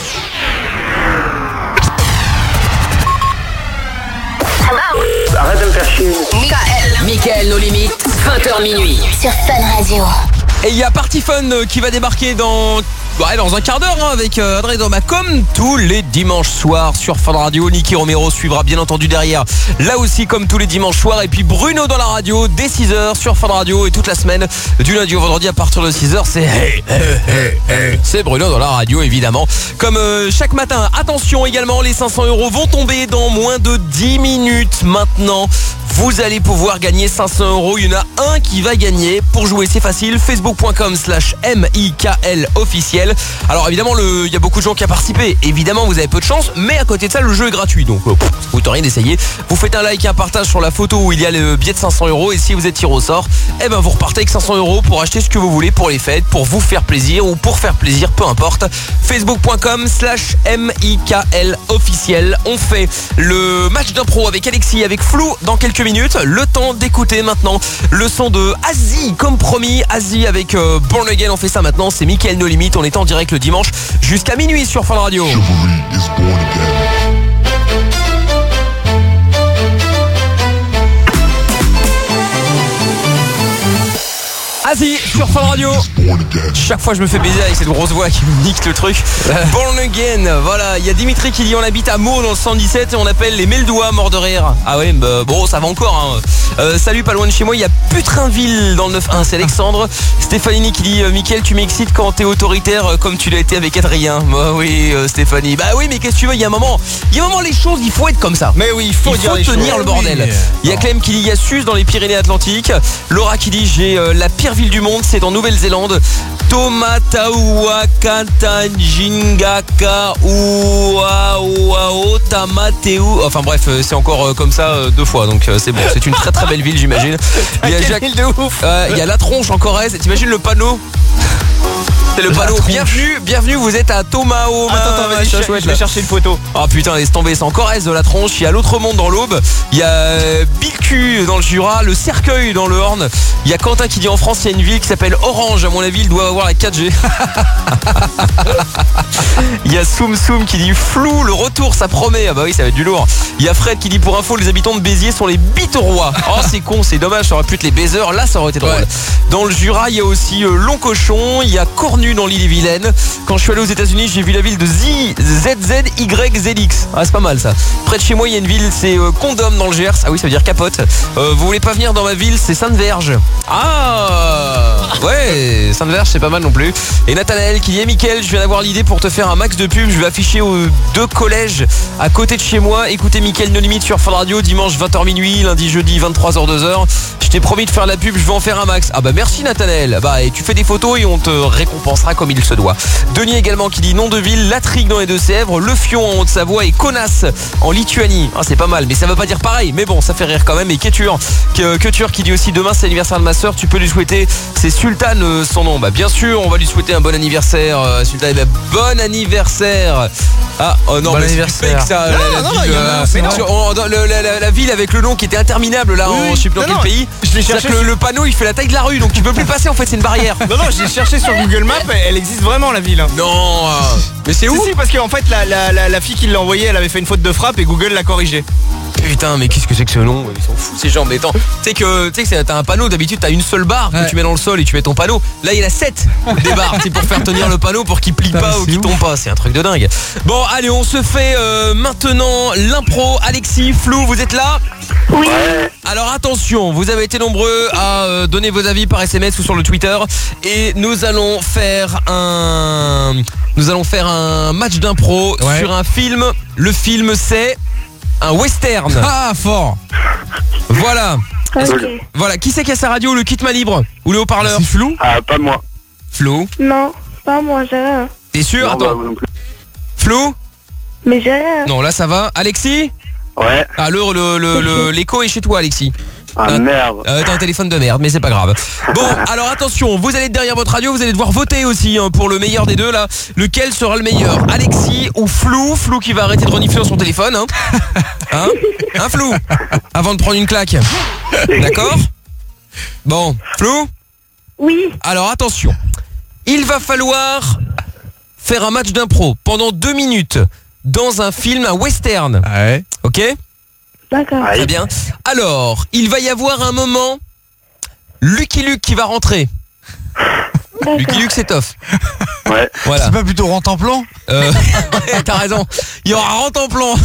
Arrête de me faire chier. Michael. Michael, nos limites. vingt heures minuit. Sur Fun Radio. Et il y a Party Fun euh, qui va débarquer dans... Ouais, dans un quart d'heure hein, avec euh, Adrien Doma comme tous les dimanches soirs sur Fun Radio. Nicky Romero suivra bien entendu derrière. Là aussi comme tous les dimanches soirs. Et puis Bruno dans la radio dès six heures sur Fun Radio. Et toute la semaine du lundi au vendredi à partir de six heures c'est hey, hey, hey, hey. C'est Bruno dans la radio évidemment. Comme euh, chaque matin. Attention également, les cinq cents euros vont tomber dans moins de dix minutes maintenant. Vous allez pouvoir gagner cinq cents euros. Il y en a un qui va gagner. Pour jouer c'est facile, facebook.com slash M-I-K-L officiel. Alors évidemment il y a beaucoup de gens qui ont participé. Évidemment vous avez peu de chance, mais à côté de ça le jeu est gratuit. Donc euh, vous n'avez rien d'essayer. Vous faites un like et un partage sur la photo où il y a le billet de cinq cents euros. Et si vous êtes tiré au sort, eh ben vous repartez avec cinq cents euros pour acheter ce que vous voulez pour les fêtes, pour vous faire plaisir ou pour faire plaisir, peu importe. Facebook.com slash M-I-K-L officiel. On fait le match d'impro avec Alexis, avec Flou dans quelques minutes. Le temps d'écouter maintenant le son de Asie, comme promis. Asie avec euh, Born Again. On fait ça maintenant. C'est Mickaël No Limit. On est en direct le dimanche jusqu'à minuit sur Fun Radio. Asie sur Fun Radio. Chaque fois je me fais baiser avec cette grosse voix qui me nique le truc. Born Again. Voilà, il y a Dimitri qui dit on habite à Meaux dans le cent dix-sept et on appelle les Meldois mort de rire. Ah ouais, bah, bon ça va encore hein. euh, Salut, pas loin de chez moi il y a Putrinville dans le neuf un, c'est Alexandre. Stéphanie qui dit Mickaël tu m'excites quand t'es autoritaire euh, comme tu l'as été avec Adrien. Bah oui euh, Stéphanie. Bah oui mais qu'est-ce que tu veux, il y a un moment Il y a un moment les choses il faut être comme ça. Mais oui il faut, il dire faut les tenir choses. le bordel. Oui. Il y a Clem qui dit il y a Sus dans les Pyrénées-Atlantiques. Laura qui dit j'ai euh, la pire ville du monde, c'est en Nouvelle-Zélande. Tomataua Katanjingaka Uao Tamateu. Enfin bref, euh, c'est encore euh, comme ça euh, deux fois. Donc euh, c'est bon, c'est une très très belle ville j'imagine. Il y a Jacques, de ouf. euh, il y a La Tronche en Corrèze. T'imagines le panneau? C'est le panneau. Bienvenue, bienvenue, vous êtes à Tomao. Attends, attends, vas-y, je, je vais chercher une photo. Oh putain, laisse tomber, c'est en Corrèze de La Tronche. Il y a l'autre monde dans l'Aube. Il y a Bilcu dans le Jura, le Cercueil dans le Horn. Il y a Quentin qui dit en France il y a une ville qui s'appelle Orange. À mon avis, il doit avoir la quatre G. Il y a Soum Soum qui dit Flou, le retour, ça promet. Ah bah oui, ça va être du lourd. Il y a Fred qui dit pour info, les habitants de Béziers sont les biterois. Oh, c'est con, c'est dommage, ça aurait pu être les baiseurs. Là, ça aurait été drôle. Ouais. Dans le Jura, il y a aussi euh, Long Cochon. Il y a Cornu dans l'île-et-Vilaine. Quand je suis allé aux États-Unis, j'ai vu la ville de Z Z Y Z X. Ah, c'est pas mal ça. Près de chez moi, il y a une ville, c'est euh, Condom dans le Gers. Ah oui, ça veut dire capote. Euh, vous voulez pas venir dans ma ville, c'est Sainte-Verge. Ah ouais, Sainte-Verge, c'est pas mal non plus. Et Nathanaël qui dit eh, Mickaël, je viens d'avoir l'idée pour te faire un max de pub. Je vais afficher aux deux collèges à côté de chez moi. Écoutez Mickaël No Limit sur Fun Radio, dimanche vingt heures minuit, lundi jeudi vingt-trois heures deux heures. Je t'ai promis de faire la pub, je vais en faire un max. Ah bah merci Nathanaël. Bah et tu fais des photos et on te récompensera comme il se doit. Denis également qui dit nom de ville, Latrigue dans les Deux-Sèvres, Le Fion en Haute-Savoie et Kaunas en Lituanie. Ah c'est pas mal, mais ça veut pas dire pareil. Mais bon, ça fait rire quand même. Et Ketur, Ketur qui dit aussi demain c'est l'anniversaire de ma soeur. Tu peux lui souhaiter, c'est Sultan euh, son nom. Bah bien sûr, on va lui souhaiter un bon anniversaire. Euh, Sultan, bah, bon anniversaire. Ah oh non, bon mais anniversaire. c'est ça. Non, la, la, non, ville, non, euh, mais non. sur- on- dans le- la, la- la ville avec le nom qui était interminable là, Oui, en oui. je sais plus dans Non, quel non, pays. je l'ai C'est-à-dire cherché que le, sur- le panneau il fait la taille de la rue, donc tu peux plus passer en fait, c'est une barrière. Non, non, j'ai cherché sur Google Maps, elle existe vraiment la ville. Non, euh, mais c'est Si, où si, parce qu'en fait, la, la, la, la fille qui l'a envoyé, elle avait fait une faute de frappe et Google l'a corrigé. Putain, mais qu'est-ce que c'est que ce nom? Ils sont fous ces gens. Mais attends, tu sais que tu sais que c'est- t'as un panneau, d'habitude t'as une seule barre que Ouais. tu mets dans le sol et tu mets ton panneau. Là il y en a sept des barres, c'est pour faire tenir le panneau pour qu'il plie Putain, pas mais ou c'est qu'il ouf. tombe pas. C'est un truc de dingue. Bon, allez, on se fait euh, maintenant l'impro. Alexis, Flou, vous êtes là? Oui. Alors attention, vous avez été nombreux à euh, donner vos avis par S M S ou sur le Twitter et nous allons faire un nous allons faire un match d'impro Ouais. sur un film. Le film c'est un western. Ah, fort. Voilà. Ok. Voilà, qui c'est qui a sa radio, le kit main libre ou le haut-parleur? C'est Flou. Ah, pas moi. Flou. Non, pas moi, j'ai rien. T'es sûr? Non, bah, Attends. moi non plus. Flou? Mais j'ai rien. Non, là ça va. Alexis? Ouais. Ah, le le le- le- l'écho est chez toi, Alexis. Ah, Ah, merde. Euh, t'as un téléphone de merde, mais c'est pas grave. Bon, alors attention, vous allez être derrière votre radio, vous allez devoir voter aussi hein, pour le meilleur des deux là. Lequel sera le meilleur, Alexis ou Flou? Flou qui va arrêter de renifler dans son téléphone, hein? Hein? Hein, Flou? Avant de prendre une claque. D'accord? Bon, Flou? Oui. Alors attention, il va falloir faire un match d'impro pendant deux minutes dans un film, un western. Ouais. Ok ? D'accord. Très bien. Alors, il va y avoir un moment, Lucky Luke qui va rentrer. Lucky Luke c'est off. Ouais. Voilà. C'est pas plutôt rente en plan Euh, ouais, t'as raison. Il y aura rente en plan.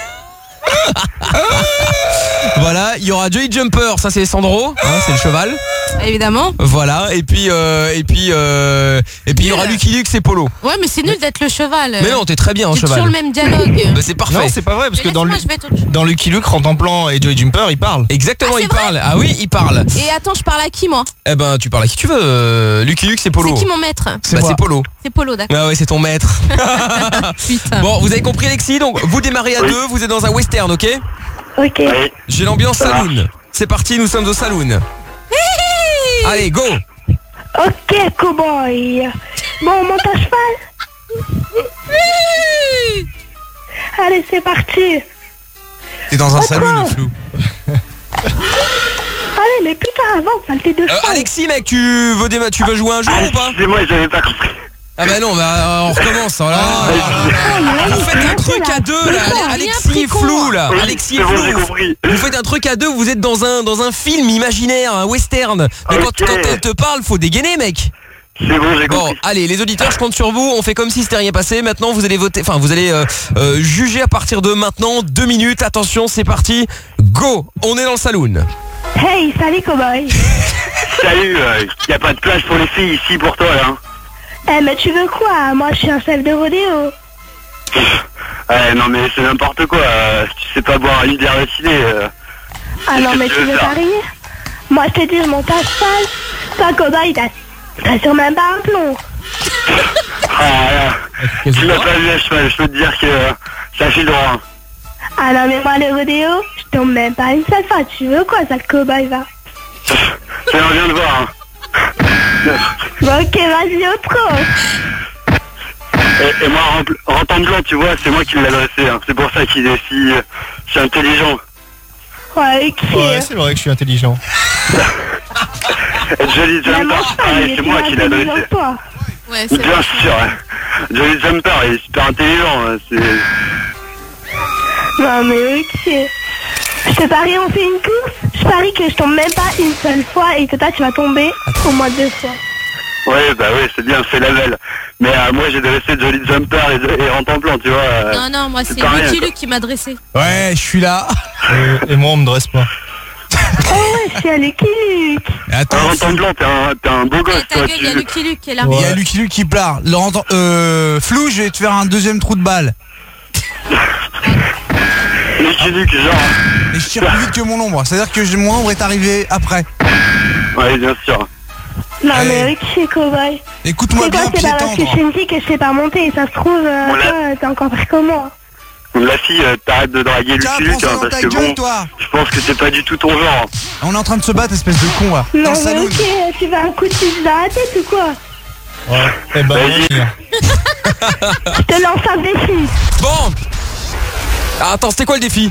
Voilà, il y aura Joey Jumper, ça c'est Sandro, hein, c'est le cheval. Évidemment. Voilà, et puis euh, et puis euh, et puis il y aura Lucky Luke, c'est Polo. Ouais, mais c'est nul d'être le cheval. Mais non, t'es très bien en C'est cheval. toujours le même dialogue. Bah, c'est parfait. Non, c'est pas vrai parce que Mais dans, laisse-moi, Lu- je vais être autre chose. dans Lucky Luke, Rentre en plan et Joey Jumper, ils parlent. Exactement, Ah, c'est il vrai parle. Ah oui, il parle. Et attends, je parle à qui moi? Eh ben, tu parles à qui tu veux. euh, Lucky Luke, c'est Polo. C'est qui mon maître? Bah, c'est Polo. C'est Polo, d'accord. Ah ouais, c'est ton maître. Putain. Bon, vous avez compris Alexis, donc vous démarrez à deux, vous êtes dans un western, ok? Ok. J'ai l'ambiance saloon. C'est parti, nous sommes au saloon. Allez, go. Ok, cowboy. Bon, on monte à cheval. Allez, c'est parti. T'es dans un Oh, saloon, quoi Flou. Allez, mais putain, avance, saleté de Euh, cheval. Alexis, mec, tu veux, déma- tu veux jouer un jeu ou pas? C'est moi, j'avais pas compris. Ah bah non, bah euh, on recommence. Oh là, là. Vous faites un truc à deux là, Alexis et Flou là, Oui, Alexis et c'est bon, Flou. j'ai compris. Vous faites un truc à deux, vous êtes dans un dans un film imaginaire, un western. Mais quand, Ok. quand elle te parle, faut dégainer, mec. C'est bon, j'ai Bon, compris. allez, les auditeurs, je compte sur vous. On fait comme si c'était rien passé. Maintenant, vous allez voter, enfin, vous allez euh, euh, juger à partir de maintenant. Deux minutes. Attention, c'est parti. Go. On est dans le saloon. Hey, salut, cowboy. Salut, euh, y a pas de place pour les filles ici pour toi là. Hein. Eh, mais tu veux quoi? Moi, je suis un chef de rodéo. Ouais, non mais c'est n'importe quoi. euh, tu sais pas boire une bière d'affilée. Euh. Ah non, Qu'est-ce mais que tu tu veux veux faire pas rire? Moi, je te dis, je monte à cheval. Toi, cowboy, t'as t'as sur même pas un plomb. Ah, là. Tu m'as pas vu à cheval, je peux te dire que euh, ça file droit. Hein. Ah non, mais moi, le rodéo, je tombe même pas une seule fois. Tu veux quoi, ça, le cowboy, va? Ça on vient de voir. Hein. Bon, ok, vas-y, au pro. Et, et moi, Rentre en blanc, tu vois, c'est moi qui l'ai adressé. Hein. C'est pour ça qu'il est si, euh, si intelligent. Ouais, ok. Ouais, c'est vrai que je suis intelligent. Et Jolly Mais Jumper, moi, pareil, c'est moi qui l'ai adressé. toi. Ouais, c'est Bien sûr. Hein. Jolly Jumper, il est super intelligent. Hein. C'est... Non, mais ok. Je te parie, on fait une course. Je parie que je tombe même pas une seule fois et que toi, tu vas tomber au moins deux fois. Ouais, bah ouais, c'est bien, c'est level. Mais euh, moi, j'ai dressé Jolly Jumper et, et Rentre en plan, tu vois. euh, Non, non, moi c'est pas rien, Lucky quoi. Luke qui m'a dressé. Ouais, je suis là. Et, et moi, on me dresse pas. Oh ouais, je suis à Lucky Luke. Mais attends, Ah, Rentre en plan, t'es un, t'es un beau gosse, Ta toi. gueule, il y a Tu... Lucky Luke qui est là. il y a Lucky Luke qui parle. Le rentre- euh, Flou, je vais te faire un deuxième trou de balle. Lucky Luke, genre. Et je tire plus vite que mon ombre. C'est-à-dire que j'ai- mon ombre est arrivé après. Ouais, bien sûr. Non, Allez. mais ok, cowboy. Écoute-moi C'est quoi, bien, c'est pied pas parce que je suis tendre. une fille que je sais pas monter. Ça se trouve, euh, On l'a- toi, t'es encore pire que moi. La fille, euh, t'arrêtes de draguer Tiens, Lucky prends Luke, ça hein, dans parce ta que gueule, bon, toi. je pense que c'est pas du tout ton genre. On est en train de se battre, espèce de con, là. Non, Dans le mais saloon. ok, tu veux un coup de piste dans la tête ou quoi? Ouais. Eh ben, Vas-y. on va Je te lance un défi. Bon. Ah, attends, c'était quoi le défi?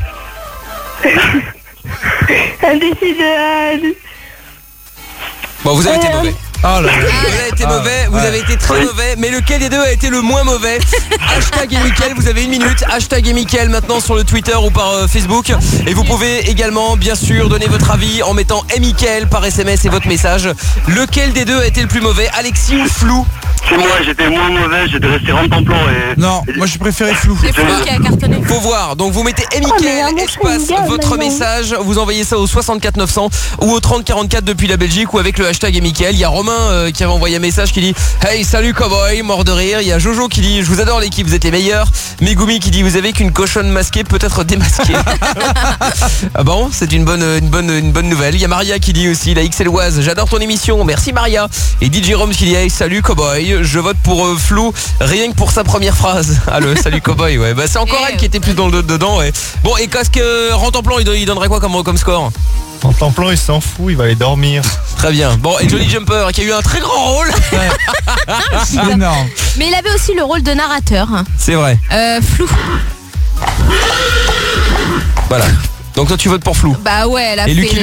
Un défi de... euh, de- Bon, vous avez été Euh, mauvais. Oh là là. Vous avez été Ah, mauvais, vous ouais. avez été très Oui. mauvais, mais lequel des deux a été le moins mauvais? Hashtag et Mickaël, vous avez une minute. Hashtag et Mickaël maintenant sur le Twitter ou par euh, Facebook. Et vous pouvez également, bien sûr, donner votre avis en mettant et Mickaël par S M S et votre message. Lequel des deux a été le plus mauvais? Alexis ou Flou? C'est moi, j'étais moins mauvais, j'étais resté Rentre en plan et... Non, moi j'ai préféré Flou. C'est Flou qui a cartonné. Faut voir. Donc vous mettez Oh, mais Mickaël, vraiment, espace, c'est une gueule, votre maintenant. message. Vous envoyez ça au soixante-quatre neuf cents ou au trente quarante-quatre depuis la Belgique ou avec le hashtag et Mickaël. Il y a Romain euh, qui avait envoyé un message qui dit hey, salut cowboy, mort de rire. Il y a Jojo qui dit je vous adore l'équipe, vous êtes les meilleurs. Megumi qui dit vous avez qu'une cochonne masquée, peut-être démasquée. Ah bon, c'est une bonne, une bonne, une bonne nouvelle. Il y a Maria qui dit aussi la X L Oise, j'adore ton émission, merci Maria. Et D J Rome qui dit hey, salut cowboy, je vote pour euh, Flou rien que pour sa première phrase. Ah le salut cowboy, ouais. Bah c'est encore Eh, elle qui était plus dans le dedans, ouais. Bon, et qu'est-ce que Rentre en plan, il don- il donnerait quoi comme, comme score? En temps plan, il s'en fout, il va aller dormir. Très bien. Bon, et Jolly Jumper qui a eu un très grand rôle. C'est énorme. Mais il avait aussi le rôle de narrateur. C'est vrai. Euh, Flou. Voilà. Donc toi tu votes pour Flou. Bah ouais, elle a Et fait Lucky Luke l'effort.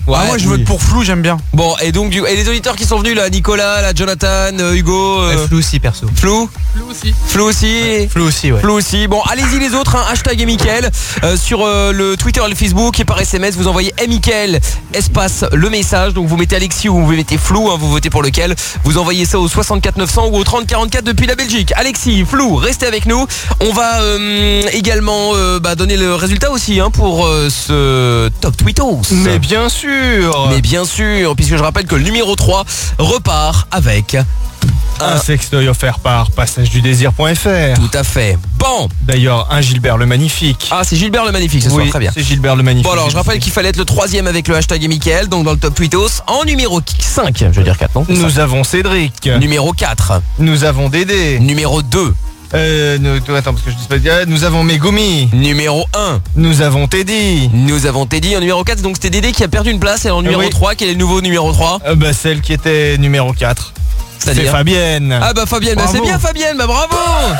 Ouais, Ah, moi je oui. vote pour Flou, j'aime bien. Bon, et donc du et les auditeurs qui sont venus là, Nicolas, là, Jonathan, euh, Hugo, euh, Flou aussi perso. Flou, Flou aussi. Flou aussi, Flou aussi, ouais. Flou aussi. Bon, allez-y les autres, hein, hashtag et Mickaël euh, sur euh, le Twitter et le Facebook et par S M S, vous envoyez et Mickaël espace le message. Donc vous mettez Alexis ou vous mettez Flou, hein, vous votez pour lequel. Vous envoyez ça au soixante-quatre neuf cents ou au trente quarante-quatre depuis la Belgique. Alexis, Flou, restez avec nous. On va euh, également euh, bah, donner le résultat aussi hein, pour euh, ce top tweetos. Mais bien sûr. Mais bien sûr, puisque je rappelle que le numéro trois repart avec un sextoy offert par passage du désir point F R. Tout à fait. Bon. D'ailleurs, un Gilbert le Magnifique. Ah, c'est Gilbert le Magnifique, ce soir, Oui, très bien. c'est Gilbert le Magnifique. Bon alors, je rappelle qu'il fallait être le troisième avec le hashtag et Mickaël, donc dans le top tweetos. En numéro cinq, je veux dire quatre, non? Nous avons Cédric. Numéro quatre. Nous avons Dédé. Numéro deux. Euh, nous, attends, parce que je dis pas dire. Nous avons Megumi. Numéro un. Nous avons Teddy. Nous avons Teddy en numéro quatre, donc c'était Dédé qui a perdu une place. Et en numéro oui. trois, quel est le nouveau numéro trois? euh, Bah, celle qui était numéro quatre. C'est C'est-à-dire Fabienne. Ah bah Fabienne, bah, Bravo. c'est bien Fabienne, bah bravo.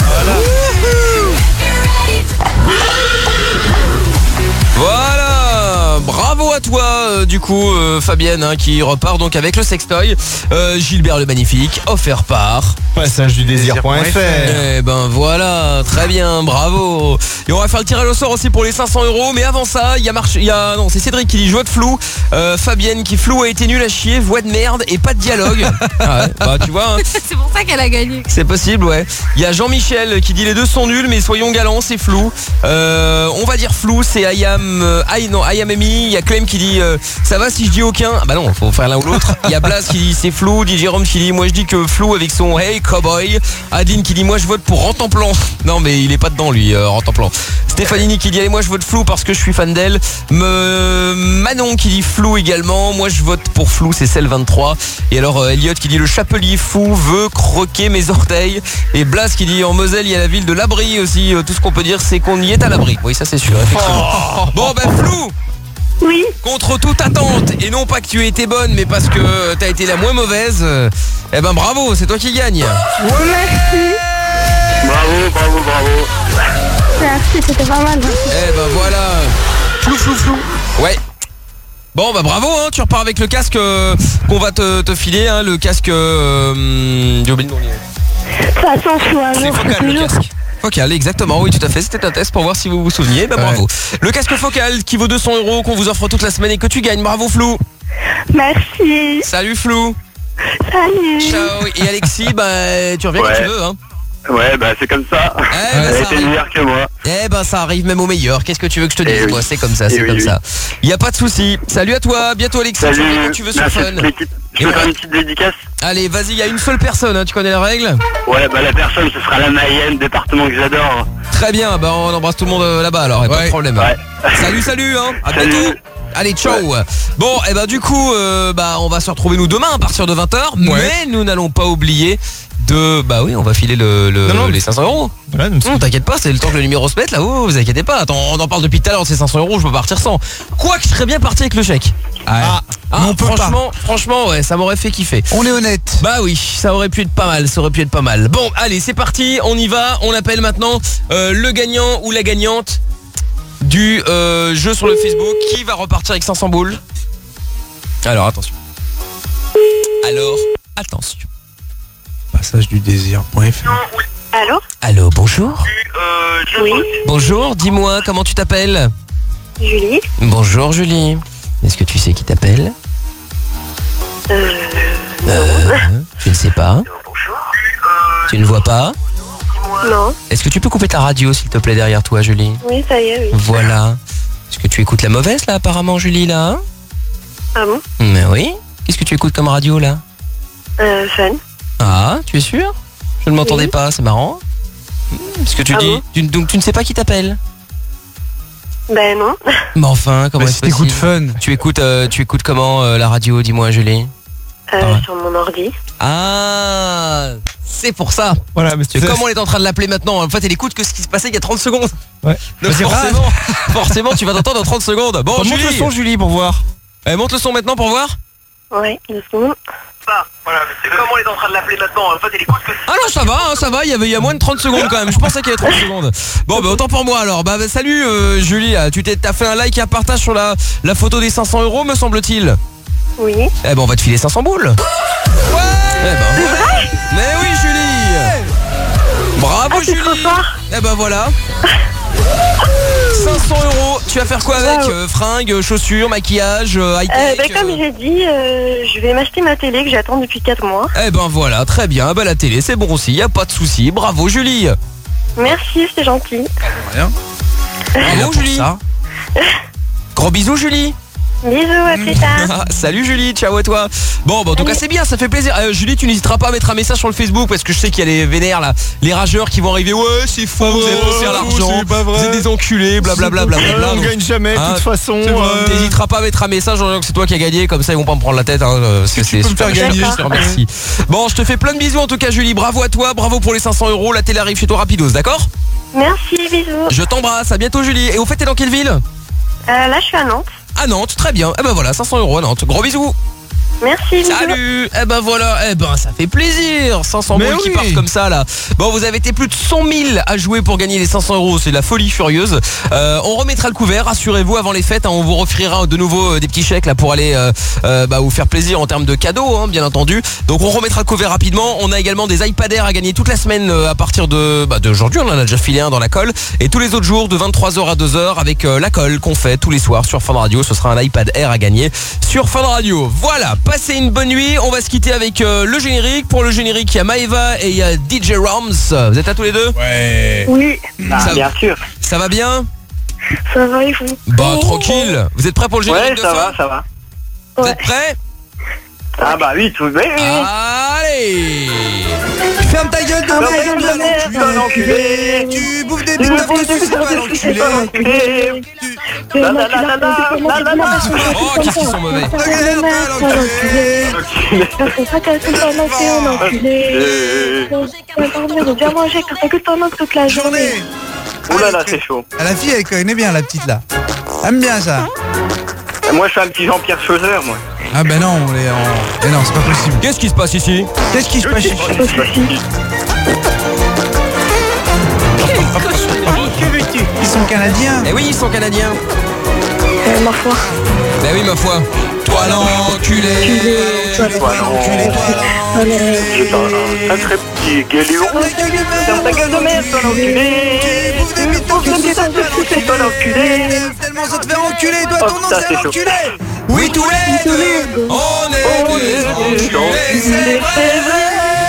Voilà, bravo à toi euh, du coup euh, Fabienne hein, qui repart donc avec le sextoy euh, Gilbert le Magnifique offert par passage du désir point F R. Eh ben voilà, très bien, bravo. Et on va faire le tirage au sort aussi pour les cinq cents euros. Mais avant ça, il y a Marche, il y a non, c'est Cédric qui dit je vote Flou. Euh, Fabienne qui Flou a été nul à chier, voix de merde et pas de dialogue. Ah ouais, bah tu vois. Hein. C'est pour ça qu'elle a gagné. C'est possible, ouais. Il y a Jean-Michel qui dit les deux sont nuls, mais soyons galants, c'est Flou. Euh, on va dire Flou, c'est I am, euh, I, non, I am Amy. Il y a Clem qui dit euh, ça va si je dis aucun. Ah bah non, faut faire l'un ou l'autre. Il y a Blas qui dit c'est Flou. Dit Jérôme qui dit moi je dis que Flou avec son hey cowboy. Adine qui dit moi je vote pour Rantanplan. Non mais il est pas dedans lui, euh, Rantanplan. Stéphanini qui dit allez moi je vote Flou parce que je suis fan d'elle. Me... Manon qui dit Flou également. Moi je vote pour Flou, c'est celle vingt-trois. Et alors euh, Elliot qui dit le chapelier fou veut croquer mes orteils. Et Blas qui dit en Moselle il y a la ville de l'abri aussi. Euh, tout ce qu'on peut dire c'est qu'on y est à l'abri. Oui ça c'est sûr effectivement. Bon ben Flou. Oui. Contre toute attente, et non pas que tu aies été bonne, mais parce que t'as été la moins mauvaise, euh, eh ben bravo, c'est toi qui gagne. Ouais, merci. Bravo, bravo, bravo. Merci, c'était pas mal. Eh ben voilà. Flou, flou, flou. Ouais. Bon bah bravo, hein, tu repars avec le casque euh, qu'on va te, te filer, hein, le casque... Euh, j'ai oublié le nom. De toute façon, je suis un jour, Focal, c'est le toujours. casque. Focal, exactement, oui tout à fait, c'était un test pour voir si vous vous souveniez, bah bravo. Le casque Focal qui vaut deux cents euros, qu'on vous offre toute la semaine et que tu gagnes, bravo Flou. Merci. Salut Flou. Salut. Ciao. Et Alexis, bah tu reviens Ouais. quand tu veux, hein. Ouais, bah c'est comme ça. Eh ben, Elle ça était arrive. meilleure que moi. Eh ben ça arrive même au meilleur. Qu'est-ce que tu veux que je te dise? Eh oui. Moi c'est comme ça, Eh c'est oui, comme oui. ça. Il y a pas de souci. Salut à toi, bientôt Alexis. Tu Salut. reviens quand tu veux sur Merci à Fun. toute l'équipe. Je Et peux faire ouais. une petite dédicace? Allez, vas-y, il y a une seule personne, hein, tu connais la règle? Ouais, bah la personne, ce sera la Mayenne, département que j'adore. Très bien, bah on embrasse tout le monde euh, là-bas alors, y a pas de problème. Ouais. Salut, salut, hein. À Salut. bientôt. Allez, ciao. Bon, et ben du coup, euh, bah on va se retrouver nous demain à partir de vingt heures, mais nous n'allons pas oublier de, bah oui, on va filer le, le- Non, non, les cinq cents euros. Voilà, nous- Non, t'inquiète pas, c'est le temps que le numéro se mette là, oh, vous inquiétez pas. Attends, on en parle depuis tout à l'heure, c'est cinq cents euros, je peux partir sans. Quoique je serais bien parti avec le chèque. Ah, Ah, mais on peut pas. franchement, franchement, ouais, ça m'aurait fait kiffer. On est honnête. Bah oui, ça aurait pu être pas mal, ça aurait pu être pas mal. Bon, allez, c'est parti, on y va. On appelle maintenant euh, le gagnant ou la gagnante du euh, jeu sur le Facebook. Qui va repartir avec cinq cents boules? Alors, attention. Alors, attention. Passage du désir point F R. Allô? Allô, bonjour. Oui. Bonjour, dis-moi, comment tu t'appelles? Julie. Bonjour, Julie. Est-ce que tu sais qui t'appelle? Euh... Euh, je ne sais pas. Tu ne vois pas? Non. Est-ce que tu peux couper ta radio, s'il te plaît, derrière toi, Julie? Oui, ça y est, oui. Voilà. Est-ce que tu écoutes la mauvaise, là, apparemment, Julie, là? Ah bon? Mais oui. Qu'est-ce que tu écoutes comme radio, là? Euh, Fun. Ah, tu es sûr? Je ne m'entendais Oui. pas, c'est marrant. Hmm, Ce que tu Ah dis. bon Tu- donc, tu ne sais pas qui t'appelle? Ben non. Mais enfin, comment Bah, est-ce si t'écoutes possible? Fun. Tu écoutes, euh, tu écoutes comment euh, la radio? Dis-moi, Julie. Euh, Ah. sur mon ordi. Ah, c'est pour ça. Voilà, mais Tu sais, comme on est en train de l'appeler maintenant, en fait, elle écoute que ce qui se passait il y a trente secondes. Ouais. Donc Vas-y, forcément, forcément, tu vas t'entendre dans trente secondes. Bon, Monte Julie. le son, Julie, pour voir. Eh, monte le son maintenant pour voir. Ouais, deux secondes. Voilà, c'est comme on est en train de l'appeler maintenant. En fait, elle écoute que... Ah non, ça va, hein, ça va, il y avait il y a moins de trente secondes quand même. Je pensais qu'il y avait trente secondes. Bon, bah autant pour moi alors. Bah, bah salut euh, Julie, tu t'es t'as fait un like et un partage sur la, la photo des cinq cents euros, me semble-t-il. Oui. Eh ben on va te filer cinq cents boules. Ouais. Eh ben ouais. Mais oui Julie. Bravo Ah, c'est Julie. trop fort. Eh ben voilà. cinq cents euros, tu vas faire quoi avec? euh, Fringues, chaussures, maquillage, euh, high-tech Euh, bah, comme euh, j'ai dit, euh, je vais m'acheter ma télé que j'attends depuis quatre mois. Eh ben voilà, très bien. Bah la télé c'est bon aussi, y a pas de souci. Bravo Julie. Merci, c'est gentil. Rien. Bravo Julie. Gros bisous Julie. Bisous, à plus tard. Salut Julie, ciao à toi. Bon, bah en tout cas c'est bien, ça fait plaisir. Euh, Julie, tu n'hésiteras pas à mettre un message sur le Facebook parce que je sais qu'il y a les vénères là, les rageurs qui vont arriver. Ouais, c'est faux, vous avez pensé à l'argent, vous êtes des enculés, blablabla. Bla, bla, bla, on donc, gagne jamais, de hein, toute façon. euh, T'hésiteras pas à mettre un message en disant que c'est toi qui as gagné, comme ça ils vont pas me prendre la tête. Hein, c'est c'est super me faire gagner, je te remercie. Bon, je te fais plein de bisous en tout cas Julie, bravo à toi, bravo pour les cinq cents euros. La télé arrive chez toi rapidos, d'accord? Merci, bisous. Je t'embrasse, à bientôt Julie. Et au fait, t'es dans quelle ville? Euh, là, je suis à Nantes. À Nantes, très bien. Eh ben voilà, cinq cents euros à Nantes. Gros bisous. Merci, bisous. Salut. Eh ben voilà, eh ben ça fait plaisir. cinq cents Mais boules qui oui. partent comme ça là. Bon, vous avez été plus de cent mille à jouer pour gagner les cinq cents euros. C'est de la folie furieuse. Euh, on remettra le couvert, rassurez-vous, avant les fêtes. Hein, on vous offrira de nouveau euh, des petits chèques là pour aller euh, euh, bah, vous faire plaisir en termes de cadeaux, hein, bien entendu. Donc on remettra le couvert rapidement. On a également des iPad Air à gagner toute la semaine euh, à partir de bah, d'aujourd'hui. On en a déjà filé un dans la colle. Et tous les autres jours de vingt-trois heures à deux heures avec euh, la colle qu'on fait tous les soirs sur Fun Radio. Ce sera un iPad Air à gagner sur Fun Radio. Voilà, passez une bonne nuit. On va se quitter avec euh, le générique. Pour le générique, il y a Maeva et il y a D J Rams. Vous êtes là tous les deux? Ouais. Oui. Ah, Ça- bien sûr. Ça va bien? Ça va et vous? Bah tranquille. Vous êtes prêts pour le générique Ouais, de ça fin? va, ça va. Vous Ouais. êtes prêts? Ah bah oui, tout oui, oui, oui. Allez. Ferme ta gueule de Ferme ta merde, gueule de merde, l'enculé. l'enculé. Tu bouffes des Tu bêtes bouffes de des c'est pas bêtes de l'enculé. pas l'enculé. La, la, la, la, la, la, la, la. Oh, qu'est-ce qu'ils sont mauvais. C'est pas qu'elle fait pas lancer un enculé. On va bien manger quand t'as que ton nom toute la journée. Oh là là, c'est chaud. Ah, la fille, elle connaît bien la petite là. Aime bien ça. Moi, je suis un petit Jean-Pierre Chauzer, moi. Ah ben non, on est en... Mais non, c'est pas possible. Qu'est-ce qui se passe ici? Qu'est-ce qui se passe ici? Ils sont canadiens. Eh oui, ils sont canadiens. Euh, ma foi. Bah oui, ma foi. Toi l'enculé. Toi, non. J'ai pas un sacré petit guéléon. Ferme ta gueule de merde, toi l'enculé. Tu me bouffes des bêtes de foutre, toi l'enculé. Tellement ça te fait enculer, toi Oh, ton nom putain, c'est c'est chaud. l'enculé. Oui, tous les deux. On est des enculés. C'est vrai.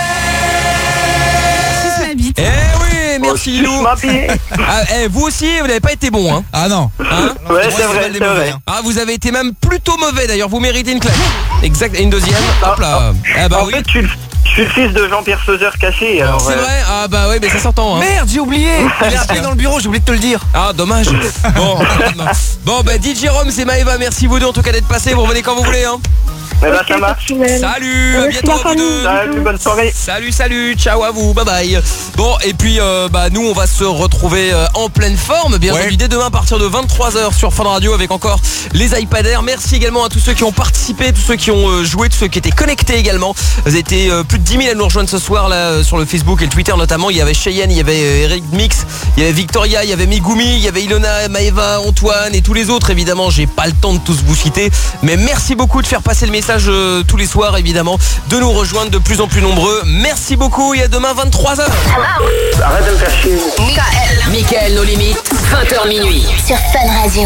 Eh oui, merci Lilou. Ah, eh, vous aussi, vous n'avez pas été bon, hein? Ah non. Hein? Ouais, c'est vrai, c'est vrai. Ah, vous avez été même plutôt mauvais d'ailleurs, vous méritez une claque. Exact, et une deuxième. Hop là. Ah bah En oui. fait, je suis le- je suis le fils de Jean-Pierre Chauzer caché. alors, C'est euh, vrai? Ah bah oui, mais ça s'entend. Hein. Merde, j'ai oublié. Il est appelé dans le bureau, j'ai oublié de te le dire. Ah dommage. Bon, bon bah D J Roms et Maeva, merci vous deux en tout cas d'être passés. Vous revenez quand vous voulez, hein. Eh ben, ça marche. Salut, à bientôt à vous deux. Salut, bonne soirée. Salut, salut, ciao à vous, bye bye. Bon, et puis euh, bah nous on va se retrouver euh, en pleine forme, bien entendu, dès demain à partir de vingt-trois heures sur Fun Radio avec encore les iPad Air. Merci également à tous ceux qui ont participé, tous ceux qui ont euh, joué, tous ceux qui étaient connectés également. Vous avez été euh, plus de dix mille à nous rejoindre ce soir là euh, sur le Facebook et le Twitter notamment. Il y avait Cheyenne, il y avait euh, Eric Mix, il y avait Victoria, il y avait Migumi, il y avait Ilona, Maeva, Antoine et tous les autres. Évidemment, j'ai pas le temps de tous vous citer, mais merci beaucoup de faire passer le message euh, tous les soirs, évidemment, de nous rejoindre de plus en plus nombreux. Merci beaucoup et à demain vingt-trois heures. Arrête de me faire chier. Michael. Michael, nos limites, vingt heures minuit. Sur Fun Radio.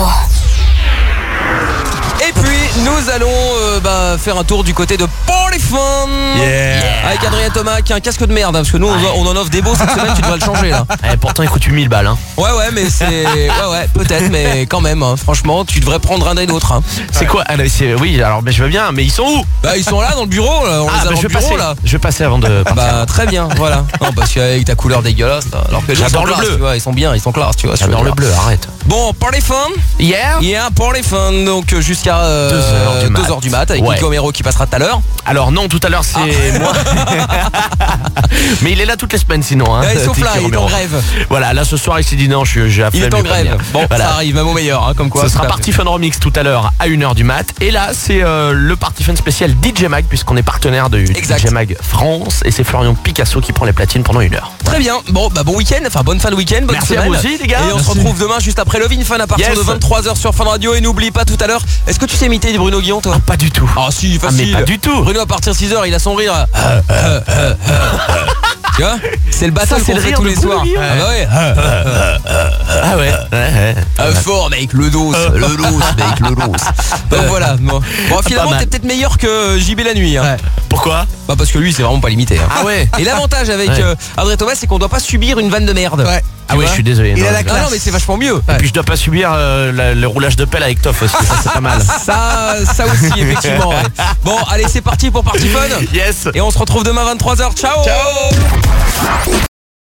Et puis nous allons euh, bah, faire un tour du côté de Party Fun, Yeah. avec Adrien Thomas qui a un casque de merde, hein, parce que nous on, on en offre des beaux cette semaine. Tu devrais le changer là. Eh, pourtant, il coûte huit mille balles. Hein. Ouais ouais, mais c'est ouais ouais peut-être, mais quand même hein, franchement tu devrais prendre un des nôtres hein. C'est quoi? Ah, c'est- Oui, alors mais je veux bien, mais ils sont où? Bah ils sont là dans le bureau là, on Ah, les a bah, dans je le vais bureau passer. là. Je vais passer avant de partir. Bah très bien, voilà. Non parce qu'avec ta couleur dégueulasse, alors que les J'adore sont le classe, bleu. tu vois, ils sont bien, ils sont classe, tu vois. J'adore le bleu, arrête. Bon, Party Fun. Hier Yeah, Party Fun, donc euh, jusqu'à euh, Deux heures du mat. deux heures du mat avec Ouais. Nico Mero qui passera tout à l'heure. Alors non, tout à l'heure c'est Ah. moi. Mais il est là toutes les semaines sinon. Hein, Ouais, sauf Tiki là, il est Romero. en grève. Voilà, là ce soir il s'est dit non, je suis- j'ai la Il est flemme, en je vais pas grève. venir. Bon, Voilà. ça arrive, même au meilleur, hein, comme quoi. Ce sera tout à Party fait. Fun Remix tout à l'heure à une heure du mat. Et là c'est euh, le Party Fun spécial D J Mag puisqu'on est partenaire de Exact. D J Mag France. Et c'est Florian Picasso qui prend les platines pendant une heure. Très bien, bon bah bon week-end, enfin bonne fin de week-end, bonne Merci à semaine. vous aussi, les gars. Et on Merci. se retrouve demain juste après Love in Fun à partir Yes. de vingt-trois heures sur Fun Radio. Et n'oublie pas tout à l'heure, est-ce que tu sais imiter du Bruno Guillon toi? Ah, pas du tout. Ah si, Ah, facile. mais pas du tout. Bruno à partir de six heures, il a son rire. Euh, euh, euh, euh. Tu vois? C'est le battle Ça, c'est qu'on le fait rire tous de les Bruno soirs. Guillon. Ah bah ouais. Euh, euh, euh, euh, Ah ouais. ouais, ouais. euh, fort mec, le dos, le dos mec, le dos. Donc voilà. Bon, bon finalement mal. t'es peut-être meilleur que J B la nuit. Hein. Pourquoi? Bah parce que lui c'est vraiment pas limité. Hein. Ah ouais. Et l'avantage avec Ouais. euh, André Thomas c'est qu'on doit pas subir une vanne de merde. Ouais. Ah oui, je suis désolé. Il non, a la je- Ah classe. non mais c'est vachement mieux. Et puis je dois pas subir euh, la- le roulage de pelle avec Toff aussi, ça c'est pas mal. Ça, ça aussi effectivement. Ouais. Bon allez c'est parti pour Party Fun. Yes. Et on se retrouve demain vingt-trois heures. Ciao. Ciao.